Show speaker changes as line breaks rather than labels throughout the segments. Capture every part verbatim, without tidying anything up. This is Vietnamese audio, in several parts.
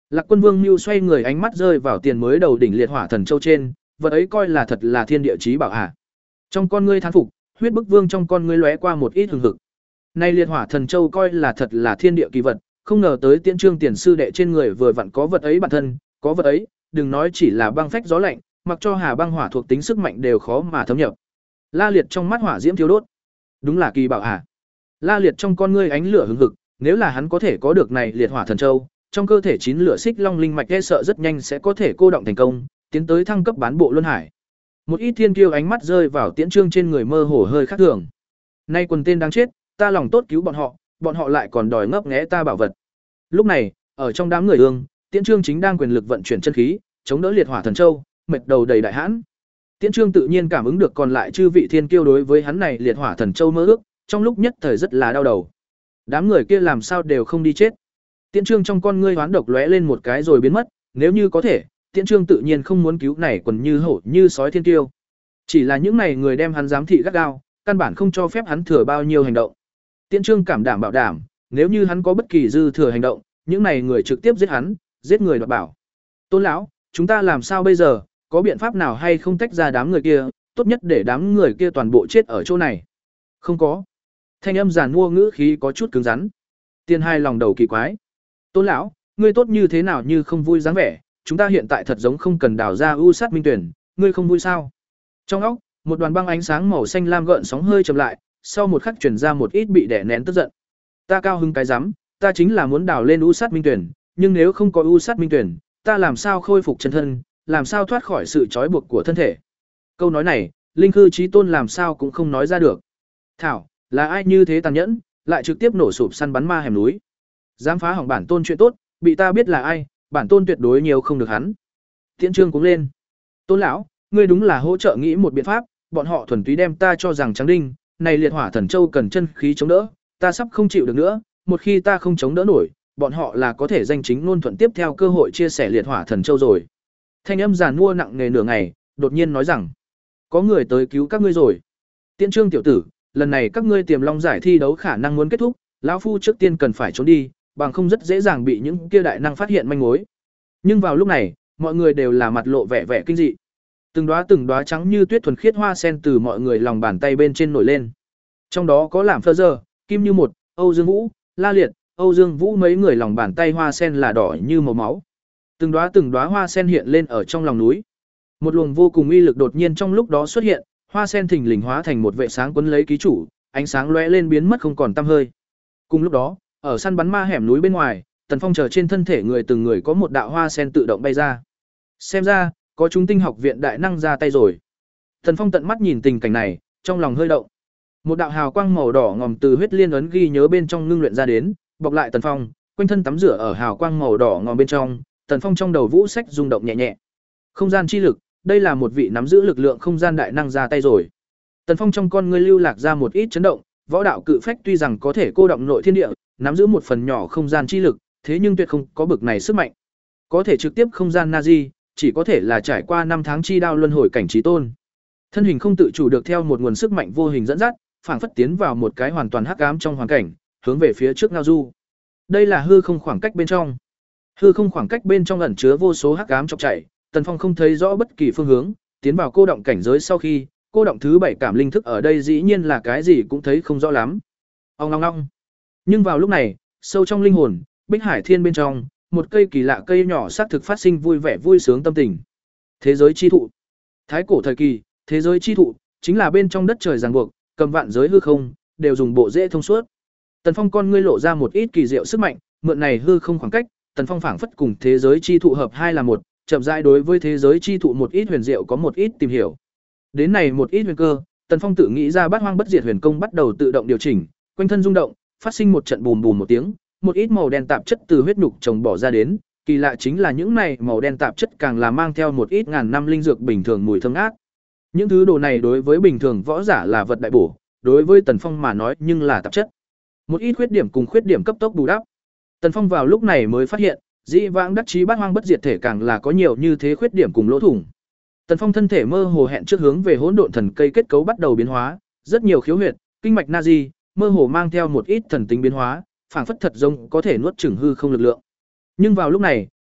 Lạc Quân Vương Mưu xoay người, ánh mắt rơi vào tiền mới đầu đỉnh liệt hỏa thần châu trên, vật ấy coi là thật là thiên địa chí bảo hạ. Trong con ngươi thán phục, huyết bức vương trong con ngươi lóe qua một ít hừng hực. Nay liệt hỏa thần châu coi là thật là thiên địa kỳ vật, không ngờ tới Tiễn Trương tiền sư đệ trên người vừa vặn có vật ấy bản thân, có vật ấy, đừng nói chỉ là băng phách gió lạnh, mặc cho Hà băng hỏa thuộc tính sức mạnh đều khó mà thấm nhập. La Liệt trong mắt hỏa diễm thiêu đốt. Đúng là kỳ bảo hạ. La Liệt trong con ngươi ánh lửa hừng hực, nếu là hắn có thể có được này liệt hỏa thần châu, trong cơ thể chín lửa xích long linh mạch e sợ rất nhanh sẽ có thể cô động thành công, tiến tới thăng cấp bán bộ luân hải. Một ít thiên kiêu ánh mắt rơi vào Tiễn Trương trên người mơ hồ hơi khác thường. Nay quần tên đáng chết, ta lòng tốt cứu bọn họ, bọn họ lại còn đòi ngấp nghé ta bảo vật. Lúc này, ở trong đám người ương, Tiễn Trương chính đang quyền lực vận chuyển chân khí, chống đỡ liệt hỏa thần châu, mệt đầu đầy đại hãn. Tiễn Trương tự nhiên cảm ứng được còn lại chư vị thiên kiêu đối với hắn này liệt hỏa thần châu mơ ước, trong lúc nhất thời rất là đau đầu. Đám người kia làm sao đều không đi chết. Tiễn Trương trong con ngươi hoán độc lóe lên một cái rồi biến mất, nếu như có thể, Tiễn Trương tự nhiên không muốn cứu này quần như hổ như sói thiên kiêu. Chỉ là những này người đem hắn giám thị gắt gao, căn bản không cho phép hắn thừa bao nhiêu hành động. Tiễn Trương cảm đảm bảo đảm, nếu như hắn có bất kỳ dư thừa hành động, những này người trực tiếp giết hắn, giết người đoạt bảo. Tôn lão, chúng ta làm sao bây giờ, có biện pháp nào hay không tách ra đám người kia, tốt nhất để đám người kia toàn bộ chết ở chỗ này. Không có. Thanh âm giàn mua ngữ khí có chút cứng rắn. Tiên hai lòng đầu kỳ quái. Tôn lão, ngươi tốt như thế nào như không vui dáng vẻ, chúng ta hiện tại thật giống không cần đào ra u sát minh tuyển, ngươi không vui sao? Trong óc, một đoàn băng ánh sáng màu xanh lam gợn sóng hơi chậm lại, sau một khắc truyền ra một ít bị đè nén tức giận. Ta cao hứng cái rắm, ta chính là muốn đào lên u sát minh tuyển, nhưng nếu không có u sát minh tuyển, ta làm sao khôi phục chân thân, làm sao thoát khỏi sự trói buộc của thân thể. Câu nói này, Linh Khư Chí Tôn làm sao cũng không nói ra được. Thảo, là ai như thế tàn nhẫn, lại trực tiếp nổ sụp săn bắn ma hẻm núi. Dám phá hỏng bản tôn chuyện tốt, bị ta biết là ai, bản tôn tuyệt đối nhiều không được hắn. Tiễn Trương cũng lên. Tôn lão, ngươi đúng là hỗ trợ nghĩ một biện pháp, bọn họ thuần túy đem ta cho rằng trắng đinh, này liệt hỏa thần châu cần chân khí chống đỡ, ta sắp không chịu được nữa, một khi ta không chống đỡ nổi, bọn họ là có thể danh chính ngôn thuận tiếp theo cơ hội chia sẻ liệt hỏa thần châu rồi. Thanh âm giàn mua nặng nề nửa ngày, đột nhiên nói rằng, có người tới cứu các ngươi rồi. Tiễn Trương tiểu tử, lần này các ngươi tiềm long giải thi đấu khả năng muốn kết thúc, lão phu trước tiên cần phải trốn đi, bằng không rất dễ dàng bị những kia đại năng phát hiện manh mối. Nhưng vào lúc này, mọi người đều là mặt lộ vẻ vẻ kinh dị. Từng đóa từng đóa trắng như tuyết thuần khiết hoa sen từ mọi người lòng bàn tay bên trên nổi lên. Trong đó có Làm Phơ Giờ, Kim Như Một, Âu Dương Vũ, La Liệt, Âu Dương Vũ mấy người lòng bàn tay hoa sen là đỏ như màu máu. Từng đóa từng đóa hoa sen hiện lên ở trong lòng núi. Một luồng vô cùng uy lực đột nhiên trong lúc đó xuất hiện, hoa sen thình lình hóa thành một vệ sáng quấn lấy ký chủ, ánh sáng lóe lên biến mất không còn tăm hơi. Cùng lúc đó, ở săn bắn ma hẻm núi bên ngoài, Tần Phong chờ trên thân thể người từng người có một đạo hoa sen tự động bay ra. Xem ra, có chúng tinh học viện đại năng ra tay rồi. Tần Phong tận mắt nhìn tình cảnh này, trong lòng hơi động. Một đạo hào quang màu đỏ ngòm từ huyết liên ấn ghi nhớ bên trong ngưng luyện ra đến, bọc lại Tần Phong, quanh thân tắm rửa ở hào quang màu đỏ ngòm bên trong, Tần Phong trong đầu vũ sách rung động nhẹ nhẹ. Không gian chi lực, đây là một vị nắm giữ lực lượng không gian đại năng ra tay rồi. Tần Phong trong con ngươi lưu lạc ra một ít chấn động, võ đạo cự phách tuy rằng có thể cô động nội thiên địa, nắm giữ một phần nhỏ không gian chi lực, thế nhưng tuyệt không có bực này sức mạnh. Có thể trực tiếp không gian Nazi, chỉ có thể là trải qua năm tháng chi đao luân hồi cảnh trí tôn. Thân hình không tự chủ được theo một nguồn sức mạnh vô hình dẫn dắt, phảng phất tiến vào một cái hoàn toàn hắc ám trong hoàn cảnh, hướng về phía trước ngao du. Đây là hư không khoảng cách bên trong. Hư không khoảng cách bên trong ẩn chứa vô số hắc ám chọc chảy, Tần Phong không thấy rõ bất kỳ phương hướng, tiến vào cô động cảnh giới sau khi, cô động thứ bảy cảm linh thức ở đây dĩ nhiên là cái gì cũng thấy không rõ lắm. Ong ong ong. Nhưng vào lúc này, sâu trong linh hồn, Bích Hải Thiên bên trong, một cây kỳ lạ cây nhỏ xác thực phát sinh vui vẻ vui sướng tâm tình. Thế giới chi thụ. Thái cổ thời kỳ, thế giới chi thụ chính là bên trong đất trời ràng buộc, cầm vạn giới hư không, đều dùng bộ dễ thông suốt. Tần Phong con ngươi lộ ra một ít kỳ diệu sức mạnh, mượn này hư không khoảng cách, Tần Phong phảng phất cùng thế giới chi thụ hợp hai là một, chậm rãi đối với thế giới chi thụ một ít huyền diệu có một ít tìm hiểu. Đến này một ít huyền cơ, Tần Phong tự nghĩ ra Bát Hoang Bất Diệt Huyền Công bắt đầu tự động điều chỉnh, quanh thân rung động, phát sinh một trận bùm bùm một tiếng, một ít màu đen tạp chất từ huyết nhục trồng bỏ ra đến, kỳ lạ chính là những này màu đen tạp chất càng là mang theo một ít ngàn năm linh dược bình thường mùi thơm ngát. Những thứ đồ này đối với bình thường võ giả là vật đại bổ, đối với Tần Phong mà nói nhưng là tạp chất. Một ít khuyết điểm cùng khuyết điểm cấp tốc bù đắp. Tần Phong vào lúc này mới phát hiện, dĩ vãng đắc chí Bát Hoang Bất Diệt thể càng là có nhiều như thế khuyết điểm cùng lỗ thủng. Tần Phong thân thể mơ hồ hẹn trước hướng về hỗn độn thần cây kết cấu bắt đầu biến hóa, rất nhiều khiếu huyệt, kinh mạch Nazi, mơ hồ mang theo một ít thần tính biến hóa, phảng phất thật giống có thể nuốt chửng hư không lực lượng. Nhưng vào lúc này,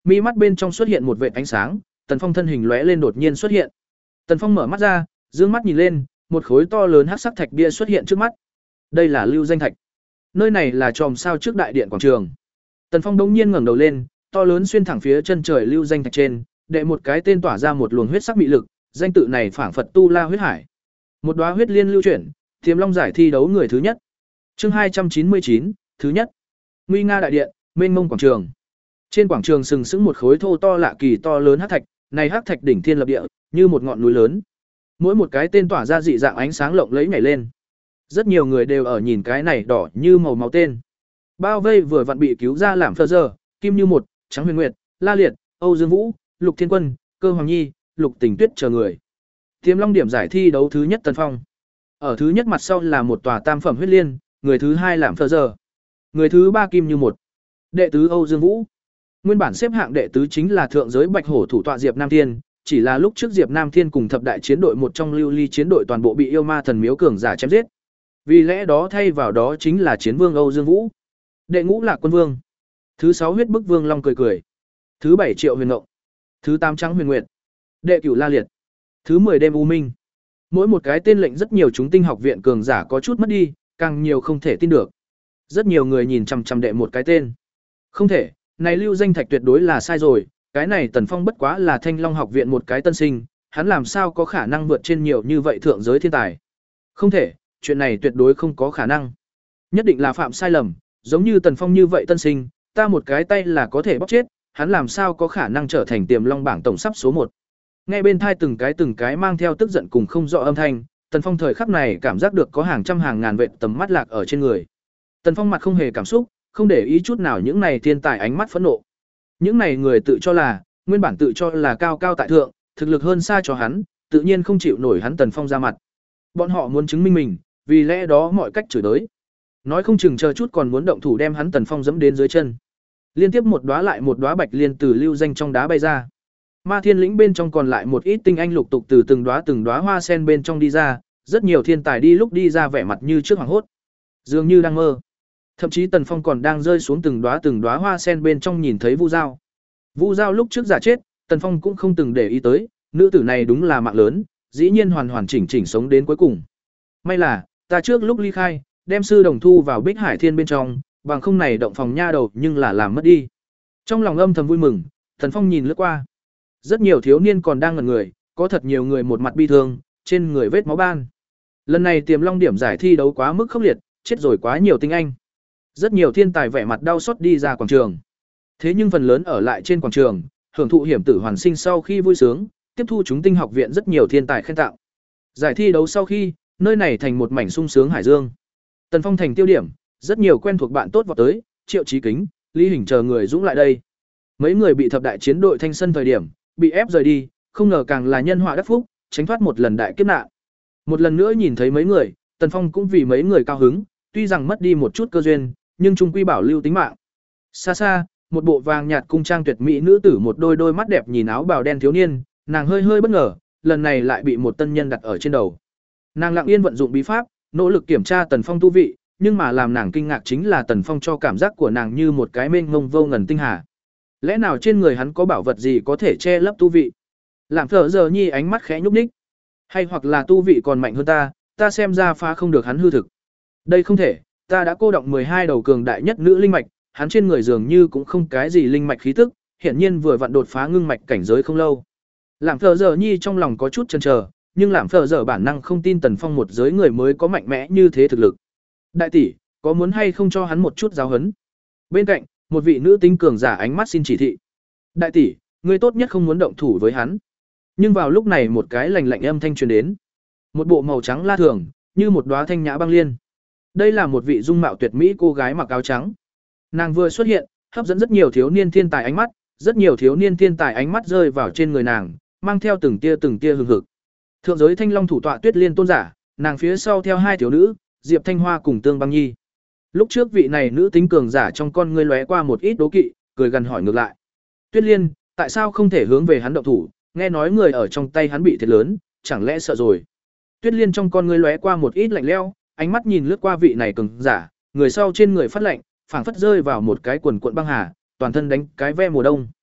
mi mắt bên trong xuất hiện một vệt ánh sáng, Tần Phong thân hình lóe lên đột nhiên xuất hiện. Tần Phong mở mắt ra, dương mắt nhìn lên, một khối to lớn hắc sắc thạch bia xuất hiện trước mắt. Đây là lưu danh thạch. Nơi này là chòm sao trước đại điện quảng trường. Tần Phong đống nhiên ngẩng đầu lên, to lớn xuyên thẳng phía chân trời lưu danh thạch trên, đệ một cái tên tỏa ra một luồng huyết sắc mị lực, danh tự này phảng phật tu la huyết hải. Một đóa huyết liên lưu chuyển, Tiềm Long giải thi đấu người thứ nhất. Chương hai trăm chín mươi chín, thứ nhất. Nguy nga đại điện, mênh mông quảng trường. Trên quảng trường sừng sững một khối thô to lạ kỳ to lớn hắc thạch, này hắc thạch đỉnh thiên lập địa, như một ngọn núi lớn. Mỗi một cái tên tỏa ra dị dạng ánh sáng lộng lẫy nhảy lên. Rất nhiều người đều ở nhìn cái này đỏ như màu máu tên. Bao vây vừa vặn bị cứu ra làm phơ giờ, Kim Như Một, Trắng Huyền Nguyệt, La Liệt, Âu Dương Vũ, Lục Thiên Quân, Cơ Hoàng Nhi, Lục Tình Tuyết chờ người. Tiềm Long điểm giải thi đấu thứ nhất Tần Phong. Ở thứ nhất mặt sau là một tòa tam phẩm huyết liên, người thứ hai làm phơ giờ. Người thứ ba Kim Như Một. Đệ tứ Âu Dương Vũ. Nguyên bản xếp hạng đệ tứ chính là thượng giới Bạch Hổ thủ tọa Diệp Nam Thiên, chỉ là lúc trước Diệp Nam Thiên cùng thập đại chiến đội một trong lưu ly chiến đội toàn bộ bị yêu ma thần miếu cường giả chém giết. Vì lẽ đó thay vào đó chính là chiến vương Âu Dương Vũ. Đệ ngũ là Quân Vương. Thứ sáu huyết bức Vương Long cười cười. Thứ bảy Triệu Huyền Ngộng. Thứ tám Trắng Huyền Nguyệt. Đệ cửu La Liệt. Thứ mười Đêm U Minh. Mỗi một cái tên lệnh rất nhiều chúng tinh học viện cường giả có chút mất đi, càng nhiều không thể tin được. Rất nhiều người nhìn chằm chằm đệ một cái tên. Không thể, này lưu danh thạch tuyệt đối là sai rồi, cái này Tần Phong bất quá là Thanh Long học viện một cái tân sinh, hắn làm sao có khả năng vượt trên nhiều như vậy thượng giới thiên tài. Không thể, chuyện này tuyệt đối không có khả năng. Nhất định là phạm sai lầm, giống như Tần Phong như vậy tân sinh, ta một cái tay là có thể bóc chết, hắn làm sao có khả năng trở thành Tiềm Long bảng tổng sắp số một. Nghe bên thai từng cái từng cái mang theo tức giận cùng không rõ âm thanh, Tần Phong thời khắc này cảm giác được có hàng trăm hàng ngàn vệt tầm mắt lạc ở trên người. Tần Phong mặt không hề cảm xúc, không để ý chút nào những này thiên tài ánh mắt phẫn nộ. Những này người tự cho là, nguyên bản tự cho là cao cao tại thượng, thực lực hơn xa cho hắn, tự nhiên không chịu nổi hắn Tần Phong ra mặt. Bọn họ muốn chứng minh mình, vì lẽ đó mọi cách chửi đới. Nói không chừng chờ chút còn muốn động thủ đem hắn Tần Phong giẫm đến dưới chân. Liên tiếp một đóa lại một đóa bạch liên từ lưu danh trong đá bay ra. Ma Thiên lĩnh bên trong còn lại một ít tinh anh lục tục từ từng đóa từng đóa hoa sen bên trong đi ra, rất nhiều thiên tài đi lúc đi ra vẻ mặt như trước hoảng hốt, dường như đang mơ. Thậm chí Tần Phong còn đang rơi xuống từng đóa từng đóa hoa sen bên trong nhìn thấy Vu Giao. Vu Giao lúc trước giả chết, Tần Phong cũng không từng để ý tới, nữ tử này đúng là mạng lớn, dĩ nhiên hoàn hoàn chỉnh chỉnh sống đến cuối cùng. May là, ta trước lúc ly khai, đem sư đồng thu vào Bích Hải Thiên bên trong, bằng không này động phòng nha đầu nhưng là làm mất đi. Trong lòng âm thầm vui mừng, Tần Phong nhìn lướt qua. Rất nhiều thiếu niên còn đang ngẩn người, có thật nhiều người một mặt bi thương, trên người vết máu ban. Lần này Tiềm Long điểm giải thi đấu quá mức khốc liệt, chết rồi quá nhiều tinh anh. Rất nhiều thiên tài vẻ mặt đau xót đi ra quảng trường. Thế nhưng phần lớn ở lại trên quảng trường, hưởng thụ hiểm tử hoàn sinh sau khi vui sướng, tiếp thu chúng tinh học viện rất nhiều thiên tài khen tạo. Giải thi đấu sau khi, nơi này thành một mảnh sung sướng hải dương. Tần Phong thành tiêu điểm, rất nhiều quen thuộc bạn tốt vọt tới, Triệu Chí Kính, Lý Hình chờ người dũng lại đây. Mấy người bị thập đại chiến đội thanh sân thời điểm, bị ép rời đi, không ngờ càng là nhân họa đắc phúc, tránh thoát một lần đại kiếp nạn. Một lần nữa nhìn thấy mấy người, Tần Phong cũng vì mấy người cao hứng, tuy rằng mất đi một chút cơ duyên, nhưng trung quy bảo lưu tính mạng. Xa xa, một bộ vàng nhạt cung trang tuyệt mỹ nữ tử một đôi đôi mắt đẹp nhìn áo bào đen thiếu niên, nàng hơi hơi bất ngờ, lần này lại bị một tân nhân đặt ở trên đầu. Nàng lặng yên vận dụng bí pháp, nỗ lực kiểm tra Tần Phong tu vị, nhưng mà làm nàng kinh ngạc chính là Tần Phong cho cảm giác của nàng như một cái mênh mông vô ngần tinh hà. Lẽ nào trên người hắn có bảo vật gì có thể che lấp tu vị? Làm thở giờ nhi ánh mắt khẽ nhúc nhích. Hay hoặc là tu vị còn mạnh hơn ta, ta xem ra phá không được hắn hư thực. Đây không thể, ta đã cô động mười hai đầu cường đại nhất nữ linh mạch, hắn trên người dường như cũng không cái gì linh mạch khí tức, hiển nhiên vừa vặn đột phá ngưng mạch cảnh giới không lâu. Làm thở giờ nhi trong lòng có chút chần chờ, nhưng làm thở giờ bản năng không tin Tần Phong một giới người mới có mạnh mẽ như thế thực lực. Đại tỷ, có muốn hay không cho hắn một chút giáo huấn? Bên cạnh, một vị nữ tính cường giả ánh mắt xin chỉ thị. Đại tỷ, ngươi tốt nhất không muốn động thủ với hắn. Nhưng vào lúc này một cái lạnh lạnh âm thanh truyền đến. Một bộ màu trắng la thường, như một đóa thanh nhã băng liên. Đây là một vị dung mạo tuyệt mỹ cô gái mặc áo trắng. Nàng vừa xuất hiện, hấp dẫn rất nhiều thiếu niên thiên tài ánh mắt, rất nhiều thiếu niên thiên tài ánh mắt rơi vào trên người nàng, mang theo từng tia từng tia hừng hực. Thượng giới Thanh Long thủ tọa Tuyết Liên tôn giả, nàng phía sau theo hai thiếu nữ, Diệp Thanh Hoa cùng Tương Băng Nhi. Lúc trước vị này nữ tính cường giả trong con ngươi lóe qua một ít đố kỵ, cười gần hỏi ngược lại. Tuyết Liên, tại sao không thể hướng về hắn động thủ, nghe nói người ở trong tay hắn bị thiệt lớn, chẳng lẽ sợ rồi? Tuyết Liên trong con ngươi lóe qua một ít lạnh lẽo, ánh mắt nhìn lướt qua vị này cường giả, người sau trên người phát lạnh, phảng phất rơi vào một cái quần cuộn băng hà, toàn thân đánh cái ve mùa đông.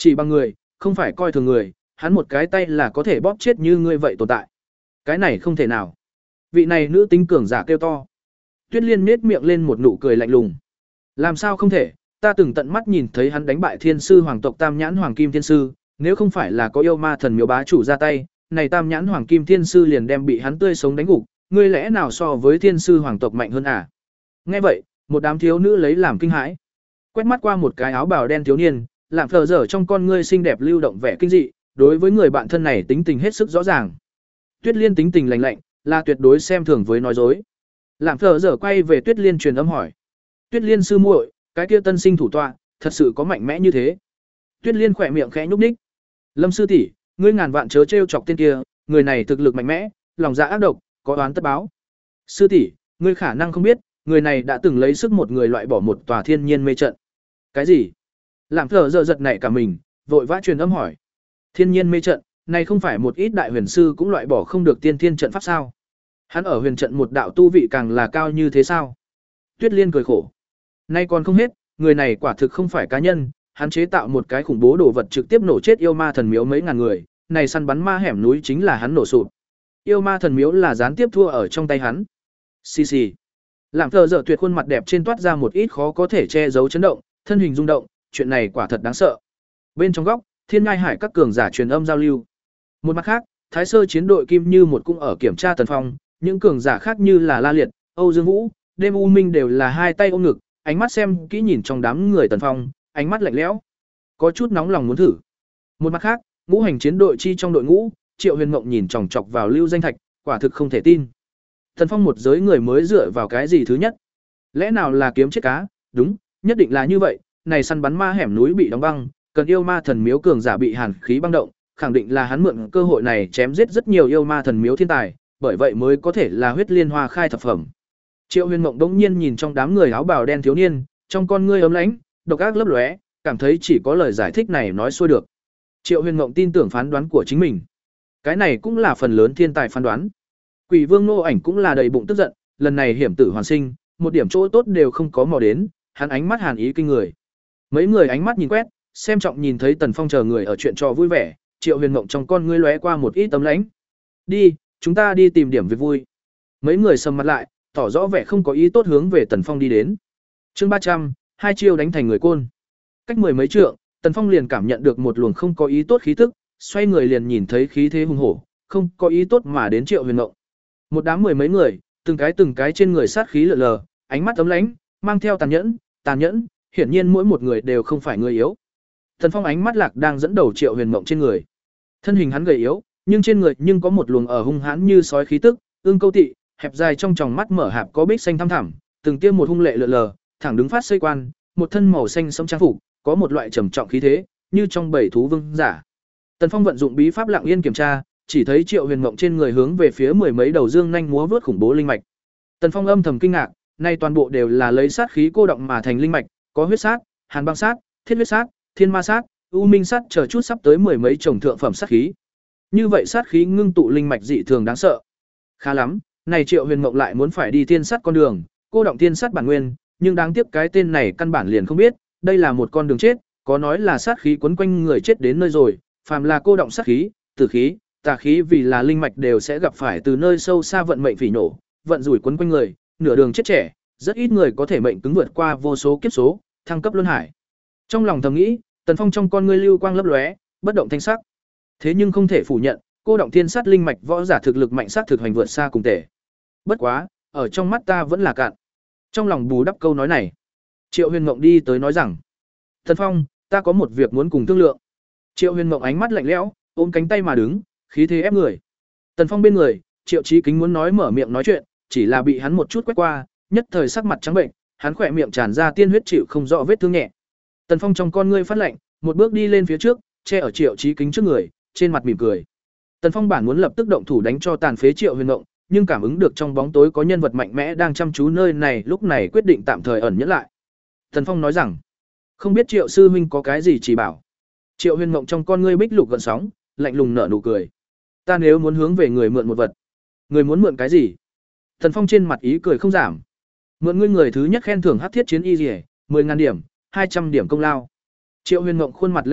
Chỉ bằng người, không phải coi thường người, hắn một cái tay là có thể bóp chết như ngươi vậy tồn tại. Cái này không thể nào. Vị này nữ tính cường giả kêu to. Tuyết Liên nhếch miệng lên một nụ cười lạnh lùng. Làm sao không thể, ta từng tận mắt nhìn thấy hắn đánh bại thiên sư hoàng tộc Tam Nhãn Hoàng Kim Thiên Sư, nếu không phải là có yêu ma thần miếu bá chủ ra tay, này Tam Nhãn Hoàng Kim Thiên Sư liền đem bị hắn tươi sống đánh gục, ngươi lẽ nào so với thiên sư hoàng tộc mạnh hơn à? Nghe vậy, một đám thiếu nữ lấy làm kinh hãi. Quét mắt qua một cái áo bào đen thiếu niên, làm phờ dở trong con ngươi xinh đẹp lưu động vẻ kinh dị, đối với người bạn thân này tính tình hết sức rõ ràng. Tuyết Liên tính tình lạnh lạnh, là tuyệt đối xem thường với nói dối. Làm phờ dở quay về Tuyết Liên truyền âm hỏi: Tuyết Liên sư muội, cái kia tân sinh thủ tọa, thật sự có mạnh mẽ như thế? Tuyết Liên khỏe miệng khẽ nhúc nhích. Lâm sư tỷ, ngươi ngàn vạn chớ trêu chọc tên kia, người này thực lực mạnh mẽ, lòng dạ ác độc, có oán tất báo. Sư tỷ, ngươi khả năng không biết, người này đã từng lấy sức một người loại bỏ một tòa thiên nhiên mê trận. Cái gì? Làm thở dở giật nảy cả mình, vội vã truyền âm hỏi. Thiên nhiên mê trận, này không phải một ít đại huyền sư cũng loại bỏ không được tiên thiên trận pháp sao? Hắn ở huyền trận một đạo tu vị càng là cao như thế sao? Tuyết Liên cười khổ. Nay còn không hết, người này quả thực không phải cá nhân, hắn chế tạo một cái khủng bố đồ vật trực tiếp nổ chết yêu ma thần miếu mấy ngàn người, này săn bắn ma hẻm núi chính là hắn nổ sụp. Yêu ma thần miếu là gián tiếp thua ở trong tay hắn. Xì xì. Làm thờ dở tuyệt khuôn mặt đẹp trên toát ra một ít khó có thể che giấu chấn động, thân hình rung động, chuyện này quả thật đáng sợ. Bên trong góc, Thiên Ngai Hải các cường giả truyền âm giao lưu. Một mặt khác, Thái Sơ chiến đội Kim Như một cung ở kiểm tra Tần Phong, những cường giả khác như là La Liệt, Âu Dương Vũ, Đêm U Minh đều là hai tay ôm ngực, ánh mắt xem kỹ nhìn trong đám người Tần Phong, ánh mắt lạnh lẽo, có chút nóng lòng muốn thử. Một mặt khác, ngũ hành chiến đội chi trong đội ngũ, Triệu Huyền Mộng nhìn chòng chọc vào Lưu Danh Thạch, quả thực không thể tin. Tần Phong một giới người mới dựa vào cái gì thứ nhất? Lẽ nào là kiếm chết cá? Đúng, nhất định là như vậy, này săn bắn ma hẻm núi bị đóng băng, cần yêu ma thần miếu cường giả bị hàn khí băng động, khẳng định là hắn mượn cơ hội này chém giết rất nhiều yêu ma thần miếu thiên tài, bởi vậy mới có thể là huyết liên hoa khai thập phẩm. Triệu Huyền Mộng đống nhiên nhìn trong đám người áo bào đen thiếu niên, trong con ngươi ấm lãnh, độc ác lấp lóe, cảm thấy chỉ có lời giải thích này nói xuôi được. Triệu Huyền Mộng tin tưởng phán đoán của chính mình. Cái này cũng là phần lớn thiên tài phán đoán. Quỷ Vương Nô Ảnh cũng là đầy bụng tức giận, lần này hiểm tử hoàn sinh, một điểm chỗ tốt đều không có mò đến, hắn ánh mắt hàn ý kinh người. Mấy người ánh mắt nhìn quét, xem trọng nhìn thấy Tần Phong chờ người ở chuyện trò vui vẻ, Triệu Huyền Mộng trong con ngươi lóe qua một ít tấm lãnh. Đi, chúng ta đi tìm điểm việc vui. Mấy người sầm mặt lại, tỏ rõ vẻ không có ý tốt hướng về Tần Phong đi đến. Chương ba trăm, hai chiêu đánh thành người côn. Cách mười mấy trượng, Tần Phong liền cảm nhận được một luồng không có ý tốt khí tức, xoay người liền nhìn thấy khí thế hùng hổ, không có ý tốt mà đến Triệu Huyền Mộng. Một đám mười mấy người, từng cái từng cái trên người sát khí lờ lờ, ánh mắt ấm lãnh, mang theo tàn nhẫn, tàn nhẫn, hiển nhiên mỗi một người đều không phải người yếu. Tần Phong ánh mắt lạc đang dẫn đầu Triệu Huyền Mộng trên người. Thân hình hắn gầy yếu, nhưng trên người nhưng có một luồng ở hung hãn như sói khí tức, ương câu tị, hẹp dài trong tròng mắt mở hạp có bích xanh thăm thẳm, từng tiêm một hung lệ lờ lờ, thẳng đứng phát xây quan, một thân màu xanh sẫm trang phục, có một loại trầm trọng khí thế, như trong bảy thú vương giả. Tần Phong vận dụng bí pháp lặng yên kiểm tra, chỉ thấy Triệu Huyền Mộng trên người hướng về phía mười mấy đầu dương nhanh múa vớt khủng bố linh mạch. Tần Phong âm thầm kinh ngạc, nay toàn bộ đều là lấy sát khí cô động mà thành linh mạch, có huyết sát, hàn băng sát, thiết huyết sát, thiên ma sát, u minh sát chờ chút sắp tới mười mấy chồng thượng phẩm sát khí. Như vậy sát khí ngưng tụ linh mạch dị thường đáng sợ. Khá lắm, này Triệu Huyền Mộng lại muốn phải đi thiên sát con đường, cô động thiên sát bản nguyên, nhưng đáng tiếc cái tên này căn bản liền không biết, đây là một con đường chết, có nói là sát khí quấn quanh người chết đến nơi rồi, phàm là cô động sát khí, tử khí, tà khí vì là linh mạch đều sẽ gặp phải từ nơi sâu xa vận mệnh phỉ nổ, vận rủi quấn quanh người, nửa đường chết trẻ, rất ít người có thể mệnh cứng vượt qua vô số kiếp số, thăng cấp luân hải. Trong lòng thầm nghĩ, Tần Phong trong con ngươi lưu quang lấp lóe, bất động thanh sắc. Thế nhưng không thể phủ nhận, cô động thiên sát linh mạch võ giả thực lực mạnh sát thực hành vượt xa cùng tể. Bất quá, ở trong mắt ta vẫn là cạn. Trong lòng bù đắp câu nói này, Triệu Huyền Mộng đi tới nói rằng: "Tần Phong, ta có một việc muốn cùng thương lượng." Triệu Huyền Mộng ánh mắt lạnh lẽo, ôm cánh tay mà đứng, khí thế ép người. Tần Phong bên người, Triệu Chí Kính muốn nói mở miệng nói chuyện, chỉ là bị hắn một chút quét qua, nhất thời sắc mặt trắng bệnh, hắn khỏe miệng tràn ra tiên huyết chịu không rõ vết thương nhẹ. Tần Phong trong con ngươi phát lạnh, một bước đi lên phía trước, che ở Triệu Chí Kính trước người, trên mặt mỉm cười. Tần Phong bản muốn lập tức động thủ đánh cho tàn phế Triệu Huyền Mộng, nhưng cảm ứng được trong bóng tối có nhân vật mạnh mẽ đang chăm chú nơi này, lúc này quyết định tạm thời ẩn nhẫn lại. Tần Phong nói rằng: "Không biết Triệu sư huynh có cái gì chỉ bảo." Triệu Huyền Mộng trong con ngươi bích lục gợn sóng, lạnh lùng nở nụ cười. "Ta nếu muốn hướng về người mượn một vật." "Người muốn mượn cái gì?" Tần Phong trên mặt ý cười không giảm. "Mượn ngươi người thứ nhất khen thưởng hắc thiết chiến y liễu, mười ngàn điểm, hai trăm điểm công lao." Triệu Huyền Mộng khuôn mặt lãnh đạm,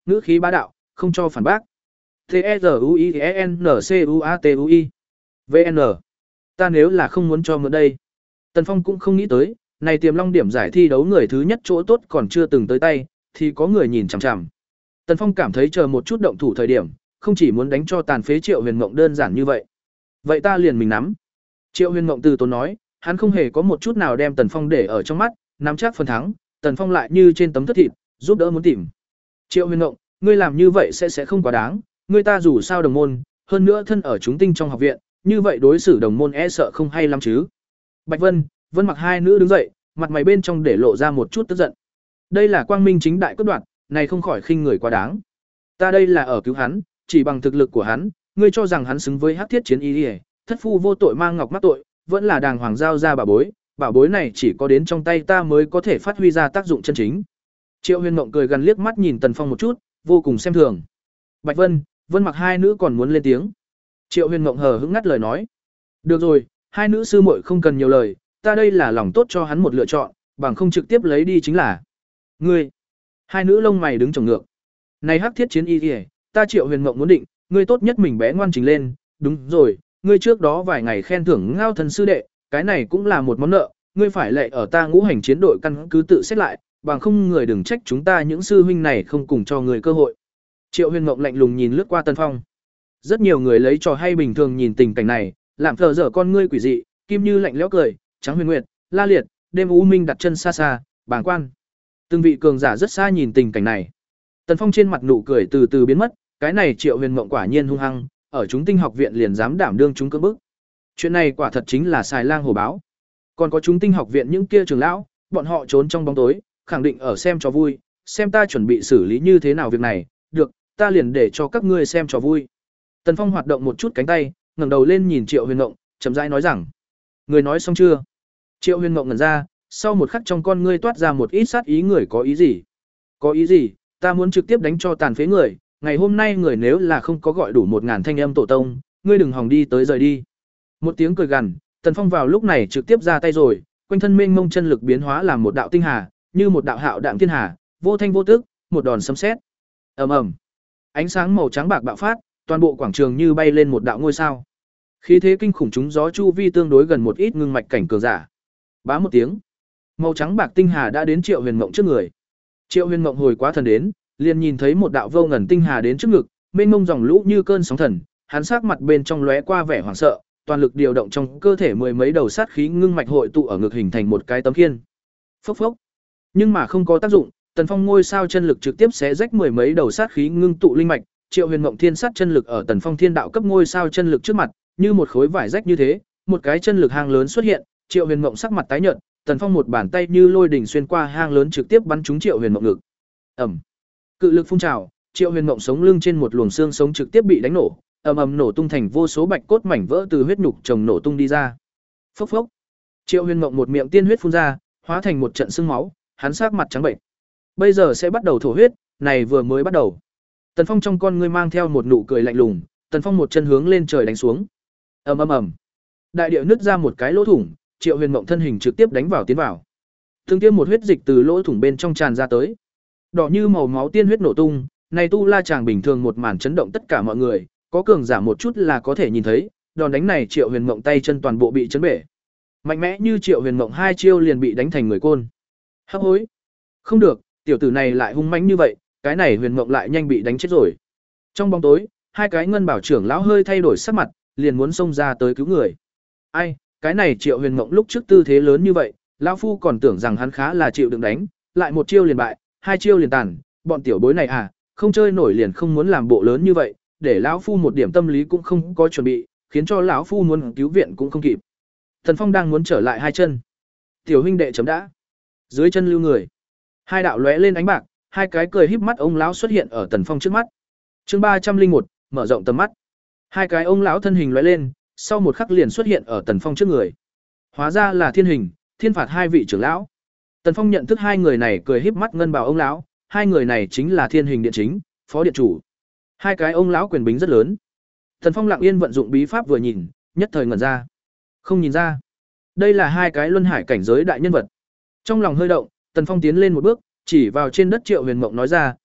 ngữ khí bá đạo, không cho phản bác. T E R U I E N C U A T U I. V N. Ta nếu là không muốn cho mượn đây. Tần Phong cũng không nghĩ tới, này Tiềm Long điểm giải thi đấu người thứ nhất chỗ tốt còn chưa từng tới tay, thì có người nhìn chằm chằm. Tần Phong cảm thấy chờ một chút động thủ thời điểm, không chỉ muốn đánh cho tàn phế Triệu Huyền Mộng đơn giản như vậy. Vậy ta liền mình nắm. Triệu Huyền Mộng từ tốn nói, hắn không hề có một chút nào đem Tần Phong để ở trong mắt, nắm chắc phần thắng, Tần Phong lại như trên tấm thất thịt, giúp đỡ muốn tìm. Triệu Huyền Mộng, ngươi làm như vậy sẽ sẽ không quá đáng, ngươi ta dù sao đồng môn, hơn nữa thân ở chúng tinh trong học viện, như vậy đối xử đồng môn e sợ không hay lắm chứ. Bạch Vân, Vân Mặc hai nữ đứng dậy, mặt mày bên trong để lộ ra một chút tức giận. Đây là quang minh chính đại cướp đoạt, này không khỏi khinh người quá đáng. Ta đây là ở cứu hắn, chỉ bằng thực lực của hắn, ngươi cho rằng hắn xứng với Hắc Thiết Chiến Y Liễu, thất phu vô tội mang ngọc mắc tội, vẫn là đàng hoàng giao ra bảo bối, bảo bối này chỉ có đến trong tay ta mới có thể phát huy ra tác dụng chân chính. Triệu Huyền Mộng cười gần liếc mắt nhìn Tần Phong một chút, vô cùng xem thường. Bạch Vân, Vân Mặc hai nữ còn muốn lên tiếng. Triệu Huyền Mộng hờ hững ngắt lời nói. Được rồi, hai nữ sư muội không cần nhiều lời, ta đây là lòng tốt cho hắn một lựa chọn, bằng không trực tiếp lấy đi chính là. Ngươi. Hai nữ lông mày đứng chồng ngược. Này Hắc Thiết Chiến Y Liễu, ta Triệu Huyền Mộng muốn định, ngươi tốt nhất mình bé ngoan trình lên, đúng rồi, ngươi trước đó vài ngày khen thưởng Ngao Thần sư đệ, cái này cũng là một món nợ, ngươi phải lệ ở ta ngũ hành chiến đội căn cứ tự xét lại, bằng không người đừng trách chúng ta những sư huynh này không cùng cho người cơ hội. Triệu Huyền Mộng lạnh lùng nhìn lướt qua Tần Phong. Rất nhiều người lấy trò hay bình thường nhìn tình cảnh này, làm thờ dở con ngươi quỷ dị, Kim Như lạnh lẽo cười, Trắng Huyền Nguyệt, La Liệt, Đêm U Minh đặt chân xa xa, bàng quan. Từng vị cường giả rất xa nhìn tình cảnh này. Tần Phong trên mặt nụ cười từ từ biến mất, cái này Triệu Huyền Mộng quả nhiên hung hăng, ở chúng tinh học viện liền dám đảm đương chúng cưỡng bức. Chuyện này quả thật chính là xài lang hổ báo. Còn có chúng tinh học viện những kia trưởng lão, bọn họ trốn trong bóng tối, khẳng định ở xem cho vui, xem ta chuẩn bị xử lý như thế nào việc này, được, ta liền để cho các ngươi xem cho vui. Tần Phong hoạt động một chút cánh tay, ngẩng đầu lên nhìn Triệu Huyền Mộng, chậm rãi nói rằng: "Người nói xong chưa?" Triệu Huyền Mộng ngẩn ra, sau một khắc trong con ngươi toát ra một ít sát ý. Người có ý gì? Có ý gì? Ta muốn trực tiếp đánh cho tàn phế người, ngày hôm nay người nếu là không có gọi đủ một ngàn thanh âm tổ tông, ngươi đừng hòng đi tới rời đi. Một tiếng cười gằn, Tần Phong vào lúc này trực tiếp ra tay rồi, quanh thân mênh mông chân lực biến hóa làm một đạo tinh hà, như một đạo hạo đạm thiên hà, vô thanh vô tức, một đòn sấm sét. Ầm ầm. Ánh sáng màu trắng bạc bạo phát, toàn bộ quảng trường như bay lên một đạo ngôi sao. Khí thế kinh khủng chúng gió chu vi tương đối gần một ít ngưng mạch cảnh cường giả. Bá một tiếng, màu trắng bạc tinh hà đã đến Triệu Huyền Mộng trước người. Triệu Huyền Mộng hồi quá thần đến, liền nhìn thấy một đạo vô ngần tinh hà đến trước ngực, mênh mông dòng lũ như cơn sóng thần, hắn sắc mặt bên trong lóe qua vẻ hoảng sợ, toàn lực điều động trong cơ thể mười mấy đầu sát khí ngưng mạch hội tụ ở ngực hình thành một cái tấm khiên. Phốc phốc. Nhưng mà không có tác dụng, Tần Phong ngôi sao chân lực trực tiếp xé rách mười mấy đầu sát khí ngưng tụ linh mạch, Triệu Huyền Mộng thiên sát chân lực ở Tần Phong thiên đạo cấp ngôi sao chân lực trước mặt, như một khối vải rách như thế, một cái chân lực hang lớn xuất hiện, Triệu Huyền Mộng sắc mặt tái nhợt, Tần Phong một bàn tay như lôi đỉnh xuyên qua hang lớn trực tiếp bắn trúng Triệu Huyền Mộng ngực. Ầm. Cự lực phun trào, Triệu Huyền Mộng sống lưng trên một luồng xương sống trực tiếp bị đánh nổ, ầm ầm nổ tung thành vô số bạch cốt mảnh vỡ từ huyết nhục chồng nổ tung đi ra. Phốc phốc. Triệu Huyền Mộng một miệng tiên huyết phun ra, hóa thành một trận sương máu, hắn sắc mặt trắng bệnh. Bây giờ sẽ bắt đầu thổ huyết, này vừa mới bắt đầu. Tần Phong trong con ngươi mang theo một nụ cười lạnh lùng, Tần Phong một chân hướng lên trời đánh xuống. Ầm ầm ầm. Đại địa nứt ra một cái lỗ thủng, Triệu Huyền Mộng thân hình trực tiếp đánh vào tiến vào. Từng tiêm một huyết dịch từ lỗ thủng bên trong tràn ra tới. Đỏ như màu máu tiên huyết nổ tung, này tu la chàng bình thường một màn chấn động tất cả mọi người, có cường giả một chút là có thể nhìn thấy, đòn đánh này Triệu Huyền Mộng tay chân toàn bộ bị chấn bể. Mạnh mẽ như Triệu Huyền Mộng hai chiêu liền bị đánh thành người côn. Hấp hối. Không được, tiểu tử này lại hung mãnh như vậy, cái này Huyền Mộng lại nhanh bị đánh chết rồi. Trong bóng tối, hai cái ngân bảo trưởng lão hơi thay đổi sắc mặt, liền muốn xông ra tới cứu người. Ai, cái này Triệu Huyền Mộng lúc trước tư thế lớn như vậy, lão phu còn tưởng rằng hắn khá là chịu đựng đánh, lại một chiêu liền bại, hai chiêu liền tàn, bọn tiểu bối này à, không chơi nổi liền không muốn làm bộ lớn như vậy, để lão phu một điểm tâm lý cũng không có chuẩn bị, khiến cho lão phu muốn cứu viện cũng không kịp. Thần Phong đang muốn trở lại hai chân. Tiểu huynh đệ chấm đã. Dưới chân lưu người. Hai đạo lóe lên ánh bạc, hai cái cười híp mắt ông lão xuất hiện ở Tần Phong trước mắt. Chương ba trăm linh một, mở rộng tầm mắt. Hai cái ông lão thân hình lóe lên, sau một khắc liền xuất hiện ở Tần Phong trước người. Hóa ra là Thiên Hình, Thiên Phạt hai vị trưởng lão. Tần Phong nhận thức hai người này cười híp mắt ngân bảo ông lão, hai người này chính là Thiên Hình điện chính, phó điện chủ. Hai cái ông lão quyền bính rất lớn. Tần Phong lặng yên vận dụng bí pháp vừa nhìn, nhất thời ngẩn ra. Không nhìn ra, đây là hai cái luân hải cảnh giới đại nhân vật. Trong lòng hơi động, Tần Phong tiến lên một bước, chỉ vào trên đất Triệu Huyền Mộng nói ra,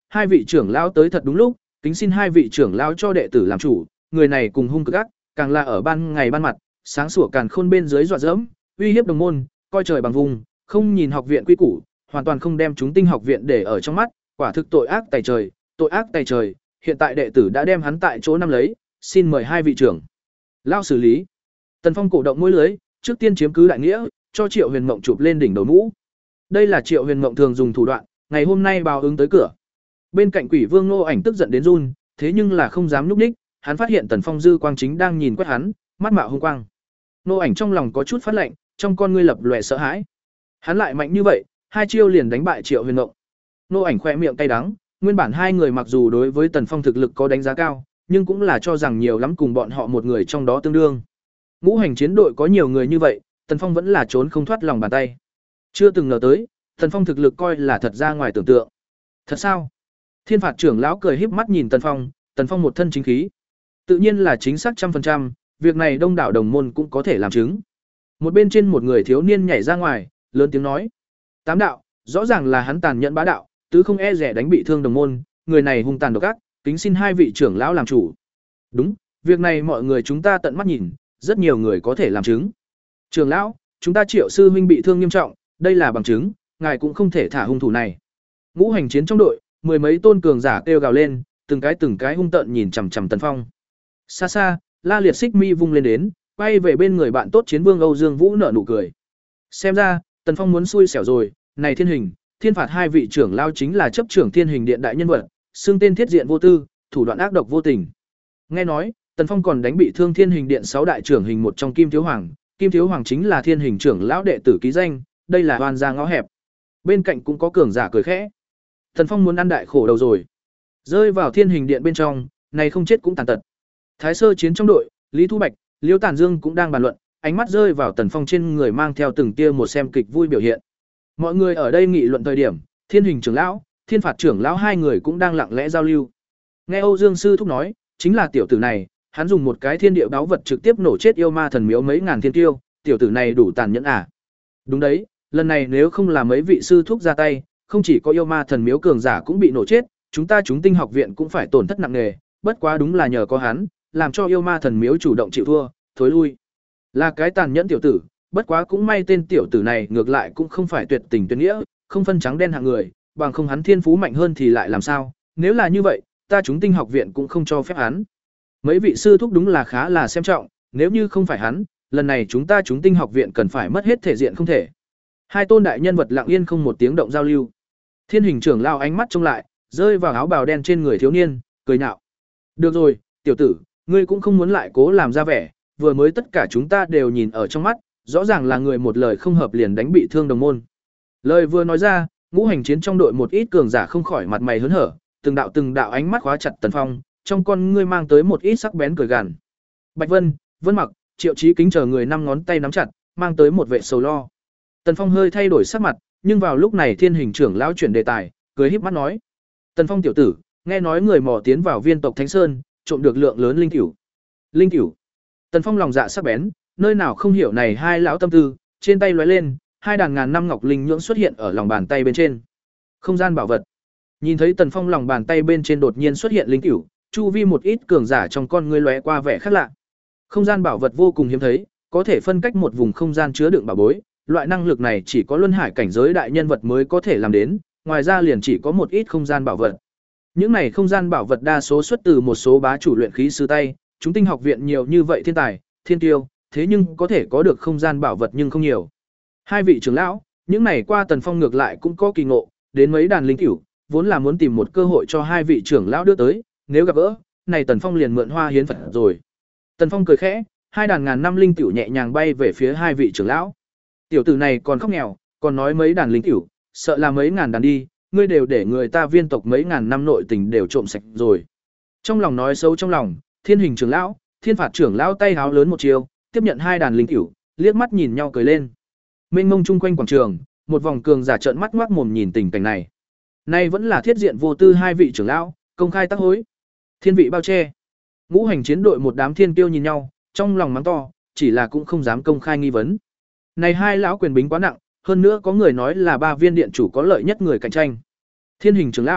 hai vị trưởng lão tới thật đúng lúc, kính xin hai vị trưởng lão cho đệ tử làm chủ, người này cùng hung cực ác, càng là ở ban ngày ban mặt, sáng sủa càn khôn bên dưới dọa dẫm, uy hiếp đồng môn, coi trời bằng vùng, không nhìn học viện quy củ, hoàn toàn không đem chúng tinh học viện để ở trong mắt, quả thực tội ác tày trời, tội ác tày trời, hiện tại đệ tử đã đem hắn tại chỗ nắm lấy, xin mời hai vị trưởng lão xử lý. Tần Phong cổ động môi lưới, trước tiên chiếm cứ đại nghĩa, cho Triệu Huyền Mộng chụp lên đỉnh đầu mũ. Đây là Triệu Huyền Mộng thường dùng thủ đoạn, ngày hôm nay báo ứng tới cửa. Bên cạnh Quỷ Vương Nô Ảnh tức giận đến run, thế nhưng là không dám nhúc nhích, hắn phát hiện Tần Phong dư quang chính đang nhìn quét hắn, mắt mạo hung quang. Nô Ảnh trong lòng có chút phát lạnh, trong con ngươi lập lòe sợ hãi. Hắn lại mạnh như vậy, hai chiêu liền đánh bại Triệu Huyền Mộng. Nô Ảnh khẽ miệng cay đắng, nguyên bản hai người mặc dù đối với Tần Phong thực lực có đánh giá cao, nhưng cũng là cho rằng nhiều lắm cùng bọn họ một người trong đó tương đương. Ngũ hành chiến đội có nhiều người như vậy, Tần Phong vẫn là trốn không thoát lòng bàn tay. Chưa từng ngờ tới, Tần Phong thực lực coi là thật ra ngoài tưởng tượng. Thật sao? Thiên phạt trưởng lão cười híp mắt nhìn Tần Phong, Tần Phong một thân chính khí. Tự nhiên là chính xác trăm phần trăm, việc này đông đảo đồng môn cũng có thể làm chứng. Một bên trên một người thiếu niên nhảy ra ngoài, lớn tiếng nói: Tám đạo, rõ ràng là hắn tàn nhẫn bá đạo, tứ không e rẻ đánh bị thương đồng môn, người này hung tàn độc ác, kính xin hai vị trưởng lão làm chủ. Đúng, việc này mọi người chúng ta tận mắt nhìn, rất nhiều người có thể làm chứng. Trưởng lão, chúng ta Triệu sư huynh bị thương nghiêm trọng, đây là bằng chứng, ngài cũng không thể thả hung thủ này. Ngũ hành chiến trong đội, mười mấy tôn cường giả kêu gào lên, từng cái từng cái hung tợn nhìn chằm chằm Tần Phong. Xa xa, La Liệt Xích mi vung lên đến, quay về bên người bạn tốt chiến vương Âu Dương Vũ nở nụ cười. Xem ra, Tần Phong muốn xui xẻo rồi, này Thiên Hình, Thiên phạt hai vị trưởng lao chính là chấp trưởng Thiên Hình điện đại nhân vật, xưng tên thiết diện vô tư, thủ đoạn ác độc vô tình. Nghe nói, Tần Phong còn đánh bị thương Thiên Hình điện sáu đại trưởng hình một trong Kim Thiếu Hoàng, Kim Thiếu Hoàng chính là Thiên Hình trưởng lão đệ tử ký danh, đây là oan gia ngõ hẹp. Bên cạnh cũng có cường giả cười khẽ. Tần Phong muốn ăn đại khổ đầu rồi. Rơi vào Thiên Hình điện bên trong, này không chết cũng tàn tật. Thái Sơ chiến trong đội, Lý Thu Bạch, Liễu Tản Dương cũng đang bàn luận, ánh mắt rơi vào Tần Phong trên người mang theo từng tia một xem kịch vui biểu hiện. Mọi người ở đây nghị luận thời điểm, Thiên Hình trưởng lão, Thiên phạt trưởng lão hai người cũng đang lặng lẽ giao lưu. Nghe Âu Dương sư thúc nói, chính là tiểu tử này, hắn dùng một cái thiên địa báu vật trực tiếp nổ chết yêu ma thần miếu mấy ngàn thiên tiêu, tiểu tử này đủ tàn nhẫn à? Đúng đấy, lần này nếu không là mấy vị sư thúc ra tay, không chỉ có yêu ma thần miếu cường giả cũng bị nổ chết, chúng ta chúng tinh học viện cũng phải tổn thất nặng nề, bất quá đúng là nhờ có hắn, làm cho yêu ma thần miếu chủ động chịu thua, thối lui. Là cái tàn nhẫn tiểu tử, bất quá cũng may tên tiểu tử này ngược lại cũng không phải tuyệt tình tuyệt nghĩa, không phân trắng đen hạng người, bằng không hắn thiên phú mạnh hơn thì lại làm sao? Nếu là như vậy, ta chúng tinh học viện cũng không cho phép hắn. Mấy vị sư thúc đúng là khá là xem trọng, nếu như không phải hắn, lần này chúng ta chúng tinh học viện cần phải mất hết thể diện không thể. Hai tôn đại nhân vật lặng yên không một tiếng động giao lưu. Thiên Hình trưởng lao ánh mắt trông lại, rơi vào áo bào đen trên người thiếu niên, cười nhạo. Được rồi, tiểu tử, ngươi cũng không muốn lại cố làm ra vẻ, vừa mới tất cả chúng ta đều nhìn ở trong mắt, rõ ràng là người một lời không hợp liền đánh bị thương đồng môn. Lời vừa nói ra, ngũ hành chiến trong đội một ít cường giả không khỏi mặt mày hớn hở, từng đạo từng đạo ánh mắt khóa chặt Tần Phong, trong con ngươi mang tới một ít sắc bén cười gằn. Bạch Vân, Vân Mặc, Triệu Chí Kính chờ người năm ngón tay nắm chặt, mang tới một vẻ sầu lo. Tần Phong hơi thay đổi sắc mặt, nhưng vào lúc này Thiên Hình trưởng lão chuyển đề tài, cười híp mắt nói: "Tần Phong tiểu tử, nghe nói người mò tiến vào viên tộc Thánh Sơn, trộm được lượng lớn linh cửu." Linh cửu? Tần Phong lòng dạ sắc bén, nơi nào không hiểu này hai lão tâm tư, trên tay lóe lên, hai đàn ngàn năm ngọc linh nhưỡng xuất hiện ở lòng bàn tay bên trên. Không gian bảo vật. Nhìn thấy Tần Phong lòng bàn tay bên trên đột nhiên xuất hiện linh cửu, chu vi một ít cường giả trong con ngươi lóe qua vẻ khác lạ. Không gian bảo vật vô cùng hiếm thấy, có thể phân cách một vùng không gian chứa đựng bảo bối, loại năng lực này chỉ có luân hải cảnh giới đại nhân vật mới có thể làm đến, ngoài ra liền chỉ có một ít không gian bảo vật. Những này không gian bảo vật đa số xuất từ một số bá chủ luyện khí sư tay, chúng tinh học viện nhiều như vậy thiên tài, thiên tiêu, thế nhưng có thể có được không gian bảo vật nhưng không nhiều. Hai vị trưởng lão, những này qua Tần Phong ngược lại cũng có kỳ ngộ, đến mấy đàn linh cửu, vốn là muốn tìm một cơ hội cho hai vị trưởng lão đưa tới, nếu gặp gỡ, này Tần Phong liền mượn hoa hiến Phật rồi. Tần Phong cười khẽ, hai đàn ngàn năm linh cửu nhẹ nhàng bay về phía hai vị trưởng lão. Tiểu tử này còn khóc nghèo, còn nói mấy đàn linh cửu, sợ là mấy ngàn đàn đi, ngươi đều để người ta viên tộc mấy ngàn năm nội tình đều trộm sạch rồi. Trong lòng nói xấu trong lòng, Thiên Hình trưởng lão, Thiên phạt trưởng lão tay háo lớn một chiều, tiếp nhận hai đàn linh cửu, liếc mắt nhìn nhau cười lên. Mênh mông chung quanh quảng trường, một vòng cường giả trợn mắt ngoác mồm nhìn tình cảnh này. Nay vẫn là thiết diện vô tư hai vị trưởng lão, công khai tác hối. Thiên vị bao che. Ngũ hành chiến đội một đám thiên tiêu nhìn nhau, trong lòng mắng to, chỉ là cũng không dám công khai nghi vấn. Này hai lão quyền bính quá nặng, hơn nữa có người nói là ba viên điện chủ có lợi nhất người cạnh tranh. Thiên Hình trưởng lão,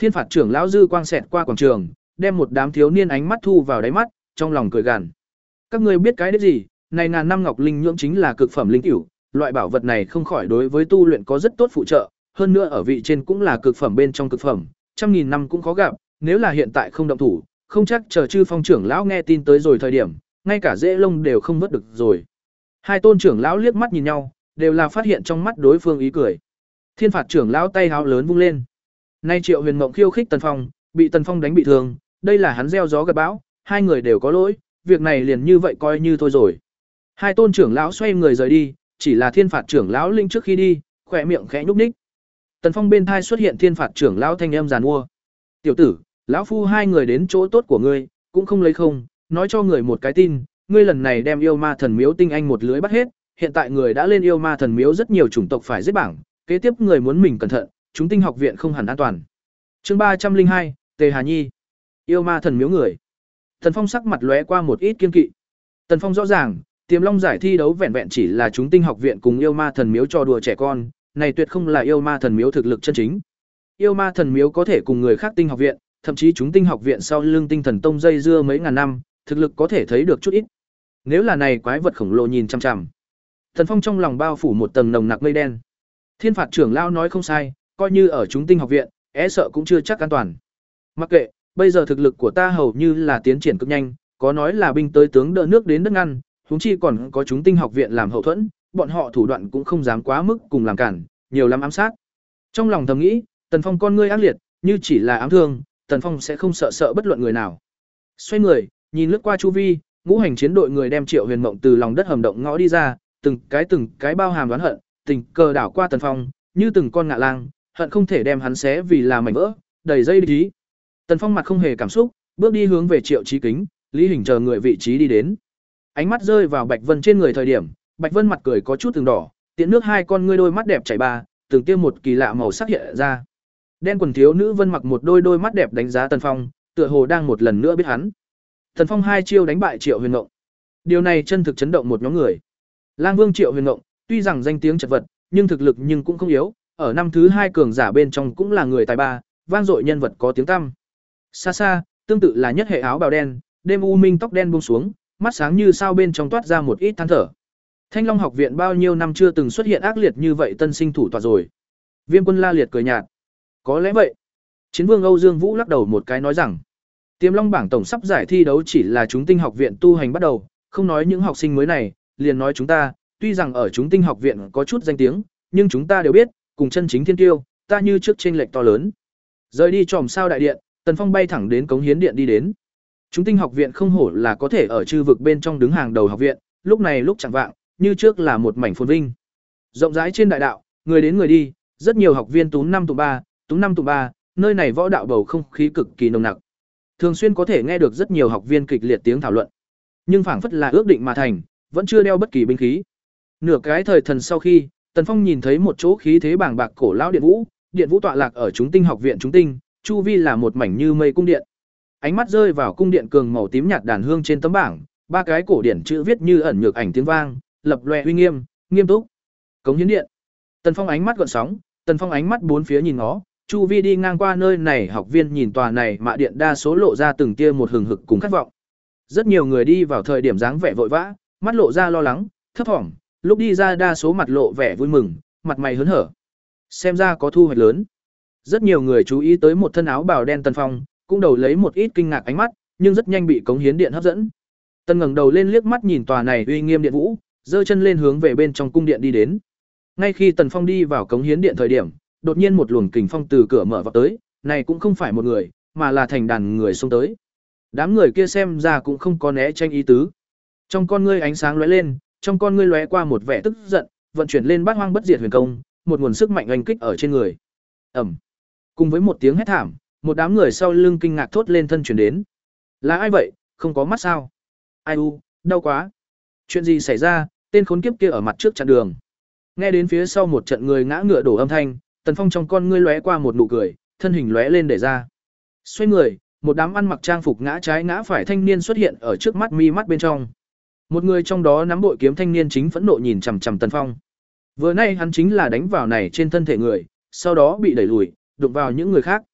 Thiên phạt trưởng lão dư quang xẹt qua quảng trường, đem một đám thiếu niên ánh mắt thu vào đáy mắt, trong lòng cười gằn. Các ngươi biết cái đấy gì? Này ngàn năm ngọc linh nhưỡng chính là cực phẩm linh cửu, loại bảo vật này không khỏi đối với tu luyện có rất tốt phụ trợ, hơn nữa ở vị trên cũng là cực phẩm bên trong cực phẩm, trăm nghìn năm cũng khó gặp, nếu là hiện tại không động thủ, không chắc chờ chư phong trưởng lão nghe tin tới rồi thời điểm, ngay cả rễ lông đều không vớt được rồi. Hai tôn trưởng lão liếc mắt nhìn nhau, đều là phát hiện trong mắt đối phương ý cười. Thiên phạt trưởng lão tay háo lớn vung lên. Nay Triệu Huyền Mộng khiêu khích Tần Phong, bị Tần Phong đánh bị thương, đây là hắn gieo gió gặt bão, hai người đều có lỗi, việc này liền như vậy coi như thôi rồi. Hai tôn trưởng lão xoay người rời đi, chỉ là thiên phạt trưởng lão linh trước khi đi, khỏe miệng khẽ nhúc nhích. Tần Phong bên thai xuất hiện thiên phạt trưởng lão thanh âm giàn mua. "Tiểu tử, lão phu hai người đến chỗ tốt của ngươi, cũng không lấy không, nói cho người một cái tin, ngươi lần này đem yêu ma thần miếu tinh anh một lưới bắt hết, hiện tại người đã lên yêu ma thần miếu rất nhiều chủng tộc phải giết bảng, kế tiếp người muốn mình cẩn thận, chúng tinh học viện không hẳn an toàn." Chương ba trăm linh hai, Tề Hà Nhi. Yêu ma thần miếu người. Tần Phong sắc mặt lóe qua một ít kiên kỵ. Tần Phong rõ ràng, Tiềm Long giải thi đấu vẹn vẹn chỉ là chúng tinh học viện cùng yêu ma thần miếu trò đùa trẻ con, này tuyệt không là yêu ma thần miếu thực lực chân chính. Yêu ma thần miếu có thể cùng người khác tinh học viện, thậm chí chúng tinh học viện sau lưng tinh thần tông dây dưa mấy ngàn năm, thực lực có thể thấy được chút ít. Nếu là này quái vật khổng lồ nhìn chằm chằm, Tần Phong trong lòng bao phủ một tầng nồng nặc mây đen. Thiên phạt trưởng lão nói không sai, coi như ở chúng tinh học viện, e sợ cũng chưa chắc an toàn. Mặc kệ, bây giờ thực lực của ta hầu như là tiến triển cực nhanh, có nói là binh tới tướng đỡ nước đến đất ngăn, huống chi còn có chúng tinh học viện làm hậu thuẫn, bọn họ thủ đoạn cũng không dám quá mức cùng làm cản, nhiều lắm ám sát. Trong lòng thầm nghĩ, Tần Phong con ngươi ác liệt, như chỉ là ám thương, Tần Phong sẽ không sợ sợ bất luận người nào. Xoay người, nhìn lướt qua chu vi, ngũ hành chiến đội người đem Triệu Huyền Mộng từ lòng đất hầm động ngõ đi ra, từng cái từng cái bao hàm đoán hận, tình cờ đảo qua Tần Phong, như từng con ngạ lang, hận không thể đem hắn xé vì là mảnh vỡ, đầy dây lý. Tần Phong mặt không hề cảm xúc, bước đi hướng về Triệu Chí Kính, Lý Hình chờ người vị trí đi đến. Ánh mắt rơi vào Bạch Vân trên người thời điểm, Bạch Vân mặt cười có chút từng đỏ, tiện nước hai con ngươi đôi mắt đẹp chảy ba, từng tiêm một kỳ lạ màu sắc hiện ra. Đen quần thiếu nữ Vân mặc một đôi đôi mắt đẹp đánh giá Tần Phong, tựa hồ đang một lần nữa biết hắn. Tần Phong hai chiêu đánh bại Triệu Huyền Ngộng. Điều này chân thực chấn động một nhóm người. Lang Vương Triệu Huyền Ngộng, tuy rằng danh tiếng chật vật, nhưng thực lực nhưng cũng không yếu, ở năm thứ hai cường giả bên trong cũng là người tài ba, vang dội nhân vật có tiếng tăm. Xa xa, tương tự là nhất hệ áo bào đen, đêm u minh tóc đen buông xuống, mắt sáng như sao bên trong toát ra một ít than thở. Thanh Long học viện bao nhiêu năm chưa từng xuất hiện ác liệt như vậy tân sinh thủ tọa rồi. Viêm Quân La Liệt cười nhạt. Có lẽ vậy. Chiến Vương Âu Dương Vũ lắc đầu một cái nói rằng, Tiềm Long bảng tổng sắp giải thi đấu chỉ là chúng tinh học viện tu hành bắt đầu, không nói những học sinh mới này, liền nói chúng ta, tuy rằng ở chúng tinh học viện có chút danh tiếng, nhưng chúng ta đều biết, cùng chân chính thiên tiêu, ta như trước chênh lệch to lớn. Rời đi tròm sao đại điện, Tần Phong bay thẳng đến cống hiến điện đi đến. Chúng tinh học viện không hổ là có thể ở chư vực bên trong đứng hàng đầu học viện, lúc này lúc chẳng vạng, như trước là một mảnh phồn vinh. Rộng rãi trên đại đạo, người đến người đi, rất nhiều học viên túm năm tụ ba, túm năm tụ ba, nơi này võ đạo bầu không khí cực kỳ nồng nặc. Thường xuyên có thể nghe được rất nhiều học viên kịch liệt tiếng thảo luận. Nhưng phảng phất là ước định mà thành, vẫn chưa đeo bất kỳ binh khí. Nửa cái thời thần sau khi, Tần Phong nhìn thấy một chỗ khí thế bàng bạc cổ lão điện vũ, điện vũ tọa lạc ở chúng tinh học viện chúng tinh, chu vi là một mảnh như mây cung điện. Ánh mắt rơi vào cung điện cường màu tím nhạt đàn hương trên tấm bảng, ba cái cổ điển chữ viết như ẩn nhược ảnh tiếng vang, lập loè uy nghiêm, nghiêm túc. Cống hiến điện. Tần Phong ánh mắt gợn sóng, Tần Phong ánh mắt bốn phía nhìn ngó, chu vi đi ngang qua nơi này học viên nhìn tòa này mạ điện đa số lộ ra từng tia một hừng hực cùng khát vọng. Rất nhiều người đi vào thời điểm dáng vẻ vội vã, mắt lộ ra lo lắng, thấp thỏm, lúc đi ra đa số mặt lộ vẻ vui mừng, mặt mày hớn hở. Xem ra có thu hoạch lớn. Rất nhiều người chú ý tới một thân áo bào đen Tần Phong, cũng đầu lấy một ít kinh ngạc ánh mắt, nhưng rất nhanh bị cống hiến điện hấp dẫn. Tần ngẩng đầu lên liếc mắt nhìn tòa này uy nghiêm điện vũ, giơ chân lên hướng về bên trong cung điện đi đến. Ngay khi Tần Phong đi vào cống hiến điện thời điểm, đột nhiên một luồng kình phong từ cửa mở vào tới, này cũng không phải một người, mà là thành đàn người xông tới. Đám người kia xem ra cũng không có né tranh ý tứ. Trong con ngươi ánh sáng lóe lên, trong con ngươi lóe qua một vẻ tức giận, vận chuyển lên Bát Hoang Bất Diệt Huyền Công, một nguồn sức mạnh oanh kích ở trên người. Ầm. Cùng với một tiếng hét thảm, một đám người sau lưng kinh ngạc thốt lên thân chuyển đến. Là ai vậy, không có mắt sao? Ai u, đau quá. Chuyện gì xảy ra, tên khốn kiếp kia ở mặt trước chặn đường. Nghe đến phía sau một trận người ngã ngựa đổ âm thanh, Tần Phong trong con ngươi lóe qua một nụ cười, thân hình lóe lên để ra. Xoay người, một đám ăn mặc trang phục ngã trái ngã phải thanh niên xuất hiện ở trước mắt mi mắt bên trong. Một người trong đó nắm bội kiếm thanh niên chính phẫn nộ nhìn chằm chằm Tần Phong. Vừa nay hắn chính là đánh vào này trên thân thể người, sau đó bị đẩy lùi, đụng vào những người khác.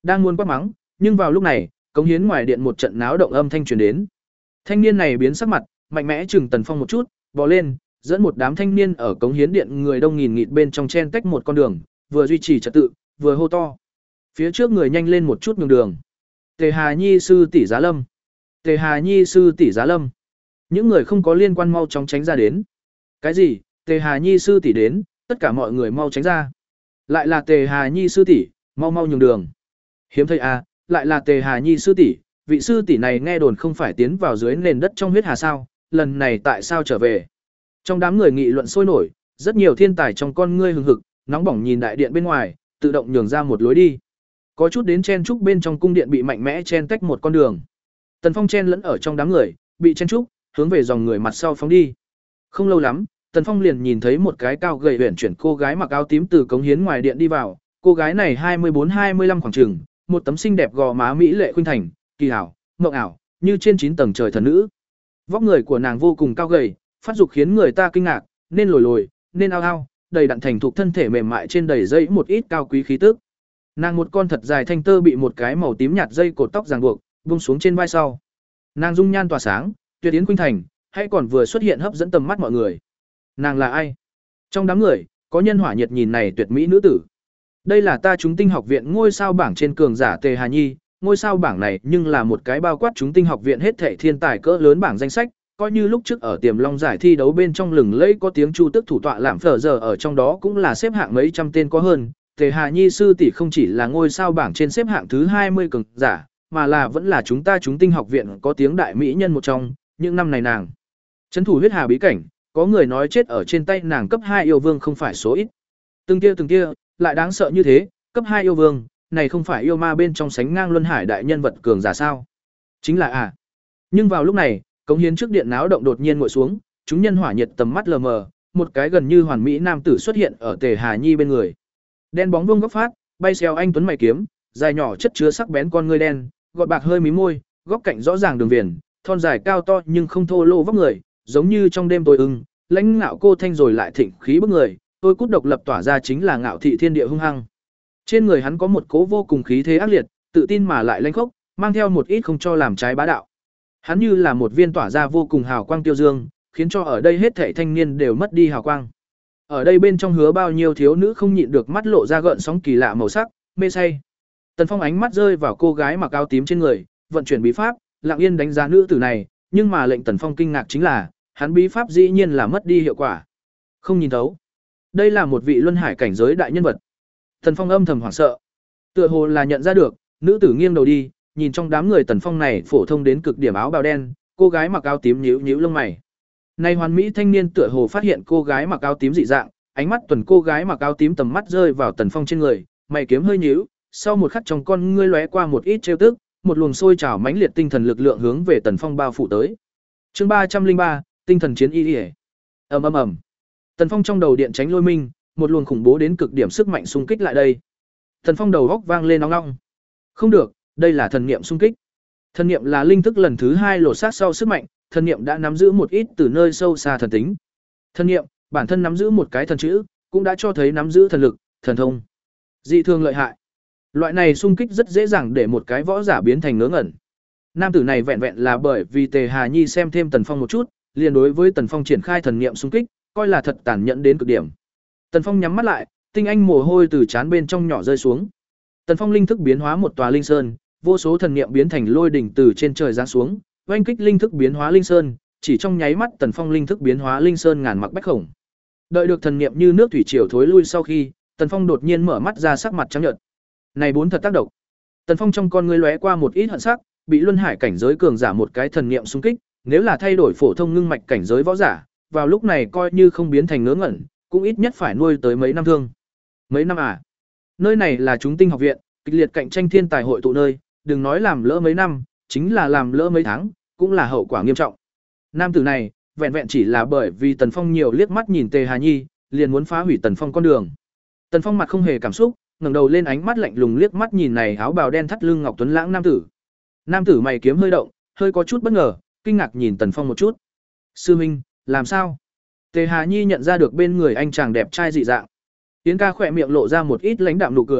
đang muốn quát mắng, nhưng vào lúc này, cống hiến ngoài điện một trận náo động âm thanh truyền đến. Thanh niên này biến sắc mặt, mạnh mẽ chừng Tần Phong một chút, bò lên, dẫn một đám thanh niên ở cống hiến điện người đông nghìn nghịt bên trong chen tách một con đường, vừa duy trì trật tự, vừa hô to. Phía trước người nhanh lên một chút nhường đường. Tề Hà Nhi sư tỷ Giá Lâm. Tề Hà Nhi sư tỷ Giá Lâm. Những người không có liên quan mau chóng tránh ra đến. Cái gì? Tề Hà Nhi sư tỷ đến, tất cả mọi người mau tránh ra. Lại là Tề Hà Nhi sư tỷ, mau mau nhường đường. Hiếm thấy à, lại là Tề Hà Nhi sư tỷ, vị sư tỷ này nghe đồn không phải tiến vào dưới nền đất trong huyết hà sao, lần này tại sao trở về? Trong đám người nghị luận sôi nổi, rất nhiều thiên tài trong con ngươi hừng hực, nóng bỏng nhìn đại điện bên ngoài, tự động nhường ra một lối đi. Có chút đến chen trúc bên trong cung điện bị mạnh mẽ chen tách một con đường. Tần Phong chen lẫn ở trong đám người, bị chen trúc, hướng về dòng người mặt sau phóng đi. Không lâu lắm, Tần Phong liền nhìn thấy một cái cao gầy uyển chuyển cô gái mặc áo tím từ cống hiến ngoài điện đi vào, cô gái này hai mươi bốn hai mươi lăm khoảng chừng, một tấm xinh đẹp gò má mỹ lệ khuynh thành, kỳ ảo, mộng ảo, như trên chín tầng trời thần nữ. Vóc người của nàng vô cùng cao gầy, phát dục khiến người ta kinh ngạc, nên lồi lồi, nên ao ao, đầy đặn thành thục thân thể mềm mại trên đầy dây một ít cao quý khí tức. Nàng một con thật dài thanh tơ bị một cái màu tím nhạt dây cột tóc ràng buộc, buông xuống trên vai sau. Nàng dung nhan tỏa sáng, tuyệt yến khuynh thành, hay còn vừa xuất hiện hấp dẫn tầm mắt mọi người. Nàng là ai? Trong đám người, có nhân hỏa nhiệt nhìn này tuyệt mỹ nữ tử. Đây là ta chúng tinh học viện ngôi sao bảng trên cường giả Tề Hà Nhi, ngôi sao bảng này nhưng là một cái bao quát chúng tinh học viện hết thảy thiên tài cỡ lớn bảng danh sách, coi như lúc trước ở Tiềm Long giải thi đấu bên trong lừng lẫy có tiếng Chu Tức thủ tọa làm phở giờ ở trong đó cũng là xếp hạng mấy trăm tên có hơn. Tề Hà Nhi sư tỷ không chỉ là ngôi sao bảng trên xếp hạng thứ hai mươi cường giả, mà là vẫn là chúng ta chúng tinh học viện có tiếng đại mỹ nhân một trong, những năm này nàng trấn thủ huyết hà bí cảnh, có người nói chết ở trên tay nàng cấp hai yêu vương không phải số ít. Từng kia từng kia, lại đáng sợ như thế, cấp hai yêu vương, này không phải yêu ma bên trong sánh ngang luân hải đại nhân vật cường giả sao? Chính là à. Nhưng vào lúc này, cống hiến trước điện náo động đột nhiên ngồi xuống, chúng nhân hỏa nhiệt tầm mắt lờ mờ, một cái gần như hoàn mỹ nam tử xuất hiện ở Tề Hà Nhi bên người. Đen bóng vuông góc phát, bay xèo anh tuấn mày kiếm, dài nhỏ chất chứa sắc bén con ngươi đen, gọt bạc hơi mí môi, góc cạnh rõ ràng đường viền, thon dài cao to nhưng không thô lỗ vóc người, giống như trong đêm tối ưng, lãnh ngạo cô thanh rồi lại thịnh khí bức người, tôi cút độc lập tỏa ra chính là ngạo thị thiên địa hung hăng. Trên người hắn có một cố vô cùng khí thế ác liệt, tự tin mà lại lãnh khốc, mang theo một ít không cho làm trái bá đạo. Hắn như là một viên tỏa ra vô cùng hào quang tiêu dương, khiến cho ở đây hết thảy thanh niên đều mất đi hào quang. Ở đây bên trong hứa bao nhiêu thiếu nữ không nhịn được mắt lộ ra gợn sóng kỳ lạ màu sắc, mê say. Tần Phong ánh mắt rơi vào cô gái mặc áo tím trên người, vận chuyển bí pháp, lặng yên đánh giá nữ tử này, nhưng mà lệnh Tần Phong kinh ngạc chính là, hắn bí pháp dĩ nhiên là mất đi hiệu quả. Không nhìn thấu. Đây là một vị luân hải cảnh giới đại nhân vật. Tần Phong âm thầm hoảng sợ. Tựa hồ là nhận ra được, nữ tử nghiêng đầu đi, nhìn trong đám người Tần Phong này phổ thông đến cực điểm áo bào đen, cô gái mặc áo tím nhíu nhíu lông mày. Này hoàn mỹ thanh niên tựa hồ phát hiện cô gái mặc áo tím dị dạng, ánh mắt tuần cô gái mặc áo tím tầm mắt rơi vào Tần Phong trên người, mày kiếm hơi nhíu, sau một khắc trong con ngươi lóe qua một ít trêu tức, một luồng sôi trào mãnh liệt tinh thần lực lượng hướng về Tần Phong bao phủ tới. Chương ba trăm linh ba, tinh thần chiến y. Ầm ầm ầm. Tần Phong trong đầu điện tránh lôi minh, một luồng khủng bố đến cực điểm sức mạnh xung kích lại đây. Tần Phong đầu góc vang lên ong ong. Không được, đây là thần niệm xung kích. Thần niệm là linh thức lần thứ hai lột xác sau sức mạnh, thần niệm đã nắm giữ một ít từ nơi sâu xa thần tính. Thần niệm, bản thân nắm giữ một cái thần chữ, cũng đã cho thấy nắm giữ thần lực, thần thông. Dị thường lợi hại. Loại này xung kích rất dễ dàng để một cái võ giả biến thành ngớ ngẩn. Nam tử này vẹn vẹn là bởi vì Tề Hà Nhi xem thêm Tần Phong một chút, liền đối với Tần Phong triển khai thần niệm xung kích, coi là thật tàn nhẫn đến cực điểm. Tần Phong nhắm mắt lại, tinh anh mồ hôi từ trán bên trong nhỏ rơi xuống. Tần Phong linh thức biến hóa một tòa linh sơn, vô số thần niệm biến thành lôi đỉnh từ trên trời giáng xuống, oanh kích linh thức biến hóa linh sơn, chỉ trong nháy mắt Tần Phong linh thức biến hóa linh sơn ngàn mặc bách khổng. Đợi được thần niệm như nước thủy triều thối lui sau khi, Tần Phong đột nhiên mở mắt ra sắc mặt trắng nhợt. Này bốn thật tác động. Tần Phong trong con ngươi lóe qua một ít hận sắc, bị luân hải cảnh giới cường giả một cái thần niệm xung kích, nếu là thay đổi phổ thông ngưng mạch cảnh giới võ giả, vào lúc này coi như không biến thành ngớ ngẩn, cũng ít nhất phải nuôi tới mấy năm thương. Mấy năm à? Nơi này là chúng tinh học viện, kịch liệt cạnh tranh thiên tài hội tụ nơi, đừng nói làm lỡ mấy năm, chính là làm lỡ mấy tháng, cũng là hậu quả nghiêm trọng. Nam tử này, vẹn vẹn chỉ là bởi vì Tần Phong nhiều liếc mắt nhìn Tề Hà Nhi, liền muốn phá hủy Tần Phong con đường. Tần Phong mặt không hề cảm xúc, ngẩng đầu lên ánh mắt lạnh lùng liếc mắt nhìn này áo bào đen thắt lưng ngọc tuấn lãng nam tử. Nam tử mày kiếm hơi động, hơi có chút bất ngờ, kinh ngạc nhìn Tần Phong một chút. "Sư huynh, làm sao?" Tề Hà Nhi nhận ra được bên người anh chàng đẹp trai dị dạng. Yến ca khỏe miệng lộ ra một ít lãnh đạm nụ cười,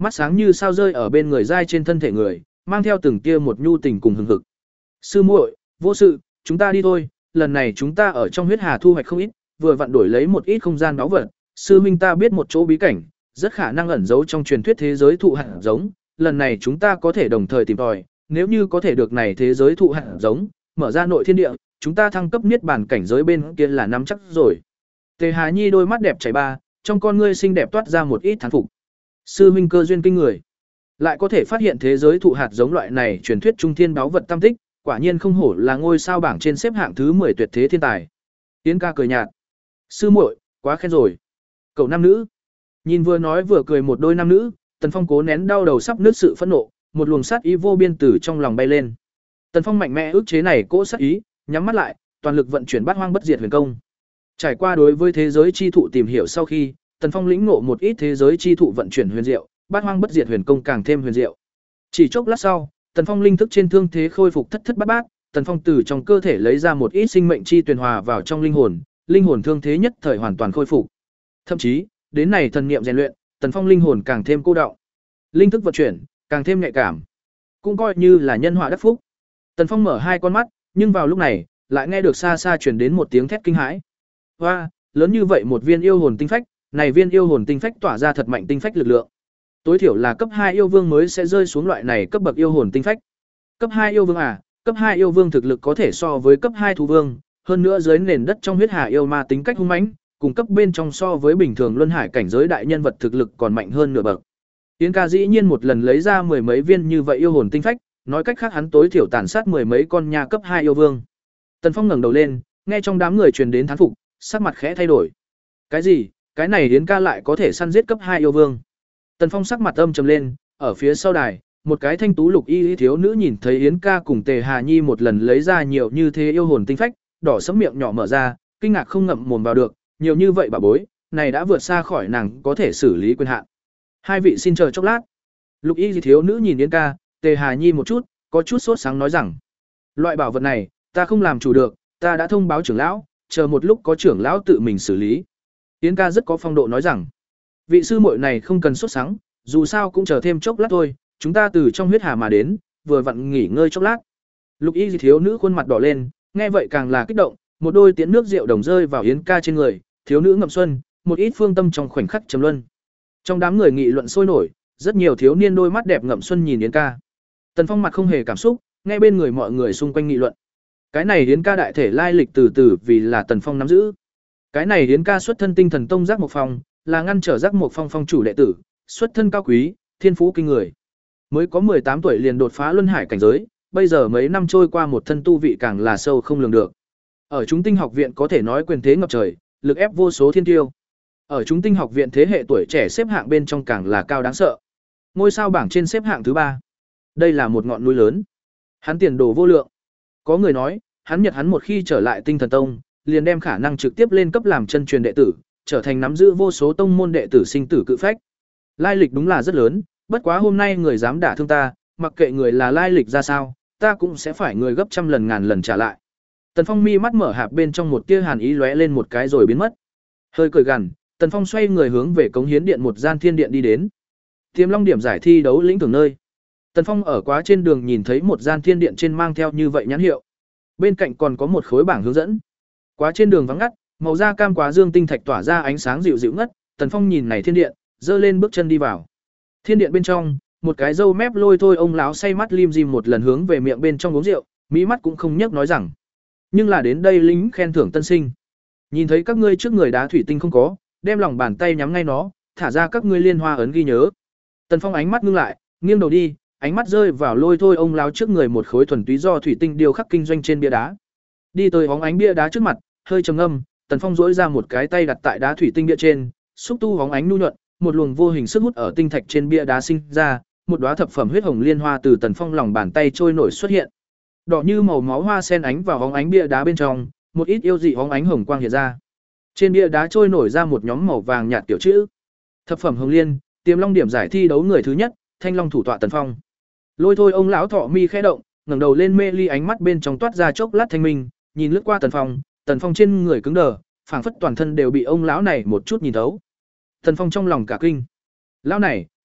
mắt sáng như sao rơi ở bên người dai trên thân thể người, mang theo từng tia một nhu tình cùng hừng hực. Sư muội, vô sự, chúng ta đi thôi, lần này chúng ta ở trong huyết hà thu hoạch không ít, vừa vặn đổi lấy một ít không gian báu vật, sư huynh ta biết một chỗ bí cảnh, rất khả năng ẩn giấu trong truyền thuyết thế giới thụ hạt giống, lần này chúng ta có thể đồng thời tìm tòi, nếu như có thể được này thế giới thụ hạt giống, mở ra nội thiên địa, chúng ta thăng cấp niết bàn cảnh giới bên kia là nắm chắc rồi. Tề Hà Nhi đôi mắt đẹp chảy ba, trong con ngươi xinh đẹp toát ra một ít thán phục. Sư huynh cơ duyên kinh người, lại có thể phát hiện thế giới thụ hạt giống loại này truyền thuyết trung thiên báu vật tam tích, quả nhiên không hổ là ngôi sao bảng trên xếp hạng thứ mười tuyệt thế thiên tài. Yến ca cười nhạt. Sư muội, quá khen rồi. Cậu nam nữ. Nhìn vừa nói vừa cười một đôi nam nữ, Tần Phong cố nén đau đầu sắp nứt sự phẫn nộ, một luồng sát ý vô biên từ trong lòng bay lên. Tần Phong mạnh mẽ ức chế này cỗ sát ý, nhắm mắt lại, toàn lực vận chuyển Bát Hoang Bất Diệt Huyền Công. Trải qua đối với thế giới chi thụ tìm hiểu sau khi, Tần Phong lĩnh ngộ một ít thế giới chi thụ vận chuyển huyền diệu, Bát Hoang Bất Diệt Huyền Công càng thêm huyền diệu. Chỉ chốc lát sau, Tần Phong linh thức trên thương thế khôi phục thất thất bát bát, Tần Phong từ trong cơ thể lấy ra một ít sinh mệnh chi tuyền hòa vào trong linh hồn, linh hồn thương thế nhất thời hoàn toàn khôi phục. Thậm chí, đến này thần niệm rèn luyện, Tần Phong linh hồn càng thêm cô đọng. Linh thức vận chuyển, càng thêm nhạy cảm. Cũng coi như là nhân họa đắc phúc. Tần Phong mở hai con mắt, nhưng vào lúc này, lại nghe được xa xa truyền đến một tiếng thét kinh hãi. Hoa, lớn như vậy một viên yêu hồn tinh phách, này viên yêu hồn tinh phách tỏa ra thật mạnh tinh phách lực lượng. Tối thiểu là cấp hai yêu vương mới sẽ rơi xuống loại này cấp bậc yêu hồn tinh phách. Cấp hai yêu vương à, cấp hai yêu vương thực lực có thể so với cấp hai thú vương, hơn nữa dưới nền đất trong huyết hà yêu ma tính cách hung mãnh, cùng cấp bên trong so với bình thường luân hải cảnh giới đại nhân vật thực lực còn mạnh hơn nửa bậc. Yến ca dĩ nhiên một lần lấy ra mười mấy viên như vậy yêu hồn tinh phách, nói cách khác hắn tối thiểu tàn sát mười mấy con nha cấp hai yêu vương. Tần Phong ngẩng đầu lên, nghe trong đám người truyền đến thán phục, sắc mặt khẽ thay đổi. Cái gì? Cái này Yến ca lại có thể săn giết cấp hai yêu vương? Tần Phong sắc mặt âm trầm lên, ở phía sau đài, một cái thanh tú lục y thiếu nữ nhìn thấy Yến ca cùng Tề Hà Nhi một lần lấy ra nhiều như thế yêu hồn tinh phách, đỏ sẫm miệng nhỏ mở ra, kinh ngạc không ngậm mồm vào được, nhiều như vậy bà bối, này đã vượt xa khỏi nàng có thể xử lý quyền hạn. Hai vị xin chờ chốc lát. Lục y thiếu nữ nhìn Yến ca, Tề Hà Nhi một chút, có chút sốt sáng nói rằng, loại bảo vật này, ta không làm chủ được, ta đã thông báo trưởng lão, chờ một lúc có trưởng lão tự mình xử lý. Yến ca rất có phong độ nói rằng, vị sư muội này không cần sốt sáng, dù sao cũng chờ thêm chốc lát thôi, chúng ta từ trong huyết hà mà đến, vừa vặn nghỉ ngơi chốc lát. Lục y thiếu nữ khuôn mặt đỏ lên, nghe vậy càng là kích động, một đôi tiễn nước rượu đồng rơi vào Yến ca trên người, thiếu nữ ngậm xuân, một ít phương tâm trong khoảnh khắc trầm luân. Trong đám người nghị luận sôi nổi, rất nhiều thiếu niên đôi mắt đẹp ngậm xuân nhìn Yến ca. Tần Phong mặt không hề cảm xúc, nghe bên người mọi người xung quanh nghị luận. Cái này Yến ca đại thể lai lịch từ từ vì là Tần Phong nắm giữ. Cái này Yến ca xuất thân Tinh Thần Tông Giác Mộc Phong, là ngăn trở Giác Mộc Phong phong chủ đệ tử, xuất thân cao quý, thiên phú kinh người. Mới có mười tám tuổi liền đột phá luân hải cảnh giới, bây giờ mấy năm trôi qua một thân tu vị càng là sâu không lường được. Ở chúng tinh học viện có thể nói quyền thế ngập trời, lực ép vô số thiên tiêu. Ở chúng tinh học viện thế hệ tuổi trẻ xếp hạng bên trong càng là cao đáng sợ. Ngôi sao bảng trên xếp hạng thứ ba. Đây là một ngọn núi lớn. Hắn tiền đồ vô lượng. Có người nói, hắn nhật hắn một khi trở lại Tinh Thần Tông, liền đem khả năng trực tiếp lên cấp làm chân truyền đệ tử, trở thành nắm giữ vô số tông môn đệ tử sinh tử cự phách. Lai lịch đúng là rất lớn, bất quá hôm nay người dám đả thương ta, mặc kệ người là lai lịch ra sao, ta cũng sẽ phải người gấp trăm lần ngàn lần trả lại. Tần Phong mi mắt mở hạp bên trong một tia hàn ý lóe lên một cái rồi biến mất. Hơi cười gằn, Tần Phong xoay người hướng về cống hiến điện một gian thiên điện đi đến. Tiềm Long điểm giải thi đấu lĩnh thưởng nơi. Tần Phong ở quá trên đường nhìn thấy một gian thiên điện trên mang theo như vậy nhãn hiệu. Bên cạnh còn có một khối bảng hướng dẫn. Quá trên đường vắng ngắt, màu da cam quá dương tinh thạch tỏa ra ánh sáng dịu dịu ngất, Tần Phong nhìn này thiên điện, giơ lên bước chân đi vào. Thiên điện bên trong, một cái râu mép lôi thôi ông lão say mắt lim dim một lần hướng về miệng bên trong uống rượu, mỹ mắt cũng không nhấc nói rằng, nhưng là đến đây lính khen thưởng tân sinh. Nhìn thấy các ngươi trước người đá thủy tinh không có, đem lòng bàn tay nhắm ngay nó, thả ra các ngươi liên hoa ấn ghi nhớ. Tần Phong ánh mắt ngưng lại, nghiêng đầu đi, ánh mắt rơi vào lôi thôi ông lão trước người một khối thuần túy do thủy tinh điêu khắc kinh doanh trên bia đá. Đi tới hóng ánh bia đá trước mặt, hơi trầm ngâm, Tần Phong duỗi ra một cái tay đặt tại đá thủy tinh bia trên, xúc tu hóng ánh nhu nhuận, một luồng vô hình sức hút ở tinh thạch trên bia đá sinh ra, một đóa thập phẩm huyết hồng liên hoa từ Tần Phong lòng bàn tay trôi nổi xuất hiện. Đỏ như màu máu hoa sen ánh vào hóng ánh bia đá bên trong, một ít yêu dị hóng ánh hồng quang hiện ra. Trên bia đá trôi nổi ra một nhóm màu vàng nhạt tiểu chữ. Thập phẩm hồng liên, Tiềm Long điểm giải thi đấu người thứ nhất, Thanh Long thủ tọa Tần Phong. Lôi thôi ông lão thọ mi khẽ động, ngẩng đầu lên mê ly ánh mắt bên trong toát ra chốc lát thanh minh, nhìn lướt qua Tần Phong, Tần Phong trên người cứng đờ, phảng phất toàn thân đều bị ông lão này một chút nhìn thấu. Tần Phong trong lòng cả kinh. Lão này,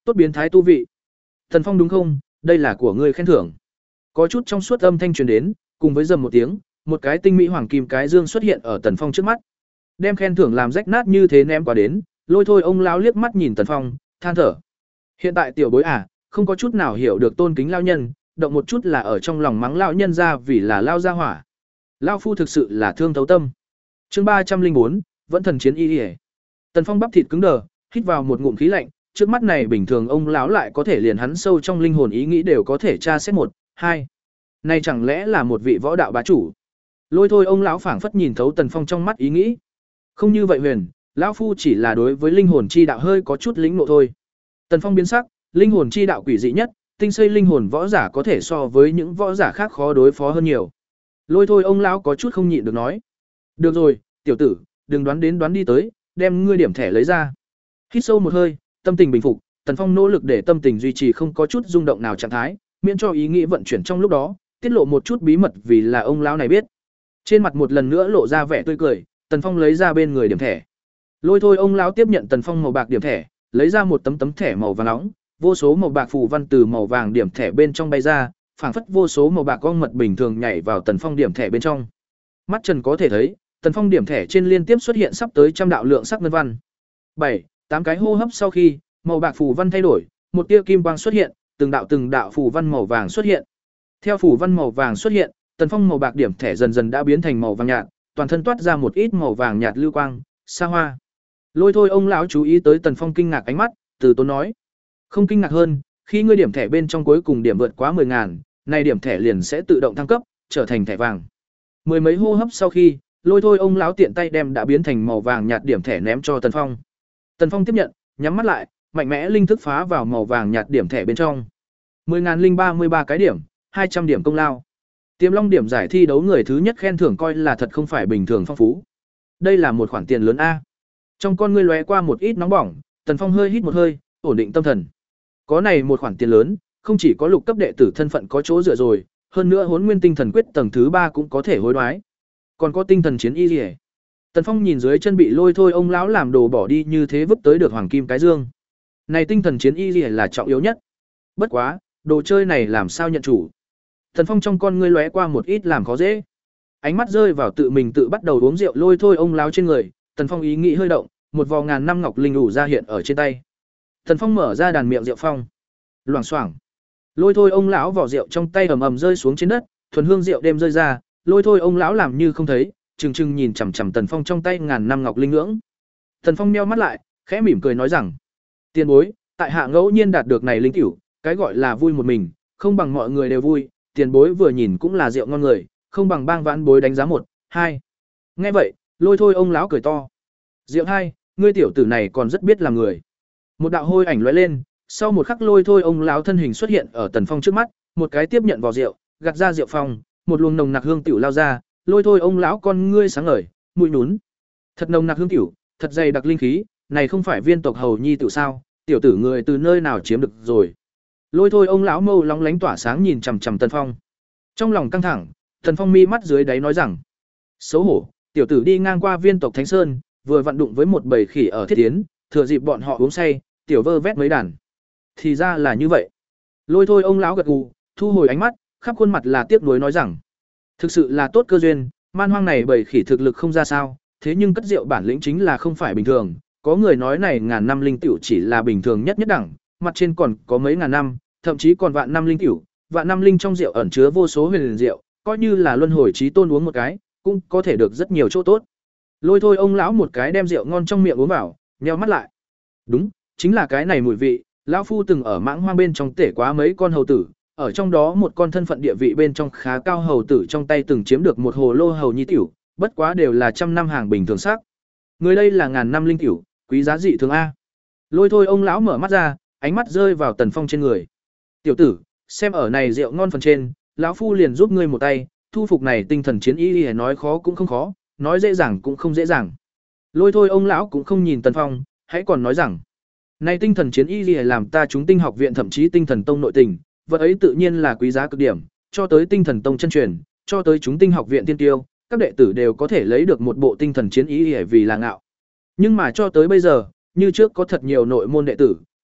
Tốt biến thái tu vị. Tần Phong đúng không? Đây là của ngươi khen thưởng. Có chút trong suốt âm thanh truyền đến, cùng với rầm một tiếng, một cái tinh mỹ hoàng kim cái dương xuất hiện ở Tần Phong trước mắt. Đem khen thưởng làm rách nát như thế ném qua đến, Lôi Thôi ông lão liếc mắt nhìn Tần Phong, than thở. Hiện tại tiểu bối à, không có chút nào hiểu được tôn kính lão nhân, động một chút là ở trong lòng mắng lão nhân ra vì là lao ra hỏa. Lão phu thực sự là thương thấu tâm. Chương ba trăm linh bốn, vẫn thần chiến y y. Tần Phong bắp thịt cứng đờ, hít vào một ngụm khí lạnh, trước mắt này bình thường ông lão lại có thể liền hắn sâu trong linh hồn ý nghĩ đều có thể tra xét một, hai. Này chẳng lẽ là một vị võ đạo bá chủ? Lôi Thôi ông lão phảng phất nhìn thấu Tần Phong trong mắt ý nghĩ. Không như vậy Huyền, lão phu chỉ là đối với linh hồn chi đạo hơi có chút lĩnh ngộ thôi. Tần Phong biến sắc, linh hồn chi đạo quỷ dị nhất, tinh xây linh hồn võ giả có thể so với những võ giả khác khó đối phó hơn nhiều. Lôi Thôi ông lão có chút không nhịn được nói. Được rồi, tiểu tử, đừng đoán đến đoán đi tới, đem ngươi điểm thẻ lấy ra. Hít sâu một hơi, tâm tình bình phục, Tần Phong nỗ lực để tâm tình duy trì không có chút rung động nào trạng thái, miễn cho ý nghĩ vận chuyển trong lúc đó, tiết lộ một chút bí mật vì là ông lão này biết. Trên mặt một lần nữa lộ ra vẻ tươi cười, Tần Phong lấy ra bên người điểm thẻ. Lôi Thôi ông lão tiếp nhận Tần Phong màu bạc điểm thẻ, lấy ra một tấm tấm thẻ màu vàng nóng, vô số màu bạc phù văn từ màu vàng điểm thẻ bên trong bay ra, phảng phất vô số màu bạc con mật bình thường nhảy vào Tần Phong điểm thẻ bên trong. Mắt Trần có thể thấy, Tần Phong điểm thẻ trên liên tiếp xuất hiện sắp tới trăm đạo lượng sắc ngân văn. bảy, tám cái hô hấp sau khi, màu bạc phù văn thay đổi, một tia kim quang xuất hiện, từng đạo từng đạo phù văn màu vàng xuất hiện. Theo phù văn màu vàng xuất hiện, Tần Phong màu bạc điểm thẻ dần dần đã biến thành màu vàng nhạt, toàn thân toát ra một ít màu vàng nhạt lưu quang, xa hoa. Lôi Thôi ông lão chú ý tới Tần Phong kinh ngạc ánh mắt, từ tốn nói: "Không kinh ngạc hơn, khi ngươi điểm thẻ bên trong cuối cùng điểm vượt quá mười ngàn, này điểm thẻ liền sẽ tự động thăng cấp, trở thành thẻ vàng." Mười mấy hô hấp sau khi, Lôi Thôi ông lão tiện tay đem đã biến thành màu vàng nhạt điểm thẻ ném cho Tần Phong. Tần Phong tiếp nhận, nhắm mắt lại, mạnh mẽ linh thức phá vào màu vàng nhạt điểm thẻ bên trong. mười nghìn ba mươi ba cái điểm, hai trăm điểm công lao. Tiềm Long điểm giải thi đấu người thứ nhất khen thưởng coi là thật không phải bình thường phong phú. Đây là một khoản tiền lớn a. Trong con ngươi lóe qua một ít nóng bỏng, Tần Phong hơi hít một hơi, ổn định tâm thần. Có này một khoản tiền lớn, không chỉ có lục cấp đệ tử thân phận có chỗ dựa rồi, hơn nữa Hỗn Nguyên Tinh Thần Quyết tầng thứ ba cũng có thể hối đoái. Còn có tinh thần chiến y liễu. Tần Phong nhìn dưới chân bị Lôi Thôi ông lão làm đồ bỏ đi như thế vứt tới được hoàng kim cái dương. Này tinh thần chiến y liễu là trọng yếu nhất. Bất quá, đồ chơi này làm sao nhận chủ? Tần Phong trong con ngươi lóe qua một ít làm khó dễ. Ánh mắt rơi vào tự mình tự bắt đầu uống rượu Lôi Thôi ông lão trên người, Tần Phong ý nghĩ hơi động, một vò ngàn năm ngọc linh ủ ra hiện ở trên tay. Tần Phong mở ra đàn miệng rượu phong. Loảng xoảng. Lôi Thôi ông lão vỏ rượu trong tay ầm ầm rơi xuống trên đất, thuần hương rượu đêm rơi ra, Lôi Thôi ông lão làm như không thấy, trừng trừng nhìn chằm chằm Tần Phong trong tay ngàn năm ngọc linh ngưỡng. Tần Phong nheo mắt lại, khẽ mỉm cười nói rằng: "Tiền bối, tại hạ ngẫu nhiên đạt được này linh cửu, cái gọi là vui một mình, không bằng mọi người đều vui, tiền bối vừa nhìn cũng là rượu ngon người, không bằng bang vãn bối đánh giá một, hai." Nghe vậy, Lôi Thôi ông lão cười to. "Rượu hai, ngươi tiểu tử này còn rất biết làm người." Một đạo hôi ảnh lóe lên, sau một khắc Lôi Thôi ông lão thân hình xuất hiện ở Tần Phong trước mắt, một cái tiếp nhận vỏ rượu, gạt ra rượu phong, một luồng nồng nặc hương tiểu lao ra, Lôi Thôi ông lão con ngươi sáng ngời, mũi nhún. Thật nồng nặc hương tiểu, thật dày đặc linh khí, này không phải viên tộc hầu nhi tiểu sao, tiểu tử người từ nơi nào chiếm được rồi. Lôi Thôi ông lão mâu lóng lánh tỏa sáng nhìn chằm chằm Tần Phong. Trong lòng căng thẳng, Tần Phong mi mắt dưới đáy nói rằng: "Xấu hổ, tiểu tử đi ngang qua viên tộc Thánh Sơn, vừa vặn đụng với một bầy khỉ ở Thiết Tiến, thừa dịp bọn họ uống say, tiểu vơ vét mấy đàn." Thì ra là như vậy. Lôi Thôi ông lão gật gù, thu hồi ánh mắt, khắp khuôn mặt là tiếc nuối nói rằng: "Thực sự là tốt cơ duyên, man hoang này bầy khỉ thực lực không ra sao, thế nhưng cất rượu bản lĩnh chính là không phải bình thường, có người nói này ngàn năm linh tiểu chỉ là bình thường nhất nhất đẳng, mặt trên còn có mấy ngàn năm, thậm chí còn vạn năm linh tiểu, vạn năm linh trong rượu ẩn chứa vô số huyền liền rượu, coi như là luân hồi chí tôn uống một cái, cũng có thể được rất nhiều chỗ tốt." Lôi Thôi ông lão một cái đem rượu ngon trong miệng uống vào, nheo mắt lại. "Đúng, chính là cái này mùi vị, lão phu từng ở mãng hoang bên trong tể quá mấy con hầu tử, ở trong đó một con thân phận địa vị bên trong khá cao hầu tử trong tay từng chiếm được một hồ lô hầu nhi tiểu, bất quá đều là trăm năm hàng bình thường sắc. Người đây là ngàn năm linh tiểu, quý giá dị thường a." Lôi Thôi ông lão mở mắt ra, ánh mắt rơi vào Tần Phong trên người. "Tiểu tử, xem ở này rượu ngon phần trên, lão phu liền giúp ngươi một tay, thu phục này tinh thần chiến y y nói khó cũng không khó, nói dễ dàng cũng không dễ dàng." Lôi Thôi ông lão cũng không nhìn Tần Phong, hãy còn nói rằng: "Này tinh thần chiến y y làm ta chúng tinh học viện thậm chí tinh thần tông nội tình, vật ấy tự nhiên là quý giá cực điểm, cho tới tinh thần tông chân truyền, cho tới chúng tinh học viện tiên tiêu, các đệ tử đều có thể lấy được một bộ tinh thần chiến y y vì là ngạo. Nhưng mà cho tới bây giờ, như trước có thật nhiều nội môn đệ tử,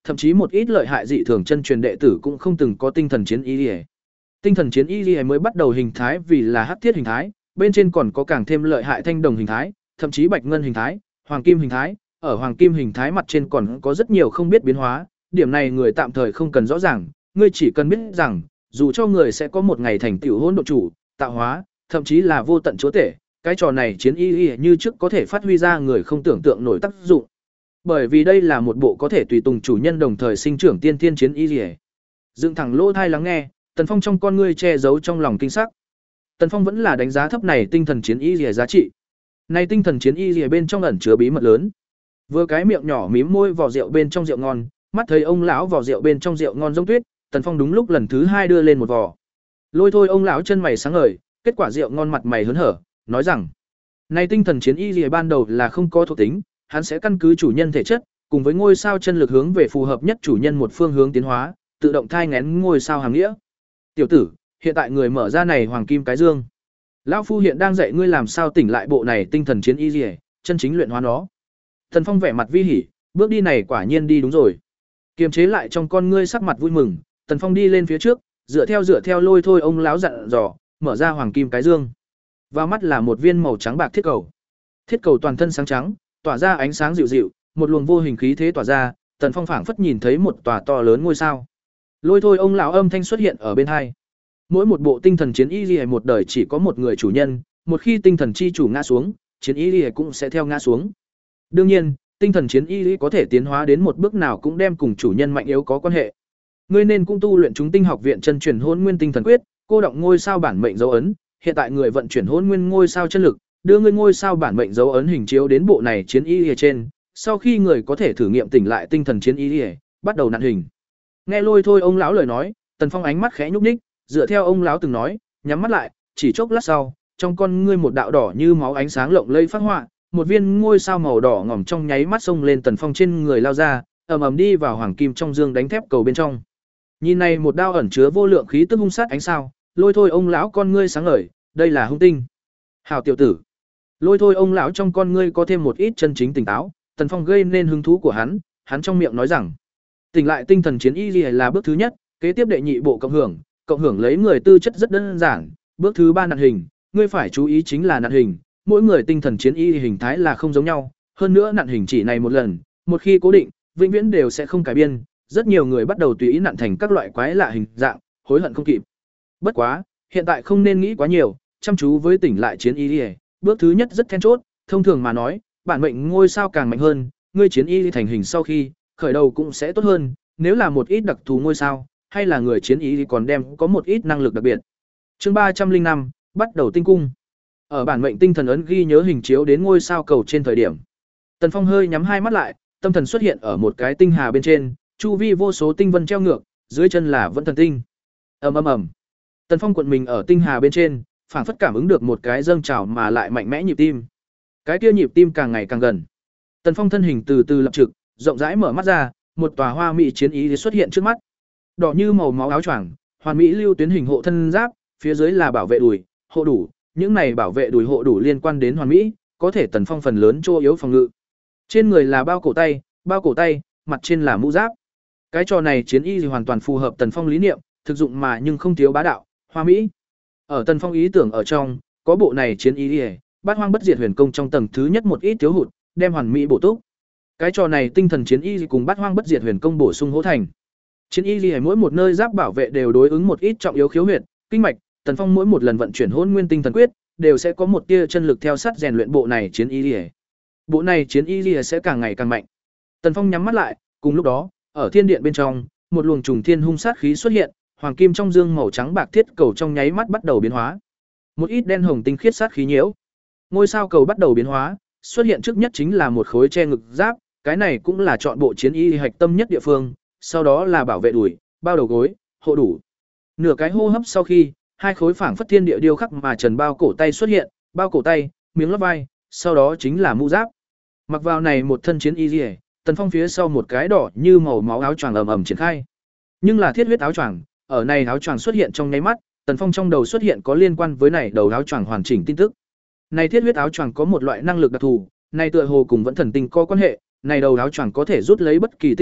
thậm chí một ít lợi hại dị thường chân truyền đệ tử cũng không từng có tinh thần chiến y liễu. Tinh thần chiến y liễu mới bắt đầu hình thái vì là hắc thiết hình thái, bên trên còn có càng thêm lợi hại thanh đồng hình thái, thậm chí bạch ngân hình thái, hoàng kim hình thái, ở hoàng kim hình thái mặt trên còn có rất nhiều không biết biến hóa, điểm này người tạm thời không cần rõ ràng, ngươi chỉ cần biết rằng, dù cho người sẽ có một ngày thành tựu hỗn độn chủ, tạo hóa, thậm chí là vô tận chúa tể, cái trò này chiến y y như trước có thể phát huy ra người không tưởng tượng nổi tác dụng. Bởi vì đây là một bộ có thể tùy tùng chủ nhân đồng thời sinh trưởng tiên thiên chiến y y. Dựng thẳng lỗ tai lắng nghe, Tần Phong trong con ngươi che giấu trong lòng kinh sắc. Tần Phong vẫn là đánh giá thấp này tinh thần chiến y y giá trị. Này tinh thần chiến y y bên trong ẩn chứa bí mật lớn. Vừa cái miệng nhỏ mím môi vỏ rượu bên trong rượu ngon, mắt thấy ông lão vỏ rượu bên trong rượu ngon giống tuyết, Tần Phong đúng lúc lần thứ hai đưa lên một vỏ. Lôi thôi ông lão chân mày sáng ngời, kết quả rượu ngon mặt mày hớn hở, nói rằng: "Này tinh thần chiến y liễu ban đầu là không có thuộc tính, hắn sẽ căn cứ chủ nhân thể chất, cùng với ngôi sao chân lực hướng về phù hợp nhất chủ nhân một phương hướng tiến hóa, tự động thai nghén ngôi sao hàm nghĩa. Tiểu tử, hiện tại người mở ra này hoàng kim cái dương. Lão phu hiện đang dạy ngươi làm sao tỉnh lại bộ này tinh thần chiến y liễu, chân chính luyện hóa nó." Tần Phong vẻ mặt vi hỉ, bước đi này quả nhiên đi đúng rồi. Kiềm chế lại trong con ngươi sắc mặt vui mừng, Tần Phong đi lên phía trước, dựa theo dựa theo lôi thôi ông lão dặn dò, mở ra hoàng kim cái dương. Vào mắt là một viên màu trắng bạc thiết cầu. Thiết cầu toàn thân sáng trắng, tỏa ra ánh sáng dịu dịu, một luồng vô hình khí thế tỏa ra, Tần Phong phảng phất nhìn thấy một tòa to lớn ngôi sao. Lôi thôi ông lão âm thanh xuất hiện ở bên hai. Mỗi một bộ tinh thần chiến y liễu một đời chỉ có một người chủ nhân, một khi tinh thần chi chủ ngã xuống, chiến y liễu cũng sẽ theo ngã xuống. Đương nhiên, tinh thần chiến y lý có thể tiến hóa đến một bước nào cũng đem cùng chủ nhân mạnh yếu có quan hệ. Ngươi nên cũng tu luyện chúng tinh học viện chân truyền hôn nguyên tinh thần quyết, cô động ngôi sao bản mệnh dấu ấn, hiện tại người vận chuyển hôn nguyên ngôi sao chân lực, đưa ngươi ngôi sao bản mệnh dấu ấn hình chiếu đến bộ này chiến y lý trên, sau khi người có thể thử nghiệm tỉnh lại tinh thần chiến y lý, bắt đầu nặn hình. Nghe lôi thôi ông lão lời nói, Tần Phong ánh mắt khẽ nhúc nhích, dựa theo ông lão từng nói, nhắm mắt lại, chỉ chốc lát sau, trong con ngươi một đạo đỏ như máu ánh sáng lộng lẫy phát họa, một viên ngôi sao màu đỏ ngỏm trong nháy mắt xông lên Tần Phong trên người lao ra, ầm ầm đi vào hoàng kim trong dương đánh thép cầu bên trong. Nhìn này một đao ẩn chứa vô lượng khí tức hung sát ánh sao, lôi thôi ông lão con ngươi sáng ngời, đây là hung tinh. Hảo tiểu tử. Lôi thôi ông lão trong con ngươi có thêm một ít chân chính tỉnh táo, Tần Phong gây nên hứng thú của hắn, hắn trong miệng nói rằng: "Tỉnh lại tinh thần chiến y liễu là bước thứ nhất, kế tiếp đệ nhị bộ cộng hưởng, cộng hưởng lấy người tư chất rất đơn giản, bước thứ ba nặn hình, ngươi phải chú ý chính là nặn hình." Mỗi người tinh thần chiến y hình thái là không giống nhau, hơn nữa nặn hình chỉ này một lần, một khi cố định, vĩnh viễn đều sẽ không cải biên, rất nhiều người bắt đầu tùy ý nặn thành các loại quái lạ hình dạng, hối hận không kịp. Bất quá, hiện tại không nên nghĩ quá nhiều, chăm chú với tỉnh lại chiến y, bước thứ nhất rất then chốt, thông thường mà nói, bản mệnh ngôi sao càng mạnh hơn, ngươi chiến y thành hình sau khi, khởi đầu cũng sẽ tốt hơn, nếu là một ít đặc thù ngôi sao, hay là người chiến y còn đem có một ít năng lực đặc biệt. Chương ba trăm linh năm, bắt đầu tinh cung. Ở bản mệnh tinh thần ấn ghi nhớ hình chiếu đến ngôi sao cầu trên thời điểm, Tần Phong hơi nhắm hai mắt lại, tâm thần xuất hiện ở một cái tinh hà bên trên, chu vi vô số tinh vân treo ngược, dưới chân là vẫn thần tinh. Ầm ầm ầm. Tần Phong cuộn mình ở tinh hà bên trên, phảng phất cảm ứng được một cái dâng trào mà lại mạnh mẽ nhịp tim. Cái kia nhịp tim càng ngày càng gần. Tần Phong thân hình từ từ lập trực, rộng rãi mở mắt ra, một tòa hoa mỹ chiến ý xuất hiện trước mắt. Đỏ như màu máu áo choàng, hoàn mỹ lưu tuyến hình hộ thân giáp, phía dưới là bảo vệ đùi, hộ đủ. Những này bảo vệ đùi hộ đủ liên quan đến hoàn mỹ, có thể Tần Phong phần lớn chỗ yếu phòng ngự. Trên người là bao cổ tay, bao cổ tay, mặt trên là mũ giáp. Cái trò này chiến y thì hoàn toàn phù hợp Tần Phong lý niệm, thực dụng mà nhưng không thiếu bá đạo, hoa mỹ. Ở Tần Phong ý tưởng ở trong, có bộ này chiến y, Bát Hoang Bất Diệt Huyền Công trong tầng thứ nhất một ít thiếu hụt, đem hoàn mỹ bổ túc. Cái trò này tinh thần chiến y cùng Bát Hoang Bất Diệt Huyền Công bổ sung hỗ thành. Chiến y mỗi một nơi giáp bảo vệ đều đối ứng một ít trọng yếu khiếu huyệt, kinh mạch. Tần Phong mỗi một lần vận chuyển Hỗn Nguyên Tinh Thần Quyết, đều sẽ có một tia chân lực theo sát rèn luyện bộ này chiến y liễu. Bộ này chiến y liễu sẽ càng ngày càng mạnh. Tần Phong nhắm mắt lại, cùng lúc đó, ở thiên điện bên trong, một luồng trùng thiên hung sát khí xuất hiện, hoàng kim trong dương màu trắng bạc thiết cầu trong nháy mắt bắt đầu biến hóa. Một ít đen hồng tinh khiết sát khí nhiễu. Ngôi sao cầu bắt đầu biến hóa, xuất hiện trước nhất chính là một khối che ngực giáp, cái này cũng là chọn bộ chiến y hạch tâm nhất địa phương, sau đó là bảo vệ đùi, bao đầu gối, hộ đủ. Nửa cái hô hấp sau khi, hai khối phảng phất thiên địa điêu khắc mà trần bao cổ tay xuất hiện, bao cổ tay, miếng lót vai, sau đó chính là mũ giáp. Mặc vào này một thân chiến y liễu, Tần Phong phía sau một cái đỏ như màu máu áo choàng ầm ầm triển khai. Nhưng là thiết huyết áo choàng, ở này áo choàng xuất hiện trong nháy mắt, Tần Phong trong đầu xuất hiện có liên quan với này đầu áo choàng hoàn chỉnh tin tức. Này thiết huyết áo choàng có một loại năng lực đặc thù, này tựa hồ cùng vẫn thần tinh có quan hệ, này đầu áo choàng có thể rút lấy bất kỳ tinh lực,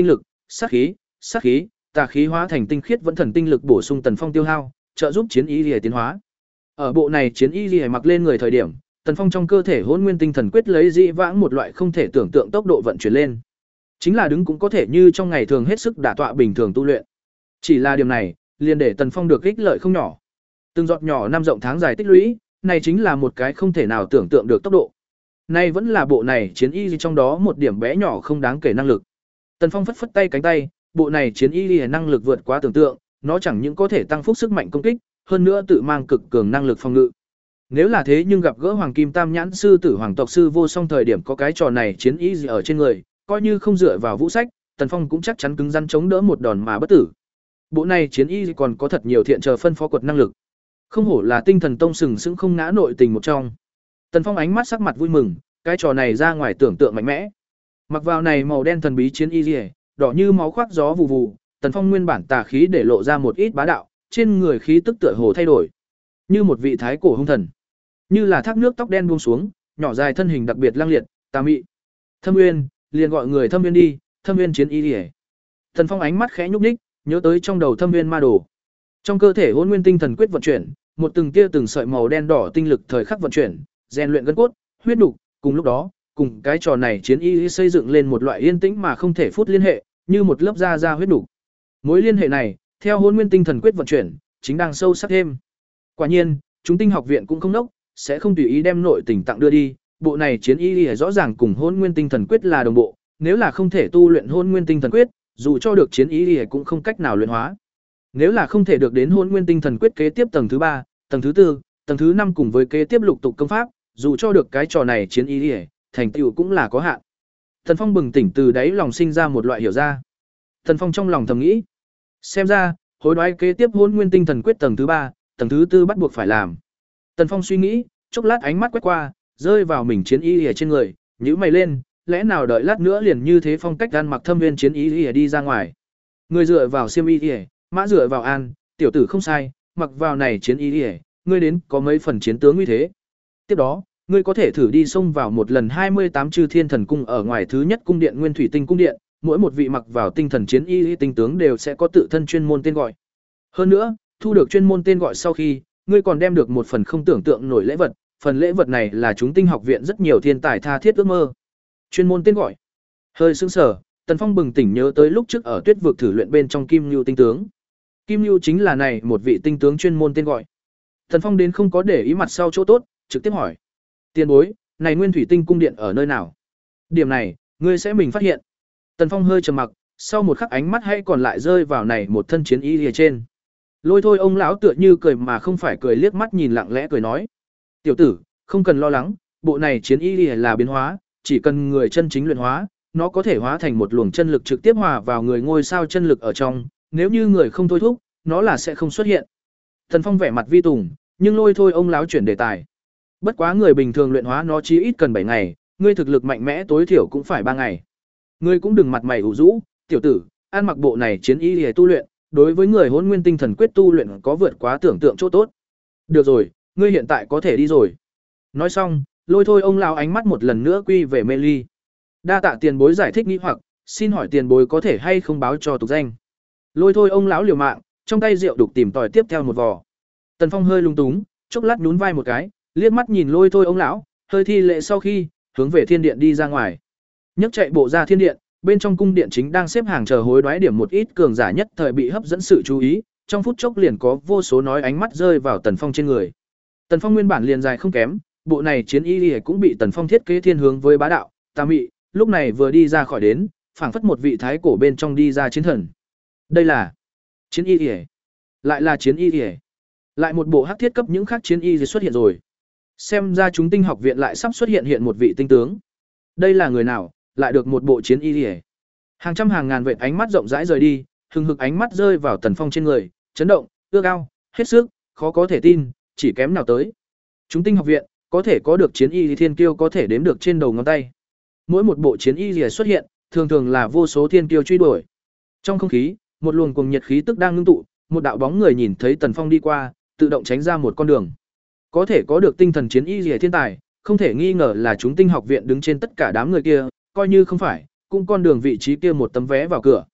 sát khí, sát khí, tà khí hóa thành tinh khiết vẫn thần tinh lực bổ sung Tần Phong tiêu hao, trợ giúp chiến y liễu tiến hóa. Ở bộ này chiến y liễu mặc lên người thời điểm, Tần Phong trong cơ thể Hỗn Nguyên Tinh Thần Quyết lấy dị vãng một loại không thể tưởng tượng tốc độ vận chuyển lên. Chính là đứng cũng có thể như trong ngày thường hết sức đả tọa bình thường tu luyện. Chỉ là điểm này, liền để Tần Phong được ích lợi không nhỏ. Từng giọt nhỏ năm rộng tháng dài tích lũy, này chính là một cái không thể nào tưởng tượng được tốc độ. Nay vẫn là bộ này chiến y trong đó một điểm bé nhỏ không đáng kể năng lực. Tần Phong phất phất tay cánh tay, bộ này chiến y năng lực vượt quá tưởng tượng, nó chẳng những có thể tăng phúc sức mạnh công kích, hơn nữa tự mang cực cường năng lực phòng ngự. Nếu là thế nhưng gặp gỡ Hoàng Kim Tam Nhãn sư tử Hoàng tộc sư vô song thời điểm có cái trò này chiến y gì ở trên người, coi như không dựa vào vũ sách, Tần Phong cũng chắc chắn cứng rắn chống đỡ một đòn mà bất tử. Bộ này chiến y còn có thật nhiều thiện chờ phân phó quật năng lực. Không hổ là Tinh Thần Tông sừng sững không ngã nội tình một trong. Tần Phong ánh mắt sắc mặt vui mừng, cái trò này ra ngoài tưởng tượng mạnh mẽ. Mặc vào này màu đen thần bí chiến y liễu, đỏ như máu khoác gió vù vù, Tần Phong nguyên bản tà khí để lộ ra một ít bá đạo, trên người khí tức tựa hồ thay đổi, như một vị thái cổ hung thần, như là thác nước tóc đen buông xuống, nhỏ dài thân hình đặc biệt lang liệt, tà mị. Thâm Nguyên, liền gọi người Thâm Nguyên đi, Thâm Nguyên chiến y liễu. Tần Phong ánh mắt khẽ nhúc nhích, nhớ tới trong đầu Thâm Nguyên ma đồ. Trong cơ thể Hỗn Nguyên Tinh Thần Quyết vận chuyển, một từng tia từng sợi màu đen đỏ tinh lực thời khắc vận chuyển, rèn luyện gân cốt, huyết nục, cùng lúc đó, cùng cái trò này chiến y xây dựng lên một loại yên tĩnh mà không thể phút liên hệ, như một lớp da da huyết nục. Mối liên hệ này, theo Hỗn Nguyên Tinh Thần Quyết vận chuyển, chính đang sâu sắc thêm. Quả nhiên, chúng tinh học viện cũng không nốc, sẽ không tùy ý đem nội tình tặng đưa đi, bộ này chiến y rõ ràng cùng Hỗn Nguyên Tinh Thần Quyết là đồng bộ, nếu là không thể tu luyện Hỗn Nguyên Tinh Thần Quyết, dù cho được chiến y cũng không cách nào luyện hóa. Nếu là không thể được đến Hỗn Nguyên Tinh Thần Quyết kế tiếp tầng thứ ba, tầng thứ tư, tầng thứ năm cùng với kế tiếp lục tục công pháp, dù cho được cái trò này chiến y, thành tựu cũng là có hạn. Thần Phong bừng tỉnh từ đáy lòng sinh ra một loại hiểu ra. Thần Phong trong lòng thầm nghĩ, xem ra, hối đoái kế tiếp Hỗn Nguyên Tinh Thần Quyết tầng thứ ba, tầng thứ tư bắt buộc phải làm. Tần Phong suy nghĩ, chốc lát ánh mắt quét qua, rơi vào mình chiến y ở trên người, nhíu mày lên, lẽ nào đợi lát nữa liền như thế phong cách ăn mặc Thâm Nguyên chiến y đi ra ngoài. Người dựa vào xiêm y, mã dựa vào an, tiểu tử không sai, mặc vào này chiến y, ngươi đến có mấy phần chiến tướng uy thế. Tiếp đó, ngươi có thể thử đi xông vào một lần hai mươi tám chư thiên thần cung ở ngoài thứ nhất cung điện Nguyên Thủy Tinh cung điện, mỗi một vị mặc vào tinh thần chiến y tinh tướng đều sẽ có tự thân chuyên môn tên gọi. Hơn nữa, thu được chuyên môn tên gọi sau khi, ngươi còn đem được một phần không tưởng tượng nổi lễ vật, phần lễ vật này là chúng tinh học viện rất nhiều thiên tài tha thiết ước mơ. Chuyên môn tên gọi. Hơi sững sờ, Tần Phong bừng tỉnh nhớ tới lúc trước ở Tuyết vực thử luyện bên trong Kim Nưu tinh tướng. Kim Nưu chính là này một vị tinh tướng chuyên môn tên gọi. Tần Phong đến không có để ý mặt sau chỗ tốt, trực tiếp hỏi: "Tiền bối, này Nguyên Thủy Tinh cung điện ở nơi nào?" Điểm này, ngươi sẽ mình phát hiện. Tần Phong hơi trầm mặc, sau một khắc ánh mắt hay còn lại rơi vào này một thân chiến y ở trên. Lôi Thôi ông lão tựa như cười mà không phải cười, liếc mắt nhìn lặng lẽ cười nói: "Tiểu tử, không cần lo lắng, bộ này chiến y là biến hóa, chỉ cần người chân chính luyện hóa, nó có thể hóa thành một luồng chân lực trực tiếp hòa vào người ngôi sao chân lực ở trong, nếu như người không thôi thúc, nó là sẽ không xuất hiện." Tần Phong vẻ mặt vi tùng, nhưng Lôi Thôi ông lão chuyển đề tài: "Bất quá người bình thường luyện hóa nó chí ít cần bảy ngày, ngươi thực lực mạnh mẽ tối thiểu cũng phải ba ngày. Ngươi cũng đừng mặt mày ủ rũ, tiểu tử, ăn mặc bộ này chiến y để tu luyện, đối với người Hỗn Nguyên Tinh Thần Quyết tu luyện có vượt quá tưởng tượng chỗ tốt. Được rồi, ngươi hiện tại có thể đi rồi." Nói xong, Lôi Thôi ông lão ánh mắt một lần nữa quy về mê ly. "Đa tạ tiền bối giải thích nghi hoặc, xin hỏi tiền bối có thể hay không báo cho tục danh?" Lôi Thôi ông lão liều mạng, trong tay rượu đục tìm tòi tiếp theo một vò. Tần Phong hơi lung túng, chốc lát nhún vai một cái, liếc mắt nhìn Lôi Thôi ông lão, hơi thi lễ sau khi, hướng về thiên điện đi ra ngoài. Nhấc chạy bộ ra thiên điện, bên trong cung điện chính đang xếp hàng chờ hối đoái điểm một ít cường giả nhất thời bị hấp dẫn sự chú ý, trong phút chốc liền có vô số nói ánh mắt rơi vào Tần Phong trên người. Tần Phong nguyên bản liền dài không kém, bộ này chiến y cũng bị Tần Phong thiết kế thiên hướng với bá đạo, tà mị, lúc này vừa đi ra khỏi đến, phảng phất một vị thái cổ bên trong đi ra chiến thần. Đây là chiến y, lại là chiến y, lại một bộ hắc thiết cấp những khác chiến y xuất hiện rồi. Xem ra chúng tinh học viện lại sắp xuất hiện hiện một vị tinh tướng. Đây là người nào, lại được một bộ chiến y. Hàng trăm hàng ngàn vệt ánh mắt rộng rãi rời đi, hừng hực ánh mắt rơi vào Tần Phong trên người, chấn động, ước ao, hết sức, khó có thể tin, chỉ kém nào tới. Chúng tinh học viện có thể có được chiến y thiên kiêu có thể đếm được trên đầu ngón tay. Mỗi một bộ chiến y xuất hiện, thường thường là vô số thiên kiêu truy đuổi. Trong không khí, một luồng cuồng nhiệt khí tức đang ngưng tụ, một đạo bóng người nhìn thấy Tần Phong đi qua, tự động tránh ra một con đường. Có thể có được tinh thần chiến y rìa thiên tài, không thể nghi ngờ là chúng tinh học viện đứng trên tất cả đám người kia, coi như không phải, cũng con đường vị trí kia một tấm vé vào cửa.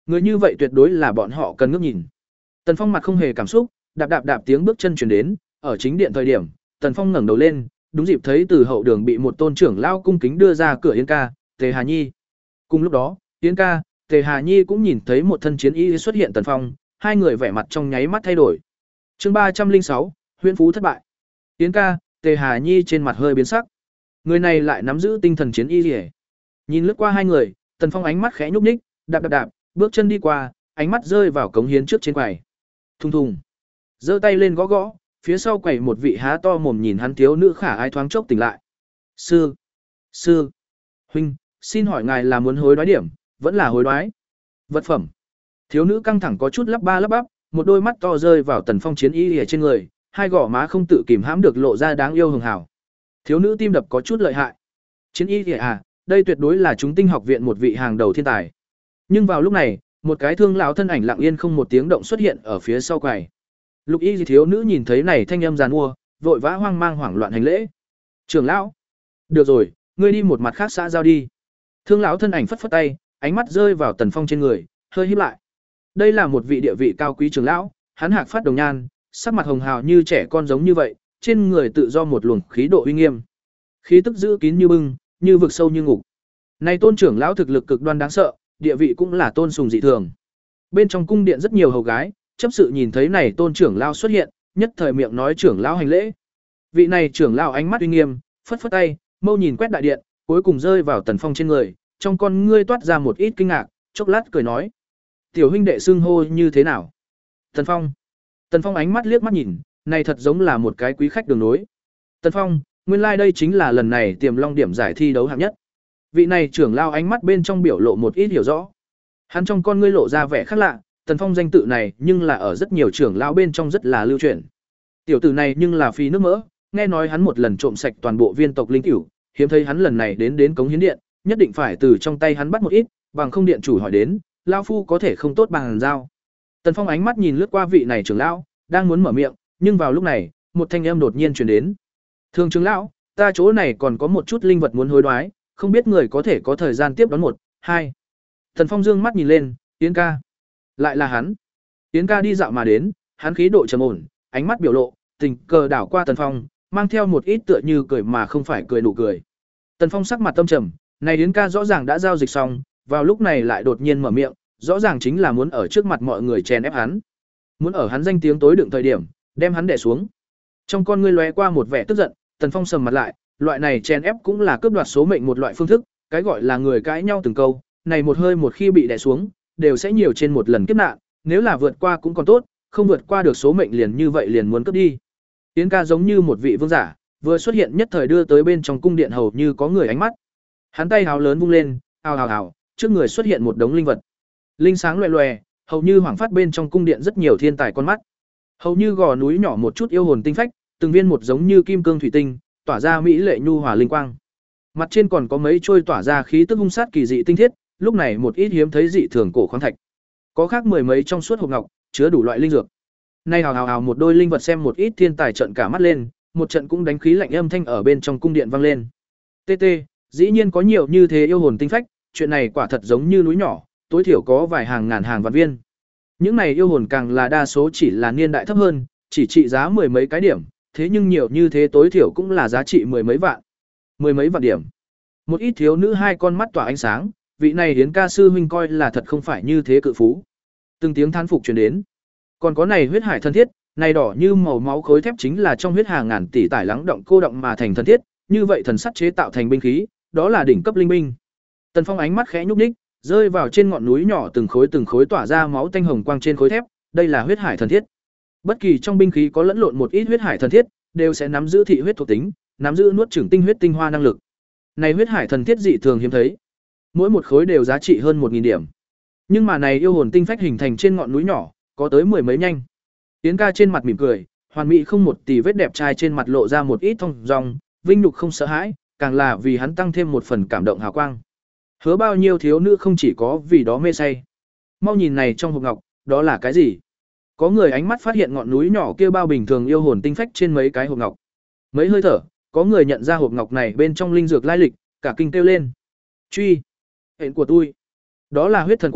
Người như vậy tuyệt đối là bọn họ cần ngước nhìn. Tần Phong mặt không hề cảm xúc, đạp đạp đạp tiếng bước chân chuyển đến, ở chính điện thời điểm, Tần Phong ngẩng đầu lên, đúng dịp thấy từ hậu đường bị một tôn trưởng lao cung kính đưa ra cửa Yến ca, Tề Hà Nhi. Cùng lúc đó, Yến ca, Tề Hà Nhi cũng nhìn thấy một thân chiến y xuất hiện Tần Phong, hai người vẻ mặt trong nháy mắt thay đổi. Chương ba trăm linh sáu, Huyễn Phú thất bại. Yến ca, Tề Hà Nhi trên mặt hơi biến sắc. Người này lại nắm giữ tinh thần chiến y liễu. Nhìn lướt qua hai người, Tần Phong ánh mắt khẽ nhúc nhích, đạp đạp đạp, bước chân đi qua, ánh mắt rơi vào cống hiến trước trên quầy. Thùng thùng. Giơ tay lên gõ gõ, phía sau quầy một vị há to mồm nhìn hắn thiếu nữ khả ái thoáng chốc tỉnh lại. Sư, sư, huynh, xin hỏi ngài là muốn hối đoái điểm, vẫn là hối đoái vật phẩm? Thiếu nữ căng thẳng có chút lắp ba lắp bắp, một đôi mắt to rơi vào Tần Phong chiến y ở trên người, hai gò má không tự kìm hãm được lộ ra đáng yêu hường hảo. Thiếu nữ tim đập có chút lợi hại. Chiến y thì à, đây tuyệt đối là chúng tinh học viện một vị hàng đầu thiên tài. Nhưng vào lúc này, một cái thương lão thân ảnh lặng yên không một tiếng động xuất hiện ở phía sau quầy. Lục y gì thiếu nữ nhìn thấy này thanh âm giàn mua, vội vã hoang mang hoảng loạn hành lễ. Trưởng lão, được rồi, ngươi đi một mặt khác xã giao đi. Thương lão thân ảnh phất phất tay, ánh mắt rơi vào Tần Phong trên người, hơi híp lại. Đây là một vị địa vị cao quý trưởng lão, hắn hạc phát đồng nhan, sắc mặt hồng hào như trẻ con giống như vậy, trên người tự do một luồng khí độ uy nghiêm. Khí tức giữ kín như bưng, như vực sâu như ngục. Này tôn trưởng lão thực lực cực đoan đáng sợ, địa vị cũng là tôn sùng dị thường. Bên trong cung điện rất nhiều hầu gái, chấp sự nhìn thấy này tôn trưởng lão xuất hiện, nhất thời miệng nói trưởng lão hành lễ. Vị này trưởng lão ánh mắt uy nghiêm, phất phất tay, mâu nhìn quét đại điện, cuối cùng rơi vào Tần Phong trên người, trong con ngươi toát ra một ít kinh ngạc, chốc lát cười nói: "Tiểu huynh đệ xưng hô như thế nào?" Tần Phong. Tần Phong ánh mắt liếc mắt nhìn, này thật giống là một cái quý khách đường nối. Tần Phong, nguyên lai like đây chính là lần này Tiềm Long điểm giải thi đấu hạng nhất. Vị này trưởng lão ánh mắt bên trong biểu lộ một ít hiểu rõ. Hắn trong con ngươi lộ ra vẻ khác lạ, Tần Phong danh tự này nhưng là ở rất nhiều trưởng lão bên trong rất là lưu truyền. Tiểu tử này nhưng là phi nước mỡ, nghe nói hắn một lần trộm sạch toàn bộ viên tộc linh cửu, hiếm thấy hắn lần này đến đến cống hiến điện, nhất định phải từ trong tay hắn bắt một ít, bằng không điện chủ hỏi đến, lão phu có thể không tốt bằng giao. Tần Phong ánh mắt nhìn lướt qua vị này trưởng lão, đang muốn mở miệng, nhưng vào lúc này, một thanh âm đột nhiên truyền đến. "Thường trưởng lão, ta chỗ này còn có một chút linh vật muốn hối đoái, không biết người có thể có thời gian tiếp đón một, hai." Tần Phong dương mắt nhìn lên, Yến ca. Lại là hắn. Yến ca đi dạo mà đến, hắn khí độ trầm ổn, ánh mắt biểu lộ, tình cờ đảo qua Tần Phong, mang theo một ít tựa như cười mà không phải cười nụ cười. Tần Phong sắc mặt tâm trầm, này Yến ca rõ ràng đã giao dịch xong, vào lúc này lại đột nhiên mở miệng, rõ ràng chính là muốn ở trước mặt mọi người chèn ép hắn. Muốn ở hắn danh tiếng tối đựng thời điểm, đem hắn đè xuống. Trong con ngươi lóe qua một vẻ tức giận, Tần Phong sầm mặt lại, loại này chèn ép cũng là cướp đoạt số mệnh một loại phương thức, cái gọi là người cãi nhau từng câu, này một hơi một khi bị đè xuống, đều sẽ nhiều trên một lần kiếp nạn, nếu là vượt qua cũng còn tốt, không vượt qua được số mệnh liền như vậy liền muốn cướp đi. Yến ca giống như một vị vương giả, vừa xuất hiện nhất thời đưa tới bên trong cung điện hầu như có người ánh mắt. Hắn tay háo lớn vung lên, ào ào ào, trước người xuất hiện một đống linh vật. Linh sáng loè loè, hầu như hoảng phát bên trong cung điện rất nhiều thiên tài con mắt. Hầu như gò núi nhỏ một chút yêu hồn tinh phách, từng viên một giống như kim cương thủy tinh, tỏa ra mỹ lệ nhu hòa linh quang. Mặt trên còn có mấy trôi tỏa ra khí tức hung sát kỳ dị tinh thiết, lúc này một ít hiếm thấy dị thường cổ khoáng thạch. Có khác mười mấy trong suốt hộp ngọc, chứa đủ loại linh dược. Nay hào hào hào một đôi linh vật xem một ít thiên tài trợn cả mắt lên, một trận cũng đánh khí lạnh âm thanh ở bên trong cung điện vang lên. Tê tê, dĩ nhiên có nhiều như thế yêu hồn tinh phách, chuyện này quả thật giống như núi nhỏ, tối thiểu có vài hàng ngàn hàng vạn viên. Những này yêu hồn càng là đa số chỉ là niên đại thấp hơn, chỉ trị giá mười mấy cái điểm, thế nhưng nhiều như thế tối thiểu cũng là giá trị mười mấy vạn. Mười mấy vạn điểm. Một ít thiếu nữ hai con mắt tỏa ánh sáng, vị này Yến ca sư huynh coi là thật không phải như thế cự phú. Từng tiếng thán phục truyền đến. Còn có này huyết hải thân thiết, này đỏ như màu máu khối thép chính là trong huyết hà ngàn tỷ tải lắng động cô động mà thành thân thiết, như vậy thần sắt chế tạo thành binh khí, đó là đỉnh cấp linh binh. Tần Phong ánh mắt khẽ nhúc nhích, rơi vào trên ngọn núi nhỏ từng khối từng khối tỏa ra máu tanh hồng quang trên khối thép, đây là huyết hải thần thiết. Bất kỳ trong binh khí có lẫn lộn một ít huyết hải thần thiết, đều sẽ nắm giữ thị huyết thuộc tính, nắm giữ nuốt chửng tinh huyết tinh hoa năng lực. Này huyết hải thần thiết dị thường hiếm thấy. Mỗi một khối đều giá trị hơn một nghìn điểm. Nhưng mà này yêu hồn tinh phách hình thành trên ngọn núi nhỏ, có tới mười mấy nhanh. Yến ca trên mặt mỉm cười, hoàn mỹ không một tì vết đẹp trai trên mặt lộ ra một ít thông dong, vinh nhục không sợ hãi, càng là vì hắn tăng thêm một phần cảm động hào quang. Hứa bao nhiêu thiếu nữ không chỉ có vì đó mê say. Mau nhìn này trong hộp ngọc, đó là cái gì? Có người ánh mắt phát hiện ngọn núi nhỏ kia bao bình thường yêu hồn tinh phách trên mấy cái hộp ngọc. Mấy hơi thở, có người nhận ra hộp ngọc này bên trong linh dược lai lịch, cả kinh kêu lên. Truy, hẹn của tôi. Đó là huyết thần quả,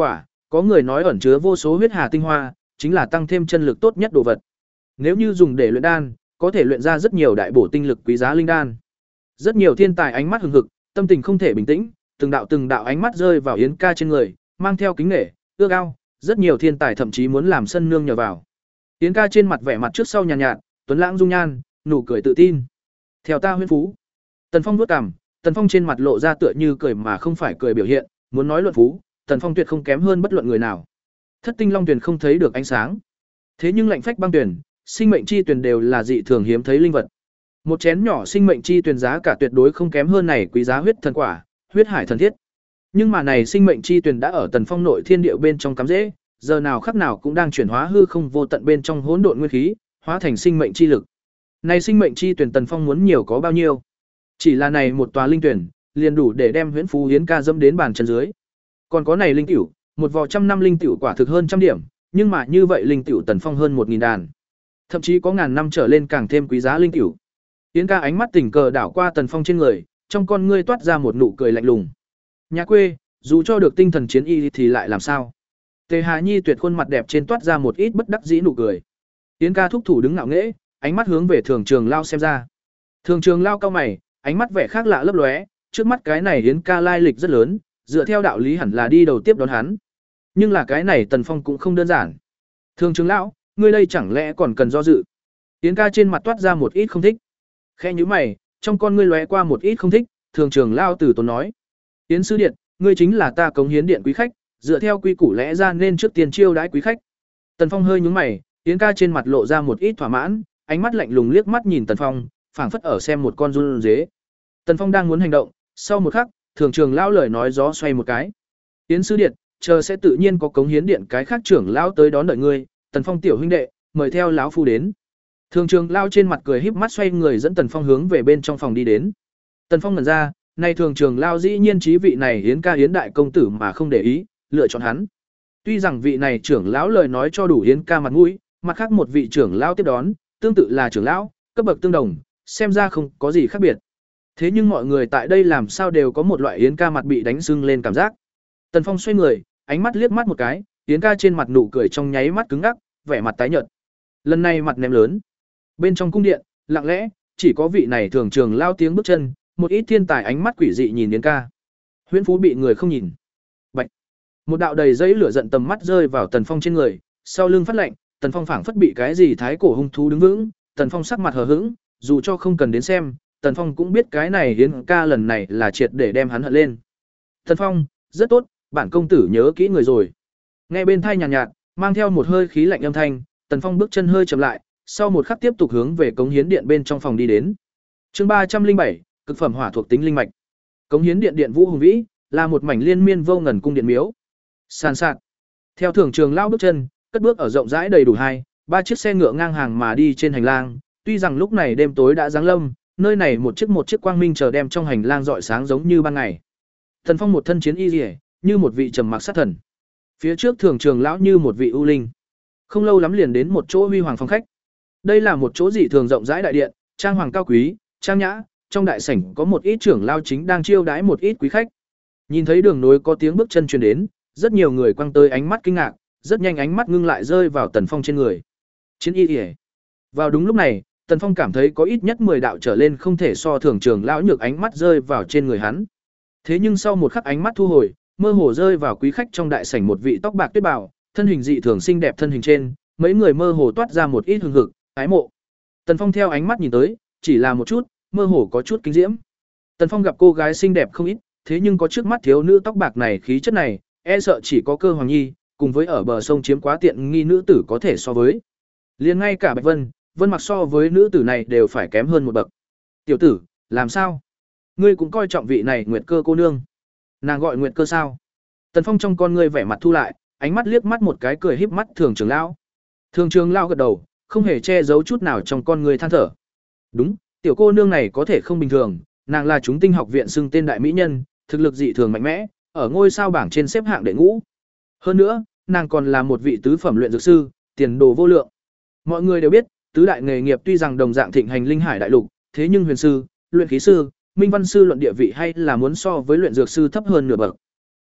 có người nói ẩn chứa vô số huyết hà tinh hoa, chính là tăng thêm chân lực tốt nhất đồ vật. Nếu như dùng để luyện đan, có thể luyện ra rất nhiều đại bổ tinh lực quý giá linh đan. Rất nhiều thiên tài ánh mắt hừng hực, tâm tình không thể bình tĩnh, từng đạo từng đạo ánh mắt rơi vào Yến Ca trên người, mang theo kính nể, ước ao, rất nhiều thiên tài thậm chí muốn làm sân nương nhờ vào. Yến Ca trên mặt vẻ mặt trước sau nhàn nhạt, nhạt, tuấn lãng dung nhan, nụ cười tự tin. Theo ta huyễn phú. Tần Phong vuốt cằm, Tần Phong trên mặt lộ ra tựa như cười mà không phải cười biểu hiện, muốn nói luận phú, Tần Phong tuyệt không kém hơn bất luận người nào. Thất tinh long tuyển không thấy được ánh sáng. Thế nhưng lạnh phách băng tuyển, sinh mệnh chi tuyển đều là dị thường hiếm thấy linh vật. Một chén nhỏ sinh mệnh chi tuyển giá cả tuyệt đối không kém hơn này quý giá huyết thần quả, huyết hải thần thiết. Nhưng mà này sinh mệnh chi tuyển đã ở Tần Phong nội thiên địa bên trong cắm rễ, giờ nào khắc nào cũng đang chuyển hóa hư không vô tận bên trong hỗn độn nguyên khí, hóa thành sinh mệnh chi lực. Này sinh mệnh chi tuyển Tần Phong muốn nhiều có bao nhiêu? Chỉ là này một tòa linh tuyển, liền đủ để đem Huyễn Phú Yến Ca dẫm đến bàn chân dưới. Còn có này linh tiểu, một vò trăm năm linh tiểu quả thực hơn trăm điểm, nhưng mà như vậy linh tiểu Tần Phong hơn một nghìn đàn. Thậm chí có ngàn năm trở lên càng thêm quý giá linh tiểu. Yến Ca ánh mắt tình cờ đảo qua Tần Phong trên người, trong con ngươi toát ra một nụ cười lạnh lùng. Nhà quê, dù cho được tinh thần chiến y thì lại làm sao? Tề Hà Nhi tuyệt khuôn mặt đẹp trên toát ra một ít bất đắc dĩ nụ cười. Yến Ca thúc thủ đứng ngạo nghễ, ánh mắt hướng về Thường Trường Lao xem ra. Thường Trường Lao cau mày, ánh mắt vẻ khác lạ lấp lóe, trước mắt cái này Yến Ca lai lịch rất lớn, dựa theo đạo lý hẳn là đi đầu tiếp đón hắn. Nhưng là cái này Tần Phong cũng không đơn giản. Thường Trường Lão, ngươi đây chẳng lẽ còn cần do dự? Yến Ca trên mặt toát ra một ít không thích. Khẽ nhíu mày, trong con ngươi lóe qua một ít không thích, Thường Trường Lao từ tốn nói: "Yến sư điện, ngươi chính là ta cống hiến điện quý khách, dựa theo quy củ lẽ ra nên trước tiên chiêu đãi quý khách." Tần Phong hơi nhướng mày, Yến Ca trên mặt lộ ra một ít thỏa mãn, ánh mắt lạnh lùng liếc mắt nhìn Tần Phong, phảng phất ở xem một con run dế. Tần Phong đang muốn hành động, sau một khắc, Thường Trường Lão lời nói gió xoay một cái. "Yến sư điện, chờ sẽ tự nhiên có cống hiến điện cái khác trưởng lão tới đón đợi ngươi, Tần Phong tiểu huynh đệ, mời theo lão phu đến." Thường Trường Lão trên mặt cười híp mắt xoay người dẫn Tần Phong hướng về bên trong phòng đi đến. Tần Phong ngẩn ra, nay Thường Trường Lão dĩ nhiên trí vị này Yến Ca Yến đại công tử mà không để ý, lựa chọn hắn. Tuy rằng vị này trưởng lão lời nói cho đủ Yến Ca mặt mũi, mặt khác một vị trưởng lão tiếp đón, tương tự là trưởng lão, cấp bậc tương đồng, xem ra không có gì khác biệt. Thế nhưng mọi người tại đây làm sao đều có một loại Yến Ca mặt bị đánh sưng lên cảm giác. Tần Phong xoay người, ánh mắt liếc mắt một cái, Yến Ca trên mặt nụ cười trong nháy mắt cứng ngắc, vẻ mặt tái nhợt. Lần này mặt ném lớn. Bên trong cung điện, lặng lẽ, chỉ có vị này Thường Trường Lao tiếng bước chân, một ít thiên tài ánh mắt quỷ dị nhìn Yến Ca. Huyễn Phú bị người không nhìn. Bạch. Một đạo đầy giấy lửa giận tầm mắt rơi vào Tần Phong trên người, sau lưng phát lạnh, Tần Phong phảng phất bị cái gì thái cổ hung thú đứng vững, Tần Phong sắc mặt hờ hững, dù cho không cần đến xem, Tần Phong cũng biết cái này Yến Ca lần này là triệt để đem hắn hận lên. Tần Phong, rất tốt, bản công tử nhớ kỹ người rồi. Nghe bên thai nhàn nhạt, nhạt, mang theo một hơi khí lạnh âm thanh, Tần Phong bước chân hơi chậm lại, sau một khắc tiếp tục hướng về cống hiến điện bên trong phòng đi đến. Chương ba trăm linh bảy, cực phẩm hỏa thuộc tính linh mạch. Cống hiến điện điện Vũ Hùng Vĩ, là một mảnh liên miên vô ngần cung điện miếu. Sàn sạt. Theo Thường Trường Lao bước chân, cất bước ở rộng rãi đầy đủ hai, ba chiếc xe ngựa ngang hàng mà đi trên hành lang, tuy rằng lúc này đêm tối đã giáng lâm, nơi này một chiếc một chiếc quang minh chờ đem trong hành lang rọi sáng giống như ban ngày. Tần Phong một thân chiến y liễu, như một vị trầm mặc sát thần. Phía trước Thường Trường Lão như một vị ưu linh. Không lâu lắm liền đến một chỗ huy hoàng phòng khách. Đây là một chỗ dị thường rộng rãi đại điện, trang hoàng cao quý, trang nhã, trong đại sảnh có một ít trưởng lao chính đang chiêu đãi một ít quý khách. Nhìn thấy đường nối có tiếng bước chân truyền đến, rất nhiều người quăng tới ánh mắt kinh ngạc, rất nhanh ánh mắt ngưng lại rơi vào Tần Phong trên người. Chiến y liễu. Vào đúng lúc này, Tần Phong cảm thấy có ít nhất mười đạo trở lên không thể so Thường Trường Lão nhược ánh mắt rơi vào trên người hắn. Thế nhưng sau một khắc ánh mắt thu hồi, mơ hồ rơi vào quý khách trong đại sảnh một vị tóc bạc tuyết bào, thân hình dị thường xinh đẹp thân hình trên, mấy người mơ hồ toát ra một ít hừng hực, ái mộ. Tần Phong theo ánh mắt nhìn tới, chỉ là một chút, mơ hồ có chút kinh diễm. Tần Phong gặp cô gái xinh đẹp không ít, thế nhưng có trước mắt thiếu nữ tóc bạc này khí chất này, e sợ chỉ có Cơ Hoàng Nhi, cùng với ở bờ sông chiếm quá tiện nghi nữ tử có thể so với. Liền ngay cả Bạch Vân, Vân Mặc so với nữ tử này đều phải kém hơn một bậc. "Tiểu tử, làm sao? Ngươi cũng coi trọng vị này Nguyệt Cơ cô nương?" "Nàng gọi Nguyệt Cơ sao?" Tần Phong trong con ngươi vẻ mặt thu lại, ánh mắt liếc mắt một cái cười híp mắt Thường Trường Lão. Thường Trường Lão gật đầu, không hề che giấu chút nào trong con ngươi than thở. "Đúng, tiểu cô nương này có thể không bình thường, nàng là chúng tinh học viện xưng tên đại mỹ nhân, thực lực dị thường mạnh mẽ, ở ngôi sao bảng trên xếp hạng đệ ngũ. Hơn nữa, nàng còn là một vị tứ phẩm luyện dược sư, tiền đồ vô lượng. Mọi người đều biết, tứ đại nghề nghiệp tuy rằng đồng dạng thịnh hành linh hải đại lục, thế nhưng huyền sư, luyện khí sư, minh văn sư luận địa vị hay là muốn so với luyện dược sư thấp hơn nửa bậc.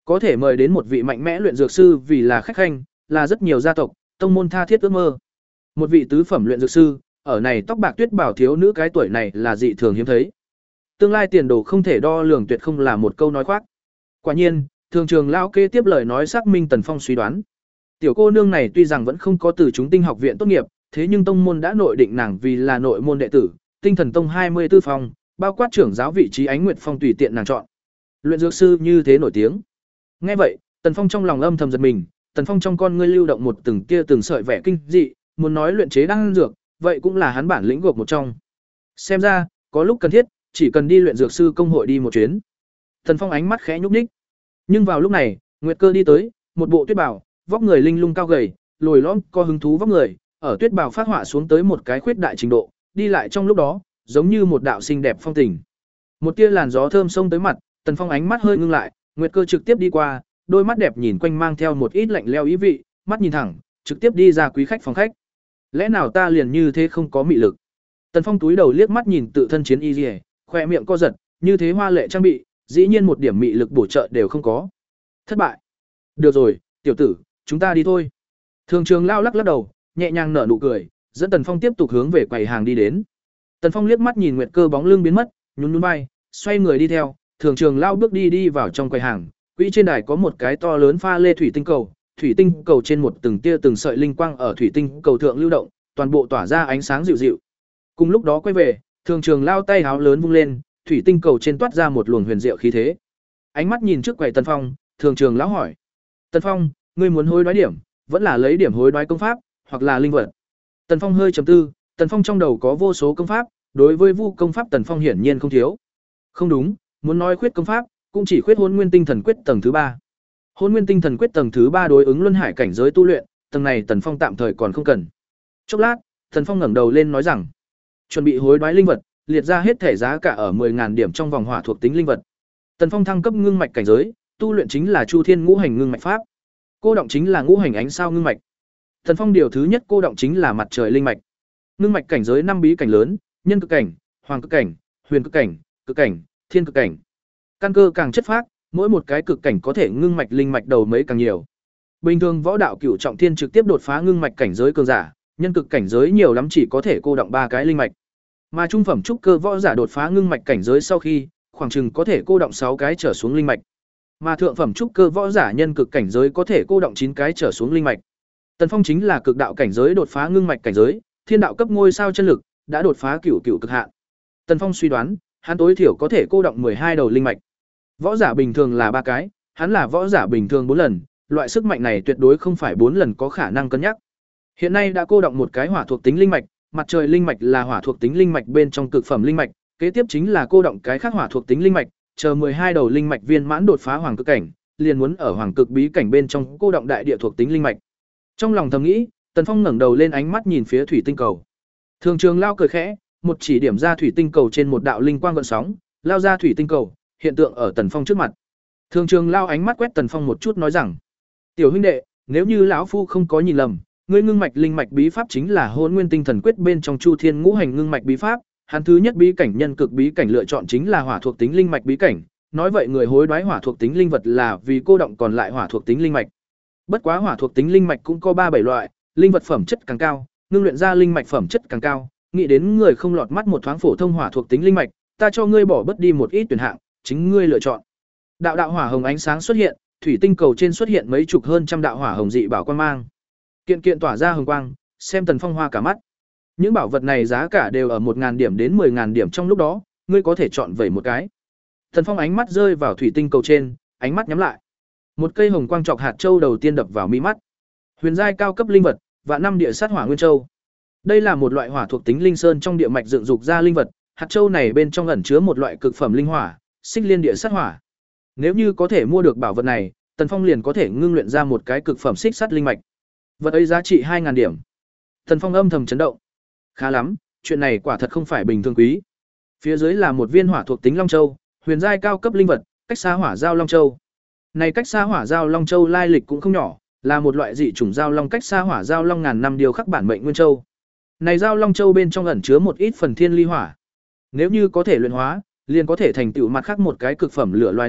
Có thể mời đến một vị mạnh mẽ luyện dược sư vì là khách khanh, là rất nhiều gia tộc, tông môn tha thiết ước mơ. Một vị tứ phẩm luyện dược sư, ở này tóc bạc tuyết bảo thiếu nữ cái tuổi này là dị thường hiếm thấy. Tương lai tiền đồ không thể đo lường, tuyệt không là một câu nói khoác. Quả nhiên, thường trường lão kế tiếp lời nói xác minh Tần Phong suy đoán. Tiểu cô nương này tuy rằng vẫn không có từ chúng tinh học viện tốt nghiệp, thế nhưng tông môn đã nội định nàng vì là nội môn đệ tử, Tinh Thần Tông hai mươi tư phong, bao quát trưởng giáo vị trí Ánh Nguyệt Phong tùy tiện nàng chọn. Luyện dược sư như thế nổi tiếng. Nghe vậy, Tần Phong trong lòng âm thầm giật mình, Tần Phong trong con ngươi lưu động một từng tia từng sợi vẻ kinh dị, muốn nói luyện chế đan dược, vậy cũng là hắn bản lĩnh gộp một trong. Xem ra, có lúc cần thiết, chỉ cần đi luyện dược sư công hội đi một chuyến. Tần Phong ánh mắt khẽ nhúc nhích. Nhưng vào lúc này, Nguyệt Cơ đi tới, một bộ tuyết bào, vóc người linh lung cao gầy, lồi lõm có hứng thú vóc người, ở tuyết bào phát họa xuống tới một cái khuyết đại trình độ, đi lại trong lúc đó, giống như một đạo xinh đẹp phong tình. Một tia làn gió thơm xông tới mặt, Tần Phong ánh mắt hơi ngưng lại, Nguyệt Cơ trực tiếp đi qua, đôi mắt đẹp nhìn quanh mang theo một ít lạnh lẽo ý vị, mắt nhìn thẳng, trực tiếp đi ra quý khách phòng khách. Lẽ nào ta liền như thế không có mị lực? Tần Phong túi đầu liếc mắt nhìn tự thân chiến y liễu, khoe miệng co giật, như thế hoa lệ trang bị, dĩ nhiên một điểm mị lực bổ trợ đều không có. Thất bại. Được rồi, tiểu tử, chúng ta đi thôi. Thường Trường lao lắc lắc đầu, nhẹ nhàng nở nụ cười, dẫn Tần Phong tiếp tục hướng về quầy hàng đi đến. Tần Phong liếc mắt nhìn Nguyệt Cơ bóng lưng biến mất, nhún nhún vai, xoay người đi theo, Thường Trường lao bước đi đi vào trong quầy hàng. Quỹ trên đài có một cái to lớn pha lê thủy tinh cầu, thủy tinh cầu trên một từng tia từng sợi linh quang ở thủy tinh cầu thượng lưu động, toàn bộ tỏa ra ánh sáng dịu dịu. Cùng lúc đó quay về, Thường Trường lao tay háo lớn vung lên, thủy tinh cầu trên toát ra một luồng huyền diệu khí thế. Ánh mắt nhìn trước quầy Tần Phong, Thường Trường lão hỏi: "Tần Phong, ngươi muốn hối đoái điểm, vẫn là lấy điểm hối đoái công pháp, hoặc là linh vật?" Tần Phong hơi trầm tư, Tần Phong trong đầu có vô số công pháp, đối với vu công pháp Tần Phong hiển nhiên không thiếu. Không đúng, muốn nói khuyết công pháp, cũng chỉ khuyết Hỗn Nguyên Tinh Thần Quyết tầng thứ ba. Hỗn Nguyên Tinh Thần Quyết tầng thứ ba đối ứng luân hải cảnh giới tu luyện, tầng này Tần Phong tạm thời còn không cần. Chốc lát, Tần Phong ngẩng đầu lên nói rằng: "Chuẩn bị hối đoái linh vật, liệt ra hết thể giá cả ở mười nghìn điểm trong vòng hỏa thuộc tính linh vật." Tần Phong thăng cấp ngưng mạch cảnh giới, tu luyện chính là Chu Thiên Ngũ Hành Ngưng Mạch Pháp. Cô động chính là ngũ hành ánh sao ngưng mạch. Tần Phong điều thứ nhất cô động chính là mặt trời linh mạch. Ngưng mạch cảnh giới năm bí cảnh lớn, nhân cực cảnh, hoàng cực cảnh, huyền cực cảnh, cực cảnh, thiên cực cảnh. Căn cơ càng chất phác, mỗi một cái cực cảnh có thể ngưng mạch linh mạch đầu mấy càng nhiều. Bình thường võ đạo cửu trọng thiên trực tiếp đột phá ngưng mạch cảnh giới cường giả, nhân cực cảnh giới nhiều lắm chỉ có thể cô động ba cái linh mạch. Mà trung phẩm trúc cơ võ giả đột phá ngưng mạch cảnh giới sau khi, khoảng chừng có thể cô động sáu cái trở xuống linh mạch. Mà thượng phẩm trúc cơ võ giả nhân cực cảnh giới có thể cô động chín cái trở xuống linh mạch. Tần Phong chính là cực đạo cảnh giới đột phá ngưng mạch cảnh giới, thiên đạo cấp ngôi sao chân lực, đã đột phá cửu cửu cực hạn. Tần Phong suy đoán, hắn tối thiểu có thể cô động mười hai đầu linh mạch. Võ giả bình thường là ba cái, hắn là võ giả bình thường bốn lần, loại sức mạnh này tuyệt đối không phải bốn lần có khả năng cân nhắc. Hiện nay đã cô động một cái hỏa thuộc tính linh mạch, mặt trời linh mạch là hỏa thuộc tính linh mạch bên trong cực phẩm linh mạch, kế tiếp chính là cô động cái khác hỏa thuộc tính linh mạch, chờ mười hai đầu linh mạch viên mãn đột phá hoàng cực cảnh, liền muốn ở hoàng cực bí cảnh bên trong cô động đại địa thuộc tính linh mạch. Trong lòng thầm nghĩ, Tần Phong ngẩng đầu lên ánh mắt nhìn phía thủy tinh cầu. Thường Trường lao cười khẽ, một chỉ điểm ra thủy tinh cầu trên một đạo linh quang gợn sóng, lao ra thủy tinh cầu, hiện tượng ở Tần Phong trước mặt. Thường Trường lao ánh mắt quét Tần Phong một chút nói rằng: "Tiểu huynh đệ, nếu như lão phu không có nhìn lầm, ngươi ngưng mạch linh mạch bí pháp chính là Hỗn Nguyên Tinh Thần Quyết bên trong Chu Thiên Ngũ Hành ngưng mạch bí pháp, hắn thứ nhất bí cảnh nhân cực bí cảnh lựa chọn chính là hỏa thuộc tính linh mạch bí cảnh, nói vậy người hối đoái hỏa thuộc tính linh vật là vì cô động còn lại hỏa thuộc tính linh mạch. Bất quá hỏa thuộc tính linh mạch cũng có ba bảy loại, linh vật phẩm chất càng cao, ngưng luyện ra linh mạch phẩm chất càng cao, nghĩ đến người không lọt mắt một thoáng phổ thông hỏa thuộc tính linh mạch, ta cho ngươi bỏ bất đi một ít tuyển hạng, chính ngươi lựa chọn." Đạo đạo hỏa hồng ánh sáng xuất hiện, thủy tinh cầu trên xuất hiện mấy chục hơn trăm đạo hỏa hồng dị bảo quang mang. Kiện kiện tỏa ra hồng quang, xem Tần Phong hoa cả mắt. Những bảo vật này giá cả đều ở một nghìn điểm đến mười nghìn điểm trong lúc đó, ngươi có thể chọn vẩy một cái. Tần Phong ánh mắt rơi vào thủy tinh cầu trên, ánh mắt nhắm lại. Một cây hồng quang chọc hạt châu đầu tiên đập vào mi mắt. Huyền giai cao cấp linh vật, và năm địa sát hỏa nguyên châu. Đây là một loại hỏa thuộc tính linh sơn trong địa mạch dựng dục ra linh vật, hạt châu này bên trong ẩn chứa một loại cực phẩm linh hỏa, xích liên địa sát hỏa. Nếu như có thể mua được bảo vật này, Tần Phong liền có thể ngưng luyện ra một cái cực phẩm xích sắt linh mạch. Vật ấy giá trị hai nghìn điểm. Tần Phong âm thầm chấn động. Khá lắm, chuyện này quả thật không phải bình thường quý. Phía dưới là một viên hỏa thuộc tính long châu, huyền giai cao cấp linh vật, cách xa hỏa giao long châu. Này cách xa hỏa giao long châu lai lịch cũng không nhỏ, là một loại dị chủng giao long cách xa hỏa giao long ngàn năm điều khắc bản mệnh nguyên châu. Này giao long châu bên trong ẩn chứa một ít phần thiên ly hỏa. Nếu như có thể luyện hóa, liền có thể thành tựu mặt khác một cái cực phẩm lửa loài linh mạch,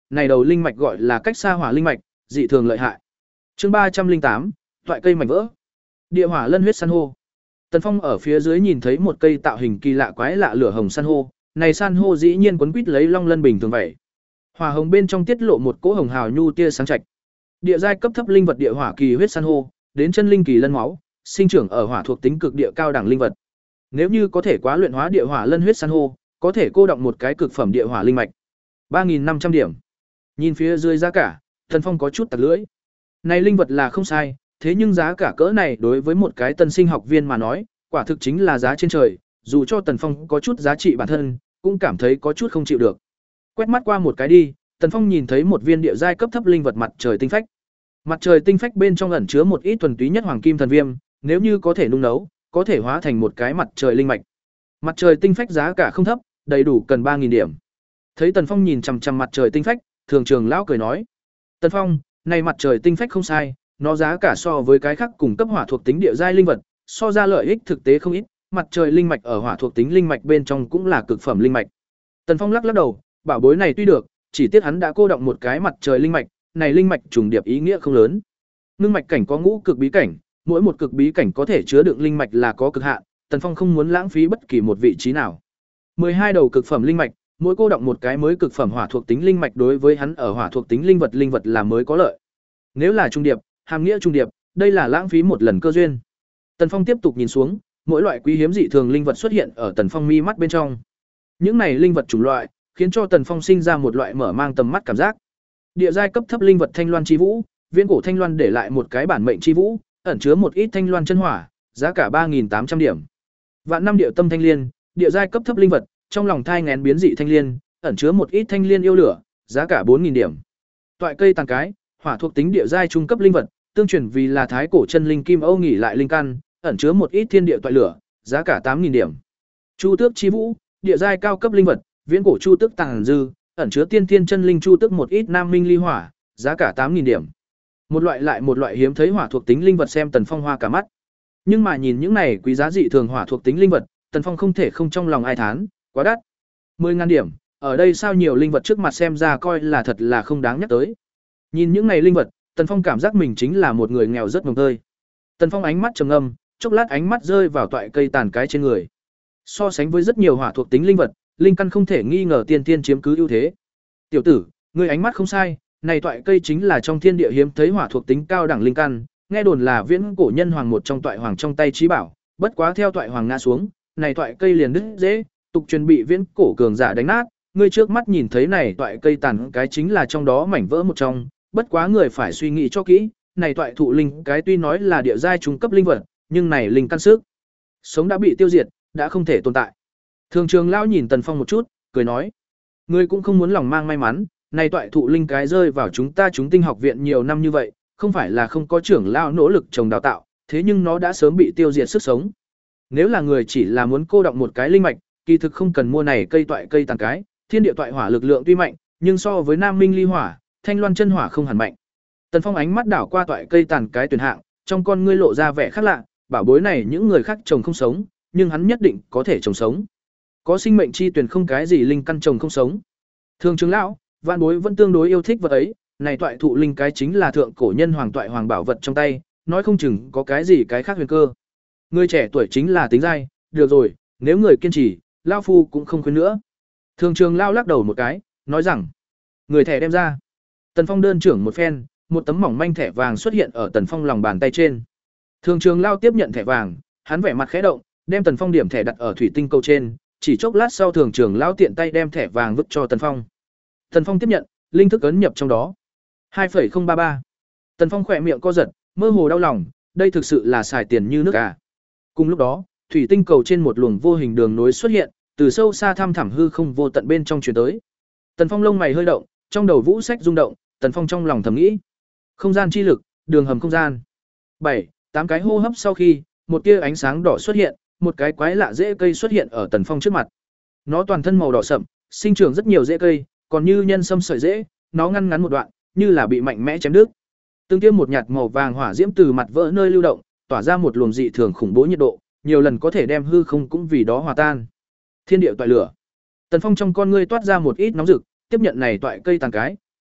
này đầu linh mạch gọi là cách xa hỏa linh mạch, dị thường lợi hại. Chương ba trăm linh tám, toại cây mảnh vỡ. Địa hỏa lân huyết san hô. Tần Phong ở phía dưới nhìn thấy một cây tạo hình kỳ lạ quái lạ lửa hồng san hô, này san hô dĩ nhiên quấn quít lấy long lân bình thường vậy. Hỏa hồng bên trong tiết lộ một cỗ hồng hào nhu tia sáng trạch. Địa giai cấp thấp linh vật địa hỏa kỳ huyết san hô, đến chân linh kỳ lân máu, sinh trưởng ở hỏa thuộc tính cực địa cao đẳng linh vật. Nếu như có thể quá luyện hóa địa hỏa lân huyết san hô, có thể cô động một cái cực phẩm địa hỏa linh mạch. ba nghìn năm trăm điểm. Nhìn phía dưới giá cả, Tần Phong có chút tặc lưỡi. Này linh vật là không sai, thế nhưng giá cả cỡ này đối với một cái tân sinh học viên mà nói, quả thực chính là giá trên trời, dù cho Tần Phong có chút giá trị bản thân, cũng cảm thấy có chút không chịu được. Quét mắt qua một cái đi, Tần Phong nhìn thấy một viên địa giai cấp thấp linh vật mặt trời tinh phách. Mặt trời tinh phách bên trong ẩn chứa một ít thuần túy nhất hoàng kim thần viêm, nếu như có thể nung nấu, có thể hóa thành một cái mặt trời linh mạch. Mặt trời tinh phách giá cả không thấp, đầy đủ cần ba nghìn điểm. Thấy Tần Phong nhìn chằm chằm mặt trời tinh phách, Thường Trường lão cười nói: "Tần Phong, này mặt trời tinh phách không sai, nó giá cả so với cái khác cùng cấp hỏa thuộc tính địa giai linh vật, so ra lợi ích thực tế không ít, mặt trời linh mạch ở hỏa thuộc tính linh mạch bên trong cũng là cực phẩm linh mạch." Tần Phong lắc lắc đầu, bảo bối này tuy được, chỉ tiếc hắn đã cô động một cái mặt trời linh mạch, này linh mạch trùng điệp ý nghĩa không lớn. Ngưng mạch cảnh có ngũ cực bí cảnh, mỗi một cực bí cảnh có thể chứa đựng linh mạch là có cực hạn, Tần Phong không muốn lãng phí bất kỳ một vị trí nào. mười hai đầu cực phẩm linh mạch, mỗi cô động một cái mới cực phẩm hỏa thuộc tính linh mạch đối với hắn ở hỏa thuộc tính linh vật linh vật là mới có lợi. Nếu là trung điệp, hàm nghĩa trung điệp, đây là lãng phí một lần cơ duyên. Tần Phong tiếp tục nhìn xuống, mỗi loại quý hiếm dị thường linh vật xuất hiện ở Tần Phong mi mắt bên trong. Những này linh vật chủng loại, khiến cho Tần Phong sinh ra một loại mở mang tầm mắt cảm giác. Địa giai cấp thấp linh vật thanh loan chi vũ, viễn cổ thanh loan để lại một cái bản mệnh chi vũ, ẩn chứa một ít thanh loan chân hỏa, giá cả ba nghìn tám trăm điểm. Vạn năm địa tâm thanh liên, địa giai cấp thấp linh vật, trong lòng thai nghén biến dị thanh liên, ẩn chứa một ít thanh liên yêu lửa, giá cả bốn nghìn điểm. Toại cây tàn cái, hỏa thuộc tính địa giai trung cấp linh vật, tương truyền vì là thái cổ chân linh kim âu nghỉ lại linh căn, ẩn chứa một ít thiên địa toại lửa, giá cả tám nghìn điểm. Chu tước chi vũ, địa giai cao cấp linh vật, viễn cổ chu tước tàng dư, ẩn chứa tiên thiên chân linh chu tước một ít nam minh ly hỏa, giá cả tám nghìn điểm. Một loại lại một loại hiếm thấy hỏa thuộc tính linh vật xem Tần Phong hoa cả mắt. Nhưng mà nhìn những này quý giá dị thường hỏa thuộc tính linh vật, Tần Phong không thể không trong lòng ai thán, quá đắt. mười nghìn điểm, ở đây sao nhiều linh vật trước mặt xem ra coi là thật là không đáng nhắc tới. Nhìn những này linh vật, Tần Phong cảm giác mình chính là một người nghèo rất mồng tơi. Tần Phong ánh mắt trầm ngâm, chốc lát ánh mắt rơi vào toại cây tàn cái trên người. So sánh với rất nhiều hỏa thuộc tính linh vật, linh căn không thể nghi ngờ tiên tiên chiếm cứ ưu thế. Tiểu tử, ngươi ánh mắt không sai, này toại cây chính là trong thiên địa hiếm thấy hỏa thuộc tính cao đẳng linh căn, nghe đồn là viễn cổ nhân hoàng một trong toại hoàng trong tay trí bảo, bất quá theo toại hoàng ngã xuống, này toại cây liền đứt dễ, tục truyền bị viễn cổ cường giả đánh nát, ngươi trước mắt nhìn thấy này toại cây tàn cái chính là trong đó mảnh vỡ một trong, bất quá người phải suy nghĩ cho kỹ, này toại thụ linh cái tuy nói là địa giai trung cấp linh vật, nhưng này linh căn sức sống đã bị tiêu diệt, đã không thể tồn tại. Thường Trường lão nhìn Tần Phong một chút, cười nói: "Ngươi cũng không muốn lòng mang may mắn, này toại thụ linh cái rơi vào chúng ta chúng tinh học viện nhiều năm như vậy, không phải là không có trưởng lão nỗ lực trồng đào tạo, thế nhưng nó đã sớm bị tiêu diệt sức sống. Nếu là người chỉ là muốn cô động một cái linh mạch, kỳ thực không cần mua này cây toại cây tàn cái, thiên địa toại hỏa lực lượng tuy mạnh, nhưng so với Nam Minh ly hỏa, Thanh Loan chân hỏa không hẳn mạnh." Tần Phong ánh mắt đảo qua toại cây tàn cái tuyển hạng, trong con ngươi lộ ra vẻ khác lạ, bảo bối này những người khác trồng không sống, nhưng hắn nhất định có thể trồng sống. Có sinh mệnh chi tuyển không cái gì linh căn trồng không sống. Thường Trường lão, vạn bối vẫn tương đối yêu thích vật ấy, này toại thụ linh cái chính là thượng cổ nhân hoàng toại hoàng bảo vật trong tay, nói không chừng có cái gì cái khác huyền cơ. Người trẻ tuổi chính là tính dai, được rồi, nếu người kiên trì, lão phu cũng không khuyên nữa. Thường Trường lão lắc đầu một cái, nói rằng: "Người thẻ đem ra." Tần Phong đơn trưởng một phen, một tấm mỏng manh thẻ vàng xuất hiện ở Tần Phong lòng bàn tay trên. Thường Trường lão tiếp nhận thẻ vàng, hắn vẻ mặt khẽ động, đem Tần Phong điểm thẻ đặt ở thủy tinh cầu trên, chỉ chốc lát sau Thường Trường lão tiện tay đem thẻ vàng vứt cho Tần Phong. Tần Phong tiếp nhận, linh thức ấn nhập trong đó. hai phẩy không ba ba. Tần Phong khỏe miệng co giật, mơ hồ đau lòng, đây thực sự là xài tiền như nước à. Cùng lúc đó, thủy tinh cầu trên một luồng vô hình đường nối xuất hiện, từ sâu xa thăm thẳm hư không vô tận bên trong truyền tới. Tần Phong lông mày hơi động, trong đầu vũ sách rung động, Tần Phong trong lòng thầm nghĩ: không gian chi lực, đường hầm không gian. bảy, tám cái hô hấp sau khi, một tia ánh sáng đỏ xuất hiện, một cái quái lạ rễ cây xuất hiện ở Tần Phong trước mặt. Nó toàn thân màu đỏ sậm, sinh trưởng rất nhiều rễ cây, còn như nhân sâm sợi rễ, nó ngăn ngắn một đoạn, như là bị mạnh mẽ chém đứt. Từng tiêm một nhạt màu vàng hỏa diễm từ mặt vỡ nơi lưu động, tỏa ra một luồng dị thường khủng bố nhiệt độ, nhiều lần có thể đem hư không cũng vì đó hòa tan. Thiên địa toại lửa. Tần Phong trong con ngươi toát ra một ít nóng rực, tiếp nhận này toại cây tàn cái,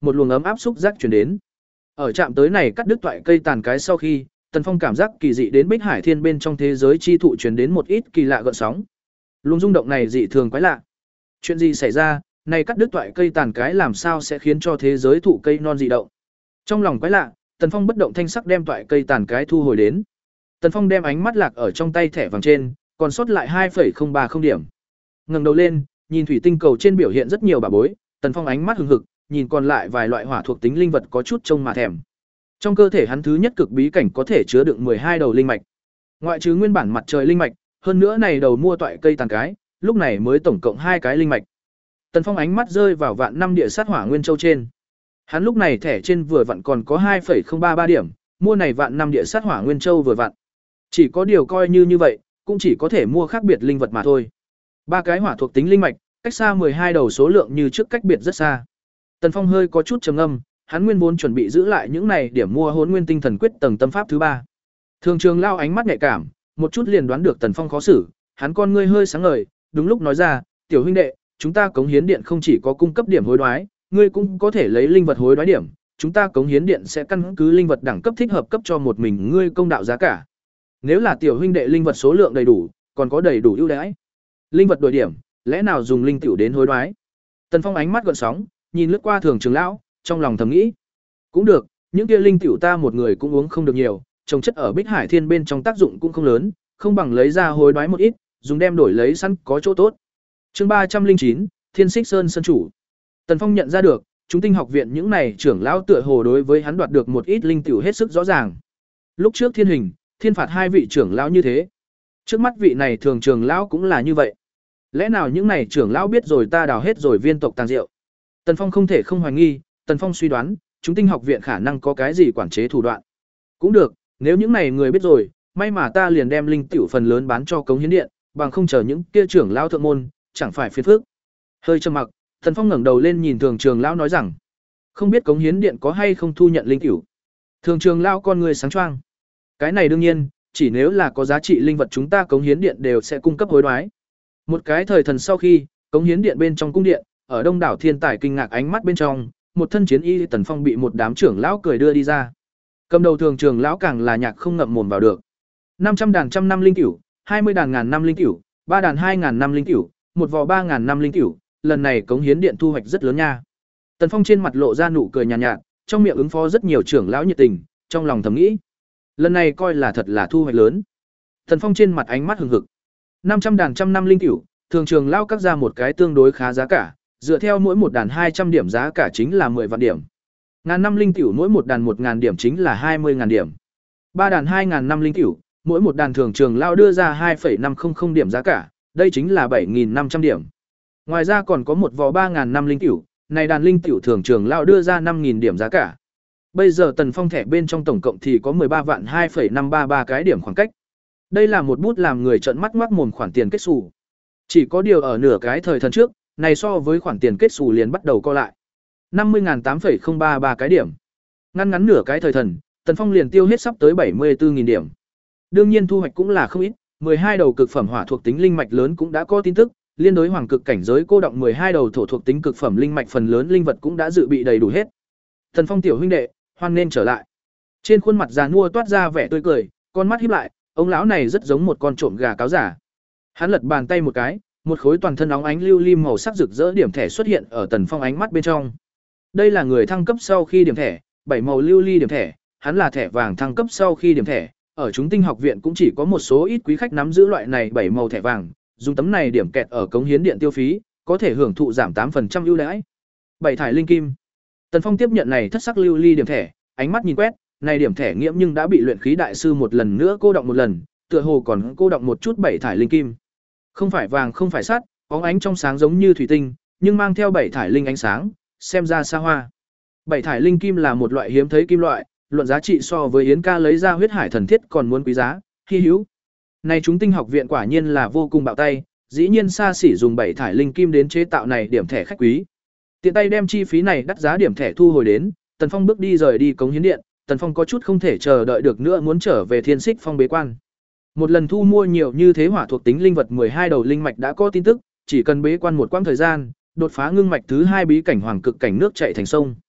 một luồng ấm áp xúc giác truyền đến. Ở chạm tới này cắt đứt toại cây tàn cái sau khi, Tần Phong cảm giác kỳ dị đến Bích Hải Thiên bên trong thế giới chi thụ truyền đến một ít kỳ lạ gợn sóng. Luồng rung động này dị thường quái lạ. Chuyện gì xảy ra, này cắt đứt toại cây tàn cái làm sao sẽ khiến cho thế giới thụ cây non dị động? Trong lòng quái lạ, Tần Phong bất động thanh sắc đem toại cây tàn cái thu hồi đến. Tần Phong đem ánh mắt lạc ở trong tay thẻ vàng trên, còn sót lại hai phẩy không ba không điểm. Ngẩng đầu lên, nhìn thủy tinh cầu trên biểu hiện rất nhiều bảo bối, Tần Phong ánh mắt hừng hực, nhìn còn lại vài loại hỏa thuộc tính linh vật có chút trông mà thèm. Trong cơ thể hắn thứ nhất cực bí cảnh có thể chứa đựng mười hai đầu linh mạch. Ngoại trừ nguyên bản mặt trời linh mạch, hơn nữa này đầu mua toại cây tàn cái, lúc này mới tổng cộng hai cái linh mạch. Tần Phong ánh mắt rơi vào vạn năm địa sát hỏa nguyên châu trên. Hắn lúc này thẻ trên vừa vặn còn có hai phẩy không ba ba điểm, mua này vạn năm địa sát hỏa nguyên châu vừa vặn. Chỉ có điều coi như như vậy, cũng chỉ có thể mua khác biệt linh vật mà thôi. Ba cái hỏa thuộc tính linh mạch, cách xa mười hai đầu số lượng như trước cách biệt rất xa. Tần Phong hơi có chút trầm ngâm, hắn nguyên vốn chuẩn bị giữ lại những này điểm mua Hỗn Nguyên Tinh Thần Quyết tầng tâm pháp thứ ba. Thường Trường Lao ánh mắt nhạy cảm, một chút liền đoán được Tần Phong khó xử, hắn con ngươi hơi sáng ngời, đúng lúc nói ra, "Tiểu huynh đệ, chúng ta cống hiến điện không chỉ có cung cấp điểm hối đoái, ngươi cũng có thể lấy linh vật hối đoái điểm, chúng ta cống hiến điện sẽ căn cứ linh vật đẳng cấp thích hợp cấp cho một mình ngươi công đạo giá cả. Nếu là tiểu huynh đệ linh vật số lượng đầy đủ, còn có đầy đủ ưu đãi. Linh vật đổi điểm, lẽ nào dùng linh tiểu đến hối đoái?" Tần Phong ánh mắt gợn sóng, nhìn lướt qua Thường Trường Lão, trong lòng thầm nghĩ, cũng được, những kia linh tiểu ta một người cũng uống không được nhiều, trồng chất ở Bích Hải Thiên bên trong tác dụng cũng không lớn, không bằng lấy ra hối đoái một ít, dùng đem đổi lấy sẵn có chỗ tốt. Chương ba trăm linh chín, Thiên Xích Sơn Sơn chủ. Tần Phong nhận ra được, chúng tinh học viện những này trưởng lão tựa hồ đối với hắn đoạt được một ít linh tiểu hết sức rõ ràng. Lúc trước Thiên Hình, Thiên Phạt hai vị trưởng lão như thế, trước mắt vị này Thường Trường lão cũng là như vậy. Lẽ nào những này trưởng lão biết rồi ta đào hết rồi viên tộc tàng rượu? Tần Phong không thể không hoài nghi, Tần Phong suy đoán, chúng tinh học viện khả năng có cái gì quản chế thủ đoạn. Cũng được, nếu những này người biết rồi, may mà ta liền đem linh tiểu phần lớn bán cho cống hiến điện, bằng không chờ những kia trưởng lão thượng môn, chẳng phải phiền phức. Hơi trầm mặc, Tần Phong ngẩng đầu lên nhìn Thường Trường lão nói rằng, không biết cống hiến điện có hay không thu nhận linh tiểu. Thường Trường lão con người sáng choang. Cái này đương nhiên, chỉ nếu là có giá trị linh vật chúng ta cống hiến điện đều sẽ cung cấp hối đoái. Một cái thời thần sau khi, cống hiến điện bên trong cung điện, ở đông đảo thiên tài kinh ngạc ánh mắt bên trong, một thân chiến y Tần Phong bị một đám trưởng lão cười đưa đi ra. Cầm đầu Thường Trường lão càng là nhạc không ngậm mồm vào được. năm trăm đàn trăm năm linh cửu, hai mươi đàn ngàn năm linh cửu, ba đàn hai ngàn năm linh cửu, một vò ba ngàn năm linh cửu, lần này cống hiến điện thu hoạch rất lớn nha. Tần Phong trên mặt lộ ra nụ cười nhàn nhạt, nhạt, trong miệng ứng phó rất nhiều trưởng lão nhiệt tình, trong lòng thầm nghĩ, lần này coi là thật là thu hoạch lớn. Tần Phong trên mặt ánh mắt hừng hực. năm trăm đàn trăm năm linh cửu, Thường Trường lão cắt ra một cái tương đối khá giá cả, dựa theo mỗi một đàn hai trăm điểm giá cả chính là mười vạn điểm. Ngàn năm linh cửu mỗi một đàn một ngàn điểm chính là hai mươi ngàn điểm. Ba đàn hai ngàn năm linh cửu, mỗi một đàn Thường Trường lão đưa ra hai phẩy năm không không điểm giá cả, đây chính là bảy nghìn năm trăm điểm. Ngoài ra còn có một vò ba ngàn năm linh cửu, này đàn linh cửu Thường Trường lão đưa ra năm nghìn điểm giá cả. Bây giờ Tần Phong thẻ bên trong tổng cộng thì có mười ba vạn hai phẩy năm ba ba cái điểm khoảng cách. Đây là một bút làm người trợn mắt ngoác mồm khoản tiền kết xù. Chỉ có điều ở nửa cái thời thần trước, này so với khoản tiền kết xù liền bắt đầu co lại. năm mươi nghìn tám phẩy không ba ba cái điểm. Ngắn ngắn nửa cái thời thần, Tần Phong liền tiêu hết sắp tới bảy mươi tư nghìn điểm. Đương nhiên thu hoạch cũng là không ít, mười hai đầu cực phẩm hỏa thuộc tính linh mạch lớn cũng đã có tin tức, liên đối hoàng cực cảnh giới cô động mười hai đầu thổ thuộc tính cực phẩm linh mạch phần lớn linh vật cũng đã dự bị đầy đủ hết. Tần Phong tiểu huynh đệ, hoan nên trở lại. Trên khuôn mặt già nua toát ra vẻ tươi cười, con mắt híp lại, ông lão này rất giống một con trộm gà cáo giả. Hắn lật bàn tay một cái, một khối toàn thân óng ánh lưu lim màu sắc rực rỡ điểm thẻ xuất hiện ở Tần Phong ánh mắt bên trong. Đây là người thăng cấp sau khi điểm thẻ, bảy màu lưu ly điểm thẻ, hắn là thẻ vàng thăng cấp sau khi điểm thẻ, ở chúng tinh học viện cũng chỉ có một số ít quý khách nắm giữ loại này bảy màu thẻ vàng, dùng tấm này điểm kẹt ở cống hiến điện tiêu phí, có thể hưởng thụ giảm tám phần trăm ưu đãi. Bảy thải linh kim. Tần Phong tiếp nhận này thất sắc lưu ly điểm thẻ, ánh mắt nhìn quét, này điểm thẻ nghiễm nhưng đã bị luyện khí đại sư một lần nữa cô động một lần, tựa hồ còn cô động một chút bảy thải linh kim. Không phải vàng không phải sắt, bóng ánh trong sáng giống như thủy tinh, nhưng mang theo bảy thải linh ánh sáng, xem ra xa hoa. Bảy thải linh kim là một loại hiếm thấy kim loại, luận giá trị so với Yến ca lấy ra huyết hải thần thiết còn muốn quý giá, hi hữu. Này chúng tinh học viện quả nhiên là vô cùng bạo tay, dĩ nhiên xa xỉ dùng bảy thải linh kim đến chế tạo này điểm thẻ khách quý. Tiện tay đem chi phí này đắt giá điểm thẻ thu hồi đến, Tần Phong bước đi rời đi cống hiến điện, Tần Phong có chút không thể chờ đợi được nữa muốn trở về Thiên Xích Phong bế quan. Một lần thu mua nhiều như thế hỏa thuộc tính linh vật mười hai đầu linh mạch đã có tin tức, chỉ cần bế quan một quãng thời gian, đột phá ngưng mạch thứ hai bí cảnh hoàng cực cảnh nước chảy thành sông.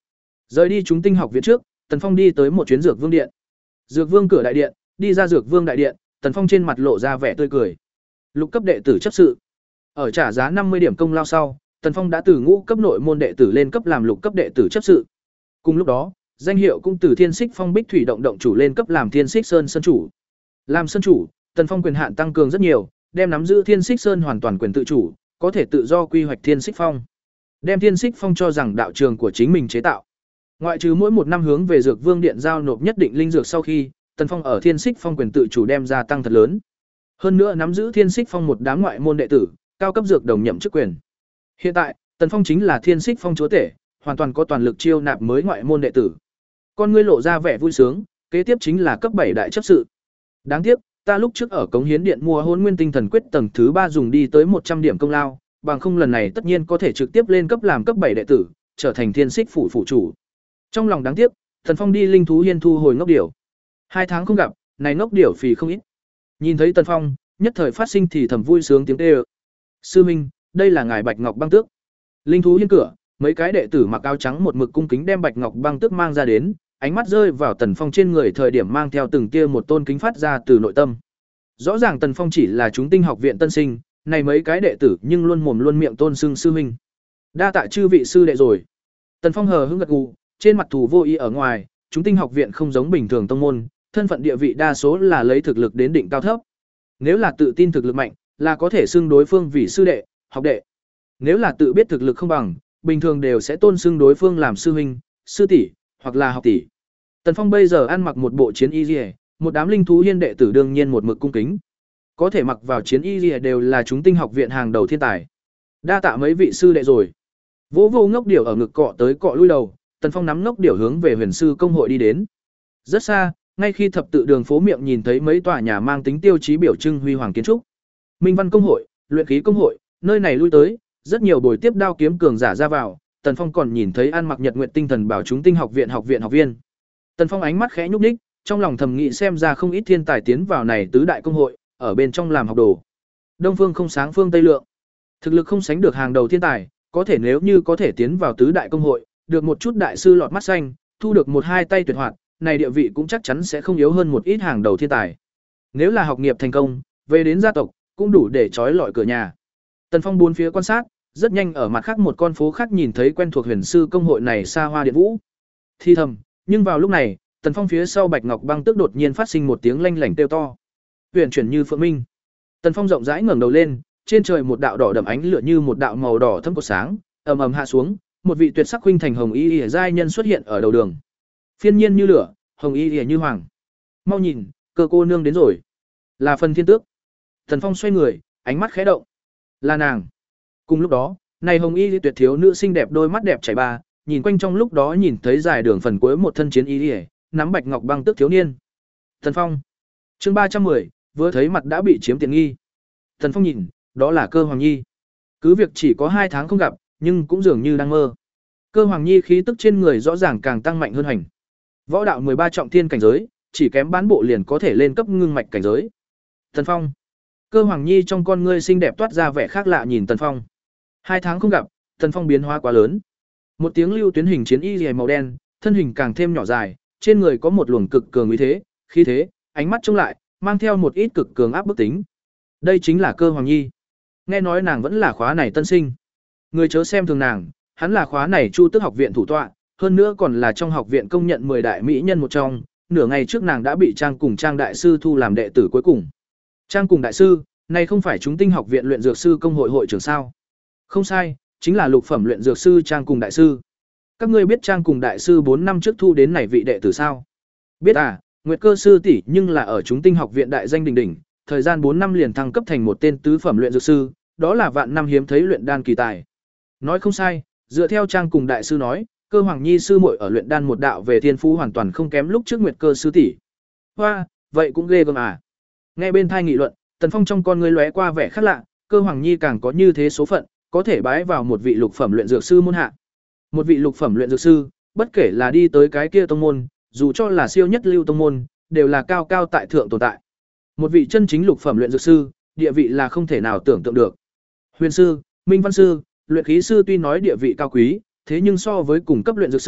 Rời đi chúng tinh học viện trước, Tần Phong đi tới một chuyến Dược Vương điện. Dược Vương cửa đại điện, đi ra Dược Vương đại điện, Tần Phong trên mặt lộ ra vẻ tươi cười. Lục cấp đệ tử chấp sự. Ở trả giá năm mươi điểm công lao sau, Tần Phong đã từ ngũ cấp nội môn đệ tử lên cấp làm lục cấp đệ tử chấp sự. Cùng lúc đó, danh hiệu cũng từ Thiên Xích Phong Bích Thủy động động chủ lên cấp làm Thiên Xích Sơn sơn chủ. Làm sơn chủ, Tần Phong quyền hạn tăng cường rất nhiều, đem nắm giữ Thiên Xích Sơn hoàn toàn quyền tự chủ, có thể tự do quy hoạch Thiên Xích Phong. Đem Thiên Xích Phong cho rằng đạo trường của chính mình chế tạo. Ngoại trừ mỗi một năm hướng về Dược Vương điện giao nộp nhất định linh dược sau khi, Tần Phong ở Thiên Xích Phong quyền tự chủ đem gia tăng thật lớn. Hơn nữa nắm giữ Thiên Xích Phong một đám ngoại môn đệ tử, cao cấp dược đồng nhậm chức quyền. Hiện tại, Tần Phong chính là Thiên Xích Phong chúa tể, hoàn toàn có toàn lực chiêu nạp mới ngoại môn đệ tử. Con ngươi lộ ra vẻ vui sướng, kế tiếp chính là cấp bảy đại chấp sự. Đáng tiếc, ta lúc trước ở Cống Hiến điện mua Hỗn Nguyên Tinh Thần Quyết tầng thứ ba dùng đi tới một trăm điểm công lao, bằng không lần này tất nhiên có thể trực tiếp lên cấp làm cấp bảy đệ tử, trở thành Thiên Xích phủ phủ chủ. Trong lòng đáng tiếc, Tần Phong đi linh thú hiên thu hồi ngốc điểu. Hai tháng không gặp, này ngốc điểu phì không ít. Nhìn thấy Tần Phong, nhất thời phát sinh thì thầm vui sướng tiếng kêu. Sư minh, đây là ngài Bạch Ngọc Băng Tước. Linh thú hiên cửa, mấy cái đệ tử mặc áo trắng một mực cung kính đem Bạch Ngọc Băng Tước mang ra đến, ánh mắt rơi vào Tần Phong trên người thời điểm mang theo từng tia một tôn kính phát ra từ nội tâm. Rõ ràng Tần Phong chỉ là chúng tinh học viện tân sinh, này mấy cái đệ tử nhưng luôn mồm luôn miệng tôn xưng sư huynh. Đa tạ chư vị sư đệ rồi. Tần Phong hờ hững gật gù, trên mặt thủ vô ý ở ngoài, chúng tinh học viện không giống bình thường tông môn, thân phận địa vị đa số là lấy thực lực đến định cao thấp. Nếu là tự tin thực lực mạnh, là có thể xưng đối phương vì sư đệ, học đệ. Nếu là tự biết thực lực không bằng, bình thường đều sẽ tôn xưng đối phương làm sư huynh, sư tỷ, hoặc là học tỷ. Tần Phong bây giờ ăn mặc một bộ chiến y liề, một đám linh thú hiên đệ tử đương nhiên một mực cung kính. Có thể mặc vào chiến y liề đều là chúng tinh học viện hàng đầu thiên tài. Đa tạ mấy vị sư đệ rồi. Vỗ vô ngốc điểu ở ngực cọ tới cọ lui đầu, Tần Phong nắm ngốc điểu hướng về Huyền sư công hội đi đến. Rất xa, ngay khi thập tự đường phố miệng nhìn thấy mấy tòa nhà mang tính tiêu chí biểu trưng huy hoàng kiến trúc. Minh Văn công hội, Luyện khí công hội, nơi này lui tới, rất nhiều buổi tiếp đao kiếm cường giả ra vào, Tần Phong còn nhìn thấy ăn mặc Nhật Nguyệt Tinh Thần bảo chúng tinh học viện học viện học viên. Tần Phong ánh mắt khẽ nhúc nhích, trong lòng thầm nghĩ xem ra không ít thiên tài tiến vào này tứ đại công hội, ở bên trong làm học đồ. Đông phương không sáng phương Tây lượng. Thực lực không sánh được hàng đầu thiên tài, có thể nếu như có thể tiến vào tứ đại công hội, được một chút đại sư lọt mắt xanh, thu được một hai tay tuyệt hoạt, này địa vị cũng chắc chắn sẽ không yếu hơn một ít hàng đầu thiên tài. Nếu là học nghiệp thành công, về đến gia tộc, cũng đủ để trói lọi cửa nhà. Tần Phong bốn phía quan sát, rất nhanh ở mặt khác một con phố khác nhìn thấy quen thuộc Huyền sư công hội này xa hoa điện vũ. Thi thầm, nhưng vào lúc này, Tần Phong phía sau Bạch Ngọc Băng Tước đột nhiên phát sinh một tiếng lanh lảnh kêu to. Huyền chuyển như phượng minh. Tần Phong rộng rãi ngẩng đầu lên, trên trời một đạo đỏ đậm ánh lửa như một đạo màu đỏ thâm cột sáng, ầm ầm hạ xuống, một vị tuyệt sắc huynh thành hồng y y giai nhân xuất hiện ở đầu đường. Phiên nhiên như lửa, hồng y y như hoàng. Mau nhìn, cơ cô nương đến rồi. Là Phần Thiên Tước. Tần Phong xoay người, ánh mắt khẽ động. Là nàng. Cùng lúc đó, này hồng y tuyệt thiếu nữ xinh đẹp đôi mắt đẹp chảy ba, nhìn quanh trong lúc đó nhìn thấy dài đường phần cuối một thân chiến y y, nắm Bạch Ngọc Băng Tước thiếu niên. Tần Phong. Chương ba trăm mười, vừa thấy mặt đã bị chiếm tiện nghi. Tần Phong nhìn, đó là Cơ Hoàng Nhi. Cứ việc chỉ có hai tháng không gặp, nhưng cũng dường như đang mơ. Cơ Hoàng Nhi khí tức trên người rõ ràng càng tăng mạnh hơn hành. Võ đạo mười ba trọng thiên cảnh giới, chỉ kém bán bộ liền có thể lên cấp ngưng mạch cảnh giới. Tần Phong. Cơ Hoàng Nhi trong con ngươi xinh đẹp toát ra vẻ khác lạ nhìn Tần Phong. Hai tháng không gặp, Tần Phong biến hóa quá lớn. Một tiếng lưu tuyến hình chiến y liễu màu đen, thân hình càng thêm nhỏ dài, trên người có một luồng cực cường uy thế, khí thế, ánh mắt trông lại, mang theo một ít cực cường áp bức tính. Đây chính là Cơ Hoàng Nhi. Nghe nói nàng vẫn là khóa này tân sinh. Người chớ xem thường nàng, hắn là khóa này Chu Tước học viện thủ tọa, hơn nữa còn là trong học viện công nhận mười đại mỹ nhân một trong, nửa ngày trước nàng đã bị Trang cùng Trang đại sư thu làm đệ tử cuối cùng. Trang cùng đại sư, này không phải chúng tinh học viện luyện dược sư công hội hội trưởng sao? Không sai, chính là lục phẩm luyện dược sư Trang cùng đại sư. Các ngươi biết Trang cùng đại sư bốn năm trước thu đến này vị đệ tử sao? Biết à, Nguyệt Cơ sư tỷ nhưng là ở chúng tinh học viện đại danh đỉnh đỉnh, thời gian bốn năm liền thăng cấp thành một tên tứ phẩm luyện dược sư, đó là vạn năm hiếm thấy luyện đan kỳ tài. Nói không sai, dựa theo Trang cùng đại sư nói, Cơ Hoàng Nhi sư muội ở luyện đan một đạo về thiên phú hoàn toàn không kém lúc trước Nguyệt Cơ sư tỷ. Hoa, vậy cũng ghê gớm à. Nghe bên thai nghị luận, Tần Phong trong con ngươi lóe qua vẻ khác lạ, Cơ Hoàng Nhi càng có như thế số phận, có thể bái vào một vị lục phẩm luyện dược sư môn hạ. Một vị lục phẩm luyện dược sư, bất kể là đi tới cái kia tông môn, dù cho là siêu nhất lưu tông môn, đều là cao cao tại thượng tồn tại. Một vị chân chính lục phẩm luyện dược sư, địa vị là không thể nào tưởng tượng được. Huyền sư, Minh Văn sư, luyện khí sư tuy nói địa vị cao quý, thế nhưng so với cùng cấp luyện dược sư,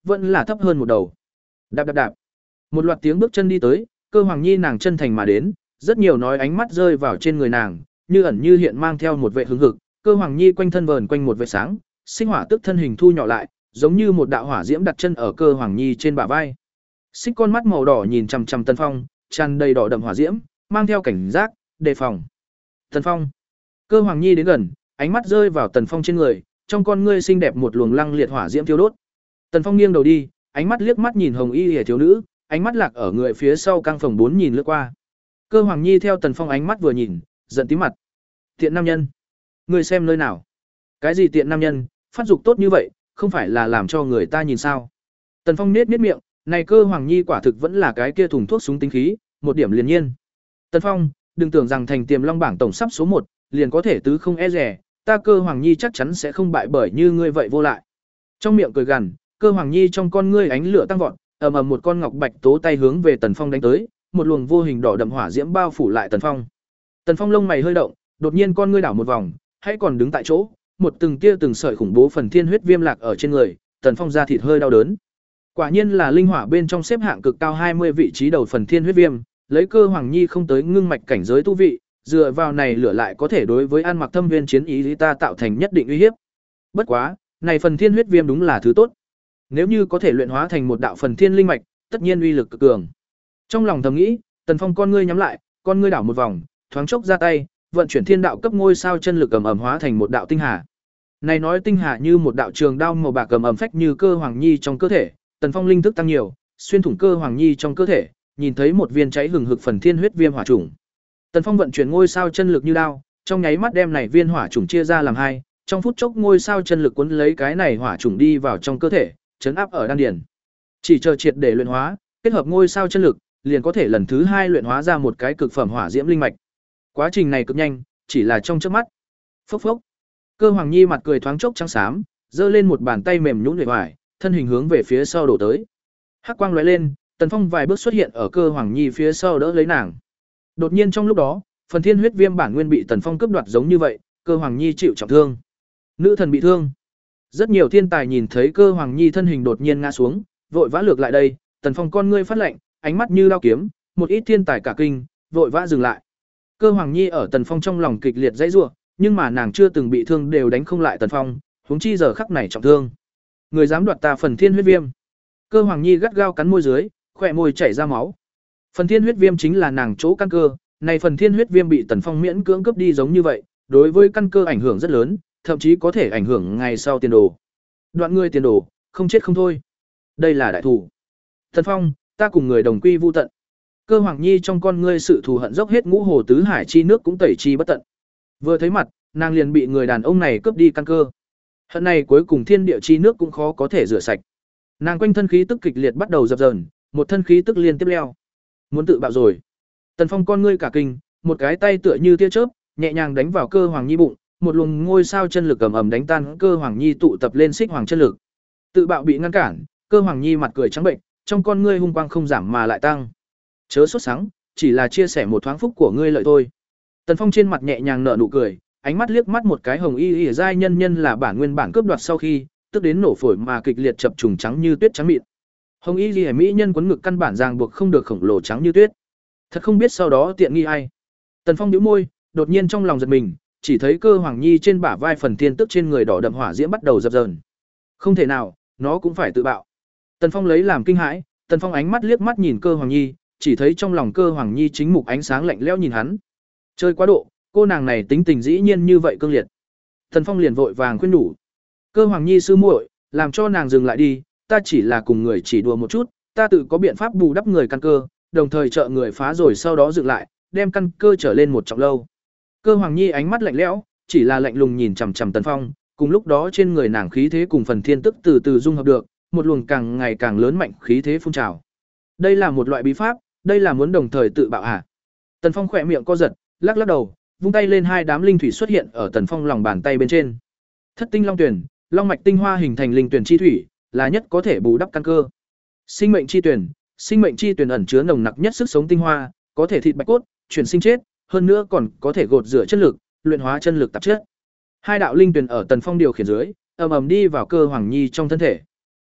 vẫn là thấp hơn một đầu. Đạp đạp đạp. Một loạt tiếng bước chân đi tới, Cơ Hoàng Nhi nàng chân thành mà đến, rất nhiều nói ánh mắt rơi vào trên người nàng, như ẩn như hiện mang theo một vệ hứng hực, Cơ Hoàng Nhi quanh thân vờn quanh một vệ sáng, sinh hỏa tức thân hình thu nhỏ lại, giống như một đạo hỏa diễm đặt chân ở Cơ Hoàng Nhi trên bả vai. Xích con mắt màu đỏ nhìn chằm chằm Tần Phong, tràn đầy đỏ đậm hỏa diễm, mang theo cảnh giác, đề phòng. Tần Phong. Cơ Hoàng Nhi đến gần, ánh mắt rơi vào Tần Phong trên người, trong con ngươi xinh đẹp một luồng lăng liệt hỏa diễm thiêu đốt. Tần Phong nghiêng đầu đi, ánh mắt liếc mắt nhìn Hồng Y Liễu thiếu nữ, ánh mắt lạc ở người phía sau căng phòng bốn nhìn lướt qua. Cơ Hoàng Nhi theo Tần Phong ánh mắt vừa nhìn, giận tím mặt. Tiện nam nhân, ngươi xem nơi nào? Cái gì tiện nam nhân, phát dục tốt như vậy, không phải là làm cho người ta nhìn sao? Tần Phong nết nết miệng, này Cơ Hoàng Nhi quả thực vẫn là cái kia thùng thuốc súng tính khí, một điểm liền nhiên. Tần Phong, đừng tưởng rằng thành Tiềm Long bảng tổng sắp số một, liền có thể tứ không e rẻ, ta Cơ Hoàng Nhi chắc chắn sẽ không bại bởi như ngươi vậy vô lại. Trong miệng cười gằn, Cơ Hoàng Nhi trong con ngươi ánh lửa tăng vọt, ầm ầm một con ngọc bạch tố tay hướng về Tần Phong đánh tới, một luồng vô hình đỏ đậm hỏa diễm bao phủ lại Tần Phong. Tần Phong lông mày hơi động, đột nhiên con ngươi đảo một vòng, hãy còn đứng tại chỗ, một từng tia từng sợi khủng bố phần thiên huyết viêm lạc ở trên người, Tần Phong da thịt hơi đau đớn. Quả nhiên là linh hỏa bên trong xếp hạng cực cao hai mươi vị trí đầu phần thiên huyết viêm, lấy Cơ Hoàng Nhi không tới ngưng mạch cảnh giới tu vị, dựa vào này lửa lại có thể đối với An Mặc Thâm Viên chiến ý ta tạo thành nhất định uy hiếp. Bất quá, này phần thiên huyết viêm đúng là thứ tốt. Nếu như có thể luyện hóa thành một đạo phần thiên linh mạch, tất nhiên uy lực cực cường. Trong lòng thầm nghĩ, Tần Phong con ngươi nhắm lại, con ngươi đảo một vòng, thoáng chốc ra tay, vận chuyển thiên đạo cấp ngôi sao chân lực ầm ầm hóa thành một đạo tinh hà. Này nói tinh hà như một đạo trường đao màu bạc ầm ầm phách như Cơ Hoàng Nhi trong cơ thể, Tần Phong linh thức tăng nhiều, xuyên thủng Cơ Hoàng Nhi trong cơ thể, nhìn thấy một viên cháy hừng hực phần thiên huyết viêm hỏa chủng. Tần Phong vận chuyển ngôi sao chân lực như đao, trong nháy mắt đem này viên hỏa chủng chia ra làm hai, trong phút chốc ngôi sao chân lực cuốn lấy cái này hỏa chủng đi vào trong cơ thể, chấn áp ở đan điền. Chỉ chờ triệt để luyện hóa, kết hợp ngôi sao chân lực, liền có thể lần thứ hai luyện hóa ra một cái cực phẩm hỏa diễm linh mạch. Quá trình này cực nhanh, chỉ là trong chớp mắt. Phốc phốc. Cơ Hoàng Nhi mặt cười thoáng chốc trắng xám, giơ lên một bàn tay mềm nhũn uể oải, thân hình hướng về phía sau đổ tới. Hắc quang lóe lên, Tần Phong vài bước xuất hiện ở Cơ Hoàng Nhi phía sau đỡ lấy nàng. Đột nhiên trong lúc đó, phần thiên huyết viêm bản nguyên bị Tần Phong cướp đoạt giống như vậy, Cơ Hoàng Nhi chịu trọng thương. Nữ thần bị thương. Rất nhiều thiên tài nhìn thấy Cơ Hoàng Nhi thân hình đột nhiên ngã xuống, vội vã lược lại đây, Tần Phong con ngươi phát lạnh, ánh mắt như lao kiếm, một ít thiên tài cả kinh, vội vã dừng lại. Cơ Hoàng Nhi ở Tần Phong trong lòng kịch liệt dãy rủa, nhưng mà nàng chưa từng bị thương đều đánh không lại Tần Phong, huống chi giờ khắc này trọng thương. Người dám đoạt ta phần thiên huyết viêm? Cơ Hoàng Nhi gắt gao cắn môi dưới, khóe môi chảy ra máu. Phần thiên huyết viêm chính là nàng chỗ căn cơ, này phần thiên huyết viêm bị Tần Phong miễn cưỡng cướp đi giống như vậy, đối với căn cơ ảnh hưởng rất lớn, thậm chí có thể ảnh hưởng ngày sau tiền đồ. Đoạn ngươi tiền đồ, không chết không thôi. Đây là đại thủ. Tần Phong, ta cùng người đồng quy vu tận. Cơ Hoàng Nhi trong con ngươi sự thù hận dốc hết ngũ hồ tứ hải chi nước cũng tẩy chi bất tận. Vừa thấy mặt, nàng liền bị người đàn ông này cướp đi căn cơ. Hận này cuối cùng thiên địa chi nước cũng khó có thể rửa sạch. Nàng quanh thân khí tức kịch liệt bắt đầu dập dờn, một thân khí tức liên tiếp leo. Muốn tự bạo rồi. Tần Phong con ngươi cả kinh, một cái tay tựa như tia chớp, nhẹ nhàng đánh vào Cơ Hoàng Nhi bụng, một luồng ngôi sao chân lực ầm ầm đánh tan Cơ Hoàng Nhi tụ tập lên xích hoàng chân lực. Tự bạo bị ngăn cản, Cơ Hoàng Nhi mặt cười trắng bệnh, trong con ngươi hung quang không giảm mà lại tăng. Chớ sốt sắng, chỉ là chia sẻ một thoáng phúc của ngươi lợi thôi. Tần Phong trên mặt nhẹ nhàng nở nụ cười, ánh mắt liếc mắt một cái Hồng Y Y giai nhân nhân là bản nguyên bản cướp đoạt sau khi, tức đến nổ phổi mà kịch liệt chập trùng trắng như tuyết trắng mịn. Hồng Y Y mỹ nhân quấn ngực căn bản ràng buộc không được khổng lồ trắng như tuyết. Thật không biết sau đó tiện nghi ai. Tần Phong nhíu môi, đột nhiên trong lòng giật mình, chỉ thấy Cơ Hoàng Nhi trên bả vai phần thiên tức trên người đỏ đậm hỏa diễm bắt đầu dập dờn. Không thể nào, nó cũng phải tự bạo. Tần Phong lấy làm kinh hãi, Tần Phong ánh mắt liếc mắt nhìn Cơ Hoàng Nhi, chỉ thấy trong lòng Cơ Hoàng Nhi chính mục ánh sáng lạnh lẽo nhìn hắn. Chơi quá độ, cô nàng này tính tình dĩ nhiên như vậy cương liệt. Tần Phong liền vội vàng khuyên nhủ. Cơ Hoàng Nhi sư muội, làm cho nàng dừng lại đi, ta chỉ là cùng người chỉ đùa một chút, ta tự có biện pháp bù đắp người căn cơ, đồng thời trợ người phá rồi sau đó dựng lại, đem căn cơ trở lên một trọng lâu. Cơ Hoàng Nhi ánh mắt lạnh lẽo, chỉ là lạnh lùng nhìn chằm chằm Tần Phong, cùng lúc đó trên người nàng khí thế cùng phần thiên tức từ từ dung hợp được, một luồng càng ngày càng lớn mạnh khí thế phun trào. Đây là một loại bí pháp, đây là muốn đồng thời tự bạo hả? Tần Phong khỏe miệng co giật, lắc lắc đầu, vung tay lên hai đám linh thủy xuất hiện ở Tần Phong lòng bàn tay bên trên. Thất tinh long tuyển, long mạch tinh hoa hình thành linh tuyển chi thủy, là nhất có thể bù đắp căn cơ. Sinh mệnh chi tuyển, sinh mệnh chi tuyển ẩn chứa nồng nặc nhất sức sống tinh hoa, có thể thịt bạch cốt, chuyển sinh chết, hơn nữa còn có thể gột rửa chất lực, luyện hóa chân lực tạp chất. Hai đạo linh tuyển ở Tần Phong điều khiển dưới, ầm ầm đi vào Cơ Hoàng Nhi trong thân thể.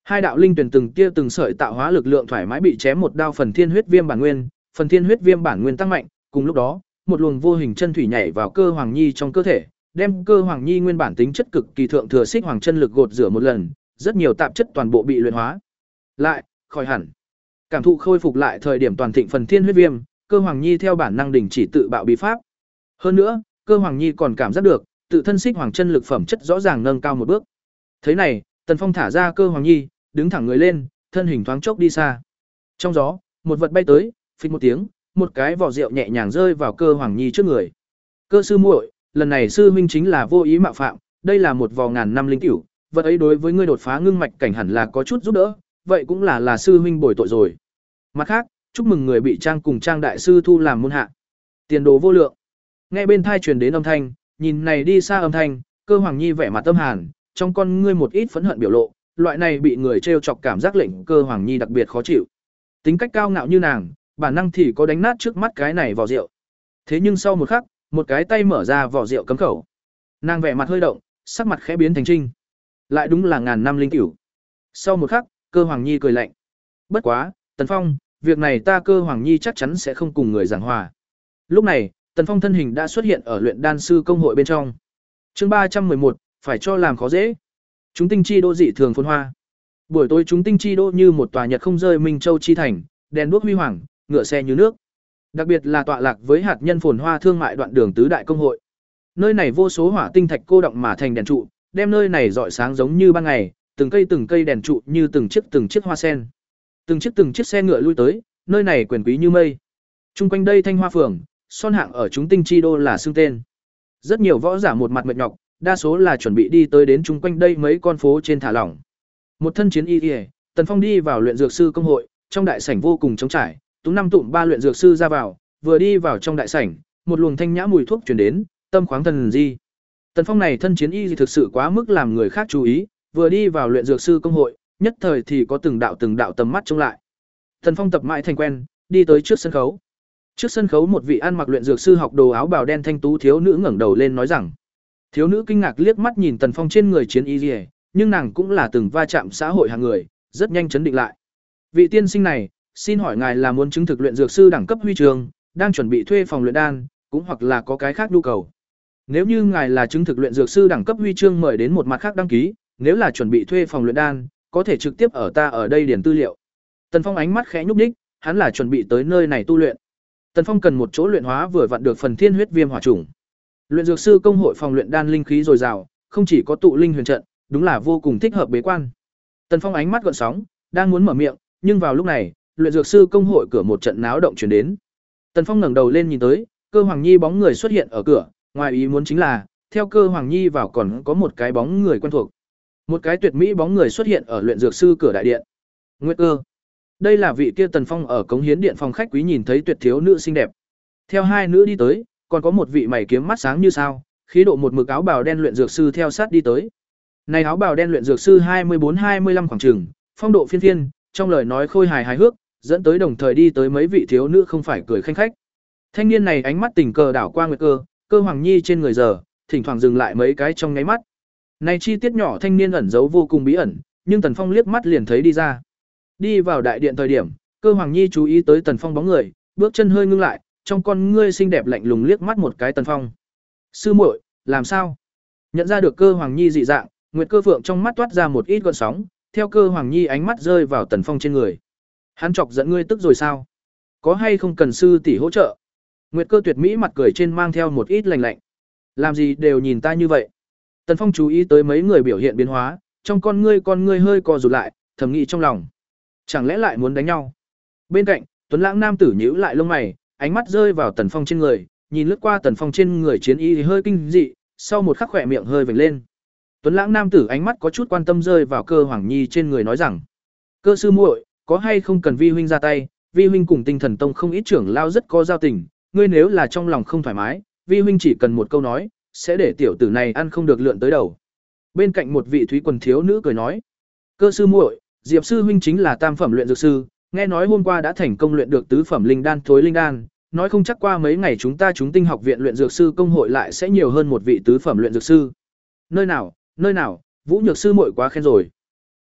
Hai đạo linh tuyển từng tia từng sợi tạo hóa lực lượng thoải mái bị chém một đao phần thiên huyết viêm bản nguyên, phần thiên huyết viêm bản nguyên tăng mạnh, cùng lúc đó, một luồng vô hình chân thủy nhảy vào cơ hoàng nhi trong cơ thể, đem cơ hoàng nhi nguyên bản tính chất cực kỳ thượng thừa xích hoàng chân lực gột rửa một lần, rất nhiều tạp chất toàn bộ bị luyện hóa. Lại, khỏi hẳn. Cảm thụ khôi phục lại thời điểm toàn thịnh phần thiên huyết viêm, cơ hoàng nhi theo bản năng đình chỉ tự bạo bí pháp. Hơn nữa, cơ hoàng nhi còn cảm giác được, tự thân xích hoàng chân lực phẩm chất rõ ràng nâng cao một bước. Thế này, Tần Phong thả ra cơ hoàng nhi, đứng thẳng người lên, thân hình thoáng chốc đi xa. Trong gió, một vật bay tới, phịch một tiếng, một cái vỏ rượu nhẹ nhàng rơi vào cơ hoàng nhi trước người. Cơ sư muội, lần này sư huynh chính là vô ý mạo phạm, đây là một vò ngàn năm linh cửu, vật ấy đối với ngươi đột phá ngưng mạch cảnh hẳn là có chút giúp đỡ, vậy cũng là là sư huynh bồi tội rồi. Mặt khác, chúc mừng người bị Trang cùng Trang đại sư thu làm môn hạ. Tiền đồ vô lượng. Nghe bên thai truyền đến âm thanh, nhìn này đi xa âm thanh, cơ hoàng nhi vẻ mặt tâm hàn, trong con ngươi một ít phẫn hận biểu lộ, loại này bị người trêu chọc cảm giác lệnh cơ hoàng nhi đặc biệt khó chịu. Tính cách cao ngạo như nàng, bản năng thì có đánh nát trước mắt cái này vỏ rượu. Thế nhưng sau một khắc, một cái tay mở ra vỏ rượu cấm khẩu. Nàng vẻ mặt hơi động, sắc mặt khẽ biến thành trinh. Lại đúng là ngàn năm linh cửu. Sau một khắc, cơ hoàng nhi cười lạnh. Bất quá, Tần Phong, việc này ta cơ hoàng nhi chắc chắn sẽ không cùng người giảng hòa. Lúc này, Tần Phong thân hình đã xuất hiện ở luyện đan sư công hội bên trong. Chương ba trăm mười một, phải cho làm khó dễ. Chúng tinh chi đô dị thường phồn hoa. Buổi tối chúng tinh chi đô như một tòa nhật không rơi minh châu chi thành, đèn đuốc huy hoàng, ngựa xe như nước. Đặc biệt là tọa lạc với hạt nhân phồn hoa thương mại đoạn đường tứ đại công hội. Nơi này vô số hỏa tinh thạch cô động mà thành đèn trụ, đem nơi này rọi sáng giống như ban ngày, từng cây từng cây đèn trụ như từng chiếc từng chiếc hoa sen. Từng chiếc từng chiếc xe ngựa lui tới, nơi này quyền quý như mây. Trung quanh đây Thanh Hoa phường, son hạng ở chúng tinh chi đô là xưng tên. Rất nhiều võ giả một mặt mệt nhọc, đa số là chuẩn bị đi tới đến chung quanh đây mấy con phố trên thả lỏng. Một thân chiến y, Tần Phong đi vào luyện dược sư công hội, trong đại sảnh vô cùng trống trải, tú năm tụm ba luyện dược sư ra vào, vừa đi vào trong đại sảnh, một luồng thanh nhã mùi thuốc truyền đến, tâm khoáng thần di. Tần Phong này thân chiến y thực sự quá mức làm người khác chú ý, vừa đi vào luyện dược sư công hội, nhất thời thì có từng đạo từng đạo tầm mắt trông lại. Tần Phong tập mãi thành quen, đi tới trước sân khấu. Trước sân khấu một vị ăn mặc luyện dược sư học đồ áo bào đen thanh tú thiếu nữ ngẩng đầu lên nói rằng. Thiếu nữ kinh ngạc liếc mắt nhìn Tần Phong trên người chiến y liễu, nhưng nàng cũng là từng va chạm xã hội hàng người, rất nhanh chấn định lại. Vị tiên sinh này, xin hỏi ngài là muốn chứng thực luyện dược sư đẳng cấp huy trường, đang chuẩn bị thuê phòng luyện đan, cũng hoặc là có cái khác nhu cầu. Nếu như ngài là chứng thực luyện dược sư đẳng cấp huy chương mời đến một mặt khác đăng ký, nếu là chuẩn bị thuê phòng luyện đan, có thể trực tiếp ở ta ở đây điền tư liệu. Tần Phong ánh mắt khẽ nhúc nhích, hắn là chuẩn bị tới nơi này tu luyện. Tần Phong cần một chỗ luyện hóa vừa vặn được phần thiên huyết viêm hỏa chủng. Luyện dược sư công hội phòng luyện đan linh khí dồi dào, không chỉ có tụ linh huyền trận, đúng là vô cùng thích hợp bế quan. Tần Phong ánh mắt gợn sóng, đang muốn mở miệng, nhưng vào lúc này, luyện dược sư công hội cửa một trận náo động truyền đến. Tần Phong ngẩng đầu lên nhìn tới, Cơ Hoàng Nhi bóng người xuất hiện ở cửa, ngoài ý muốn chính là, theo Cơ Hoàng Nhi vào còn có một cái bóng người quen thuộc. Một cái tuyệt mỹ bóng người xuất hiện ở luyện dược sư cửa đại điện. Nguyệt Cơ. Đây là vị kia Tần Phong ở cống hiến điện phòng khách quý nhìn thấy tuyệt thiếu nữ xinh đẹp. Theo hai nữ đi tới, còn có một vị mày kiếm mắt sáng như sao, khí độ một mực áo bào đen luyện dược sư theo sát đi tới. Này áo bào đen luyện dược sư hai mươi bốn hai mươi lăm khoảng chừng, phong độ phiên phiên, trong lời nói khôi hài hài hước, dẫn tới đồng thời đi tới mấy vị thiếu nữ không phải cười khanh khách. Thanh niên này ánh mắt tình cờ đảo qua Nguyệt Cơ, Cơ Hoàng Nhi trên người giờ, thỉnh thoảng dừng lại mấy cái trong nháy mắt. Này chi tiết nhỏ thanh niên ẩn giấu vô cùng bí ẩn, nhưng Tần Phong liếc mắt liền thấy đi ra. Đi vào đại điện thời điểm, Cơ Hoàng Nhi chú ý tới Tần Phong bóng người, bước chân hơi ngưng lại, trong con ngươi xinh đẹp lạnh lùng liếc mắt một cái Tần Phong. "Sư muội, làm sao?" Nhận ra được Cơ Hoàng Nhi dị dạng, Nguyệt Cơ Phượng trong mắt toát ra một ít gợn sóng, theo Cơ Hoàng Nhi ánh mắt rơi vào Tần Phong trên người. "Hắn chọc giận ngươi tức rồi sao? Có hay không cần sư tỷ hỗ trợ?" Nguyệt Cơ tuyệt mỹ mặt cười trên mang theo một ít lạnh lạnh. "Làm gì đều nhìn ta như vậy?" Tần Phong chú ý tới mấy người biểu hiện biến hóa, trong con ngươi con ngươi hơi co rụt lại, thầm nghĩ trong lòng, chẳng lẽ lại muốn đánh nhau? Bên cạnh, Tuấn Lãng nam tử nhíu lại lông mày, ánh mắt rơi vào Tần Phong trên người, nhìn lướt qua Tần Phong trên người chiến y thì hơi kinh dị, sau một khắc khỏe miệng hơi vểnh lên. Tuấn Lãng nam tử ánh mắt có chút quan tâm rơi vào Cơ Hoàng Nhi trên người nói rằng: "Cơ sư muội, có hay không cần vi huynh ra tay, vi huynh cùng Tinh Thần Tông không ít trưởng lao rất có giao tình, ngươi nếu là trong lòng không thoải mái, vi huynh chỉ cần một câu nói, sẽ để tiểu tử này ăn không được lượn tới đầu." Bên cạnh một vị thúy quần thiếu nữ cười nói: "Cơ sư muội, Diệp sư huynh chính là tam phẩm luyện dược sư, nghe nói hôm qua đã thành công luyện được tứ phẩm linh đan thối linh đan, nói không chắc qua mấy ngày chúng ta chúng Tinh học viện luyện dược sư công hội lại sẽ nhiều hơn một vị tứ phẩm luyện dược sư." "Nơi nào, nơi nào, Vũ Nhược sư muội quá khen rồi."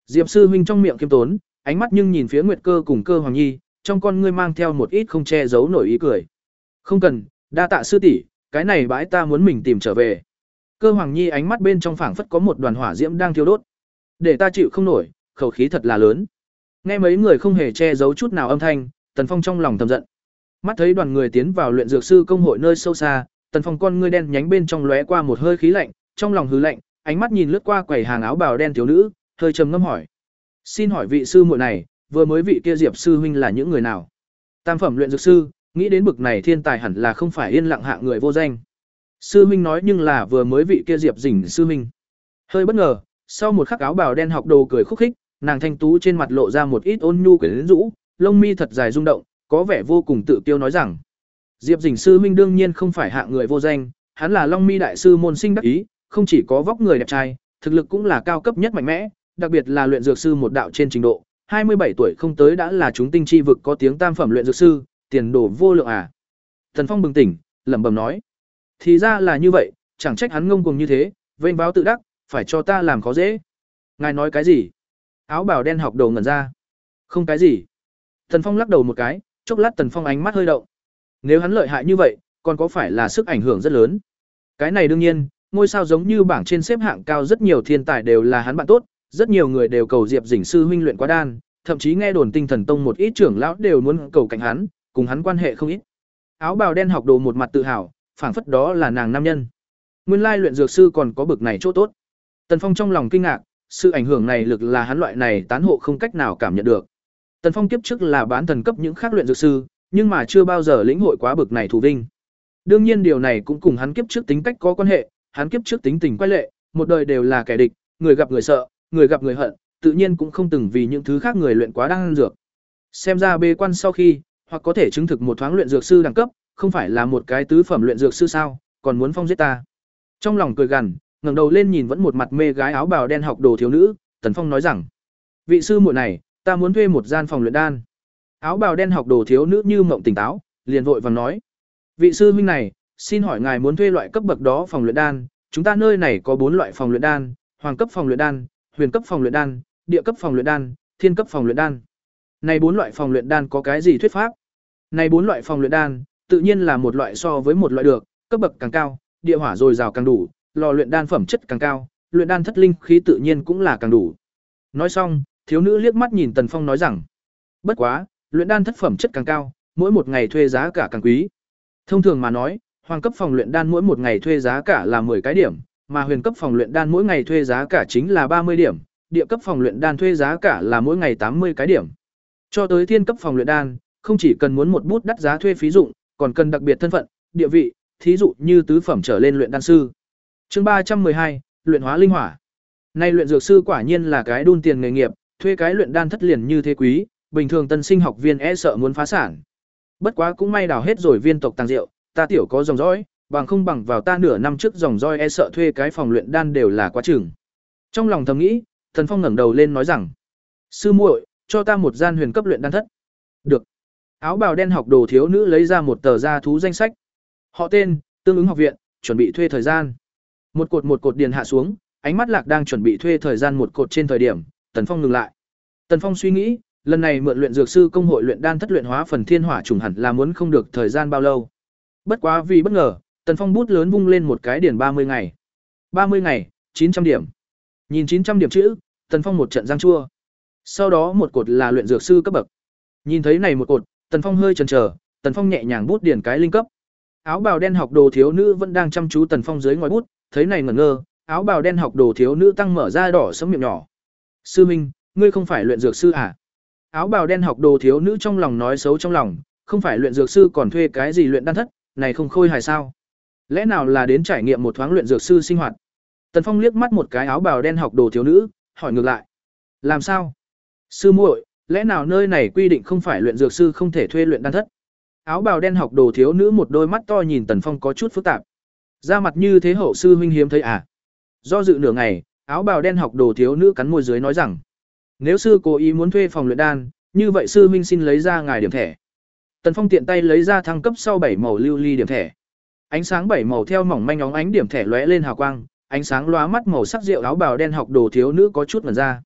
Diệp sư huynh trong miệng khiêm tốn, ánh mắt nhưng nhìn phía Nguyệt Cơ cùng Cơ Hoàng Nhi, trong con ngươi mang theo một ít không che giấu nổi ý cười. Không cần, đa tạ sư tỷ, cái này bãi ta muốn mình tìm trở về. Cơ Hoàng Nhi ánh mắt bên trong phảng phất có một đoàn hỏa diễm đang thiêu đốt. Để ta chịu không nổi, khẩu khí thật là lớn. Nghe mấy người không hề che giấu chút nào âm thanh, Tần Phong trong lòng thầm giận. Mắt thấy đoàn người tiến vào luyện dược sư công hội nơi sâu xa, Tần Phong con ngươi đen nhánh bên trong lóe qua một hơi khí lạnh, trong lòng hừ lạnh, ánh mắt nhìn lướt qua quầy hàng áo bào đen thiếu nữ, hơi trầm ngâm hỏi: "Xin hỏi vị sư muội này, vừa mới vị kia Diệp sư huynh là những người nào?" Tam phẩm luyện dược sư, nghĩ đến bực này thiên tài hẳn là không phải yên lặng hạ người vô danh. Sư huynh nói nhưng là vừa mới vị kia Diệp Dĩnh sư huynh. Hơi bất ngờ, sau một khắc áo bào đen học đồ cười khúc khích, nàng thanh tú trên mặt lộ ra một ít ôn nhu quyến rũ, lông mi thật dài rung động, có vẻ vô cùng tự kiêu nói rằng: Diệp Dĩnh sư huynh đương nhiên không phải hạ người vô danh, hắn là Long Mi đại sư môn sinh đắc ý, không chỉ có vóc người đẹp trai, thực lực cũng là cao cấp nhất mạnh mẽ, đặc biệt là luyện dược sư một đạo trên trình độ, hai mươi bảy tuổi không tới đã là chúng tinh chi vực có tiếng tam phẩm luyện dược sư, tiền đồ vô lượng à. Thần Phong bừng tỉnh, lẩm bẩm nói: thì ra là như vậy, chẳng trách hắn ngông cuồng như thế, vênh váo tự đắc, phải cho ta làm khó dễ. Ngài nói cái gì? Áo bào đen học đồ ngẩn ra. Không cái gì. Thần Phong lắc đầu một cái, chốc lát Tần Phong ánh mắt hơi động. Nếu hắn lợi hại như vậy, còn có phải là sức ảnh hưởng rất lớn? Cái này đương nhiên, ngôi sao giống như bảng trên xếp hạng cao rất nhiều thiên tài đều là hắn bạn tốt, rất nhiều người đều cầu Diệp Dĩnh sư huynh luyện quá đan, thậm chí nghe đồn Tinh Thần Tông một ít trưởng lão đều muốn cầu cạnh hắn, cùng hắn quan hệ không ít. Áo bào đen học đồ một mặt tự hào, phảng phất đó là nàng nam nhân. Nguyên lai luyện dược sư còn có bực này chỗ tốt. Tần Phong trong lòng kinh ngạc, sự ảnh hưởng này lực là hắn loại này tán hộ không cách nào cảm nhận được. Tần Phong kiếp trước là bán thần cấp những khác luyện dược sư, nhưng mà chưa bao giờ lĩnh hội quá bực này thù vinh. Đương nhiên điều này cũng cùng hắn kiếp trước tính cách có quan hệ, hắn kiếp trước tính tình quái lệ, một đời đều là kẻ địch, người gặp người sợ, người gặp người hận, tự nhiên cũng không từng vì những thứ khác người luyện quá đan dược. Xem ra bế quan sau khi, hoặc có thể chứng thực một thoáng luyện dược sư đẳng cấp, không phải là một cái tứ phẩm luyện dược sư sao, còn muốn phong giết ta. Trong lòng cười gằn, ngẩng đầu lên nhìn vẫn một mặt mê gái áo bào đen học đồ thiếu nữ, Tần Phong nói rằng: "Vị sư muội này, ta muốn thuê một gian phòng luyện đan." Áo bào đen học đồ thiếu nữ như mộng tỉnh táo, liền vội vàng nói: "Vị sư huynh này, xin hỏi ngài muốn thuê loại cấp bậc đó phòng luyện đan, chúng ta nơi này có bốn loại phòng luyện đan, hoàng cấp phòng luyện đan, huyền cấp phòng luyện đan, địa cấp phòng luyện đan, thiên cấp phòng luyện đan." Này bốn loại phòng luyện đan có cái gì thuyết pháp? Này bốn loại phòng luyện đan, tự nhiên là một loại so với một loại được, cấp bậc càng cao, địa hỏa dồi dào càng đủ, lò luyện đan phẩm chất càng cao, luyện đan thất linh khí tự nhiên cũng là càng đủ. Nói xong, thiếu nữ liếc mắt nhìn Tần Phong nói rằng: "Bất quá, luyện đan thất phẩm chất càng cao, mỗi một ngày thuê giá cả càng quý. Thông thường mà nói, hoàng cấp phòng luyện đan mỗi một ngày thuê giá cả là mười cái điểm, mà huyền cấp phòng luyện đan mỗi ngày thuê giá cả chính là ba mươi điểm, địa cấp phòng luyện đan thuê giá cả là mỗi ngày tám mươi cái điểm. Cho tới thiên cấp phòng luyện đan, không chỉ cần muốn một bút đắt giá thuê phí dụng, còn cần đặc biệt thân phận, địa vị, thí dụ như tứ phẩm trở lên luyện đan sư." Chương ba trăm mười hai, luyện hóa linh hỏa. Nay luyện dược sư quả nhiên là cái đun tiền nghề nghiệp, thuê cái luyện đan thất liền như thế quý, bình thường tân sinh học viên e sợ muốn phá sản. Bất quá cũng may đào hết rồi viên tộc tàng rượu, ta tiểu có dòng dõi, bằng không bằng vào ta nửa năm trước dòng dõi e sợ thuê cái phòng luyện đan đều là quá chừng. Trong lòng thầm nghĩ, Thần Phong ngẩng đầu lên nói rằng: "Sư muội, cho ta một gian huyền cấp luyện đan thất." "Được." Áo bào đen học đồ thiếu nữ lấy ra một tờ gia thú danh sách. Họ tên, tương ứng học viện, chuẩn bị thuê thời gian. Một cột một cột điền hạ xuống, ánh mắt Lạc đang chuẩn bị thuê thời gian một cột trên thời điểm, Tần Phong ngừng lại. Tần Phong suy nghĩ, lần này mượn luyện dược sư công hội luyện đan thất luyện hóa phần thiên hỏa trùng hẳn là muốn không được thời gian bao lâu. Bất quá vì bất ngờ, Tần Phong bút lớn vung lên một cái điền ba mươi ngày. ba mươi ngày, chín trăm điểm. Nhìn chín trăm điểm chữ, Tần Phong một trận răng chua. Sau đó một cột là luyện dược sư cấp bậc. Nhìn thấy này một cột, Tần Phong hơi chần chờ, Tần Phong nhẹ nhàng bút điền cái linh cấp. Áo bào đen học đồ thiếu nữ vẫn đang chăm chú Tần Phong dưới ngòi bút, thấy này ngẩn ngơ, áo bào đen học đồ thiếu nữ tăng mở ra đỏ sẫm miệng nhỏ. "Sư minh, ngươi không phải luyện dược sư à?" Áo bào đen học đồ thiếu nữ trong lòng nói xấu trong lòng, không phải luyện dược sư còn thuê cái gì luyện đan thất, này không khôi hài sao? Lẽ nào là đến trải nghiệm một thoáng luyện dược sư sinh hoạt? Tần Phong liếc mắt một cái áo bào đen học đồ thiếu nữ, hỏi ngược lại: "Làm sao? Sư muội, lẽ nào nơi này quy định không phải luyện dược sư không thể thuê luyện đan thất?" Áo bào đen học đồ thiếu nữ một đôi mắt to nhìn Tần Phong có chút phức tạp. Da mặt như thế hậu sư huynh hiếm thấy à? Do dự nửa ngày, áo bào đen học đồ thiếu nữ cắn môi dưới nói rằng: "Nếu sư cố ý muốn thuê phòng luyện đan, như vậy sư huynh xin lấy ra ngài điểm thẻ." Tần Phong tiện tay lấy ra thăng cấp sau bảy màu lưu ly điểm thẻ. Ánh sáng bảy màu theo mỏng manh óng ánh điểm thẻ lóe lên hào quang, ánh sáng lóa mắt màu sắc rượu áo bào đen học đồ thiếu nữ có chút ngẩn ra.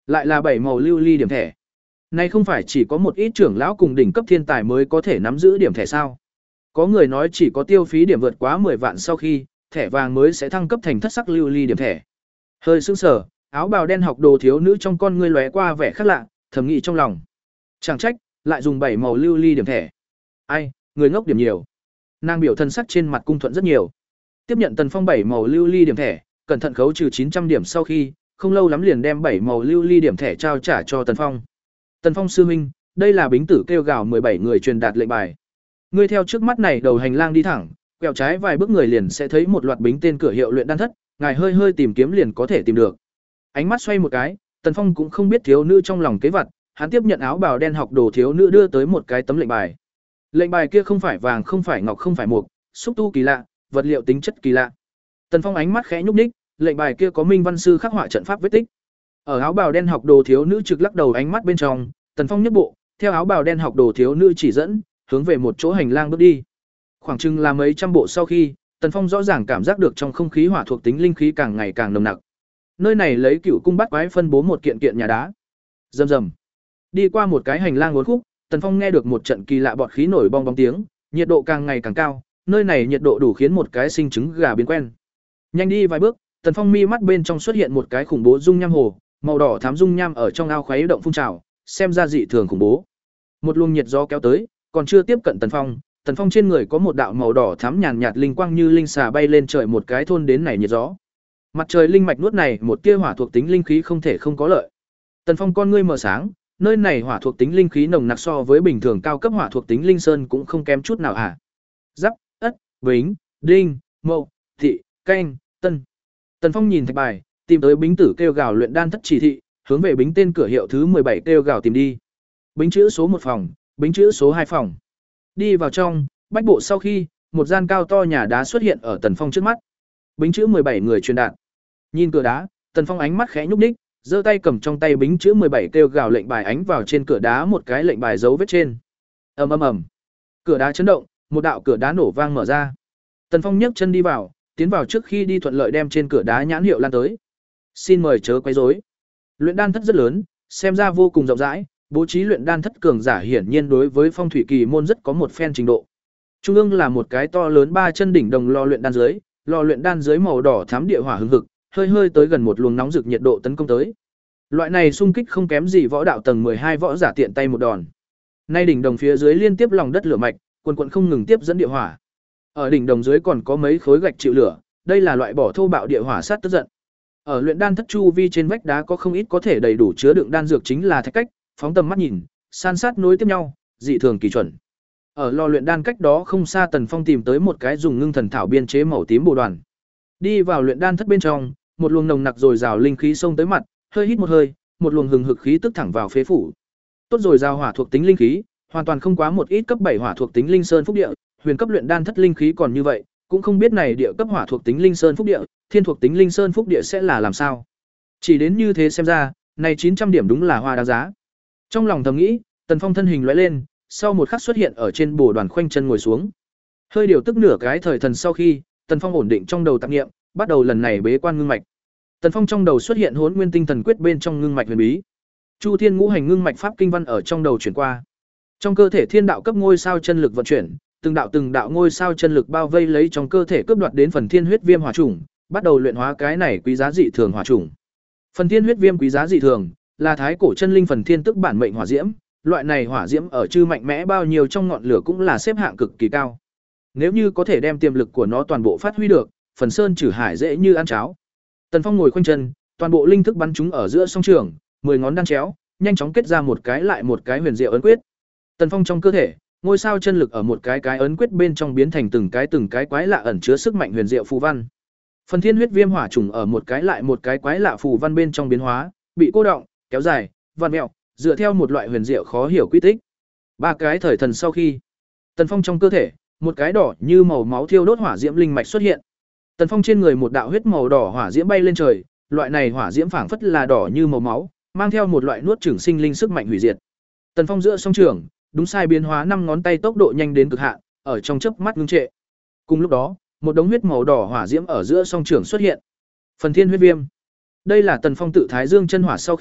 Lại là bảy màu lưu ly điểm thẻ. Này không phải chỉ có một ít trưởng lão cùng đỉnh cấp thiên tài mới có thể nắm giữ điểm thẻ sao? Có người nói chỉ có tiêu phí điểm vượt quá mười vạn sau khi, thẻ vàng mới sẽ thăng cấp thành thất sắc lưu ly điểm thẻ. Hơi sững sờ, áo bào đen học đồ thiếu nữ trong con ngươi lóe qua vẻ khác lạ, thầm nghĩ trong lòng. Chẳng trách, lại dùng bảy màu lưu ly điểm thẻ. Ai, người ngốc điểm nhiều. Nàng biểu thân sắc trên mặt cung thuận rất nhiều. Tiếp nhận Tần Phong bảy màu lưu ly điểm thẻ, cẩn thận khấu trừ chín trăm điểm sau khi, không lâu lắm liền đem bảy màu lưu ly điểm thẻ trao trả cho Tần Phong. Tần Phong sư huynh, đây là bính tử kêu gào mười bảy người truyền đạt lệnh bài. Ngươi theo trước mắt này đầu hành lang đi thẳng, quẹo trái vài bước người liền sẽ thấy một loạt bính tên cửa hiệu luyện đan thất, ngài hơi hơi tìm kiếm liền có thể tìm được. Ánh mắt xoay một cái, Tần Phong cũng không biết thiếu nữ trong lòng kế vật, hắn tiếp nhận áo bào đen học đồ thiếu nữ đưa tới một cái tấm lệnh bài. Lệnh bài kia không phải vàng, không phải ngọc, không phải mộc, xúc tu kỳ lạ, vật liệu tính chất kỳ lạ. Tần Phong ánh mắt khẽ nhúc nhích, lệnh bài kia có minh văn sư khắc họa trận pháp vết tích. Ở áo bào đen học đồ thiếu nữ trực lắc đầu ánh mắt bên trong, Tần Phong nhấc bộ, theo áo bào đen học đồ thiếu nữ chỉ dẫn, hướng về một chỗ hành lang bước đi. Khoảng chừng là mấy trăm bộ sau khi, Tần Phong rõ ràng cảm giác được trong không khí hỏa thuộc tính linh khí càng ngày càng nồng nặc. Nơi này lấy cựu cung bắt quái phân bố một kiện kiện nhà đá. Rầm rầm. Đi qua một cái hành lang uốn khúc, Tần Phong nghe được một trận kỳ lạ bọt khí nổi bong bóng tiếng, nhiệt độ càng ngày càng cao, nơi này nhiệt độ đủ khiến một cái sinh trứng gà biến quen. Nhanh đi vài bước, Tần Phong mi mắt bên trong xuất hiện một cái khủng bố dung nham hồ, màu đỏ thắm dung nham ở trong ao khuấy động phun trào, xem ra dị thường khủng bố. Một luồng nhiệt gió kéo tới, còn chưa tiếp cận Tần Phong, Tần Phong trên người có một đạo màu đỏ thắm nhàn nhạt linh quang như linh xà bay lên trời một cái thôn đến này nhiệt gió. Mặt trời linh mạch nuốt này một tia hỏa thuộc tính linh khí không thể không có lợi. Tần Phong con ngươi mở sáng, nơi này hỏa thuộc tính linh khí nồng nặc so với bình thường cao cấp hỏa thuộc tính linh sơn cũng không kém chút nào à. Giáp, ất, bính, đinh, mậu, thị, canh, tân. Tần Phong nhìn thạch bài, tìm tới bính tử kêu gào luyện đan thất chỉ thị, hướng về bính tên cửa hiệu thứ mười bảy kêu gào tìm đi. Bính chữ số một phòng, bính chữ số hai phòng. Đi vào trong, bách bộ sau khi, một gian cao to nhà đá xuất hiện ở Tần Phong trước mắt. Bính chữ mười bảy người truyền đạt. Nhìn cửa đá, Tần Phong ánh mắt khẽ nhúc nhích, giơ tay cầm trong tay bính chữ mười bảy kêu gào lệnh bài ánh vào trên cửa đá một cái lệnh bài dấu vết trên. Ầm ầm ầm. Cửa đá chấn động, một đạo cửa đá nổ vang mở ra. Tần Phong nhấc chân đi vào, tiến vào trước khi đi thuận lợi đem trên cửa đá nhãn hiệu lan tới. Xin mời chớ quấy rối. Luyện đan thất rất lớn, xem ra vô cùng rộng rãi, bố trí luyện đan thất cường giả hiển nhiên đối với phong thủy kỳ môn rất có một phen trình độ. Trung ương là một cái to lớn ba chân đỉnh đồng lò luyện đan dưới, lò luyện đan dưới màu đỏ thắm địa hỏa hừng hực, hơi hơi tới gần một luồng nóng rực nhiệt độ tấn công tới. Loại này xung kích không kém gì võ đạo tầng mười hai võ giả tiện tay một đòn. Nay đỉnh đồng phía dưới liên tiếp lòng đất lửa mạch, quần quần không ngừng tiếp dẫn địa hỏa. Ở đỉnh đồng dưới còn có mấy khối gạch chịu lửa, đây là loại bỏ thô bạo địa hỏa sát tức giận. Ở luyện đan thất chu vi trên vách đá có không ít có thể đầy đủ chứa đựng đan dược chính là thạch cách, phóng tầm mắt nhìn, san sát nối tiếp nhau, dị thường kỳ chuẩn. Ở lò luyện đan cách đó không xa Tần Phong tìm tới một cái dùng ngưng thần thảo biên chế màu tím bồ đoàn. Đi vào luyện đan thất bên trong, một luồng nồng nặc dồi dào linh khí xông tới mặt, hơi hít một hơi, một luồng hừng hực khí tức thẳng vào phế phủ. Tốt dồi dào hỏa thuộc tính linh khí, hoàn toàn không quá một ít cấp bảy hỏa thuộc tính linh sơn phúc địa, huyền cấp luyện đan thất linh khí còn như vậy, cũng không biết này địa cấp hỏa thuộc tính linh sơn phúc địa, thiên thuộc tính linh sơn phúc địa sẽ là làm sao. Chỉ đến như thế xem ra, này chín trăm điểm đúng là hoa đáng giá. Trong lòng thầm nghĩ, Tần Phong thân hình lóe lên, sau một khắc xuất hiện ở trên bồ đoàn khoanh chân ngồi xuống. Hơi điều tức nửa cái thời thần sau khi, Tần Phong ổn định trong đầu tạp niệm, bắt đầu lần này bế quan ngưng mạch. Tần Phong trong đầu xuất hiện Hỗn Nguyên Tinh Thần Quyết bên trong ngưng mạch huyền bí. Chu Thiên Ngũ Hành ngưng mạch pháp kinh văn ở trong đầu chuyển qua. Trong cơ thể thiên đạo cấp ngôi sao chân lực vận chuyển, từng đạo từng đạo ngôi sao chân lực bao vây lấy trong cơ thể cướp đoạt đến phần thiên huyết viêm hỏa chủng, bắt đầu luyện hóa cái này quý giá dị thường hỏa chủng. Phần thiên huyết viêm quý giá dị thường, là thái cổ chân linh phần thiên tức bản mệnh hỏa diễm, loại này hỏa diễm ở chư mạnh mẽ bao nhiêu trong ngọn lửa cũng là xếp hạng cực kỳ cao. Nếu như có thể đem tiềm lực của nó toàn bộ phát huy được, phần sơn trừ hải dễ như ăn cháo. Tần Phong ngồi khoanh chân, toàn bộ linh thức bắn chúng ở giữa song trường, mười ngón đan chéo, nhanh chóng kết ra một cái lại một cái huyền diệu ấn quyết. Tần Phong trong cơ thể, ngôi sao chân lực ở một cái cái ấn quyết bên trong biến thành từng cái từng cái quái lạ ẩn chứa sức mạnh huyền diệu phù văn. Phần thiên huyết viêm hỏa trùng ở một cái lại một cái quái lạ phù văn bên trong biến hóa, bị cô động, kéo dài, vặn mèo, dựa theo một loại huyền diệu khó hiểu quy tích. Ba cái thời thần sau khi, Tần Phong trong cơ thể, một cái đỏ như màu máu thiêu đốt hỏa diễm linh mạch xuất hiện. Tần Phong trên người một đạo huyết màu đỏ hỏa diễm bay lên trời, loại này hỏa diễm phảng phất là đỏ như màu máu, mang theo một loại nuốt chửng sinh linh sức mạnh hủy diệt. Tần Phong giữa song trường, đúng sai biến hóa năm ngón tay tốc độ nhanh đến cực hạn, ở trong chớp mắt ngưng trệ. Cùng lúc đó, một đống huyết màu đỏ hỏa diễm ở giữa song trường xuất hiện. Phần thiên huyết viêm. Đây là Tần Phong tự thái dương chân hỏa sau khi,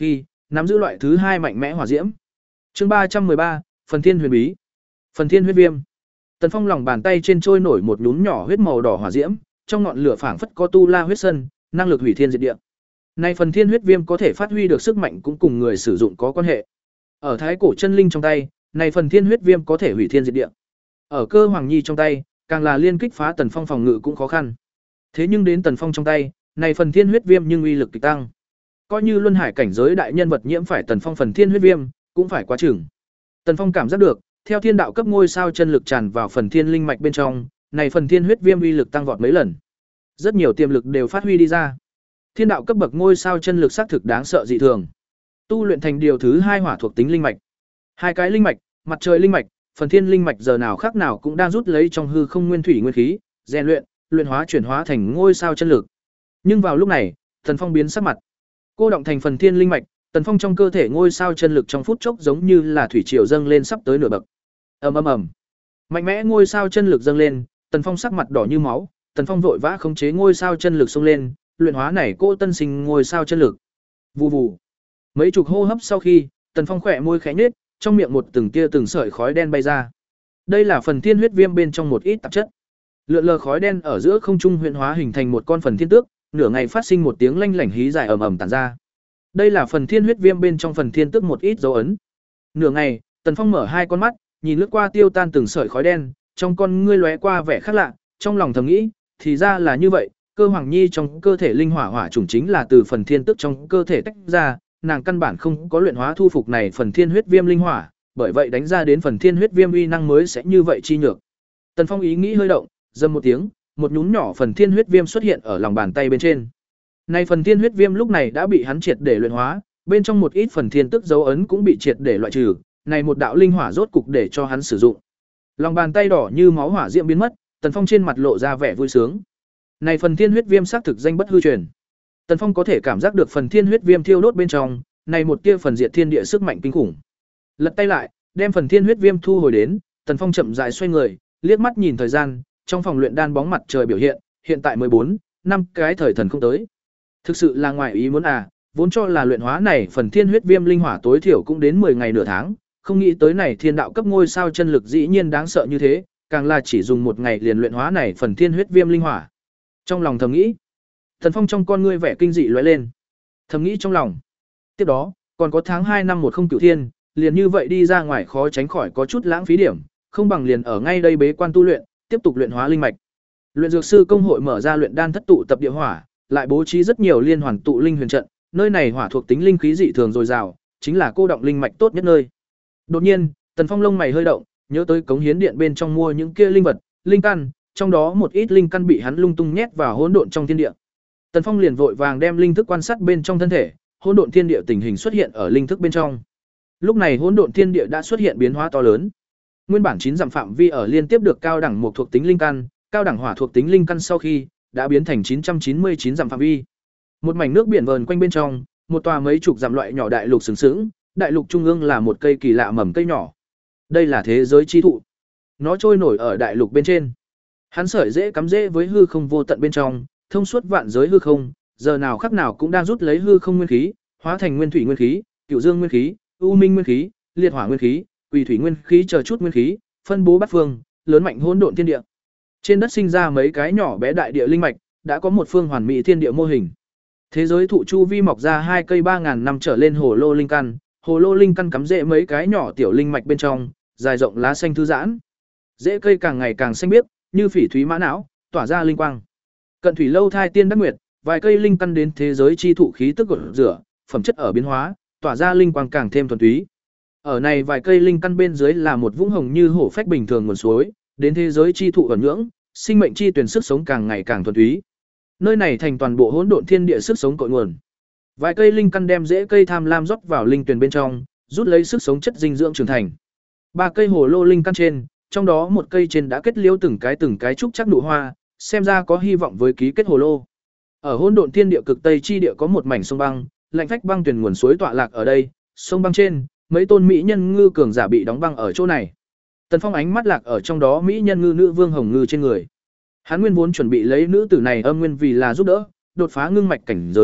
nắm giữ loại thứ hai mạnh mẽ hỏa diễm. Chương ba trăm mười ba, Phần Thiên Huyền Bí. Phần Thiên Huyết Viêm. Tần Phong lòng bàn tay trên trôi nổi một nhúm nhỏ huyết màu đỏ hỏa diễm, trong ngọn lửa phảng phất có tu la huyết sân, năng lực hủy thiên diệt địa. Nay Phần Thiên Huyết Viêm có thể phát huy được sức mạnh cũng cùng người sử dụng có quan hệ. Ở Thái Cổ Chân Linh trong tay, này Phần Thiên Huyết Viêm có thể hủy thiên diệt địa. Ở Cơ Hoàng Nhi trong tay, càng là liên kích phá Tần Phong phòng ngự cũng khó khăn. Thế nhưng đến Tần Phong trong tay, này Phần Thiên Huyết Viêm nhưng uy lực kịch tăng. Coi như luân hải cảnh giới đại nhân vật nhiễm phải Tần Phong Phần Thiên Huyết Viêm, cũng phải quá chừng. Tần Phong cảm giác được, theo thiên đạo cấp ngôi sao chân lực tràn vào phần thiên linh mạch bên trong, này Phần Thiên Huyết Viêm uy lực tăng vọt mấy lần. Rất nhiều tiềm lực đều phát huy đi ra. Thiên đạo cấp bậc ngôi sao chân lực xác thực đáng sợ dị thường. Tu luyện thành điều thứ hai hỏa thuộc tính linh mạch. Hai cái linh mạch, mặt trời linh mạch, phần thiên linh mạch giờ nào khác nào cũng đang rút lấy trong hư không nguyên thủy nguyên khí, rèn luyện, luyện hóa chuyển hóa thành ngôi sao chân lực. Nhưng vào lúc này, Tần Phong biến sắc mặt. Cô động thành phần thiên linh mạch, Tần Phong trong cơ thể ngôi sao chân lực trong phút chốc giống như là thủy triều dâng lên sắp tới nửa bậc. Ầm ầm ầm. Mạnh mẽ ngôi sao chân lực dâng lên, Tần Phong sắc mặt đỏ như máu, Tần Phong vội vã khống chế ngôi sao chân lực xông lên, luyện hóa này cô tân sinh ngôi sao chân lực. Vù vù. Mấy chục hô hấp sau khi, Tần Phong khẽ môi khẽ nhếch, trong miệng một từng tia từng sợi khói đen bay ra. Đây là phần thiên huyết viêm bên trong một ít tạp chất. Lượn lờ khói đen ở giữa không trung huyễn hóa hình thành một con phần thiên tước, nửa ngày phát sinh một tiếng lanh lảnh hí dài ầm ầm tản ra. Đây là phần thiên huyết viêm bên trong phần thiên tước một ít dấu ấn. Nửa ngày, Tần Phong mở hai con mắt, nhìn lướt qua tiêu tan từng sợi khói đen, trong con ngươi lóe qua vẻ khác lạ, trong lòng thầm nghĩ, thì ra là như vậy, Cơ Hoàng Nhi trong cơ thể linh hỏa hỏa chủng chính là từ phần thiên tước trong cơ thể tách ra, nàng căn bản không có luyện hóa thu phục này phần thiên huyết viêm linh hỏa, bởi vậy đánh ra đến phần thiên huyết viêm uy năng mới sẽ như vậy chi nhược. Tần Phong ý nghĩ hơi động, dầm một tiếng, một nhúm nhỏ phần thiên huyết viêm xuất hiện ở lòng bàn tay bên trên. Nay phần thiên huyết viêm lúc này đã bị hắn triệt để luyện hóa, bên trong một ít phần thiên tức dấu ấn cũng bị triệt để loại trừ, này một đạo linh hỏa rốt cục để cho hắn sử dụng. Lòng bàn tay đỏ như máu hỏa diễm biến mất, Tần Phong trên mặt lộ ra vẻ vui sướng. Này phần thiên huyết viêm xác thực danh bất hư truyền. Tần Phong có thể cảm giác được phần thiên huyết viêm thiêu đốt bên trong, này một tia phần diệt thiên địa sức mạnh kinh khủng. Lật tay lại, đem phần thiên huyết viêm thu hồi đến, Tần Phong chậm rãi xoay người, liếc mắt nhìn thời gian, trong phòng luyện đan bóng mặt trời biểu hiện, hiện tại mười bốn, năm cái thời thần không tới. Thực sự là ngoài ý muốn à, vốn cho là luyện hóa này phần thiên huyết viêm linh hỏa tối thiểu cũng đến mười ngày nửa tháng, không nghĩ tới này thiên đạo cấp ngôi sao chân lực dĩ nhiên đáng sợ như thế, càng là chỉ dùng một ngày liền luyện hóa này phần thiên huyết viêm linh hỏa. Trong lòng thầm nghĩ, Tần Phong trong con ngươi vẻ kinh dị lóe lên. Thầm nghĩ trong lòng. Tiếp đó, còn có tháng hai năm một không cửu thiên, liền như vậy đi ra ngoài khó tránh khỏi có chút lãng phí điểm, không bằng liền ở ngay đây bế quan tu luyện, tiếp tục luyện hóa linh mạch. Luyện dược sư công hội mở ra luyện đan thất tụ tập địa hỏa, lại bố trí rất nhiều liên hoàn tụ linh huyền trận, nơi này hỏa thuộc tính linh khí dị thường dồi dào, chính là cô động linh mạch tốt nhất nơi. Đột nhiên, Tần Phong lông mày hơi động, nhớ tới cống hiến điện bên trong mua những kia linh vật, linh căn, trong đó một ít linh căn bị hắn lung tung nhét vào hỗn độn trong thiên địa. Tần Phong liền vội vàng đem linh thức quan sát bên trong thân thể, hỗn độn thiên địa tình hình xuất hiện ở linh thức bên trong. Lúc này hỗn độn thiên địa đã xuất hiện biến hóa to lớn. Nguyên bản chín dặm phạm vi ở liên tiếp được cao đẳng một thuộc tính linh căn, cao đẳng hỏa thuộc tính linh căn sau khi đã biến thành chín trăm chín mươi chín dặm phạm vi. Một mảnh nước biển vờn quanh bên trong, một tòa mấy chục dặm loại nhỏ đại lục sừng sững, đại lục trung ương là một cây kỳ lạ mầm cây nhỏ. Đây là thế giới chi thụ. Nó trôi nổi ở đại lục bên trên. Hắn sợi dễ cắm dễ với hư không vô tận bên trong, thông suốt vạn giới hư không, giờ nào khắc nào cũng đang rút lấy hư không nguyên khí, hóa thành nguyên thủy nguyên khí, cửu dương nguyên khí, u minh nguyên khí, liệt hỏa nguyên khí, quỷ thủy nguyên khí chờ chút nguyên khí, phân bố bát phương, lớn mạnh hỗn độn thiên địa. Trên đất sinh ra mấy cái nhỏ bé đại địa linh mạch, đã có một phương hoàn mỹ thiên địa mô hình. Thế giới thụ chu vi mọc ra hai cây ba ngàn năm trở lên hồ lô linh căn, hồ lô linh căn cắm rễ mấy cái nhỏ tiểu linh mạch bên trong, dài rộng lá xanh thư giãn. Rễ cây càng ngày càng xanh biếc, như phỉ thúy mã não, tỏa ra linh quang. Cận thủy lâu thai tiên đắc nguyệt, vài cây linh căn đến thế giới chi thụ khí tức gột rửa, phẩm chất ở biến hóa, tỏa ra linh quang càng thêm thuần túy. Ở này vài cây linh căn bên dưới là một vũng hồng như hổ phách bình thường nguồn suối, đến thế giới chi thụ ẩn nhưỡng, sinh mệnh chi tuyển sức sống càng ngày càng thuần túy. Nơi này thành toàn bộ hỗn độn thiên địa sức sống cội nguồn. Vài cây linh căn đem rễ cây tham lam rót vào linh tuyển bên trong, rút lấy sức sống chất dinh dưỡng trưởng thành. Ba cây hồ lô linh căn trên, trong đó một cây trên đã kết liễu từng cái từng cái trúc chắc nụ hoa, xem ra có hy vọng với ký kết hồ lô. Ở hỗn độn thiên địa cực tây chi địa có một mảnh sông băng, lạnh phách băng tuyển nguồn suối tọa lạc ở đây, sông băng trên, mấy tôn mỹ nhân ngư cường giả bị đóng băng ở chỗ này. Tần Phong ánh mắt lạc ở trong đó mỹ nhân ngư nữ vương hồng ngư trên người. Hắn nguyên vốn chuẩn bị lấy nữ tử này âm nguyên vì là giúp đỡ, đột phá ngưng mạch cảnh giới,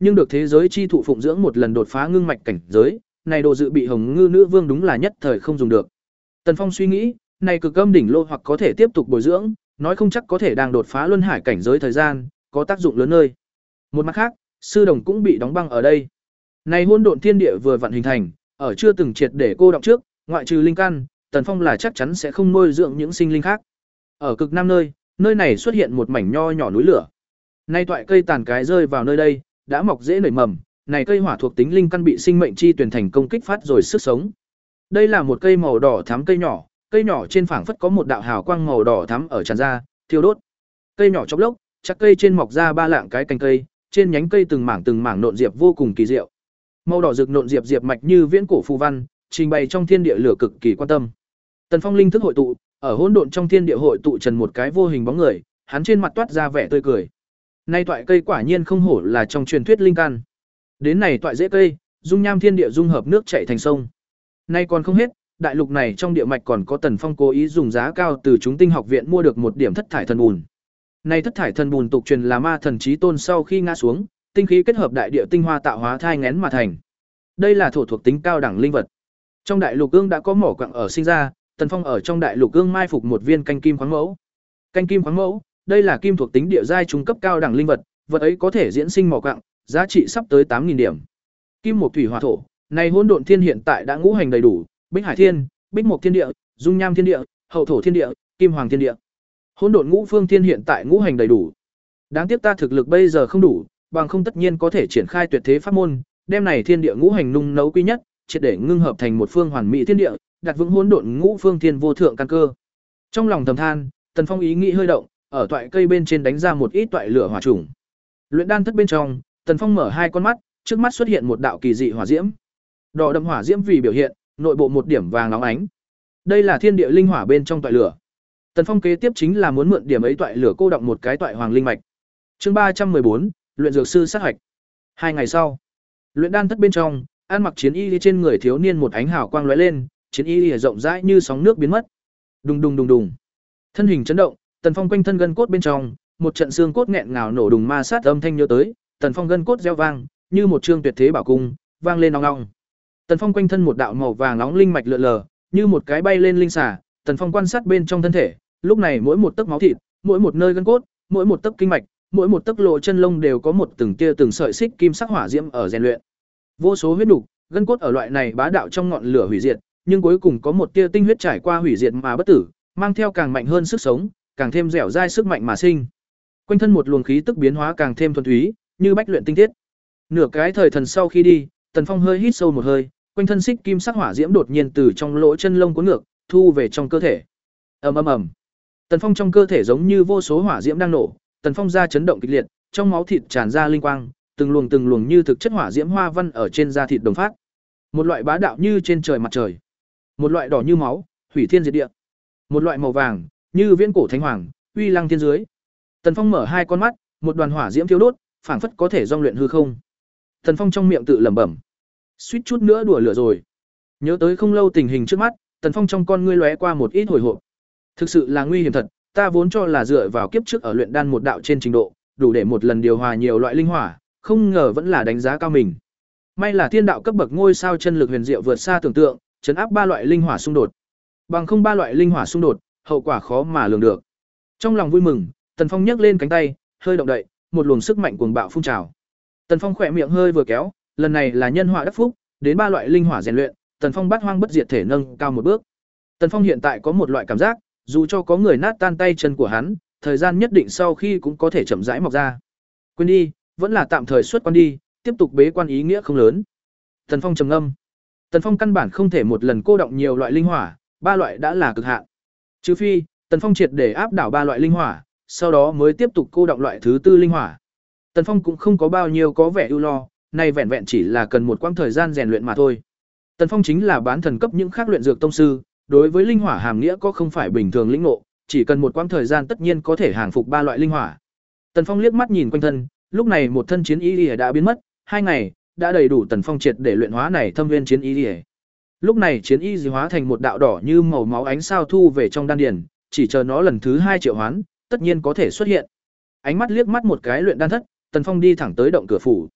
nhưng được thế giới chi thụ phụng dưỡng một lần đột phá ngưng mạch cảnh giới, này đồ dự bị Hồng Ngư nữ vương đúng là nhất thời không dùng được. Tần Phong suy nghĩ, này cực âm đỉnh lô hoặc có thể tiếp tục bồi dưỡng, nói không chắc có thể đang đột phá luân hải cảnh giới thời gian, có tác dụng lớn nơi. Một mặt khác, sư đồng cũng bị đóng băng ở đây. Này hỗn độn thiên địa vừa vặn hình thành, ở chưa từng triệt để cô động trước, ngoại trừ linh căn, Tần Phong là chắc chắn sẽ không nuôi dưỡng những sinh linh khác. Ở cực nam nơi, nơi này xuất hiện một mảnh nho nhỏ núi lửa. Nay toại cây tàn cái rơi vào nơi đây, đã mọc dễ nảy mầm, này cây hỏa thuộc tính linh căn bị sinh mệnh chi tuyển thành công kích phát rồi sức sống. Đây là một cây màu đỏ thắm cây nhỏ, cây nhỏ trên phảng phất có một đạo hào quang màu đỏ thắm ở tràn ra, thiêu đốt. Cây nhỏ chốc lốc, chắc cây trên mọc ra ba lạng cái cành cây, trên nhánh cây từng mảng từng mảng nộn diệp vô cùng kỳ diệu. Màu đỏ rực nộn diệp diệp mạch như viễn cổ phù văn, trình bày trong thiên địa lửa cực kỳ quan tâm. Tần Phong linh thức hội tụ, ở hỗn độn trong thiên địa hội tụ trần một cái vô hình bóng người, hắn trên mặt toát ra vẻ tươi cười. Nay toại cây quả nhiên không hổ là trong truyền thuyết linh căn. Đến này toại rễ cây, dung nham thiên địa dung hợp nước chảy thành sông. Nay còn không hết, đại lục này trong địa mạch còn có Tần Phong cố ý dùng giá cao từ chúng tinh học viện mua được một điểm thất thải thần bùn. Nay thất thải thần bùn tục truyền là ma thần chí tôn sau khi ngã xuống, tinh khí kết hợp đại địa tinh hoa tạo hóa thai nghén mà thành. Đây là thổ thuộc tính cao đẳng linh vật. Trong đại lục ương đã có mỏ quặng ở sinh ra, Tần Phong ở trong đại lục ương mai phục một viên canh kim khoáng mẫu. Canh kim khoáng mẫu, đây là kim thuộc tính địa giai trung cấp cao đẳng linh vật, vật ấy có thể diễn sinh mỏ quặng, giá trị sắp tới tám nghìn điểm. Kim mộc thủy hỏa thổ, này hỗn độn thiên hiện tại đã ngũ hành đầy đủ, Bích Hải Thiên, Bích Mộc Thiên Địa, Dung Nham Thiên Địa, Hậu Thổ Thiên Địa, Kim Hoàng Thiên Địa. Hỗn độn ngũ phương thiên hiện tại ngũ hành đầy đủ. Đáng tiếc ta thực lực bây giờ không đủ, bằng không tất nhiên có thể triển khai tuyệt thế pháp môn, đem này thiên địa ngũ hành nung nấu quy nhất, triệt để ngưng hợp thành một phương hoàn mỹ thiên địa, đặt vững hỗn độn ngũ phương thiên vô thượng căn cơ. Trong lòng thầm than, Tần Phong ý nghĩ hơi động, ở toại cây bên trên đánh ra một ít toại lửa hỏa trùng. Luyện đan thất bên trong, Tần Phong mở hai con mắt, trước mắt xuất hiện một đạo kỳ dị hỏa diễm. Đỏ đậm hỏa diễm vì biểu hiện, nội bộ một điểm vàng óng ánh. Đây là thiên địa linh hỏa bên trong toại lửa. Tần Phong kế tiếp chính là muốn mượn điểm ấy toại lửa cô động một cái toại hoàng linh mạch. Chương ba trăm mười bốn, luyện dược sư sát hạch. Hai ngày sau, luyện đan thất bên trong, ăn mặc chiến y trên người thiếu niên một ánh hào quang lóe lên, chiến y rộng rãi như sóng nước biến mất. Đùng đùng đùng đùng. Thân hình chấn động, Tần Phong quanh thân gân cốt bên trong, một trận xương cốt nghẹn ngào nổ đùng ma sát âm thanh nhớ tới, Tần Phong gân cốt reo vang, như một chương tuyệt thế bảo cung, vang lên ong ong. Tần Phong quanh thân một đạo màu vàng nóng linh mạch lượn lờ, như một cái bay lên linh xà, Tần Phong quan sát bên trong thân thể, lúc này mỗi một tấc máu thịt, mỗi một nơi gân cốt, mỗi một tấc kinh mạch, mỗi một tấc lỗ chân lông đều có một từng tia từng sợi xích kim sắc hỏa diễm ở rèn luyện. Vô số huyết nục, gân cốt ở loại này bá đạo trong ngọn lửa hủy diệt, nhưng cuối cùng có một tia tinh huyết trải qua hủy diệt mà bất tử, mang theo càng mạnh hơn sức sống, càng thêm dẻo dai sức mạnh mà sinh. Quanh thân một luồng khí tức biến hóa càng thêm thuần túy, như bách luyện tinh thiết. Nửa cái thời thần sau khi đi, Tần Phong hơi hít sâu một hơi, quanh thân xích kim sắc hỏa diễm đột nhiên từ trong lỗ chân lông cuốn ngược, thu về trong cơ thể. Ầm ầm ầm. Tần Phong trong cơ thể giống như vô số hỏa diễm đang nổ, Tần Phong da chấn động kịch liệt, trong máu thịt tràn ra linh quang, từng luồng từng luồng như thực chất hỏa diễm hoa văn ở trên da thịt đồng phát. Một loại bá đạo như trên trời mặt trời, một loại đỏ như máu, hủy thiên diệt địa, một loại màu vàng, như viễn cổ thánh hoàng, uy lăng thiên dưới. Tần Phong mở hai con mắt, một đoàn hỏa diễm thiêu đốt, phảng phất có thể dòng luyện hư không. Tần Phong trong miệng tự lẩm bẩm, suýt chút nữa đùa lửa rồi. Nhớ tới không lâu tình hình trước mắt, Tần Phong trong con ngươi lóe qua một ít hồi hộp. Thực sự là nguy hiểm thật, ta vốn cho là dựa vào kiếp trước ở luyện đan một đạo trên trình độ, đủ để một lần điều hòa nhiều loại linh hỏa, không ngờ vẫn là đánh giá cao mình. May là thiên đạo cấp bậc ngôi sao chân lực huyền diệu vượt xa tưởng tượng, trấn áp ba loại linh hỏa xung đột. Bằng không ba loại linh hỏa xung đột, hậu quả khó mà lường được. Trong lòng vui mừng, Tần Phong nhấc lên cánh tay, hơi động đậy, một luồng sức mạnh cuồng bạo phun trào. Tần Phong khỏe miệng hơi vừa kéo, lần này là nhân họa đắc phúc, đến ba loại linh hỏa rèn luyện, Tần Phong bát hoang bất diệt thể nâng cao một bước. Tần Phong hiện tại có một loại cảm giác, dù cho có người nát tan tay chân của hắn, thời gian nhất định sau khi cũng có thể chậm rãi mọc ra. Quên đi, vẫn là tạm thời xuất quan đi, tiếp tục bế quan ý nghĩa không lớn. Tần Phong trầm ngâm. Tần Phong căn bản không thể một lần cô động nhiều loại linh hỏa, ba loại đã là cực hạn. Trừ phi, Tần Phong triệt để áp đảo ba loại linh hỏa, sau đó mới tiếp tục cô động loại thứ tư linh hỏa. Tần Phong cũng không có bao nhiêu có vẻ ưu lo, nay vẹn vẹn chỉ là cần một quãng thời gian rèn luyện mà thôi. Tần Phong chính là bán thần cấp những khác luyện dược tông sư, đối với linh hỏa hàm nghĩa có không phải bình thường lĩnh ngộ, chỉ cần một quãng thời gian tất nhiên có thể hàng phục ba loại linh hỏa. Tần Phong liếc mắt nhìn quanh thân, lúc này một thân chiến y đã biến mất, hai ngày đã đầy đủ Tần Phong triệt để luyện hóa này thâm viên chiến y. Lúc này chiến y dị hóa thành một đạo đỏ như màu máu ánh sao thu về trong đan điền, chỉ chờ nó lần thứ hai triệu hoán, tất nhiên có thể xuất hiện. Ánh mắt liếc mắt một cái luyện đan thất, Tần Phong đi thẳng tới động cửa phủ.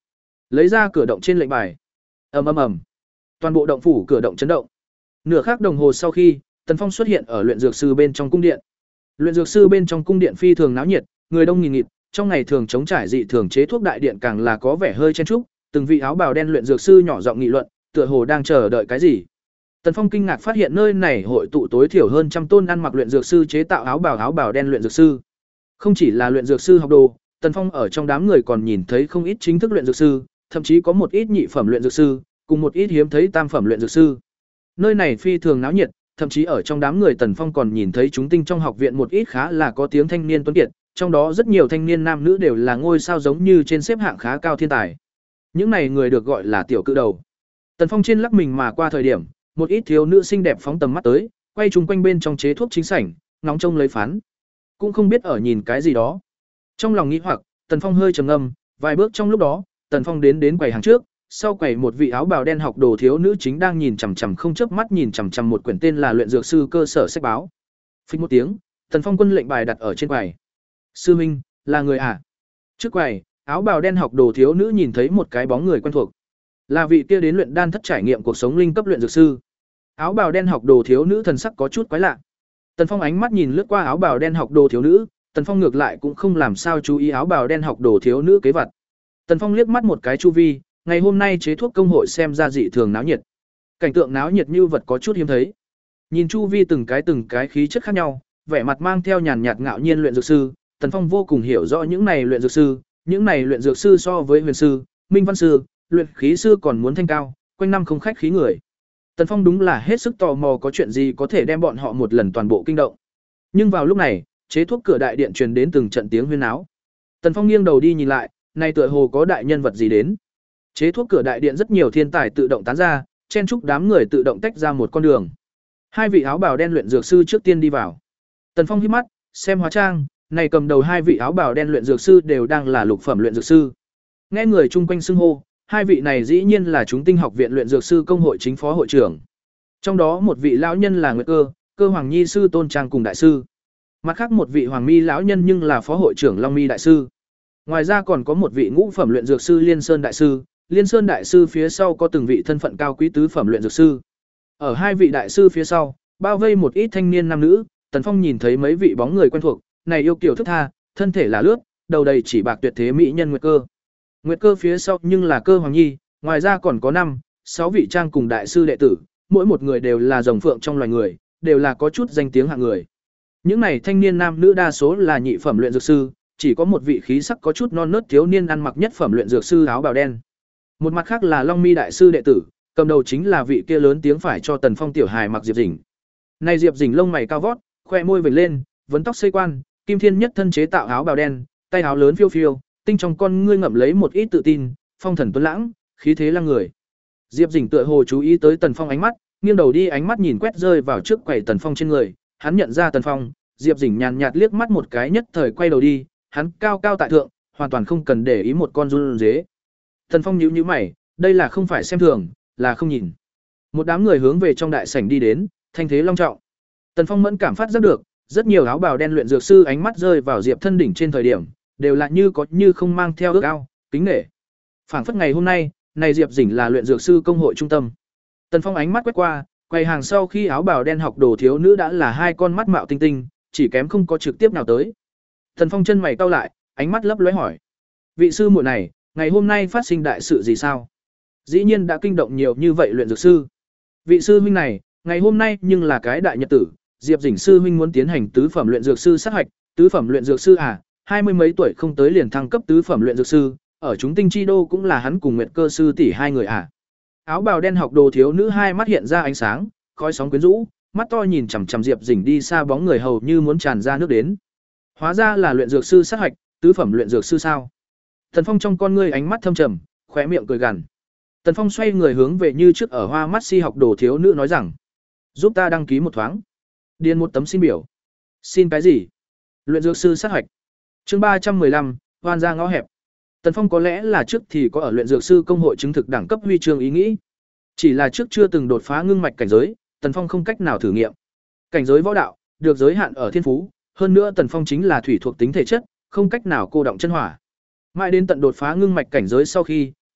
lấy ra cửa động trên lệnh bài. Ầm ầm ầm. Toàn bộ động phủ cửa động chấn động. Nửa khắc đồng hồ sau khi, Tần Phong xuất hiện ở luyện dược sư bên trong cung điện. Luyện dược sư bên trong cung điện phi thường náo nhiệt, người đông nghìn nghịt, trong ngày thường chống trải dị thường chế thuốc đại điện càng là có vẻ hơi chen chúc, từng vị áo bào đen luyện dược sư nhỏ giọng nghị luận, tựa hồ đang chờ đợi cái gì. Tần Phong kinh ngạc phát hiện nơi này hội tụ tối thiểu hơn trăm tôn ăn mặc luyện dược sư chế tạo áo bào áo bào đen luyện dược sư. Không chỉ là luyện dược sư học đồ, Tần Phong ở trong đám người còn nhìn thấy không ít chính thức luyện dược sư, thậm chí có một ít nhị phẩm luyện dược sư, cùng một ít hiếm thấy tam phẩm luyện dược sư. Nơi này phi thường náo nhiệt, thậm chí ở trong đám người Tần Phong còn nhìn thấy chúng tinh trong học viện một ít khá là có tiếng thanh niên tuấn kiệt, trong đó rất nhiều thanh niên nam nữ đều là ngôi sao giống như trên xếp hạng khá cao thiên tài. Những này người được gọi là tiểu cự đầu. Tần Phong trên lắc mình mà qua thời điểm, một ít thiếu nữ xinh đẹp phóng tầm mắt tới, quay chung quanh bên trong chế thuốc chính sảnh, ngóng trông lấy phán. Cũng không biết ở nhìn cái gì đó. Trong lòng nghĩ hoặc, Tần Phong hơi trầm ngâm, vài bước trong lúc đó, Tần Phong đến đến quầy hàng trước, sau quầy một vị áo bào đen học đồ thiếu nữ chính đang nhìn chằm chằm không chớp mắt nhìn chằm chằm một quyển tên là luyện dược sư cơ sở sách báo. Phích một tiếng, Tần Phong quân lệnh bài đặt ở trên quầy. Sư minh, là người à? Trước quầy, áo bào đen học đồ thiếu nữ nhìn thấy một cái bóng người quen thuộc. Là vị kia đến luyện đan thất trải nghiệm cuộc sống linh cấp luyện dược sư. Áo bào đen học đồ thiếu nữ thần sắc có chút quái lạ. Tần Phong ánh mắt nhìn lướt qua áo bào đen học đồ thiếu nữ, Tần Phong ngược lại cũng không làm sao chú ý áo bào đen học đồ thiếu nữ kế vật. Tần Phong liếc mắt một cái chu vi, ngày hôm nay chế thuốc công hội xem ra dị thường náo nhiệt. Cảnh tượng náo nhiệt như vật có chút hiếm thấy. Nhìn chu vi từng cái từng cái khí chất khác nhau, vẻ mặt mang theo nhàn nhạt ngạo nhiên luyện dược sư, Tần Phong vô cùng hiểu rõ những này luyện dược sư, những này luyện dược sư so với huyền sư, minh văn sư, luyện khí sư còn muốn thanh cao, quanh năm không khách khí người. Tần Phong đúng là hết sức tò mò có chuyện gì có thể đem bọn họ một lần toàn bộ kinh động. Nhưng vào lúc này, chế thuốc cửa đại điện truyền đến từng trận tiếng huyên náo. Tần Phong nghiêng đầu đi nhìn lại, nay tựa hồ có đại nhân vật gì đến. Chế thuốc cửa đại điện rất nhiều thiên tài tự động tán ra, chen chúc đám người tự động tách ra một con đường. Hai vị áo bào đen luyện dược sư trước tiên đi vào. Tần Phong híp mắt, xem hóa trang, này cầm đầu hai vị áo bào đen luyện dược sư đều đang là lục phẩm luyện dược sư. Nghe người chung quanh xưng hô, hai vị này dĩ nhiên là chúng tinh học viện luyện dược sư công hội chính phó hội trưởng. Trong đó một vị lão nhân là Nguyệt Cơ, Cơ Hoàng Nhi sư Tôn Trang cùng đại sư. Mặt khác một vị Hoàng Mi lão nhân nhưng là phó hội trưởng Long Mi đại sư. Ngoài ra còn có một vị ngũ phẩm luyện dược sư Liên Sơn đại sư, Liên Sơn đại sư phía sau có từng vị thân phận cao quý tứ phẩm luyện dược sư. Ở hai vị đại sư phía sau, bao vây một ít thanh niên nam nữ, Tần Phong nhìn thấy mấy vị bóng người quen thuộc, này yêu kiều thức tha, thân thể là lướt, đầu đầy chỉ bạc tuyệt thế mỹ nhân Nguyệt Cơ. Nguyệt Cơ phía sau nhưng là Cơ Hoàng Nhi, ngoài ra còn có năm, sáu vị trang cùng đại sư đệ tử, mỗi một người đều là rồng phượng trong loài người, đều là có chút danh tiếng hạng người. Những này thanh niên nam nữ đa số là nhị phẩm luyện dược sư, chỉ có một vị khí sắc có chút non nớt thiếu niên ăn mặc nhất phẩm luyện dược sư áo bào đen. Một mặt khác là Long Mi đại sư đệ tử, cầm đầu chính là vị kia lớn tiếng phải cho Tần Phong tiểu hài mặc Diệp Dĩnh. Này Diệp Dĩnh lông mày cao vót, khoe môi vểnh lên, vấn tóc xây quan, kim thiên nhất thân chế tạo áo bào đen, tay áo lớn phiêu phiêu, tinh trong con ngươi ngậm lấy một ít tự tin, phong thần tuấn lãng, khí thế lăng người. Diệp Dĩnh tựa hồ chú ý tới Tần Phong ánh mắt, nghiêng đầu đi ánh mắt nhìn quét rơi vào trước quầy Tần Phong trên người, hắn nhận ra Tần Phong, Diệp Dĩnh nhàn nhạt liếc mắt một cái nhất thời quay đầu đi, hắn cao cao tại thượng, hoàn toàn không cần để ý một con run dế. Tần Phong nhíu nhíu mày, đây là không phải xem thường, là không nhìn. Một đám người hướng về trong đại sảnh đi đến, thanh thế long trọng. Tần Phong mẫn cảm phát giác được, rất nhiều áo bào đen luyện dược sư ánh mắt rơi vào Diệp thân đỉnh trên thời điểm, đều là như có như không mang theo ước ao, kính nể. Phảng phất ngày hôm nay, này Diệp Dĩnh là luyện dược sư công hội trung tâm. Tần Phong ánh mắt quét qua, quầy hàng sau khi áo bào đen học đồ thiếu nữ đã là hai con mắt mạo tinh tinh, chỉ kém không có trực tiếp nào tới. Tần Phong chân mày cau lại, ánh mắt lấp lóe hỏi: "Vị sư muội này, ngày hôm nay phát sinh đại sự gì sao? Dĩ nhiên đã kinh động nhiều như vậy luyện dược sư. Vị sư huynh này, ngày hôm nay nhưng là cái đại nhật tử, Diệp Dĩnh sư huynh muốn tiến hành tứ phẩm luyện dược sư sát hạch, tứ phẩm luyện dược sư à, hai mươi mấy tuổi không tới liền thăng cấp tứ phẩm luyện dược sư, ở chúng tinh chi đô cũng là hắn cùng Nguyệt Cơ sư tỷ hai người à." Áo bào đen học đồ thiếu nữ hai mắt hiện ra ánh sáng, khói sóng quyến rũ, mắt to nhìn chằm chằm Diệp Dĩnh đi xa bóng người hầu như muốn tràn ra nước đến. Hóa ra là luyện dược sư sát hạch, tứ phẩm luyện dược sư sao? Tần Phong trong con ngươi ánh mắt thâm trầm, khóe miệng cười gằn. Tần Phong xoay người hướng về như trước ở Hoa Mắt Si học đồ thiếu nữ nói rằng: "Giúp ta đăng ký một thoáng." Điền một tấm xin biểu. Xin cái gì? Luyện dược sư sát hạch. Chương ba trăm mười lăm, hoan ra ngõ hẹp. Tần Phong có lẽ là trước thì có ở luyện dược sư công hội chứng thực đẳng cấp huy chương ý nghĩ. Chỉ là trước chưa từng đột phá ngưng mạch cảnh giới, Tần Phong không cách nào thử nghiệm. Cảnh giới võ đạo được giới hạn ở thiên phú, hơn nữa Tần Phong chính là thủy thuộc tính thể chất, không cách nào cô động chân hỏa. Mãi đến tận đột phá ngưng mạch cảnh giới sau khi,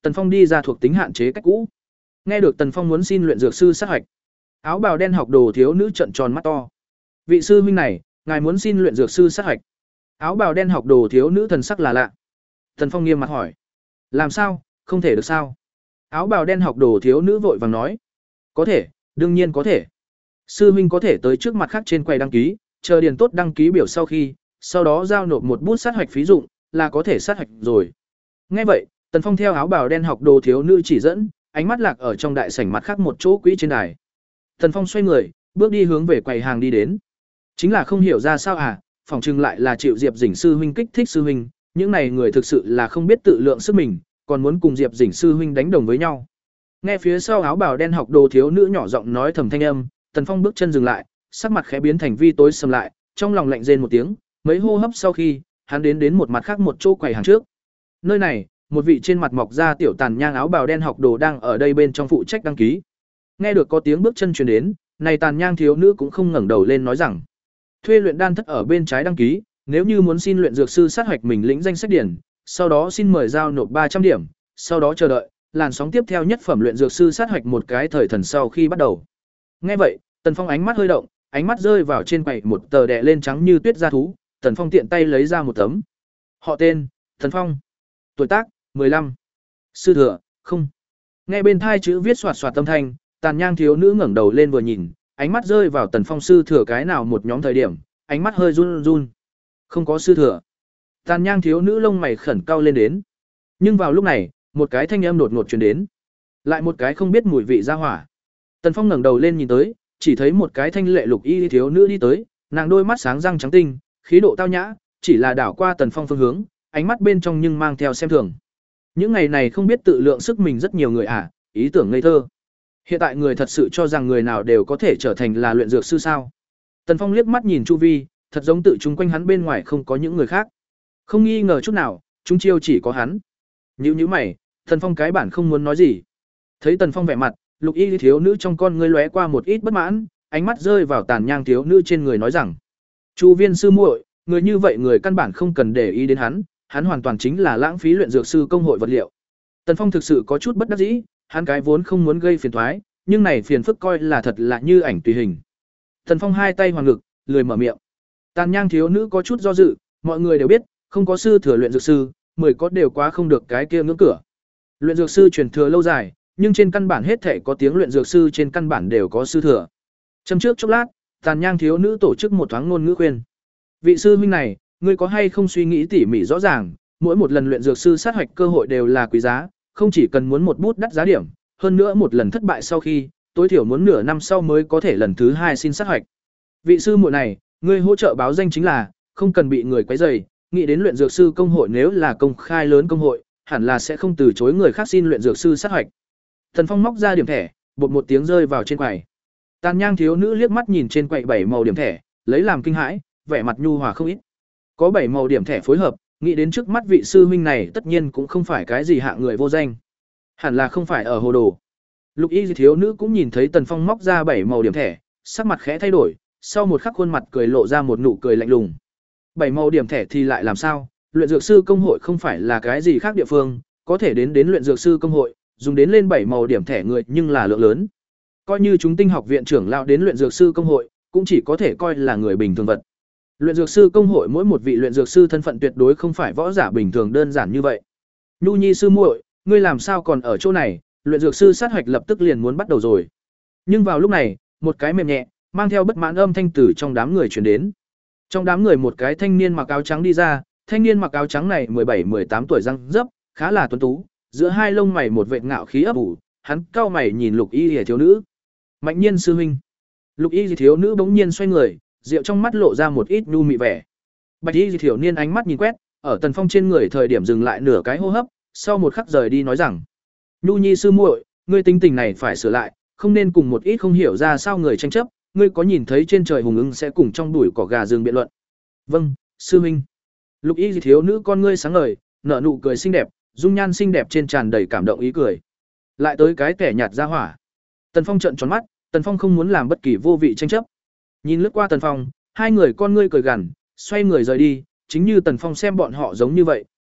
Tần Phong đi ra thuộc tính hạn chế cách cũ. Nghe được Tần Phong muốn xin luyện dược sư sát hạch, áo bào đen học đồ thiếu nữ trợn tròn mắt to. Vị sư huynh này, ngài muốn xin luyện dược sư sát hạch? Áo bào đen học đồ thiếu nữ thần sắc là lạ. Tần Phong nghiêm mặt hỏi, làm sao, không thể được sao? Áo bào đen học đồ thiếu nữ vội vàng nói, có thể, đương nhiên có thể. Sư huynh có thể tới trước mặt khác trên quầy đăng ký, chờ điền tốt đăng ký biểu sau khi, sau đó giao nộp một bút sát hạch phí dụng, là có thể sát hạch rồi. Nghe vậy, Tần Phong theo áo bào đen học đồ thiếu nữ chỉ dẫn, ánh mắt lạc ở trong đại sảnh mặt khác một chỗ quỹ trên đài. Tần Phong xoay người, bước đi hướng về quầy hàng đi đến. Chính là không hiểu ra sao à, phỏng chừng lại là chịu Diệp Dĩnh sư huynh kích thích sư huynh, những này người thực sự là không biết tự lượng sức mình, còn muốn cùng Diệp Dĩnh sư huynh đánh đồng với nhau. Nghe phía sau áo bào đen học đồ thiếu nữ nhỏ giọng nói thầm thanh âm, Tần Phong bước chân dừng lại, sắc mặt khẽ biến thành vi tối sầm lại, trong lòng lạnh rên một tiếng, mấy hô hấp sau khi, hắn đến đến một mặt khác một chỗ quầy hàng trước. Nơi này, một vị trên mặt mọc ra tiểu tàn nhang áo bào đen học đồ đang ở đây bên trong phụ trách đăng ký. Nghe được có tiếng bước chân truyền đến, này tàn nhang thiếu nữ cũng không ngẩng đầu lên nói rằng: "Thuê luyện đan thất ở bên trái đăng ký, nếu như muốn xin luyện dược sư sát hoạch mình lĩnh danh sách điển, sau đó xin mời giao nộp ba trăm điểm, sau đó chờ đợi, làn sóng tiếp theo nhất phẩm luyện dược sư sát hoạch một cái thời thần sau khi bắt đầu." Nghe vậy, Tần Phong ánh mắt hơi động, ánh mắt rơi vào trên quầy một tờ đè lên trắng như tuyết da thú, Tần Phong tiện tay lấy ra một tấm. Họ tên: Tần Phong. Tuổi tác: mười lăm. Sư thừa: không. Nghe bên thai chữ viết xoạt xoạt âm thanh, tàn nhang thiếu nữ ngẩng đầu lên vừa nhìn, ánh mắt rơi vào Tần Phong sư thừa cái nào một nhóm thời điểm, ánh mắt hơi run run. Không có sư thừa. Tàn nhang thiếu nữ lông mày khẩn cau lên đến. Nhưng vào lúc này, một cái thanh âm đột ngột truyền đến. Lại một cái không biết mùi vị ra hỏa. Tần Phong ngẩng đầu lên nhìn tới, chỉ thấy một cái thanh lệ lục y thiếu nữ đi tới, nàng đôi mắt sáng răng trắng tinh, khí độ tao nhã, chỉ là đảo qua Tần Phong phương hướng, ánh mắt bên trong nhưng mang theo xem thường. Những ngày này không biết tự lượng sức mình rất nhiều người à, ý tưởng ngây thơ. Hiện tại người thật sự cho rằng người nào đều có thể trở thành là luyện dược sư sao? Tần Phong liếc mắt nhìn chu vi, thật giống tự chúng quanh hắn bên ngoài không có những người khác. Không nghi ngờ chút nào, chúng chiêu chỉ có hắn. Nhíu nhíu mày, Tần Phong cái bản không muốn nói gì. Thấy Tần Phong vẻ mặt, lục y thiếu nữ trong con ngươi lóe qua một ít bất mãn, ánh mắt rơi vào tàn nhang thiếu nữ trên người nói rằng: "Chu Viên sư muội, người như vậy người căn bản không cần để ý đến hắn, hắn hoàn toàn chính là lãng phí luyện dược sư công hội vật liệu." Tần Phong thực sự có chút bất đắc dĩ, hắn cái vốn không muốn gây phiền toái, nhưng này phiền phức coi là thật là như ảnh tùy hình. Tần Phong hai tay hoàn ngực, lười mở miệng. Tàn nhang thiếu nữ có chút do dự, mọi người đều biết, không có sư thừa luyện dược sư, mười có đều quá không được cái kia ngưỡng cửa. Luyện dược sư truyền thừa lâu dài, nhưng trên căn bản hết thể có tiếng luyện dược sư trên căn bản đều có sư thừa. Châm trước chốc lát, tàn nhang thiếu nữ tổ chức một thoáng ngôn ngữ khuyên. Vị sư huynh này, ngươi có hay không suy nghĩ tỉ mỉ rõ ràng, mỗi một lần luyện dược sư sát hoạch cơ hội đều là quý giá, không chỉ cần muốn một bút đắt giá điểm, hơn nữa một lần thất bại sau khi, tối thiểu muốn nửa năm sau mới có thể lần thứ hai xin sát hoạch. Vị sư muội này, ngươi hỗ trợ báo danh chính là, không cần bị người quấy rầy, nghĩ đến luyện dược sư công hội nếu là công khai lớn công hội, hẳn là sẽ không từ chối người khác xin luyện dược sư sát hoạch. Thần Phong móc ra điểm thẻ, bột một tiếng rơi vào trên quầy. Tàn nhang thiếu nữ liếc mắt nhìn trên quầy bảy màu điểm thẻ, lấy làm kinh hãi, vẻ mặt nhu hòa không ít. Có bảy màu điểm thẻ phối hợp, nghĩ đến trước mắt vị sư huynh này tất nhiên cũng không phải cái gì hạ người vô danh. Hẳn là không phải ở hồ đồ. Lục y thiếu nữ cũng nhìn thấy Tần Phong móc ra bảy màu điểm thẻ, sắc mặt khẽ thay đổi, sau một khắc khuôn mặt cười lộ ra một nụ cười lạnh lùng. Bảy màu điểm thẻ thì lại làm sao? Luyện dược sư công hội không phải là cái gì khác địa phương, có thể đến đến luyện dược sư công hội, dùng đến lên bảy màu điểm thẻ người nhưng là lượng lớn. Coi như chúng tinh học viện trưởng lão đến luyện dược sư công hội, cũng chỉ có thể coi là người bình thường vật. Luyện dược sư công hội mỗi một vị luyện dược sư thân phận tuyệt đối không phải võ giả bình thường đơn giản như vậy. Nhu Nhi sư muội, ngươi làm sao còn ở chỗ này? Luyện dược sư sát hoạch lập tức liền muốn bắt đầu rồi. Nhưng vào lúc này, một cái mềm nhẹ, mang theo bất mãn âm thanh từ trong đám người truyền đến. Trong đám người một cái thanh niên mặc áo trắng đi ra, thanh niên mặc áo trắng này mười bảy mười tám tuổi răng dấp, khá là tuấn tú, giữa hai lông mày một vệt ngạo khí ấp ủ, hắn cau mày nhìn Lục Y Liễu thiếu nữ. Mạnh Nhiên sư huynh. Lục Y Liễu thiếu nữ bỗng nhiên xoay người, rượu trong mắt lộ ra một ít nhu mị vẻ. Bạch Y Liễu niên ánh mắt nhìn quét, ở Tần Phong trên người thời điểm dừng lại nửa cái hô hấp, sau một khắc rời đi nói rằng: "Nhu Nhi sư muội, ngươi tính tình này phải sửa lại, không nên cùng một ít không hiểu ra sao người tranh chấp, ngươi có nhìn thấy trên trời hùng ưng sẽ cùng trong bụi cỏ gà rừng biện luận?" "Vâng, sư huynh." Lục Y Liễu thiếu nữ con ngươi sáng ngời, nở nụ cười xinh đẹp, dung nhan xinh đẹp trên tràn đầy cảm động ý cười. Lại tới cái kẻ nhạt ra hỏa. Tần Phong trợn tròn mắt, Tần Phong không muốn làm bất kỳ vô vị tranh chấp. Nhìn lướt qua Tần Phong, hai người con ngươi cười gằn, xoay người rời đi, chính như Tần Phong xem bọn họ giống như vậy,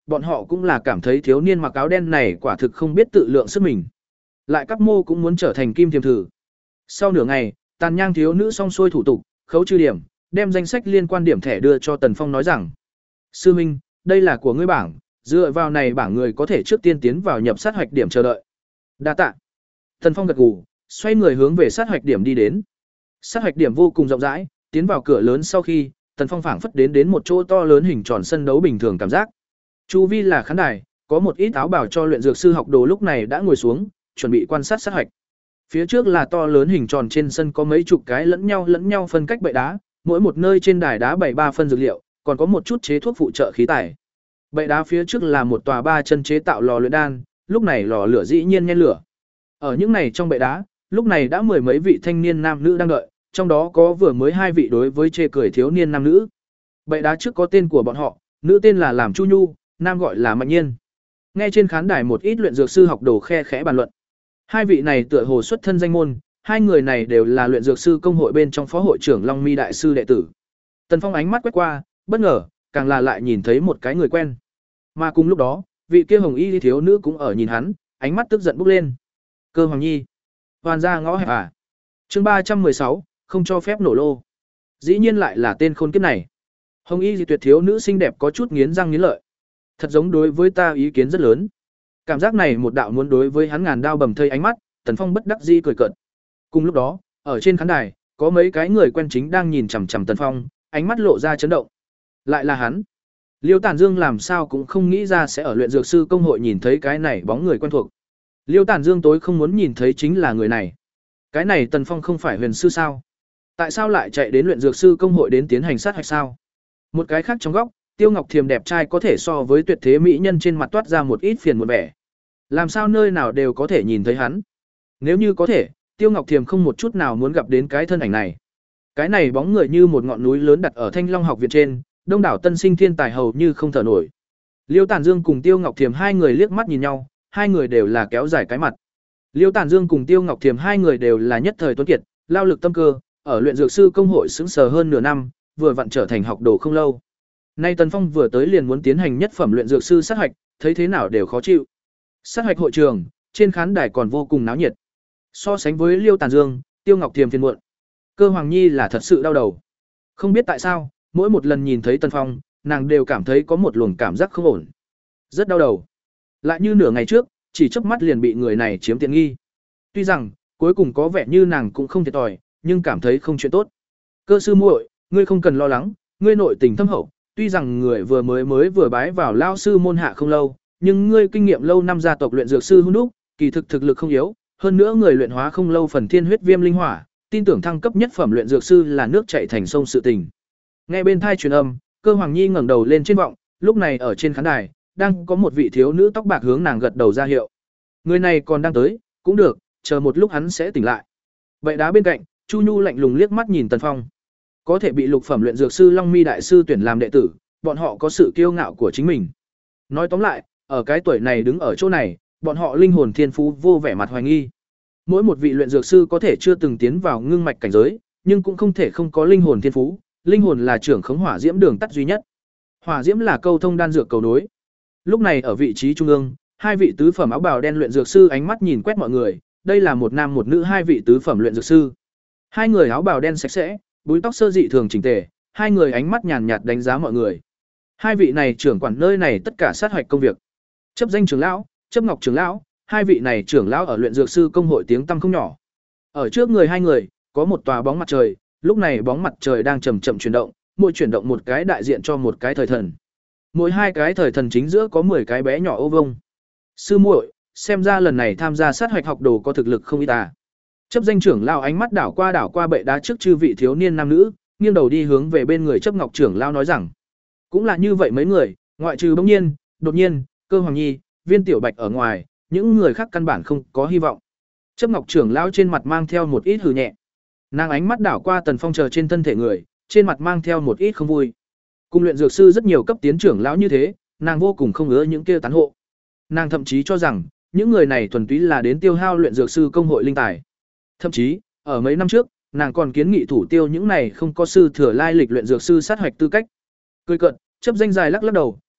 bọn họ cũng là cảm thấy thiếu niên mặc áo đen này quả thực không biết tự lượng sức mình. Lại các mô cũng muốn trở thành kim thiềm thử. Sau nửa ngày, Tàn Nhang thiếu nữ xong xuôi thủ tục, khấu trừ điểm, đem danh sách liên quan điểm thẻ đưa cho Tần Phong nói rằng: "Sư minh, đây là của ngươi bảng, dựa vào này bảng người có thể trước tiên tiến vào nhập sát hoạch điểm chờ đợi." "Đa tạ." Tần Phong gật gù, xoay người hướng về sát hoạch điểm đi đến. Sát hoạch điểm vô cùng rộng rãi, tiến vào cửa lớn sau khi, Tần Phong phảng phất đến đến một chỗ to lớn hình tròn sân đấu bình thường cảm giác. Chu vi là khán đài, có một ít áo bảo cho luyện dược sư học đồ lúc này đã ngồi xuống, chuẩn bị quan sát sát hoạch. Phía trước là to lớn hình tròn trên sân có mấy chục cái lẫn nhau lẫn nhau phân cách bệ đá, mỗi một nơi trên đài đá bày ba phân dược liệu, còn có một chút chế thuốc phụ trợ khí tài. Bệ đá phía trước là một tòa ba chân chế tạo lò luyện đan, lúc này lò lửa dĩ nhiên nhen lửa. Ở những này trong bệ đá, lúc này đã mười mấy vị thanh niên nam nữ đang đợi, trong đó có vừa mới hai vị đối với chê cười thiếu niên nam nữ. Bệ đá trước có tên của bọn họ, nữ tên là làm Chu Nhu, nam gọi là Mạnh Nhiên. Nghe trên khán đài một ít luyện dược sư học đồ khe khẽ bàn luận. Hai vị này tựa hồ xuất thân danh môn, hai người này đều là luyện dược sư công hội bên trong phó hội trưởng Long Mi đại sư đệ tử. Tần Phong ánh mắt quét qua, bất ngờ, càng là lại nhìn thấy một cái người quen. Mà cùng lúc đó, vị kia hồng y thiếu nữ cũng ở nhìn hắn, ánh mắt tức giận bốc lên. Cơ Hoàng Nhi, hoàn ra ngõ hẹp à? Chương ba trăm mười sáu, không cho phép nổ lô. Dĩ nhiên lại là tên khôn kiếp này. Hồng y tuyệt thiếu nữ xinh đẹp có chút nghiến răng nghiến lợi. Thật giống đối với ta ý kiến rất lớn. Cảm giác này một đạo muốn đối với hắn ngàn đao bầm thây ánh mắt, Tần Phong bất đắc dĩ cười cợt. Cùng lúc đó, ở trên khán đài, có mấy cái người quen chính đang nhìn chằm chằm Tần Phong, ánh mắt lộ ra chấn động. Lại là hắn. Liêu Tản Dương làm sao cũng không nghĩ ra sẽ ở luyện dược sư công hội nhìn thấy cái này bóng người quen thuộc. Liêu Tản Dương tối không muốn nhìn thấy chính là người này. Cái này Tần Phong không phải huyền sư sao? Tại sao lại chạy đến luyện dược sư công hội đến tiến hành sát hạch sao? Một cái khác trong góc, Tiêu Ngọc Thiềm đẹp trai có thể so với tuyệt thế mỹ nhân trên mặt toát ra một ít phiền muộn vẻ. Làm sao nơi nào đều có thể nhìn thấy hắn? Nếu như có thể, Tiêu Ngọc Thiềm không một chút nào muốn gặp đến cái thân ảnh này. Cái này bóng người như một ngọn núi lớn đặt ở Thanh Long học viện trên, đông đảo tân sinh thiên tài hầu như không thở nổi. Liêu Tản Dương cùng Tiêu Ngọc Thiềm hai người liếc mắt nhìn nhau, hai người đều là kéo dài cái mặt. Liêu Tản Dương cùng Tiêu Ngọc Thiềm hai người đều là nhất thời tuấn kiệt, lao lực tâm cơ, ở luyện dược sư công hội xứng sờ hơn nửa năm, vừa vặn trở thành học đồ không lâu. Nay Tần Phong vừa tới liền muốn tiến hành nhất phẩm luyện dược sư sát hạch, thấy thế nào đều khó chịu. Sát hạch hội trường, trên khán đài còn vô cùng náo nhiệt. So sánh với Liêu Tản Dương, Tiêu Ngọc Thiềm phiền muộn. Cơ Hoàng Nhi là thật sự đau đầu. Không biết tại sao, mỗi một lần nhìn thấy Tần Phong, nàng đều cảm thấy có một luồng cảm giác không ổn. Rất đau đầu. Lại như nửa ngày trước, chỉ chớp mắt liền bị người này chiếm tiện nghi. Tuy rằng, cuối cùng có vẻ như nàng cũng không thiệt thòi, nhưng cảm thấy không chuyện tốt. Cơ sư muội, ngươi không cần lo lắng, ngươi nội tình thâm hậu, tuy rằng người vừa mới mới vừa bái vào lao sư môn hạ không lâu, nhưng ngươi kinh nghiệm lâu năm gia tộc luyện dược sư hun đúc, kỳ thực thực lực không yếu, hơn nữa người luyện hóa không lâu phần thiên huyết viêm linh hỏa, tin tưởng thăng cấp nhất phẩm luyện dược sư là nước chảy thành sông sự tình. Nghe bên thai truyền âm, Cơ Hoàng Nhi ngẩng đầu lên trên vọng, lúc này ở trên khán đài, đang có một vị thiếu nữ tóc bạc hướng nàng gật đầu ra hiệu. Người này còn đang tới, cũng được, chờ một lúc hắn sẽ tỉnh lại. Vậy đá bên cạnh, Chu Nhu lạnh lùng liếc mắt nhìn Tần Phong. Có thể bị lục phẩm luyện dược sư Long Mi đại sư tuyển làm đệ tử, bọn họ có sự kiêu ngạo của chính mình. Nói tóm lại, ở cái tuổi này đứng ở chỗ này, bọn họ linh hồn thiên phú vô vẻ mặt hoài nghi. Mỗi một vị luyện dược sư có thể chưa từng tiến vào ngưng mạch cảnh giới, nhưng cũng không thể không có linh hồn thiên phú, linh hồn là trưởng khống hỏa diễm đường tắt duy nhất. Hỏa diễm là câu thông đan dược cầu nối. Lúc này ở vị trí trung ương, hai vị tứ phẩm áo bào đen luyện dược sư ánh mắt nhìn quét mọi người, đây là một nam một nữ hai vị tứ phẩm luyện dược sư. Hai người áo bào đen sạch sẽ, búi tóc sơ dị thường chỉnh tề, hai người ánh mắt nhàn nhạt đánh giá mọi người. Hai vị này trưởng quản nơi này tất cả sát hoạch công việc. Chấp danh trưởng lão, chấp ngọc trưởng lão, hai vị này trưởng lão ở luyện dược sư công hội tiếng tăm không nhỏ. Ở trước người hai người, có một tòa bóng mặt trời, lúc này bóng mặt trời đang chậm chậm chuyển động, mỗi chuyển động một cái đại diện cho một cái thời thần. Mỗi hai cái thời thần chính giữa có mười cái bé nhỏ ô vông. Sư muội, xem ra lần này tham gia sát hoạch học đồ có thực lực không ít à. Chấp danh trưởng lão ánh mắt đảo qua đảo qua bệ đá trước chư vị thiếu niên nam nữ, nghiêng đầu đi hướng về bên người chấp ngọc trưởng lão nói rằng, cũng là như vậy mấy người, ngoại trừ bỗng nhiên, đột nhiên, Cơ Hoàng Nhi, Viên Tiểu Bạch ở ngoài, những người khác căn bản không có hy vọng. Chấp ngọc trưởng lão trên mặt mang theo một ít hừ nhẹ. Nàng ánh mắt đảo qua Tần Phong chờ trên thân thể người, trên mặt mang theo một ít không vui. Cùng luyện dược sư rất nhiều cấp tiến trưởng lão như thế, nàng vô cùng không ưa những kia tán hộ. Nàng thậm chí cho rằng, những người này thuần túy là đến tiêu hao luyện dược sư công hội linh tài. Thậm chí, ở mấy năm trước, nàng còn kiến nghị thủ tiêu những này không có sư thừa lai lịch luyện dược sư sát hoạch tư cách. Cười cận, chấp danh dài lắc lắc đầu,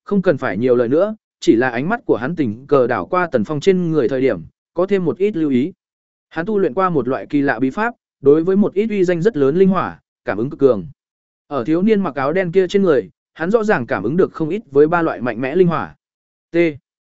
không cần phải nhiều lời nữa, chỉ là ánh mắt của hắn tình cờ đảo qua Tần Phong trên người thời điểm, có thêm một ít lưu ý. Hắn tu luyện qua một loại kỳ lạ bí pháp, đối với một ít uy danh rất lớn linh hỏa, cảm ứng cực cường. Ở thiếu niên mặc áo đen kia trên người, hắn rõ ràng cảm ứng được không ít với ba loại mạnh mẽ linh hỏa. T.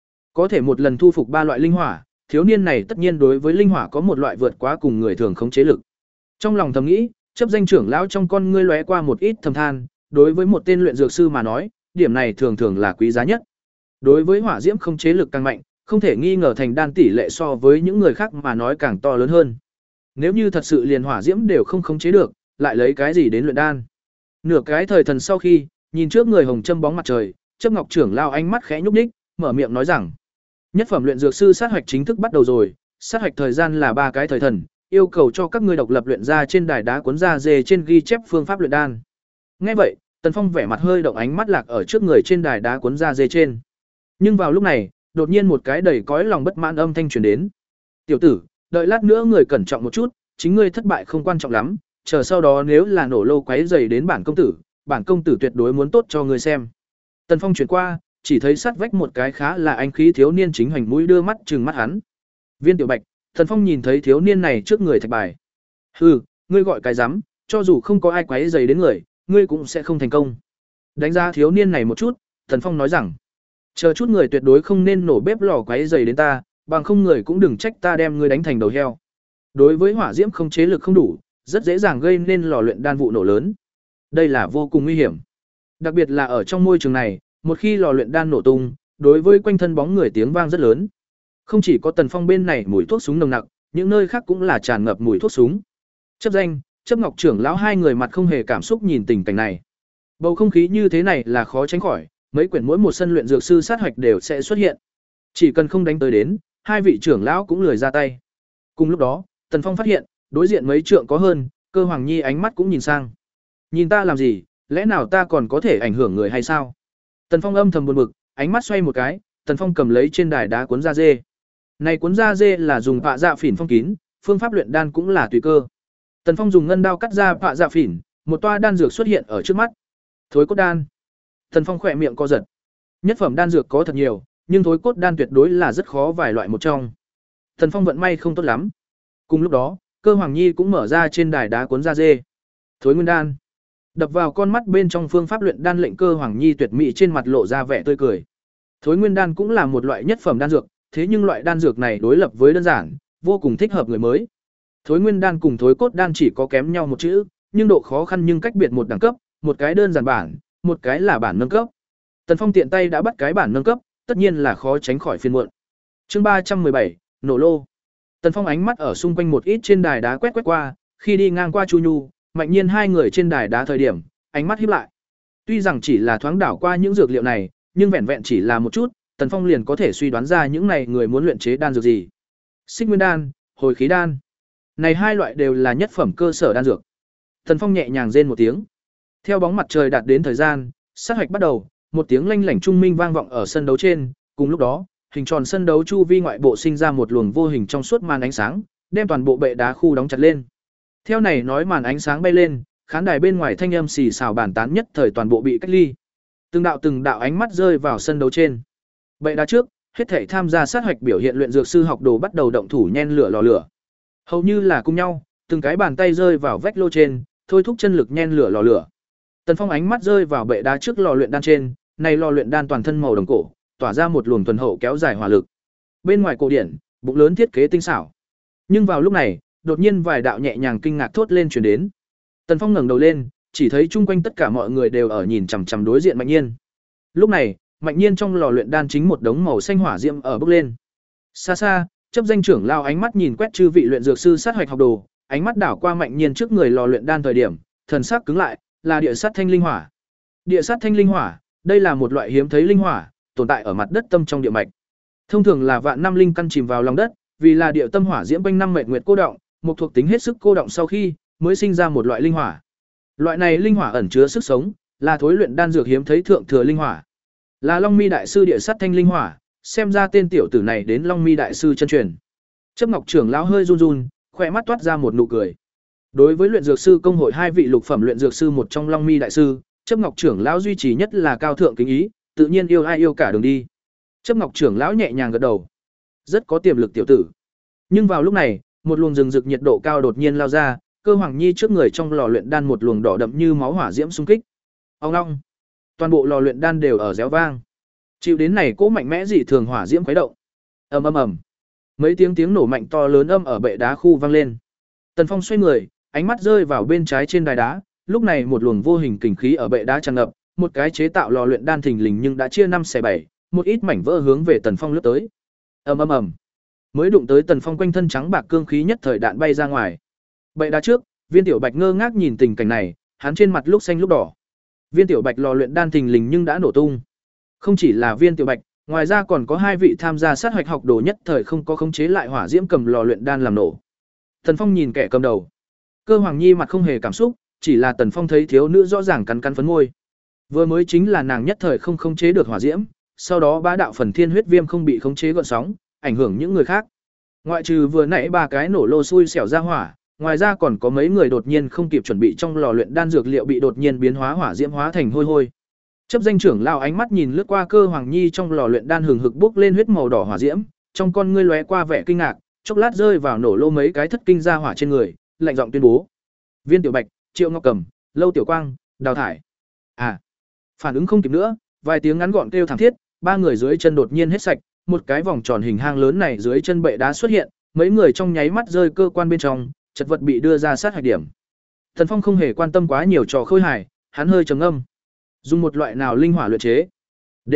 Có thể một lần thu phục ba loại linh hỏa, thiếu niên này tất nhiên đối với linh hỏa có một loại vượt quá cùng người thường khống chế lực. Trong lòng thầm nghĩ, chấp danh trưởng lão trong con ngươi lóe qua một ít thầm than, đối với một tên luyện dược sư mà nói, điểm này thường thường là quý giá nhất. Đối với hỏa diễm khống chế lực càng mạnh, không thể nghi ngờ thành đan tỷ lệ so với những người khác mà nói càng to lớn hơn. Nếu như thật sự liền hỏa diễm đều không khống chế được, lại lấy cái gì đến luyện đan? Nửa cái thời thần sau khi, nhìn trước người hồng châm bóng mặt trời, Chấp Ngọc trưởng lao ánh mắt khẽ nhúc nhích, mở miệng nói rằng: "Nhất phẩm luyện dược sư sát hoạch chính thức bắt đầu rồi, sát hoạch thời gian là ba cái thời thần, yêu cầu cho các ngươi độc lập luyện ra trên đài đá cuốn ra dê trên ghi chép phương pháp luyện đan." Nghe vậy, Tần Phong vẻ mặt hơi động, ánh mắt lạc ở trước người trên đài đá cuốn ra dê trên. Nhưng vào lúc này, đột nhiên một cái đầy cõi lòng bất mãn âm thanh truyền đến: "Tiểu tử, đợi lát nữa người cẩn trọng một chút, chính ngươi thất bại không quan trọng lắm, chờ sau đó nếu là nổ lô quấy rầy đến bản công tử, bản công tử tuyệt đối muốn tốt cho ngươi xem." Tần Phong chuyển qua, chỉ thấy sát vách một cái khá là anh khí thiếu niên chính hoành mũi đưa mắt trừng mắt hắn. "Viên Tiểu Bạch." Tần Phong nhìn thấy thiếu niên này trước người thạch bài. "Hừ, ngươi gọi cái rắm, cho dù không có ai quấy rầy đến người, ngươi cũng sẽ không thành công." Đánh giá thiếu niên này một chút, Tần Phong nói rằng: "Chờ chút người tuyệt đối không nên nổ bếp lò quấy rầy đến ta, bằng không người cũng đừng trách ta đem ngươi đánh thành đầu heo." Đối với hỏa diễm không chế lực không đủ, rất dễ dàng gây nên lò luyện đan vụ nổ lớn. Đây là vô cùng nguy hiểm. Đặc biệt là ở trong môi trường này, một khi lò luyện đan nổ tung, đối với quanh thân bóng người tiếng vang rất lớn. Không chỉ có Tần Phong bên này mùi thuốc súng nồng nặc, những nơi khác cũng là tràn ngập mùi thuốc súng. Chấp danh, Chấp Ngọc trưởng lão hai người mặt không hề cảm xúc nhìn tình cảnh này. Bầu không khí như thế này là khó tránh khỏi, mấy quyển mỗi một sân luyện dược sư sát hoạch đều sẽ xuất hiện. Chỉ cần không đánh tới đến, hai vị trưởng lão cũng lười ra tay. Cùng lúc đó, Tần Phong phát hiện, đối diện mấy trượng có hơn, Cơ Hoàng Nhi ánh mắt cũng nhìn sang. "Nhìn ta làm gì, lẽ nào ta còn có thể ảnh hưởng người hay sao?" Tần Phong âm thầm buồn bực, ánh mắt xoay một cái, Tần Phong cầm lấy trên đài đá cuốn da dê. Này cuốn da dê là dùng pạ dạ phỉn phong kín, phương pháp luyện đan cũng là tùy cơ. Tần Phong dùng ngân đao cắt ra pạ dạ phỉn, một toa đan dược xuất hiện ở trước mắt. Thối cốt đan. Tần Phong khỏe miệng co giật. Nhất phẩm đan dược có thật nhiều, nhưng thối cốt đan tuyệt đối là rất khó vài loại một trong. Tần Phong vận may không tốt lắm. Cùng lúc đó, Cơ Hoàng Nhi cũng mở ra trên đài đá cuốn da dê. Thối nguyên đan. Đập vào con mắt bên trong phương pháp luyện đan lệnh Cơ Hoàng Nhi tuyệt mỹ trên mặt lộ ra vẻ tươi cười. Thối nguyên đan cũng là một loại nhất phẩm đan dược, thế nhưng loại đan dược này đối lập với đơn giản, vô cùng thích hợp người mới. Thối nguyên đan cùng thối cốt đan chỉ có kém nhau một chữ, nhưng độ khó khăn nhưng cách biệt một đẳng cấp, một cái đơn giản bản, một cái là bản nâng cấp. Tần Phong tiện tay đã bắt cái bản nâng cấp, tất nhiên là khó tránh khỏi phiền muộn. Chương ba trăm mười bảy, nổ lô. Tần Phong ánh mắt ở xung quanh một ít trên đài đá quét quét qua, khi đi ngang qua Chu Nhu, Mạnh Nhiên hai người trên đài đá thời điểm, ánh mắt híp lại. Tuy rằng chỉ là thoáng đảo qua những dược liệu này, nhưng vẹn vẹn chỉ là một chút, Tần Phong liền có thể suy đoán ra những này người muốn luyện chế đan dược gì. Xích nguyên đan, hồi khí đan. Này hai loại đều là nhất phẩm cơ sở đan dược. Tần Phong nhẹ nhàng rên một tiếng. Theo bóng mặt trời đạt đến thời gian, sát hoạch bắt đầu, một tiếng lanh lảnh trung minh vang vọng ở sân đấu trên, cùng lúc đó, hình tròn sân đấu chu vi ngoại bộ sinh ra một luồng vô hình trong suốt màn ánh sáng, đem toàn bộ bệ đá khu đóng chặt lên. Theo này nói màn ánh sáng bay lên, khán đài bên ngoài thanh âm xì xào bàn tán nhất thời toàn bộ bị cách ly. Từng đạo từng đạo ánh mắt rơi vào sân đấu trên. Bệ đá trước, hết thảy tham gia sát hoạch biểu hiện luyện dược sư học đồ bắt đầu động thủ nhen lửa lò lửa. Hầu như là cùng nhau, từng cái bàn tay rơi vào vách lô trên, thôi thúc chân lực nhen lửa lò lửa. Tần Phong ánh mắt rơi vào bệ đá trước lò luyện đan trên, này lò luyện đan toàn thân màu đồng cổ, tỏa ra một luồng thuần hậu kéo dài hỏa lực. Bên ngoài cổ điển, bụng lớn thiết kế tinh xảo. Nhưng vào lúc này, đột nhiên vài đạo nhẹ nhàng kinh ngạc thốt lên truyền đến. Tần Phong ngẩng đầu lên, chỉ thấy chung quanh tất cả mọi người đều ở nhìn chằm chằm đối diện Mạnh Nhiên. Lúc này, Mạnh Nhiên trong lò luyện đan chính một đống màu xanh hỏa diễm ở bốc lên. Xa xa, chấp danh trưởng lao ánh mắt nhìn quét chư vị luyện dược sư sát hoạch học đồ, ánh mắt đảo qua Mạnh Nhiên trước người lò luyện đan thời điểm, thần sắc cứng lại, là địa sát thanh linh hỏa. Địa sát thanh linh hỏa, đây là một loại hiếm thấy linh hỏa, tồn tại ở mặt đất tâm trong địa mạch. Thông thường là vạn năm linh căn chìm vào lòng đất, vì là địa tâm hỏa diễm quanh năm mệt nguyệt cô động, một thuộc tính hết sức cô động sau khi mới sinh ra một loại linh hỏa. Loại này linh hỏa ẩn chứa sức sống, là thối luyện đan dược hiếm thấy thượng thừa linh hỏa. Là Long Mi đại sư địa sát thanh linh hỏa, xem ra tên tiểu tử này đến Long Mi đại sư chân truyền. Chấp Ngọc trưởng lão hơi run run, khỏe mắt toát ra một nụ cười. Đối với luyện dược sư công hội hai vị lục phẩm luyện dược sư một trong Long Mi đại sư, Chấp Ngọc trưởng lão duy trì nhất là cao thượng kính ý, tự nhiên yêu ai yêu cả đường đi. Chấp Ngọc trưởng lão nhẹ nhàng gật đầu. Rất có tiềm lực tiểu tử. Nhưng vào lúc này, một luồng rừng rực nhiệt độ cao đột nhiên lao ra, Cơ Hoàng Nhi trước người trong lò luyện đan một luồng đỏ đậm như máu hỏa diễm xung kích. Ong ong. Toàn bộ lò luyện đan đều ở réo vang. Chịu đến này cỗ mạnh mẽ dị thường hỏa diễm khuấy động. Ầm ầm ầm. Mấy tiếng tiếng nổ mạnh to lớn âm ở bệ đá khu vang lên. Tần Phong xoay người, ánh mắt rơi vào bên trái trên đài đá, lúc này một luồng vô hình kình khí ở bệ đá tràn ngập, một cái chế tạo lò luyện đan thình lình nhưng đã chia năm xẻ bảy, một ít mảnh vỡ hướng về Tần Phong lướt tới. Ầm ầm ầm. Mới đụng tới Tần Phong quanh thân trắng bạc cương khí nhất thời đạn bay ra ngoài. Bệ đá trước, Viên Tiểu Bạch ngơ ngác nhìn tình cảnh này, hắn trên mặt lúc xanh lúc đỏ. Viên Tiểu Bạch lò luyện đan thình lình nhưng đã nổ tung. Không chỉ là Viên Tiểu Bạch, ngoài ra còn có hai vị tham gia sát hoạch học đồ nhất thời không có khống chế lại hỏa diễm cầm lò luyện đan làm nổ. Tần Phong nhìn kẻ cầm đầu. Cơ Hoàng Nhi mặt không hề cảm xúc, chỉ là Tần Phong thấy thiếu nữ rõ ràng cắn cắn phấn môi. Vừa mới chính là nàng nhất thời không khống chế được hỏa diễm, sau đó bá đạo phần thiên huyết viêm không bị khống chế gợn sóng, ảnh hưởng những người khác. Ngoại trừ vừa nãy ba cái nổ lô xui xẻo ra hỏa, ngoài ra còn có mấy người đột nhiên không kịp chuẩn bị trong lò luyện đan dược liệu bị đột nhiên biến hóa hỏa diễm hóa thành hôi hôi. Chấp danh trưởng lão ánh mắt nhìn lướt qua Cơ Hoàng Nhi trong lò luyện đan hừng hực bốc lên huyết màu đỏ hỏa diễm, trong con ngươi lóe qua vẻ kinh ngạc, chốc lát rơi vào nổ lô mấy cái thất kinh ra hỏa trên người, lạnh giọng tuyên bố: Viên Tiểu Bạch, Triệu Ngọc Cầm, Lâu Tiểu Quang, Đào Thải. À, phản ứng không kịp nữa, vài tiếng ngắn gọn kêu thảm thiết, ba người dưới chân đột nhiên hết sạch, một cái vòng tròn hình hang lớn này dưới chân bệ đá xuất hiện, mấy người trong nháy mắt rơi cơ quan bên trong, chật vật bị đưa ra sát hạch điểm. Thần Phong không hề quan tâm quá nhiều trò khôi hài, hắn hơi trầm ngâm. Dùng một loại nào linh hỏa luyện chế? D.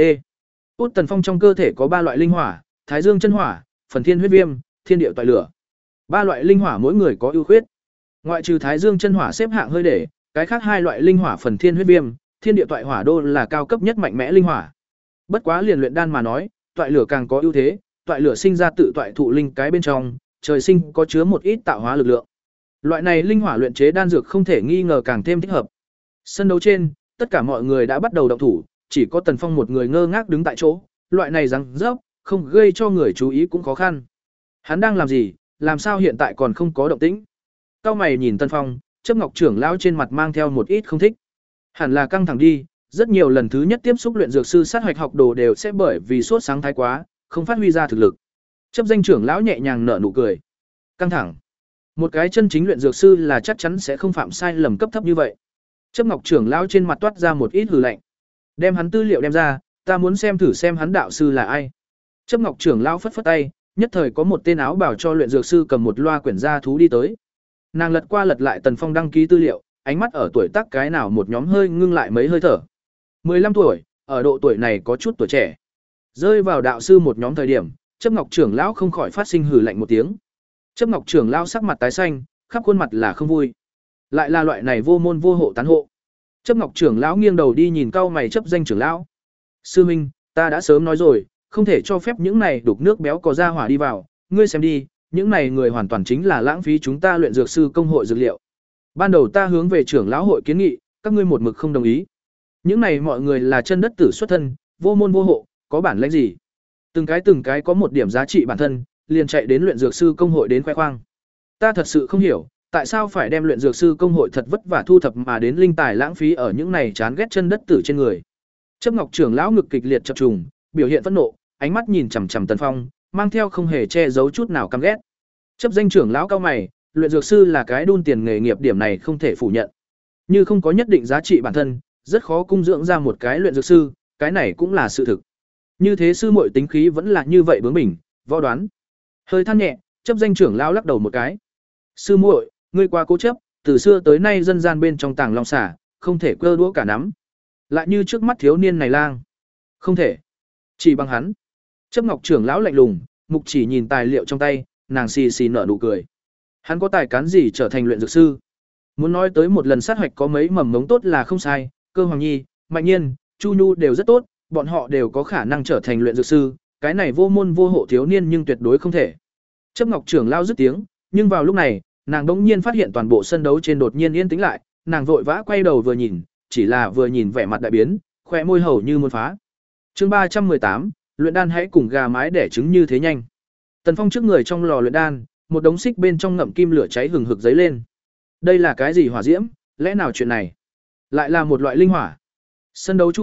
Út Tần Phong trong cơ thể có ba loại linh hỏa, Thái Dương chân hỏa, Phần Thiên huyết viêm, Thiên Điệu toại lửa. Ba loại linh hỏa mỗi người có ưu khuyết. Ngoại trừ Thái Dương chân hỏa xếp hạng hơi để, cái khác hai loại linh hỏa Phần Thiên huyết viêm, Thiên Điệu toại hỏa đô là cao cấp nhất mạnh mẽ linh hỏa. Bất quá liền luyện đan mà nói, toại lửa càng có ưu thế, toại lửa sinh ra tự toại thụ linh cái bên trong, trời sinh có chứa một ít tạo hóa lực lượng. Loại này linh hỏa luyện chế đan dược không thể nghi ngờ càng thêm thích hợp. Sân đấu trên, tất cả mọi người đã bắt đầu động thủ, chỉ có Tần Phong một người ngơ ngác đứng tại chỗ, loại này răng rớp, không gây cho người chú ý cũng khó khăn. Hắn đang làm gì, làm sao hiện tại còn không có động tĩnh? Cao mày nhìn Tần Phong, Chấp Ngọc trưởng lão trên mặt mang theo một ít không thích. Hẳn là căng thẳng đi, rất nhiều lần thứ nhất tiếp xúc luyện dược sư sát hoạch học đồ đều sẽ bởi vì sốt sáng thái quá, không phát huy ra thực lực. Chấp danh trưởng lão nhẹ nhàng nở nụ cười. Căng thẳng. Một cái chân chính luyện dược sư là chắc chắn sẽ không phạm sai lầm cấp thấp như vậy. Chấp Ngọc trưởng lão trên mặt toát ra một ít hừ lạnh. Đem hắn tư liệu đem ra, ta muốn xem thử xem hắn đạo sư là ai. Chấp Ngọc trưởng lão phất phất tay, nhất thời có một tên áo bảo cho luyện dược sư cầm một loa quyển gia thú đi tới. Nàng lật qua lật lại Tần Phong đăng ký tư liệu, ánh mắt ở tuổi tác cái nào một nhóm hơi ngưng lại mấy hơi thở. mười lăm tuổi, ở độ tuổi này có chút tuổi trẻ. Rơi vào đạo sư một nhóm thời điểm, Chấp Ngọc trưởng lão không khỏi phát sinh hừ lạnh một tiếng. Chấp Ngọc trưởng lão sắc mặt tái xanh, khắp khuôn mặt là không vui. Lại là loại này vô môn vô hộ tán hộ. Chấp Ngọc trưởng lão nghiêng đầu đi nhìn cau mày chấp danh trưởng lão. Sư huynh, ta đã sớm nói rồi, không thể cho phép những này đục nước béo có ra hỏa đi vào, ngươi xem đi, những này người hoàn toàn chính là lãng phí chúng ta luyện dược sư công hội dược liệu. Ban đầu ta hướng về trưởng lão hội kiến nghị, các ngươi một mực không đồng ý. Những này mọi người là chân đất tử xuất thân, vô môn vô hộ, có bản lĩnh gì? Từng cái từng cái có một điểm giá trị bản thân, liền chạy đến luyện dược sư công hội đến khoe khoang. Ta thật sự không hiểu, tại sao phải đem luyện dược sư công hội thật vất vả thu thập mà đến linh tài lãng phí ở những này chán ghét chân đất tử trên người. Chấp Ngọc trưởng lão ngực kịch liệt chập trùng, biểu hiện phẫn nộ, ánh mắt nhìn chằm chằm Tần Phong, mang theo không hề che giấu chút nào căm ghét. Chấp danh trưởng lão cao mày, luyện dược sư là cái đun tiền nghề nghiệp, điểm này không thể phủ nhận. Như không có nhất định giá trị bản thân, rất khó cung dưỡng ra một cái luyện dược sư, cái này cũng là sự thực. Như thế sư muội tính khí vẫn là như vậy bướng bỉnh, võ đoán. Hơi than nhẹ, chấp danh trưởng lão lắc đầu một cái. Sư muội, ngươi quá cố chấp, từ xưa tới nay dân gian bên trong tàng long xả, không thể cơ đũa cả nắm. Lại như trước mắt thiếu niên này lang. Không thể. Chỉ bằng hắn. Chấp Ngọc trưởng lão lạnh lùng, mục chỉ nhìn tài liệu trong tay, nàng xì xì nở nụ cười. Hắn có tài cán gì trở thành luyện dược sư? Muốn nói tới một lần sát hoạch có mấy mầm mống tốt là không sai, Cơ Hoàng Nhi, Mạnh Nhiên, Chu Nhu đều rất tốt, bọn họ đều có khả năng trở thành luyện dược sư, cái này vô môn vô hộ thiếu niên nhưng tuyệt đối không thể. Chấp Ngọc trưởng lao dứt tiếng, nhưng vào lúc này, nàng đống nhiên phát hiện toàn bộ sân đấu trên đột nhiên yên tĩnh lại, nàng vội vã quay đầu vừa nhìn, chỉ là vừa nhìn vẻ mặt đại biến, khóe môi hầu như muốn phá. Chương ba trăm mười tám, luyện đan hãy cùng gà mái đẻ trứng như thế nhanh. Tần Phong trước người trong lò luyện đan, một đống xích bên trong ngậm kim lửa cháy hừng hực giấy lên. Đây là cái gì hỏa diễm, lẽ nào chuyện này lại là một loại linh hỏa? Sân đấu chu vi,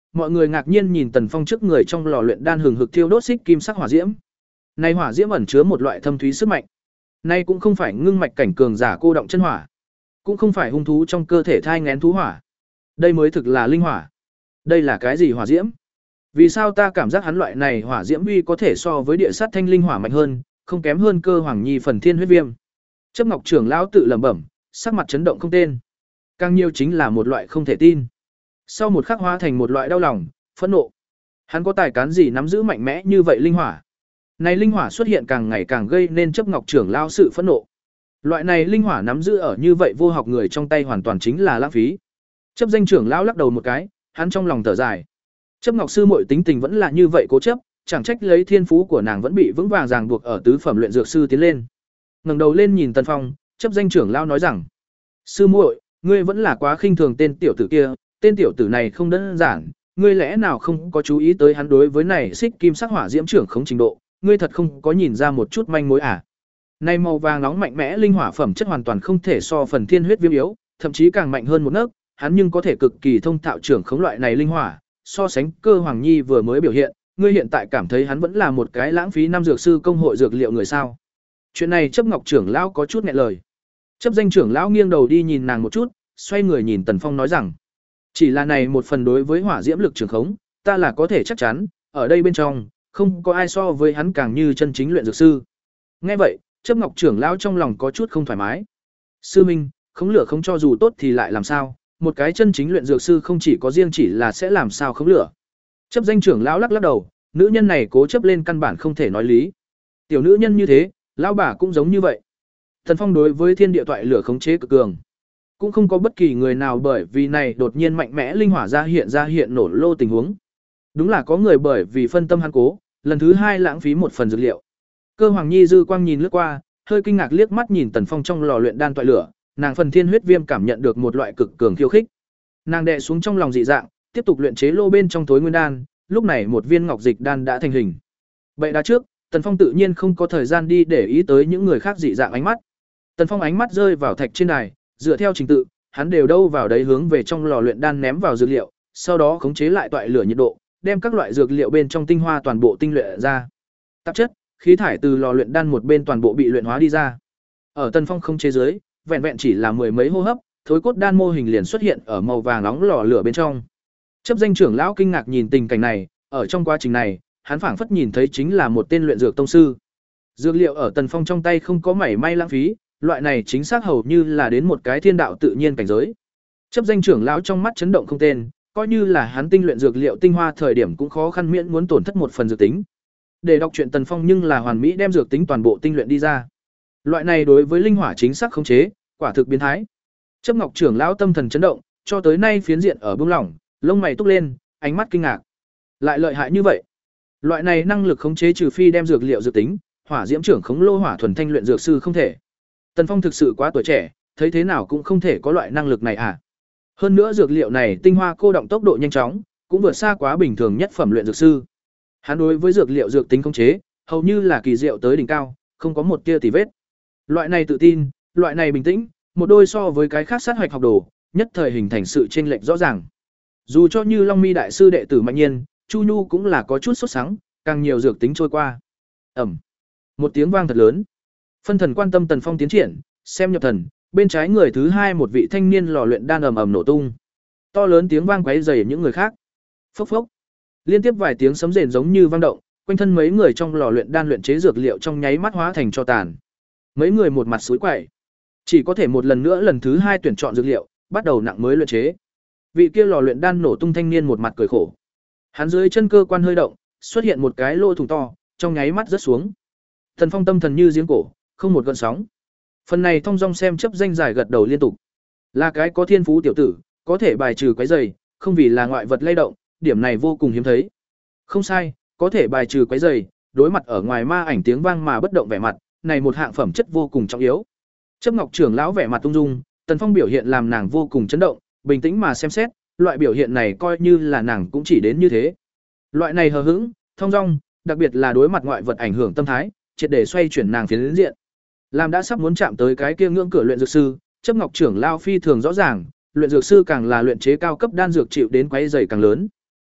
mọi người ngạc nhiên nhìn Tần Phong trước người trong lò luyện đan hừng hực thiêu đốt xích kim sắc hỏa diễm. Này hỏa diễm ẩn chứa một loại thâm thúy sức mạnh. Nay cũng không phải ngưng mạch cảnh cường giả cô động chân hỏa, cũng không phải hung thú trong cơ thể thai nghén thú hỏa. Đây mới thực là linh hỏa. Đây là cái gì hỏa diễm? Vì sao ta cảm giác hắn loại này hỏa diễm uy có thể so với địa sát thanh linh hỏa mạnh hơn, không kém hơn cơ hoàng nhi phần thiên huyết viêm. Chấp Ngọc trưởng lão tự lẩm bẩm, sắc mặt chấn động không tên. Càng nhiều chính là một loại không thể tin. Sau một khắc hóa thành một loại đau lòng, phẫn nộ. Hắn có tài cán gì nắm giữ mạnh mẽ như vậy linh hỏa? Này linh hỏa xuất hiện càng ngày càng gây nên Chấp Ngọc trưởng lão sự phẫn nộ. Loại này linh hỏa nắm giữ ở như vậy vô học người trong tay hoàn toàn chính là lãng phí. Chấp danh trưởng lão lắc đầu một cái, hắn trong lòng thở dài. Chấp Ngọc sư muội tính tình vẫn là như vậy cố chấp, chẳng trách lấy thiên phú của nàng vẫn bị vững vàng ràng buộc ở tứ phẩm luyện dược sư tiến lên. Ngẩng đầu lên nhìn Tần Phong, chấp danh trưởng lão nói rằng: "Sư muội, ngươi vẫn là quá khinh thường tên tiểu tử kia, tên tiểu tử này không đơn giản, ngươi lẽ nào không có chú ý tới hắn đối với này xích kim sắc hỏa diễm trưởng khống trình độ, ngươi thật không có nhìn ra một chút manh mối à?" Này màu vàng nóng mạnh mẽ linh hỏa phẩm chất hoàn toàn không thể so phần thiên huyết viêm yếu, thậm chí càng mạnh hơn một nấc, hắn nhưng có thể cực kỳ thông thạo trưởng khống loại này linh hỏa, so sánh Cơ Hoàng Nhi vừa mới biểu hiện, ngươi hiện tại cảm thấy hắn vẫn là một cái lãng phí năm dược sư công hội dược liệu người sao? Chuyện này Chấp Ngọc trưởng lão có chút nghẹn lời. Chấp danh trưởng lão nghiêng đầu đi nhìn nàng một chút, xoay người nhìn Tần Phong nói rằng: "Chỉ là này một phần đối với hỏa diễm lực trưởng khống, ta là có thể chắc chắn, ở đây bên trong, không có ai so với hắn càng như chân chính luyện dược sư." Nghe vậy, Chấp Ngọc trưởng lão trong lòng có chút không thoải mái. Sư minh, khống lửa không cho dù tốt thì lại làm sao? Một cái chân chính luyện dược sư không chỉ có riêng chỉ là sẽ làm sao khống lửa. Chấp danh trưởng lão lắc lắc đầu, nữ nhân này cố chấp lên căn bản không thể nói lý. Tiểu nữ nhân như thế, lão bà cũng giống như vậy. Thần Phong đối với thiên địa toại lửa khống chế cực cường, cũng không có bất kỳ người nào bởi vì này đột nhiên mạnh mẽ linh hỏa ra hiện ra hiện nổ lô tình huống. Đúng là có người bởi vì phân tâm hắn cố, lần thứ hai lãng phí một phần dược liệu. Cơ Hoàng Nhi dư quang nhìn lướt qua, hơi kinh ngạc liếc mắt nhìn Tần Phong trong lò luyện đan toại lửa, nàng phần thiên huyết viêm cảm nhận được một loại cực cường khiêu khích. Nàng đè xuống trong lòng dị dạng, tiếp tục luyện chế lô bên trong tối nguyên đan, lúc này một viên ngọc dịch đan đã thành hình. Vậy đã trước, Tần Phong tự nhiên không có thời gian đi để ý tới những người khác dị dạng ánh mắt. Tần Phong ánh mắt rơi vào thạch trên đài, dựa theo trình tự, hắn đều đâu vào đấy hướng về trong lò luyện đan ném vào dược liệu, sau đó khống chế lại toại lửa nhiệt độ, đem các loại dược liệu bên trong tinh hoa toàn bộ tinh luyện ra. Tạp chất, khí thải từ lò luyện đan một bên toàn bộ bị luyện hóa đi ra. Ở Tần Phong không chế dưới, vẹn vẹn chỉ là mười mấy hô hấp, thối cốt đan mô hình liền xuất hiện ở màu vàng nóng lò lửa bên trong. Chấp danh trưởng lão kinh ngạc nhìn tình cảnh này, ở trong quá trình này, hắn phảng phất nhìn thấy chính là một tên luyện dược tông sư. Dược liệu ở Tần Phong trong tay không có mảy may lãng phí, loại này chính xác hầu như là đến một cái thiên đạo tự nhiên cảnh giới. Chấp danh trưởng lão trong mắt chấn động không tên, coi như là hắn tinh luyện dược liệu tinh hoa thời điểm cũng khó khăn miễn muốn tổn thất một phần dược tính. Để đọc truyện Tần Phong nhưng là hoàn mỹ đem dược tính toàn bộ tinh luyện đi ra. Loại này đối với linh hỏa chính xác khống chế, quả thực biến thái. Chấp Ngọc trưởng lão tâm thần chấn động, cho tới nay phiến diện ở bưng lỏng, lông mày túc lên, ánh mắt kinh ngạc. Lại lợi hại như vậy. Loại này năng lực khống chế trừ phi đem dược liệu dự tính, hỏa diễm trưởng khống lô hỏa thuần thanh luyện dược sư không thể. Tần Phong thực sự quá tuổi trẻ, thấy thế nào cũng không thể có loại năng lực này à. Hơn nữa dược liệu này tinh hoa cô động tốc độ nhanh chóng, cũng vượt xa quá bình thường nhất phẩm luyện dược sư. Hắn đối với dược liệu dược tính khống chế, hầu như là kỳ diệu tới đỉnh cao, không có một tia tì vết. Loại này tự tin, loại này bình tĩnh, một đôi so với cái khác sát hoạch học đồ, nhất thời hình thành sự chênh lệch rõ ràng. Dù cho như Long Mi đại sư đệ tử Mạnh Nhiên, Chu Nhu cũng là có chút sốt sắng, càng nhiều dược tính trôi qua. Ầm. Một tiếng vang thật lớn. Phân thần quan tâm Tần Phong tiến triển, xem nhập thần, bên trái người thứ hai một vị thanh niên lò luyện đan ầm ầm nổ tung. To lớn tiếng vang quấy rầy những người khác. Phốc phốc. Liên tiếp vài tiếng sấm rền giống như vang động, quanh thân mấy người trong lò luyện đan luyện chế dược liệu trong nháy mắt hóa thành tro tàn. Mấy người một mặt xúi quẩy, chỉ có thể một lần nữa lần thứ hai tuyển chọn dược liệu, bắt đầu nặng mới luyện chế. Vị kia lò luyện đan nổ tung thanh niên một mặt cười khổ. Hắn dưới chân cơ quan hơi động, xuất hiện một cái lỗ thủng to, trong nháy mắt rớt xuống. Thần Phong tâm thần như giếng cổ, không một gợn sóng. Phần này thông dong xem chấp danh giải gật đầu liên tục. Là cái có thiên phú tiểu tử, có thể bài trừ quái rầy, không vì là ngoại vật lay động, điểm này vô cùng hiếm thấy. Không sai, có thể bài trừ quái rầy, đối mặt ở ngoài ma ảnh tiếng vang mà bất động vẻ mặt, này một hạng phẩm chất vô cùng trọng yếu. Chấp Ngọc trưởng lão vẻ mặt ung dung, Tần Phong biểu hiện làm nàng vô cùng chấn động, bình tĩnh mà xem xét, loại biểu hiện này coi như là nàng cũng chỉ đến như thế. Loại này hờ hững, thông dong, đặc biệt là đối mặt ngoại vật ảnh hưởng tâm thái, triệt để xoay chuyển nàng phiến diện. Làm đã sắp muốn chạm tới cái kia ngưỡng cửa luyện dược sư, Chấp Ngọc trưởng lão phi thường rõ ràng, luyện dược sư càng là luyện chế cao cấp đan dược chịu đến quấy rầy càng lớn.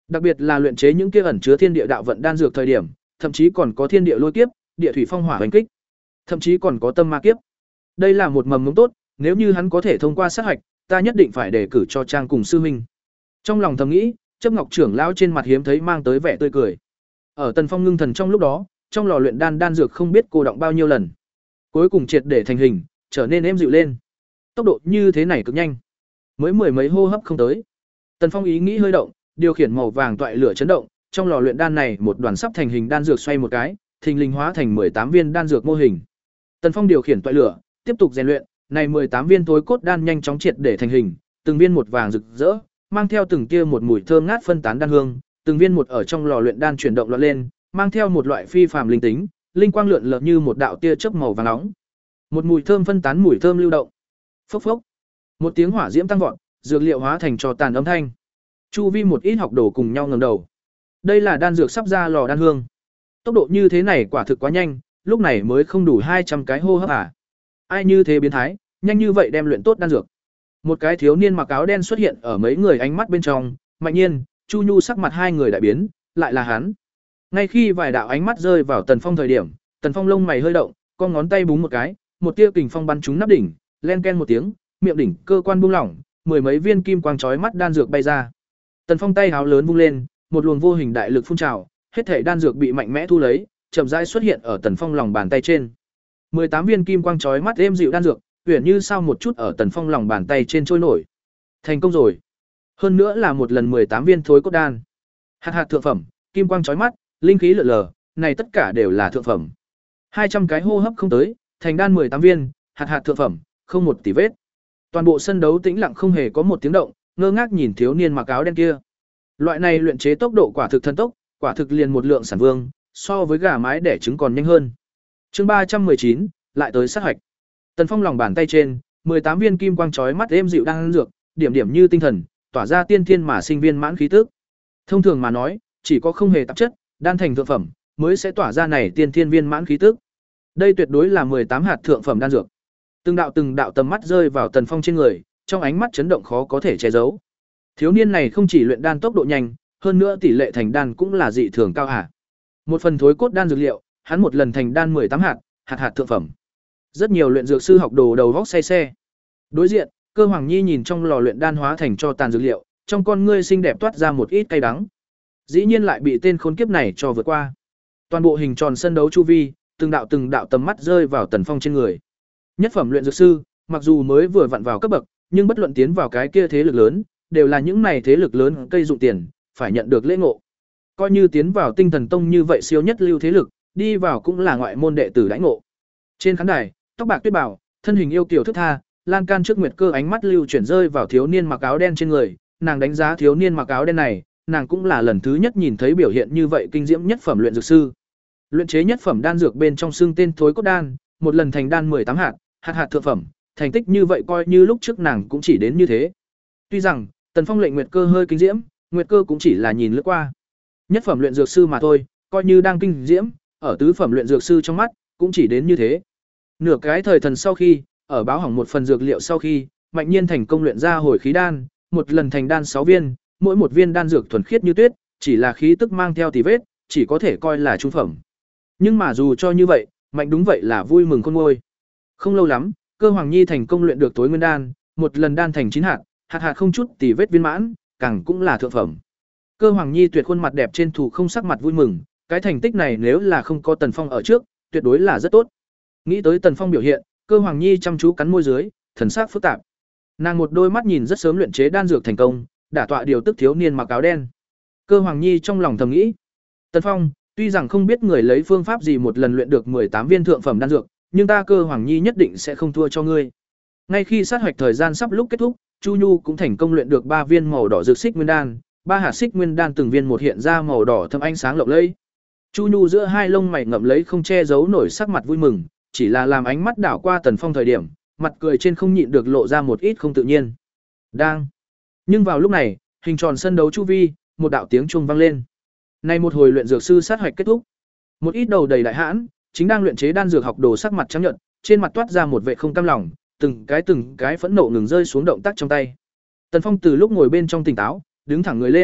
Đặc biệt là luyện chế những kia ẩn chứa thiên địa đạo vận đan dược thời điểm, thậm chí còn có thiên địa lôi kiếp, địa thủy phong hỏa hoành kích, thậm chí còn có tâm ma kiếp. Đây là một mầm mống tốt, nếu như hắn có thể thông qua sát hạch, ta nhất định phải đề cử cho Trang cùng sư huynh. Trong lòng thầm nghĩ, Chấp Ngọc trưởng lão trên mặt hiếm thấy mang tới vẻ tươi cười. Ở Tần Phong ngưng thần trong lúc đó, trong lò luyện đan đan dược không biết cô động bao nhiêu lần, cuối cùng triệt để thành hình, trở nên êm dịu lên. Tốc độ như thế này cực nhanh, mới mười mấy hô hấp không tới. Tần Phong ý nghĩ hơi động, điều khiển màu vàng toại lửa chấn động, trong lò luyện đan này một đoàn sắp thành hình đan dược xoay một cái, thình lình hóa thành mười tám viên đan dược mô hình. Tần Phong điều khiển toại lửa, tiếp tục rèn luyện, này mười tám viên thối cốt đan nhanh chóng triệt để thành hình, từng viên một vàng rực rỡ, mang theo từng tia một mùi thơm ngát phân tán đan hương, từng viên một ở trong lò luyện đan chuyển động loạn lên, mang theo một loại phi phàm linh tính, linh quang lượn lờ như một đạo tia chớp màu vàng nóng. Một mùi thơm phân tán mùi thơm lưu động. Phốc phốc. Một tiếng hỏa diễm tăng vọt, dược liệu hóa thành trò tàn âm thanh. Chu vi một ít học đồ cùng nhau ngẩng đầu. Đây là đan dược sắp ra lò đan hương. Tốc độ như thế này quả thực quá nhanh, lúc này mới không đủ hai trăm cái hô hấp à? Ai như thế biến thái, nhanh như vậy đem luyện tốt đan dược. Một cái thiếu niên mặc áo đen xuất hiện ở mấy người ánh mắt bên trong, Mạnh Nhiên, Chu Nhu sắc mặt hai người đại biến, lại là hắn. Ngay khi vài đạo ánh mắt rơi vào Tần Phong thời điểm, Tần Phong lông mày hơi động, con ngón tay búng một cái, một tia kình phong bắn trúng nắp đỉnh, len ken một tiếng, miệng đỉnh cơ quan buông lỏng, mười mấy viên kim quang chói mắt đan dược bay ra. Tần Phong tay háo lớn vung lên, một luồng vô hình đại lực phun trào, hết thảy đan dược bị mạnh mẽ thu lấy, chậm rãi xuất hiện ở Tần Phong lòng bàn tay trên. mười tám viên kim quang chói mắt êm dịu đan dược, uyển như sao một chút ở Tần Phong lòng bàn tay trên trôi nổi. Thành công rồi. Hơn nữa là một lần mười tám viên thối cốt đan. Hạt hạt thượng phẩm, kim quang chói mắt, linh khí lượn lờ, này tất cả đều là thượng phẩm. hai trăm cái hô hấp không tới, thành đan mười tám viên, hạt hạt thượng phẩm, không một tì vết. Toàn bộ sân đấu tĩnh lặng không hề có một tiếng động, ngơ ngác nhìn thiếu niên mặc áo đen kia. Loại này luyện chế tốc độ quả thực thần tốc, quả thực liền một lượng sản vương, so với gà mái đẻ trứng còn nhanh hơn. Chương ba trăm mười chín, lại tới sát hoạch. Tần Phong lòng bàn tay trên, mười tám viên kim quang chói mắt êm dịu đang ăn dược, điểm điểm như tinh thần, tỏa ra tiên thiên mà sinh viên mãn khí tức. Thông thường mà nói, chỉ có không hề tạp chất, đan thành thượng phẩm mới sẽ tỏa ra này tiên thiên viên mãn khí tức. Đây tuyệt đối là mười tám hạt thượng phẩm đan dược. Từng đạo từng đạo tầm mắt rơi vào Tần Phong trên người, trong ánh mắt chấn động khó có thể che giấu. Thiếu niên này không chỉ luyện đan tốc độ nhanh, hơn nữa tỷ lệ thành đan cũng là dị thường cao hả? Một phần thối cốt đan dược liệu, hắn một lần thành đan mười tám hạt, hạt hạt thượng phẩm. Rất nhiều luyện dược sư học đồ đầu vóc say xe. Đối diện, Cơ Hoàng Nhi nhìn trong lò luyện đan hóa thành cho tàn dược liệu, trong con ngươi xinh đẹp toát ra một ít cay đắng. Dĩ nhiên lại bị tên khốn kiếp này cho vượt qua. Toàn bộ hình tròn sân đấu chu vi, từng đạo từng đạo tầm mắt rơi vào Tần Phong trên người. Nhất phẩm luyện dược sư, mặc dù mới vừa vặn vào cấp bậc, nhưng bất luận tiến vào cái kia thế lực lớn, đều là những này thế lực lớn cây dụng tiền, phải nhận được lễ ngộ. Coi như tiến vào Tinh Thần Tông như vậy siêu nhất lưu thế lực, đi vào cũng là ngoại môn đệ tử đãi ngộ. Trên khán đài, tóc bạc tuyết bảo, thân hình yêu kiều thức tha, lan can trước Nguyệt Cơ ánh mắt lưu chuyển rơi vào thiếu niên mặc áo đen trên người, nàng đánh giá thiếu niên mặc áo đen này, nàng cũng là lần thứ nhất nhìn thấy biểu hiện như vậy kinh diễm nhất phẩm luyện dược sư. Luyện chế nhất phẩm đan dược bên trong xương tên thối cốt đan, một lần thành đan mười tám hạt, hạt hạt thượng phẩm, thành tích như vậy coi như lúc trước nàng cũng chỉ đến như thế. Tuy rằng, Tần Phong lệnh Nguyệt Cơ hơi kinh diễm, Nguyệt Cơ cũng chỉ là nhìn lướt qua. Nhất phẩm luyện dược sư mà thôi, coi như đang kinh diễm, ở tứ phẩm luyện dược sư trong mắt, cũng chỉ đến như thế. Nửa cái thời thần sau khi, ở báo hỏng một phần dược liệu sau khi, Mạnh Nhiên thành công luyện ra hồi khí đan, một lần thành đan sáu viên, mỗi một viên đan dược thuần khiết như tuyết, chỉ là khí tức mang theo tì vết, chỉ có thể coi là trung phẩm. Nhưng mà dù cho như vậy, Mạnh đúng vậy là vui mừng khôn nguôi. Không lâu lắm, Cơ Hoàng Nhi thành công luyện được tối nguyên đan, một lần đan thành chín hạt, hạt hạt không chút tì vết viên mãn, càng cũng là thượng phẩm. Cơ Hoàng Nhi tuyệt khuôn mặt đẹp trên thủ không sắc mặt vui mừng, cái thành tích này nếu là không có Tần Phong ở trước, tuyệt đối là rất tốt. Nghĩ tới Tần Phong biểu hiện, Cơ Hoàng Nhi chăm chú cắn môi dưới, thần sắc phức tạp. Nàng một đôi mắt nhìn rất sớm luyện chế đan dược thành công, đả tọa điều tức thiếu niên mặc áo đen. Cơ Hoàng Nhi trong lòng thầm nghĩ, Tần Phong, tuy rằng không biết người lấy phương pháp gì một lần luyện được mười tám viên thượng phẩm đan dược, nhưng ta Cơ Hoàng Nhi nhất định sẽ không thua cho ngươi. Ngay khi sát hoạch thời gian sắp lúc kết thúc, Chu Nhu cũng thành công luyện được ba viên màu đỏ dược xích nguyên đan, ba hạt xích nguyên đan từng viên một hiện ra màu đỏ thâm ánh sáng lộng lẫy. Chu Nhu giữa hai lông mày ngậm lấy không che giấu nổi sắc mặt vui mừng, chỉ là làm ánh mắt đảo qua Tần Phong thời điểm, mặt cười trên không nhịn được lộ ra một ít không tự nhiên. Đang. Nhưng vào lúc này, hình tròn sân đấu chu vi, một đạo tiếng chuông vang lên. Nay một hồi luyện dược sư sát hoạch kết thúc. Một ít đầu đầy đại hãn, chính đang luyện chế đan dược học đồ sắc mặt trắng nhợt, trên mặt toát ra một vẻ không cam lòng, từng cái từng cái phẫn nộ ngừng rơi xuống động tác trong tay. Tần Phong từ lúc ngồi bên trong tỉnh táo, đứng thẳng người lên,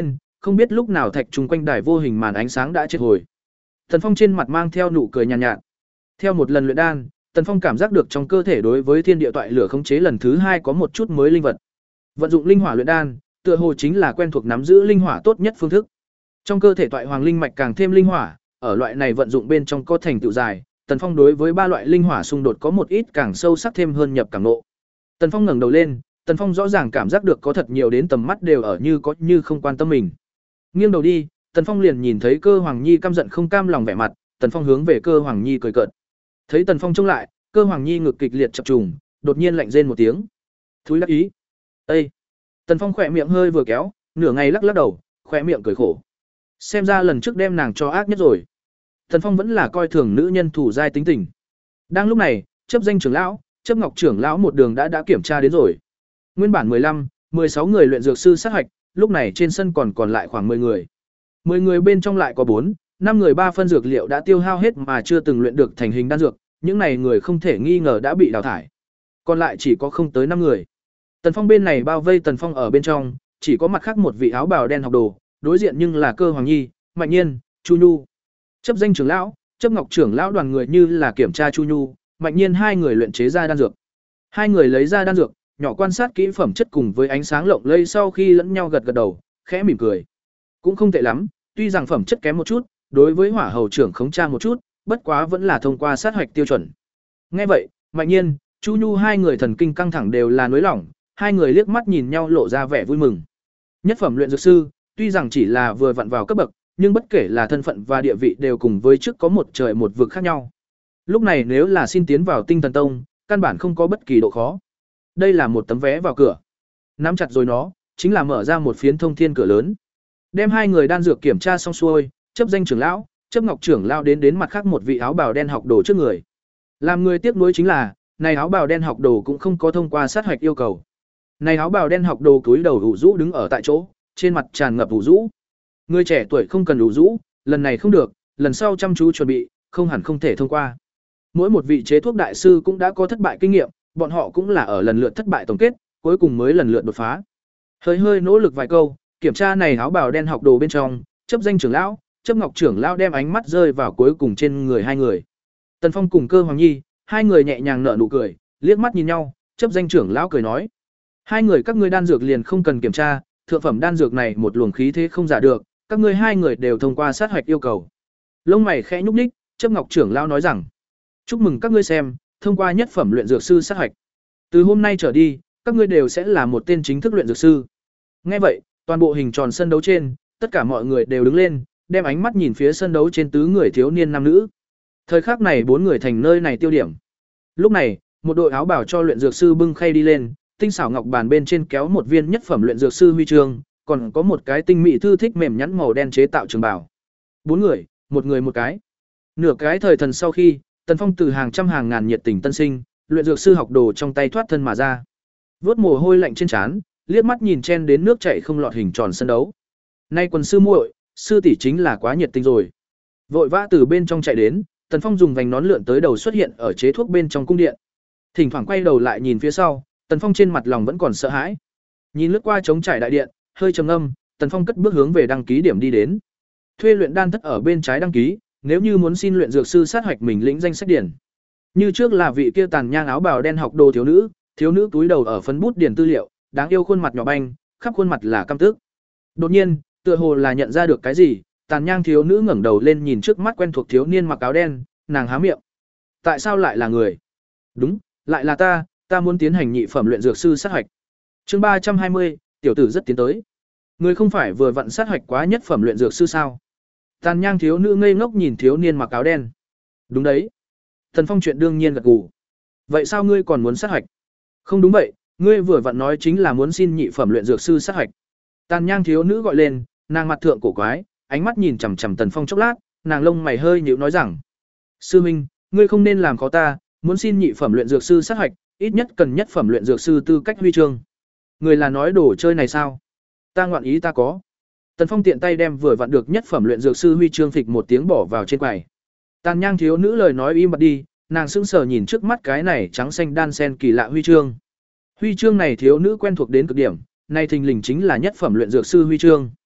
không biết lúc nào thạch trùng quanh đài vô hình màn ánh sáng đã triệt hồi. Tần Phong trên mặt mang theo nụ cười nhàn nhạt, nhạt. Theo một lần luyện đan, Tần Phong cảm giác được trong cơ thể đối với thiên địa toại lửa khống chế lần thứ hai có một chút mới linh vật. Vận dụng linh hỏa luyện đan, tựa hồ chính là quen thuộc nắm giữ linh hỏa tốt nhất phương thức. Trong cơ thể toại hoàng linh mạch càng thêm linh hỏa, ở loại này vận dụng bên trong có thành tựu dài, Tần Phong đối với ba loại linh hỏa xung đột có một ít càng sâu sắc thêm hơn nhập càng nộ. Tần Phong ngẩng đầu lên, Tần Phong rõ ràng cảm giác được có thật nhiều đến tầm mắt đều ở như có như không quan tâm mình. Nghiêng đầu đi, Tần Phong liền nhìn thấy Cơ Hoàng Nhi căm giận không cam lòng vẻ mặt, Tần Phong hướng về Cơ Hoàng Nhi cười cợt. Thấy Tần Phong trông lại, Cơ Hoàng Nhi ngực kịch liệt chập trùng, đột nhiên lạnh rên một tiếng. Thúi đắc ý. Ê! Tần Phong khỏe miệng hơi vừa kéo, nửa ngày lắc lắc đầu, khỏe miệng cười khổ. Xem ra lần trước đem nàng cho ác nhất rồi. Tần Phong vẫn là coi thường nữ nhân thủ giai tính tình. Đang lúc này, chấp danh trưởng lão, chấp ngọc trưởng lão một đường đã đã kiểm tra đến rồi. Nguyên bản mười lăm, mười sáu người luyện dược sư sát hạch, lúc này trên sân còn còn lại khoảng mười người. mười người bên trong lại có bốn, năm người ba phân dược liệu đã tiêu hao hết mà chưa từng luyện được thành hình đan dược, những này người không thể nghi ngờ đã bị đào thải. Còn lại chỉ có không tới năm người. Tần Phong bên này bao vây Tần Phong ở bên trong, chỉ có mặt khác một vị áo bào đen học đồ, đối diện nhưng là Cơ Hoàng Nhi, Mạnh Nhiên, Chu Nhu. Chấp danh trưởng lão, chấp ngọc trưởng lão đoàn người như là kiểm tra Chu Nhu, Mạnh Nhiên hai người luyện chế ra đan dược. Hai người lấy ra đan dược, nhỏ quan sát kỹ phẩm chất cùng với ánh sáng lộng lẫy sau khi lẫn nhau gật gật đầu, khẽ mỉm cười. Cũng không tệ lắm, tuy rằng phẩm chất kém một chút, đối với hỏa hầu trưởng khống tra một chút, bất quá vẫn là thông qua sát hoạch tiêu chuẩn. Nghe vậy, Mạnh Nhiên, Chu Nhu hai người thần kinh căng thẳng đều là nới lỏng, hai người liếc mắt nhìn nhau lộ ra vẻ vui mừng. Nhất phẩm luyện dược sư, tuy rằng chỉ là vừa vặn vào cấp bậc, nhưng bất kể là thân phận và địa vị đều cùng với trước có một trời một vực khác nhau. Lúc này nếu là xin tiến vào Tinh Thần Tông, căn bản không có bất kỳ độ khó. Đây là một tấm vé vào cửa. Nắm chặt rồi nó, chính là mở ra một phiến thông thiên cửa lớn. Đem hai người đan dược kiểm tra xong xuôi, chấp danh trưởng lão, chấp ngọc trưởng lão đến đến mặt khác một vị áo bào đen học đồ trước người. Làm người tiếc nuối chính là, này áo bào đen học đồ cũng không có thông qua sát hoạch yêu cầu. Này áo bào đen học đồ cúi đầu ủ rũ đứng ở tại chỗ, trên mặt tràn ngập ủ rũ. Người trẻ tuổi không cần ủ rũ, lần này không được, lần sau chăm chú chuẩn bị, không hẳn không thể thông qua. Mỗi một vị chế thuốc đại sư cũng đã có thất bại kinh nghiệm, bọn họ cũng là ở lần lượt thất bại tổng kết, cuối cùng mới lần lượt đột phá. Hơi hơi nỗ lực vài câu, kiểm tra này áo bào đen học đồ bên trong, chấp danh trưởng lão, chấp ngọc trưởng lão đem ánh mắt rơi vào cuối cùng trên người hai người. Tần Phong cùng Cơ Hoàng Nhi, hai người nhẹ nhàng nở nụ cười, liếc mắt nhìn nhau, chấp danh trưởng lão cười nói: "Hai người các ngươi đan dược liền không cần kiểm tra, thượng phẩm đan dược này một luồng khí thế không giả được, các ngươi hai người đều thông qua sát hoạch yêu cầu." Lông mày khẽ nhúc nhích, chấp ngọc trưởng lão nói rằng: "Chúc mừng các ngươi xem, thông qua nhất phẩm luyện dược sư sát hoạch. Từ hôm nay trở đi, các ngươi đều sẽ là một tên chính thức luyện dược sư." Nghe vậy, toàn bộ hình tròn sân đấu trên, tất cả mọi người đều đứng lên, đem ánh mắt nhìn phía sân đấu trên tứ người thiếu niên nam nữ. Thời khắc này bốn người thành nơi này tiêu điểm. Lúc này, một đội áo bảo cho luyện dược sư bưng khay đi lên, tinh xảo ngọc bàn bên trên kéo một viên nhất phẩm luyện dược sư huy chương, còn có một cái tinh mỹ thư thích mềm nhẵn màu đen chế tạo trường bảo. Bốn người, một người một cái. Nửa cái thời thần sau khi, Tần Phong từ hàng trăm hàng ngàn nhiệt tình tân sinh, luyện dược sư học đồ trong tay thoát thân mà ra. Vớt mồ hôi lạnh trên trán, liếc mắt nhìn chen đến nước chảy không lọt hình tròn sân đấu. Nay quần sư muội, sư tỷ chính là quá nhiệt tình rồi. Vội vã từ bên trong chạy đến, Tần Phong dùng vành nón lượn tới đầu xuất hiện ở chế thuốc bên trong cung điện. Thỉnh thoảng quay đầu lại nhìn phía sau, Tần Phong trên mặt lòng vẫn còn sợ hãi. Nhìn lướt qua trống trải đại điện, hơi trầm ngâm, Tần Phong cất bước hướng về đăng ký điểm đi đến. Thuê luyện đan thất ở bên trái đăng ký, nếu như muốn xin luyện dược sư sát hoạch mình lĩnh danh sách điển. Như trước là vị kia tàn nhang áo bào đen học đồ thiếu nữ, thiếu nữ túi đầu ở phấn bút điển tư liệu, đáng yêu khuôn mặt nhỏ banh, khắp khuôn mặt là căm tức. Đột nhiên, tựa hồ là nhận ra được cái gì, tàn nhang thiếu nữ ngẩng đầu lên nhìn trước mắt quen thuộc thiếu niên mặc áo đen, nàng há miệng. Tại sao lại là người? Đúng, lại là ta, ta muốn tiến hành nhị phẩm luyện dược sư sát hoạch. Chương ba trăm hai mươi, tiểu tử rất tiến tới. Người không phải vừa vặn sát hoạch quá nhất phẩm luyện dược sư sao? Tàn nhang thiếu nữ ngây ngốc nhìn thiếu niên mặc áo đen. Đúng đấy. Thần Phong chuyện đương nhiên gật gù. Vậy sao ngươi còn muốn sát hoạch? Không đúng vậy, ngươi vừa vặn nói chính là muốn xin nhị phẩm luyện dược sư sát hoạch. Tàn nhang thiếu nữ gọi lên, nàng mặt thượng cổ quái, ánh mắt nhìn chằm chằm Tần Phong chốc lát, nàng lông mày hơi nhíu nói rằng: "Sư minh, ngươi không nên làm khó ta, muốn xin nhị phẩm luyện dược sư sát hoạch, ít nhất cần nhất phẩm luyện dược sư tư cách huy chương." Người là nói đồ chơi này sao? Ta ngoạn ý ta có. Tần Phong tiện tay đem vừa vặn được nhất phẩm luyện dược sư huy chương phịch một tiếng bỏ vào trên quầy. Tàn nhang thiếu nữ lời nói im bặt đi, nàng sững sờ nhìn trước mắt cái này trắng xanh đan sen kỳ lạ huy chương. Huy chương này thiếu nữ quen thuộc đến cực điểm, nay thình lình chính là nhất phẩm luyện dược sư huy chương.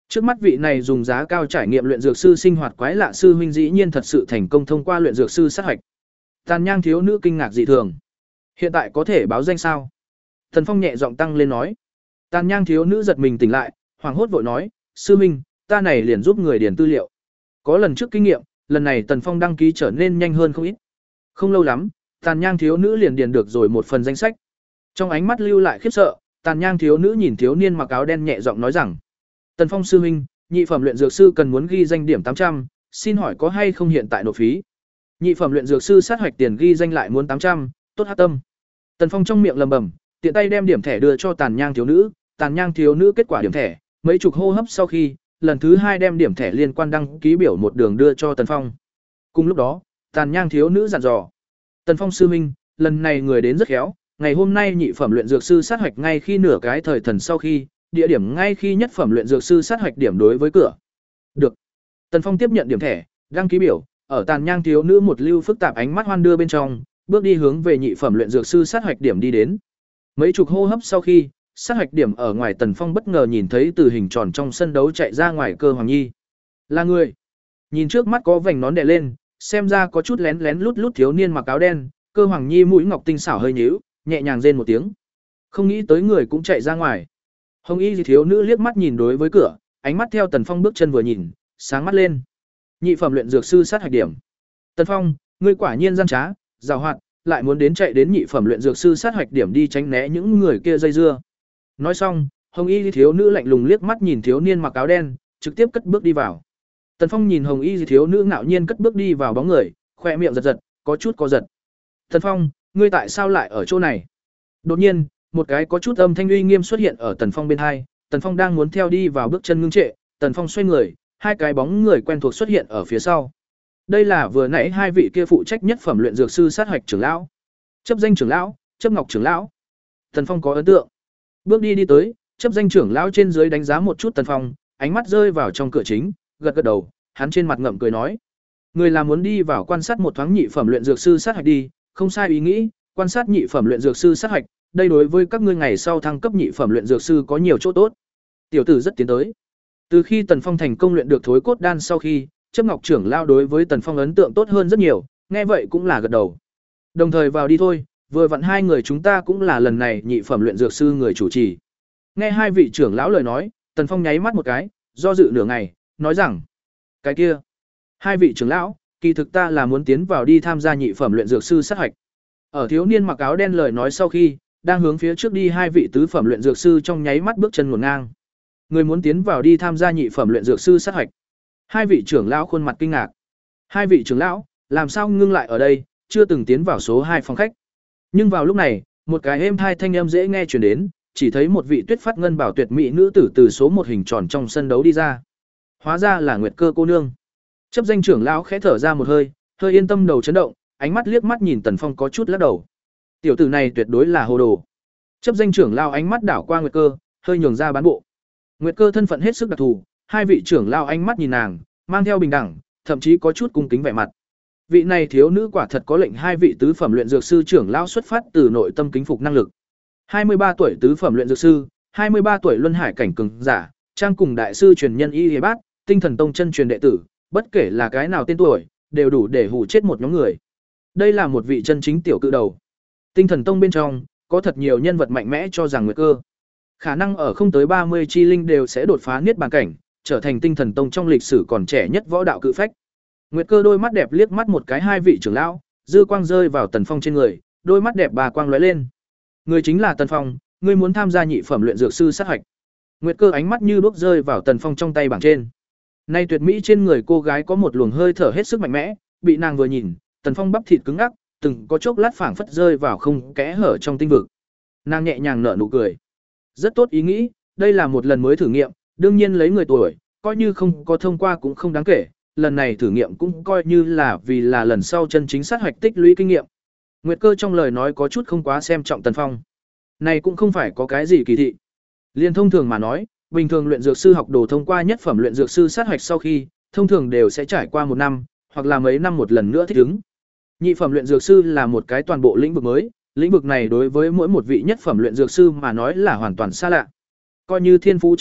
Trước mắt vị này dùng giá cao trải nghiệm luyện dược sư sinh hoạt quái lạ sư huynh dĩ nhiên thật sự thành công thông qua luyện dược sư sát hạch. Tàn Nhang thiếu nữ kinh ngạc dị thường. Hiện tại có thể báo danh sao? Tần Phong nhẹ giọng tăng lên nói. Tàn Nhang thiếu nữ giật mình tỉnh lại, hoảng hốt vội nói, sư huynh, ta này liền giúp người điền tư liệu. Có lần trước kinh nghiệm, lần này Tần Phong đăng ký trở nên nhanh hơn không ít. Không lâu lắm, Tàn Nhang thiếu nữ liền điền được rồi một phần danh sách. Trong ánh mắt lưu lại khiếp sợ, Tàn Nhang thiếu nữ nhìn thiếu niên mặc áo đen nhẹ giọng nói rằng: "Tần Phong sư huynh, nhị phẩm luyện dược sư cần muốn ghi danh điểm tám trăm, xin hỏi có hay không hiện tại nộp phí?" Nhị phẩm luyện dược sư sát hoạch tiền ghi danh lại muốn tám trăm, tốt hát tâm. Tần Phong trong miệng lầm bầm, tiện tay đem điểm thẻ đưa cho Tàn Nhang thiếu nữ, Tàn Nhang thiếu nữ kết quả điểm thẻ, mấy chục hô hấp sau khi, lần thứ hai đem điểm thẻ liên quan đăng ký biểu một đường đưa cho Tần Phong. Cùng lúc đó, Tàn Nhang thiếu nữ dặn dò: "Tần Phong sư huynh, lần này người đến rất khéo, ngày hôm nay nhị phẩm luyện dược sư sát hoạch ngay khi nửa cái thời thần sau khi, địa điểm ngay khi nhất phẩm luyện dược sư sát hoạch điểm đối với cửa." Được. Tần Phong tiếp nhận điểm thẻ, đăng ký biểu, ở Tàn Nhang thiếu nữ một lưu phức tạp ánh mắt hoan đưa bên trong, bước đi hướng về nhị phẩm luyện dược sư sát hoạch điểm đi đến. Mấy chục hô hấp sau khi, sát hoạch điểm ở ngoài Tần Phong bất ngờ nhìn thấy từ hình tròn trong sân đấu chạy ra ngoài Cơ Hoàng Nhi. Là người. Nhìn trước mắt có vành nón đè lên, xem ra có chút lén lén lút lút thiếu niên mặc áo đen, Cơ Hoàng Nhi mũi ngọc tinh xảo hơi nhíu, nhẹ nhàng rên một tiếng. Không nghĩ tới người cũng chạy ra ngoài. Hồng Y thiếu nữ liếc mắt nhìn đối với cửa, ánh mắt theo Tần Phong bước chân vừa nhìn, sáng mắt lên. Nhị phẩm luyện dược sư sát hạch điểm. Tần Phong, ngươi quả nhiên gian trá, giàu hoạt, lại muốn đến chạy đến nhị phẩm luyện dược sư sát hạch điểm đi tránh né những người kia dây dưa. Nói xong, Hồng Y thiếu nữ lạnh lùng liếc mắt nhìn thiếu niên mặc áo đen, trực tiếp cất bước đi vào. Tần Phong nhìn Hồng Y thiếu nữ ngạo nhiên cất bước đi vào bóng người, khoe miệng giật giật, có chút co giật. Tần Phong, ngươi tại sao lại ở chỗ này? Đột nhiên, một cái có chút âm thanh uy nghiêm xuất hiện ở Tần Phong bên hai, Tần Phong đang muốn theo đi vào bước chân ngưng trệ, Tần Phong xoay người, hai cái bóng người quen thuộc xuất hiện ở phía sau. Đây là vừa nãy hai vị kia phụ trách nhất phẩm luyện dược sư sát hoạch trưởng lão, chấp danh trưởng lão, chấp ngọc trưởng lão. Tần Phong có ấn tượng. Bước đi đi tới, chấp danh trưởng lão trên dưới đánh giá một chút Tần Phong, ánh mắt rơi vào trong cửa chính, gật gật đầu, hắn trên mặt ngậm cười nói: "Người là muốn đi vào quan sát một thoáng nhị phẩm luyện dược sư sát hoạch đi, không sai ý nghĩ, quan sát nhị phẩm luyện dược sư sát hoạch, đây đối với các ngươi ngày sau thăng cấp nhị phẩm luyện dược sư có nhiều chỗ tốt." Tiểu tử rất tiến tới. Từ khi Tần Phong thành công luyện được thối cốt đan sau khi, chấp ngọc trưởng lão đối với Tần Phong ấn tượng tốt hơn rất nhiều, nghe vậy cũng là gật đầu. Đồng thời vào đi thôi, vừa vặn hai người chúng ta cũng là lần này nhị phẩm luyện dược sư người chủ trì. Nghe hai vị trưởng lão lời nói, Tần Phong nháy mắt một cái, do dự nửa ngày, nói rằng: "Cái kia, hai vị trưởng lão, kỳ thực ta là muốn tiến vào đi tham gia nhị phẩm luyện dược sư sát hạch." Ở thiếu niên mặc áo đen lời nói sau khi, đang hướng phía trước đi hai vị tứ phẩm luyện dược sư trong nháy mắt bước chân ngổn ngang. Người muốn tiến vào đi tham gia nhị phẩm luyện dược sư sát hạch. Hai vị trưởng lão khuôn mặt kinh ngạc. Hai vị trưởng lão, làm sao ngưng lại ở đây, chưa từng tiến vào số hai phòng khách. Nhưng vào lúc này, một cái êm thai thanh âm dễ nghe truyền đến, chỉ thấy một vị tuyết phát ngân bảo tuyệt mỹ nữ tử từ số một hình tròn trong sân đấu đi ra. Hóa ra là Nguyệt Cơ cô nương. Chấp danh trưởng lão khẽ thở ra một hơi, hơi yên tâm đầu chấn động, ánh mắt liếc mắt nhìn Tần Phong có chút lắc đầu. Tiểu tử này tuyệt đối là hồ đồ. Chấp danh trưởng lão ánh mắt đảo qua Nguyệt Cơ, hơi nhường ra bán bộ. Nguyệt Cơ thân phận hết sức đặc thù, hai vị trưởng lão ánh mắt nhìn nàng, mang theo bình đẳng, thậm chí có chút cung kính vẻ mặt. Vị này thiếu nữ quả thật có lệnh hai vị tứ phẩm luyện dược sư trưởng lão xuất phát từ nội tâm kính phục năng lực. hai mươi ba tuổi tứ phẩm luyện dược sư, hai mươi ba tuổi luân hải cảnh cường giả, trang cùng đại sư truyền nhân Y Liệt Bát, Tinh Thần Tông chân truyền đệ tử, bất kể là cái nào tên tuổi, đều đủ để hù chết một nhóm người. Đây là một vị chân chính tiểu cự đầu. Tinh Thần Tông bên trong, có thật nhiều nhân vật mạnh mẽ cho rằng Nguyệt Cơ khả năng ở không tới ba mươi chi linh đều sẽ đột phá niết bàn cảnh, trở thành Tinh Thần Tông trong lịch sử còn trẻ nhất võ đạo cự phách. Nguyệt Cơ đôi mắt đẹp liếc mắt một cái hai vị trưởng lão, dư quang rơi vào Tần Phong trên người, đôi mắt đẹp bà quang lóe lên. Người chính là Tần Phong, ngươi muốn tham gia nhị phẩm luyện dược sư sát hạch. Nguyệt Cơ ánh mắt như đuốc rơi vào Tần Phong trong tay bảng trên. Nay tuyệt mỹ trên người cô gái có một luồng hơi thở hết sức mạnh mẽ, bị nàng vừa nhìn, Tần Phong bắp thịt cứng ngắc, từng có chốc lát phảng phất rơi vào không kẽ hở trong tinh vực. Nàng nhẹ nhàng nở nụ cười. Rất tốt ý nghĩ, đây là một lần mới thử nghiệm, đương nhiên lấy người tuổi, coi như không có thông qua cũng không đáng kể, lần này thử nghiệm cũng coi như là vì là lần sau chân chính sát hoạch tích lũy kinh nghiệm. Nguyệt Cơ trong lời nói có chút không quá xem trọng Tần Phong. Này cũng không phải có cái gì kỳ thị. Liên thông thường mà nói, bình thường luyện dược sư học đồ thông qua nhất phẩm luyện dược sư sát hoạch sau khi, thông thường đều sẽ trải qua một năm, hoặc là mấy năm một lần nữa thích ứng. Nhị phẩm luyện dược sư là một cái toàn bộ lĩnh vực mới, lĩnh vực này đối với mỗi một vị nhất phẩm luyện dược sư mà nói là hoàn toàn xa lạ. Coi như thiên phú chắc tuyệt,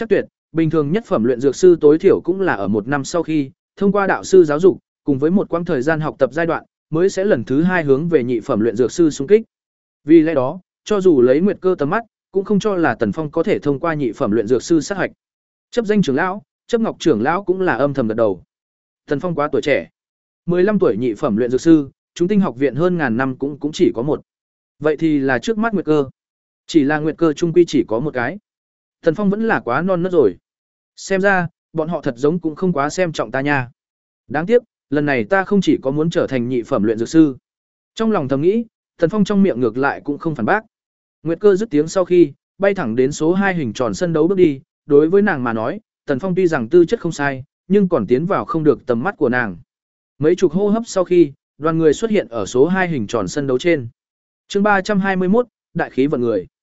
bình thường nhất phẩm luyện dược sư tối thiểu cũng là ở một năm sau khi, thông qua đạo sư giáo dục, cùng với một quãng thời gian học tập giai đoạn, mới sẽ lần thứ hai hướng về nhị phẩm luyện dược sư xung kích. Vì lẽ đó, cho dù lấy Nguyệt Cơ tầm mắt, cũng không cho là Tần Phong có thể thông qua nhị phẩm luyện dược sư sát hạch. Chấp danh trưởng lão, chấp ngọc trưởng lão cũng là âm thầm gật đầu. Tần Phong quá tuổi trẻ, mười lăm tuổi nhị phẩm luyện dược sư, chúng tinh học viện hơn ngàn năm cũng cũng chỉ có một. Vậy thì là trước mắt Nguyệt Cơ. Chỉ là Nguyệt Cơ trung quy chỉ có một cái. Tần Phong vẫn là quá non nớt rồi. Xem ra, bọn họ thật giống cũng không quá xem trọng ta nha. Đáng tiếc, lần này ta không chỉ có muốn trở thành nhị phẩm luyện dược sư. Trong lòng thầm nghĩ, Tần Phong trong miệng ngược lại cũng không phản bác. Nguyệt Cơ dứt tiếng sau khi, bay thẳng đến số hai hình tròn sân đấu bước đi, đối với nàng mà nói, Tần Phong tuy rằng tư chất không sai, nhưng còn tiến vào không được tầm mắt của nàng. Mấy chục hô hấp sau khi, đoàn người xuất hiện ở số hai hình tròn sân đấu trên. Chương ba trăm hai mươi mốt, đại khí vận người.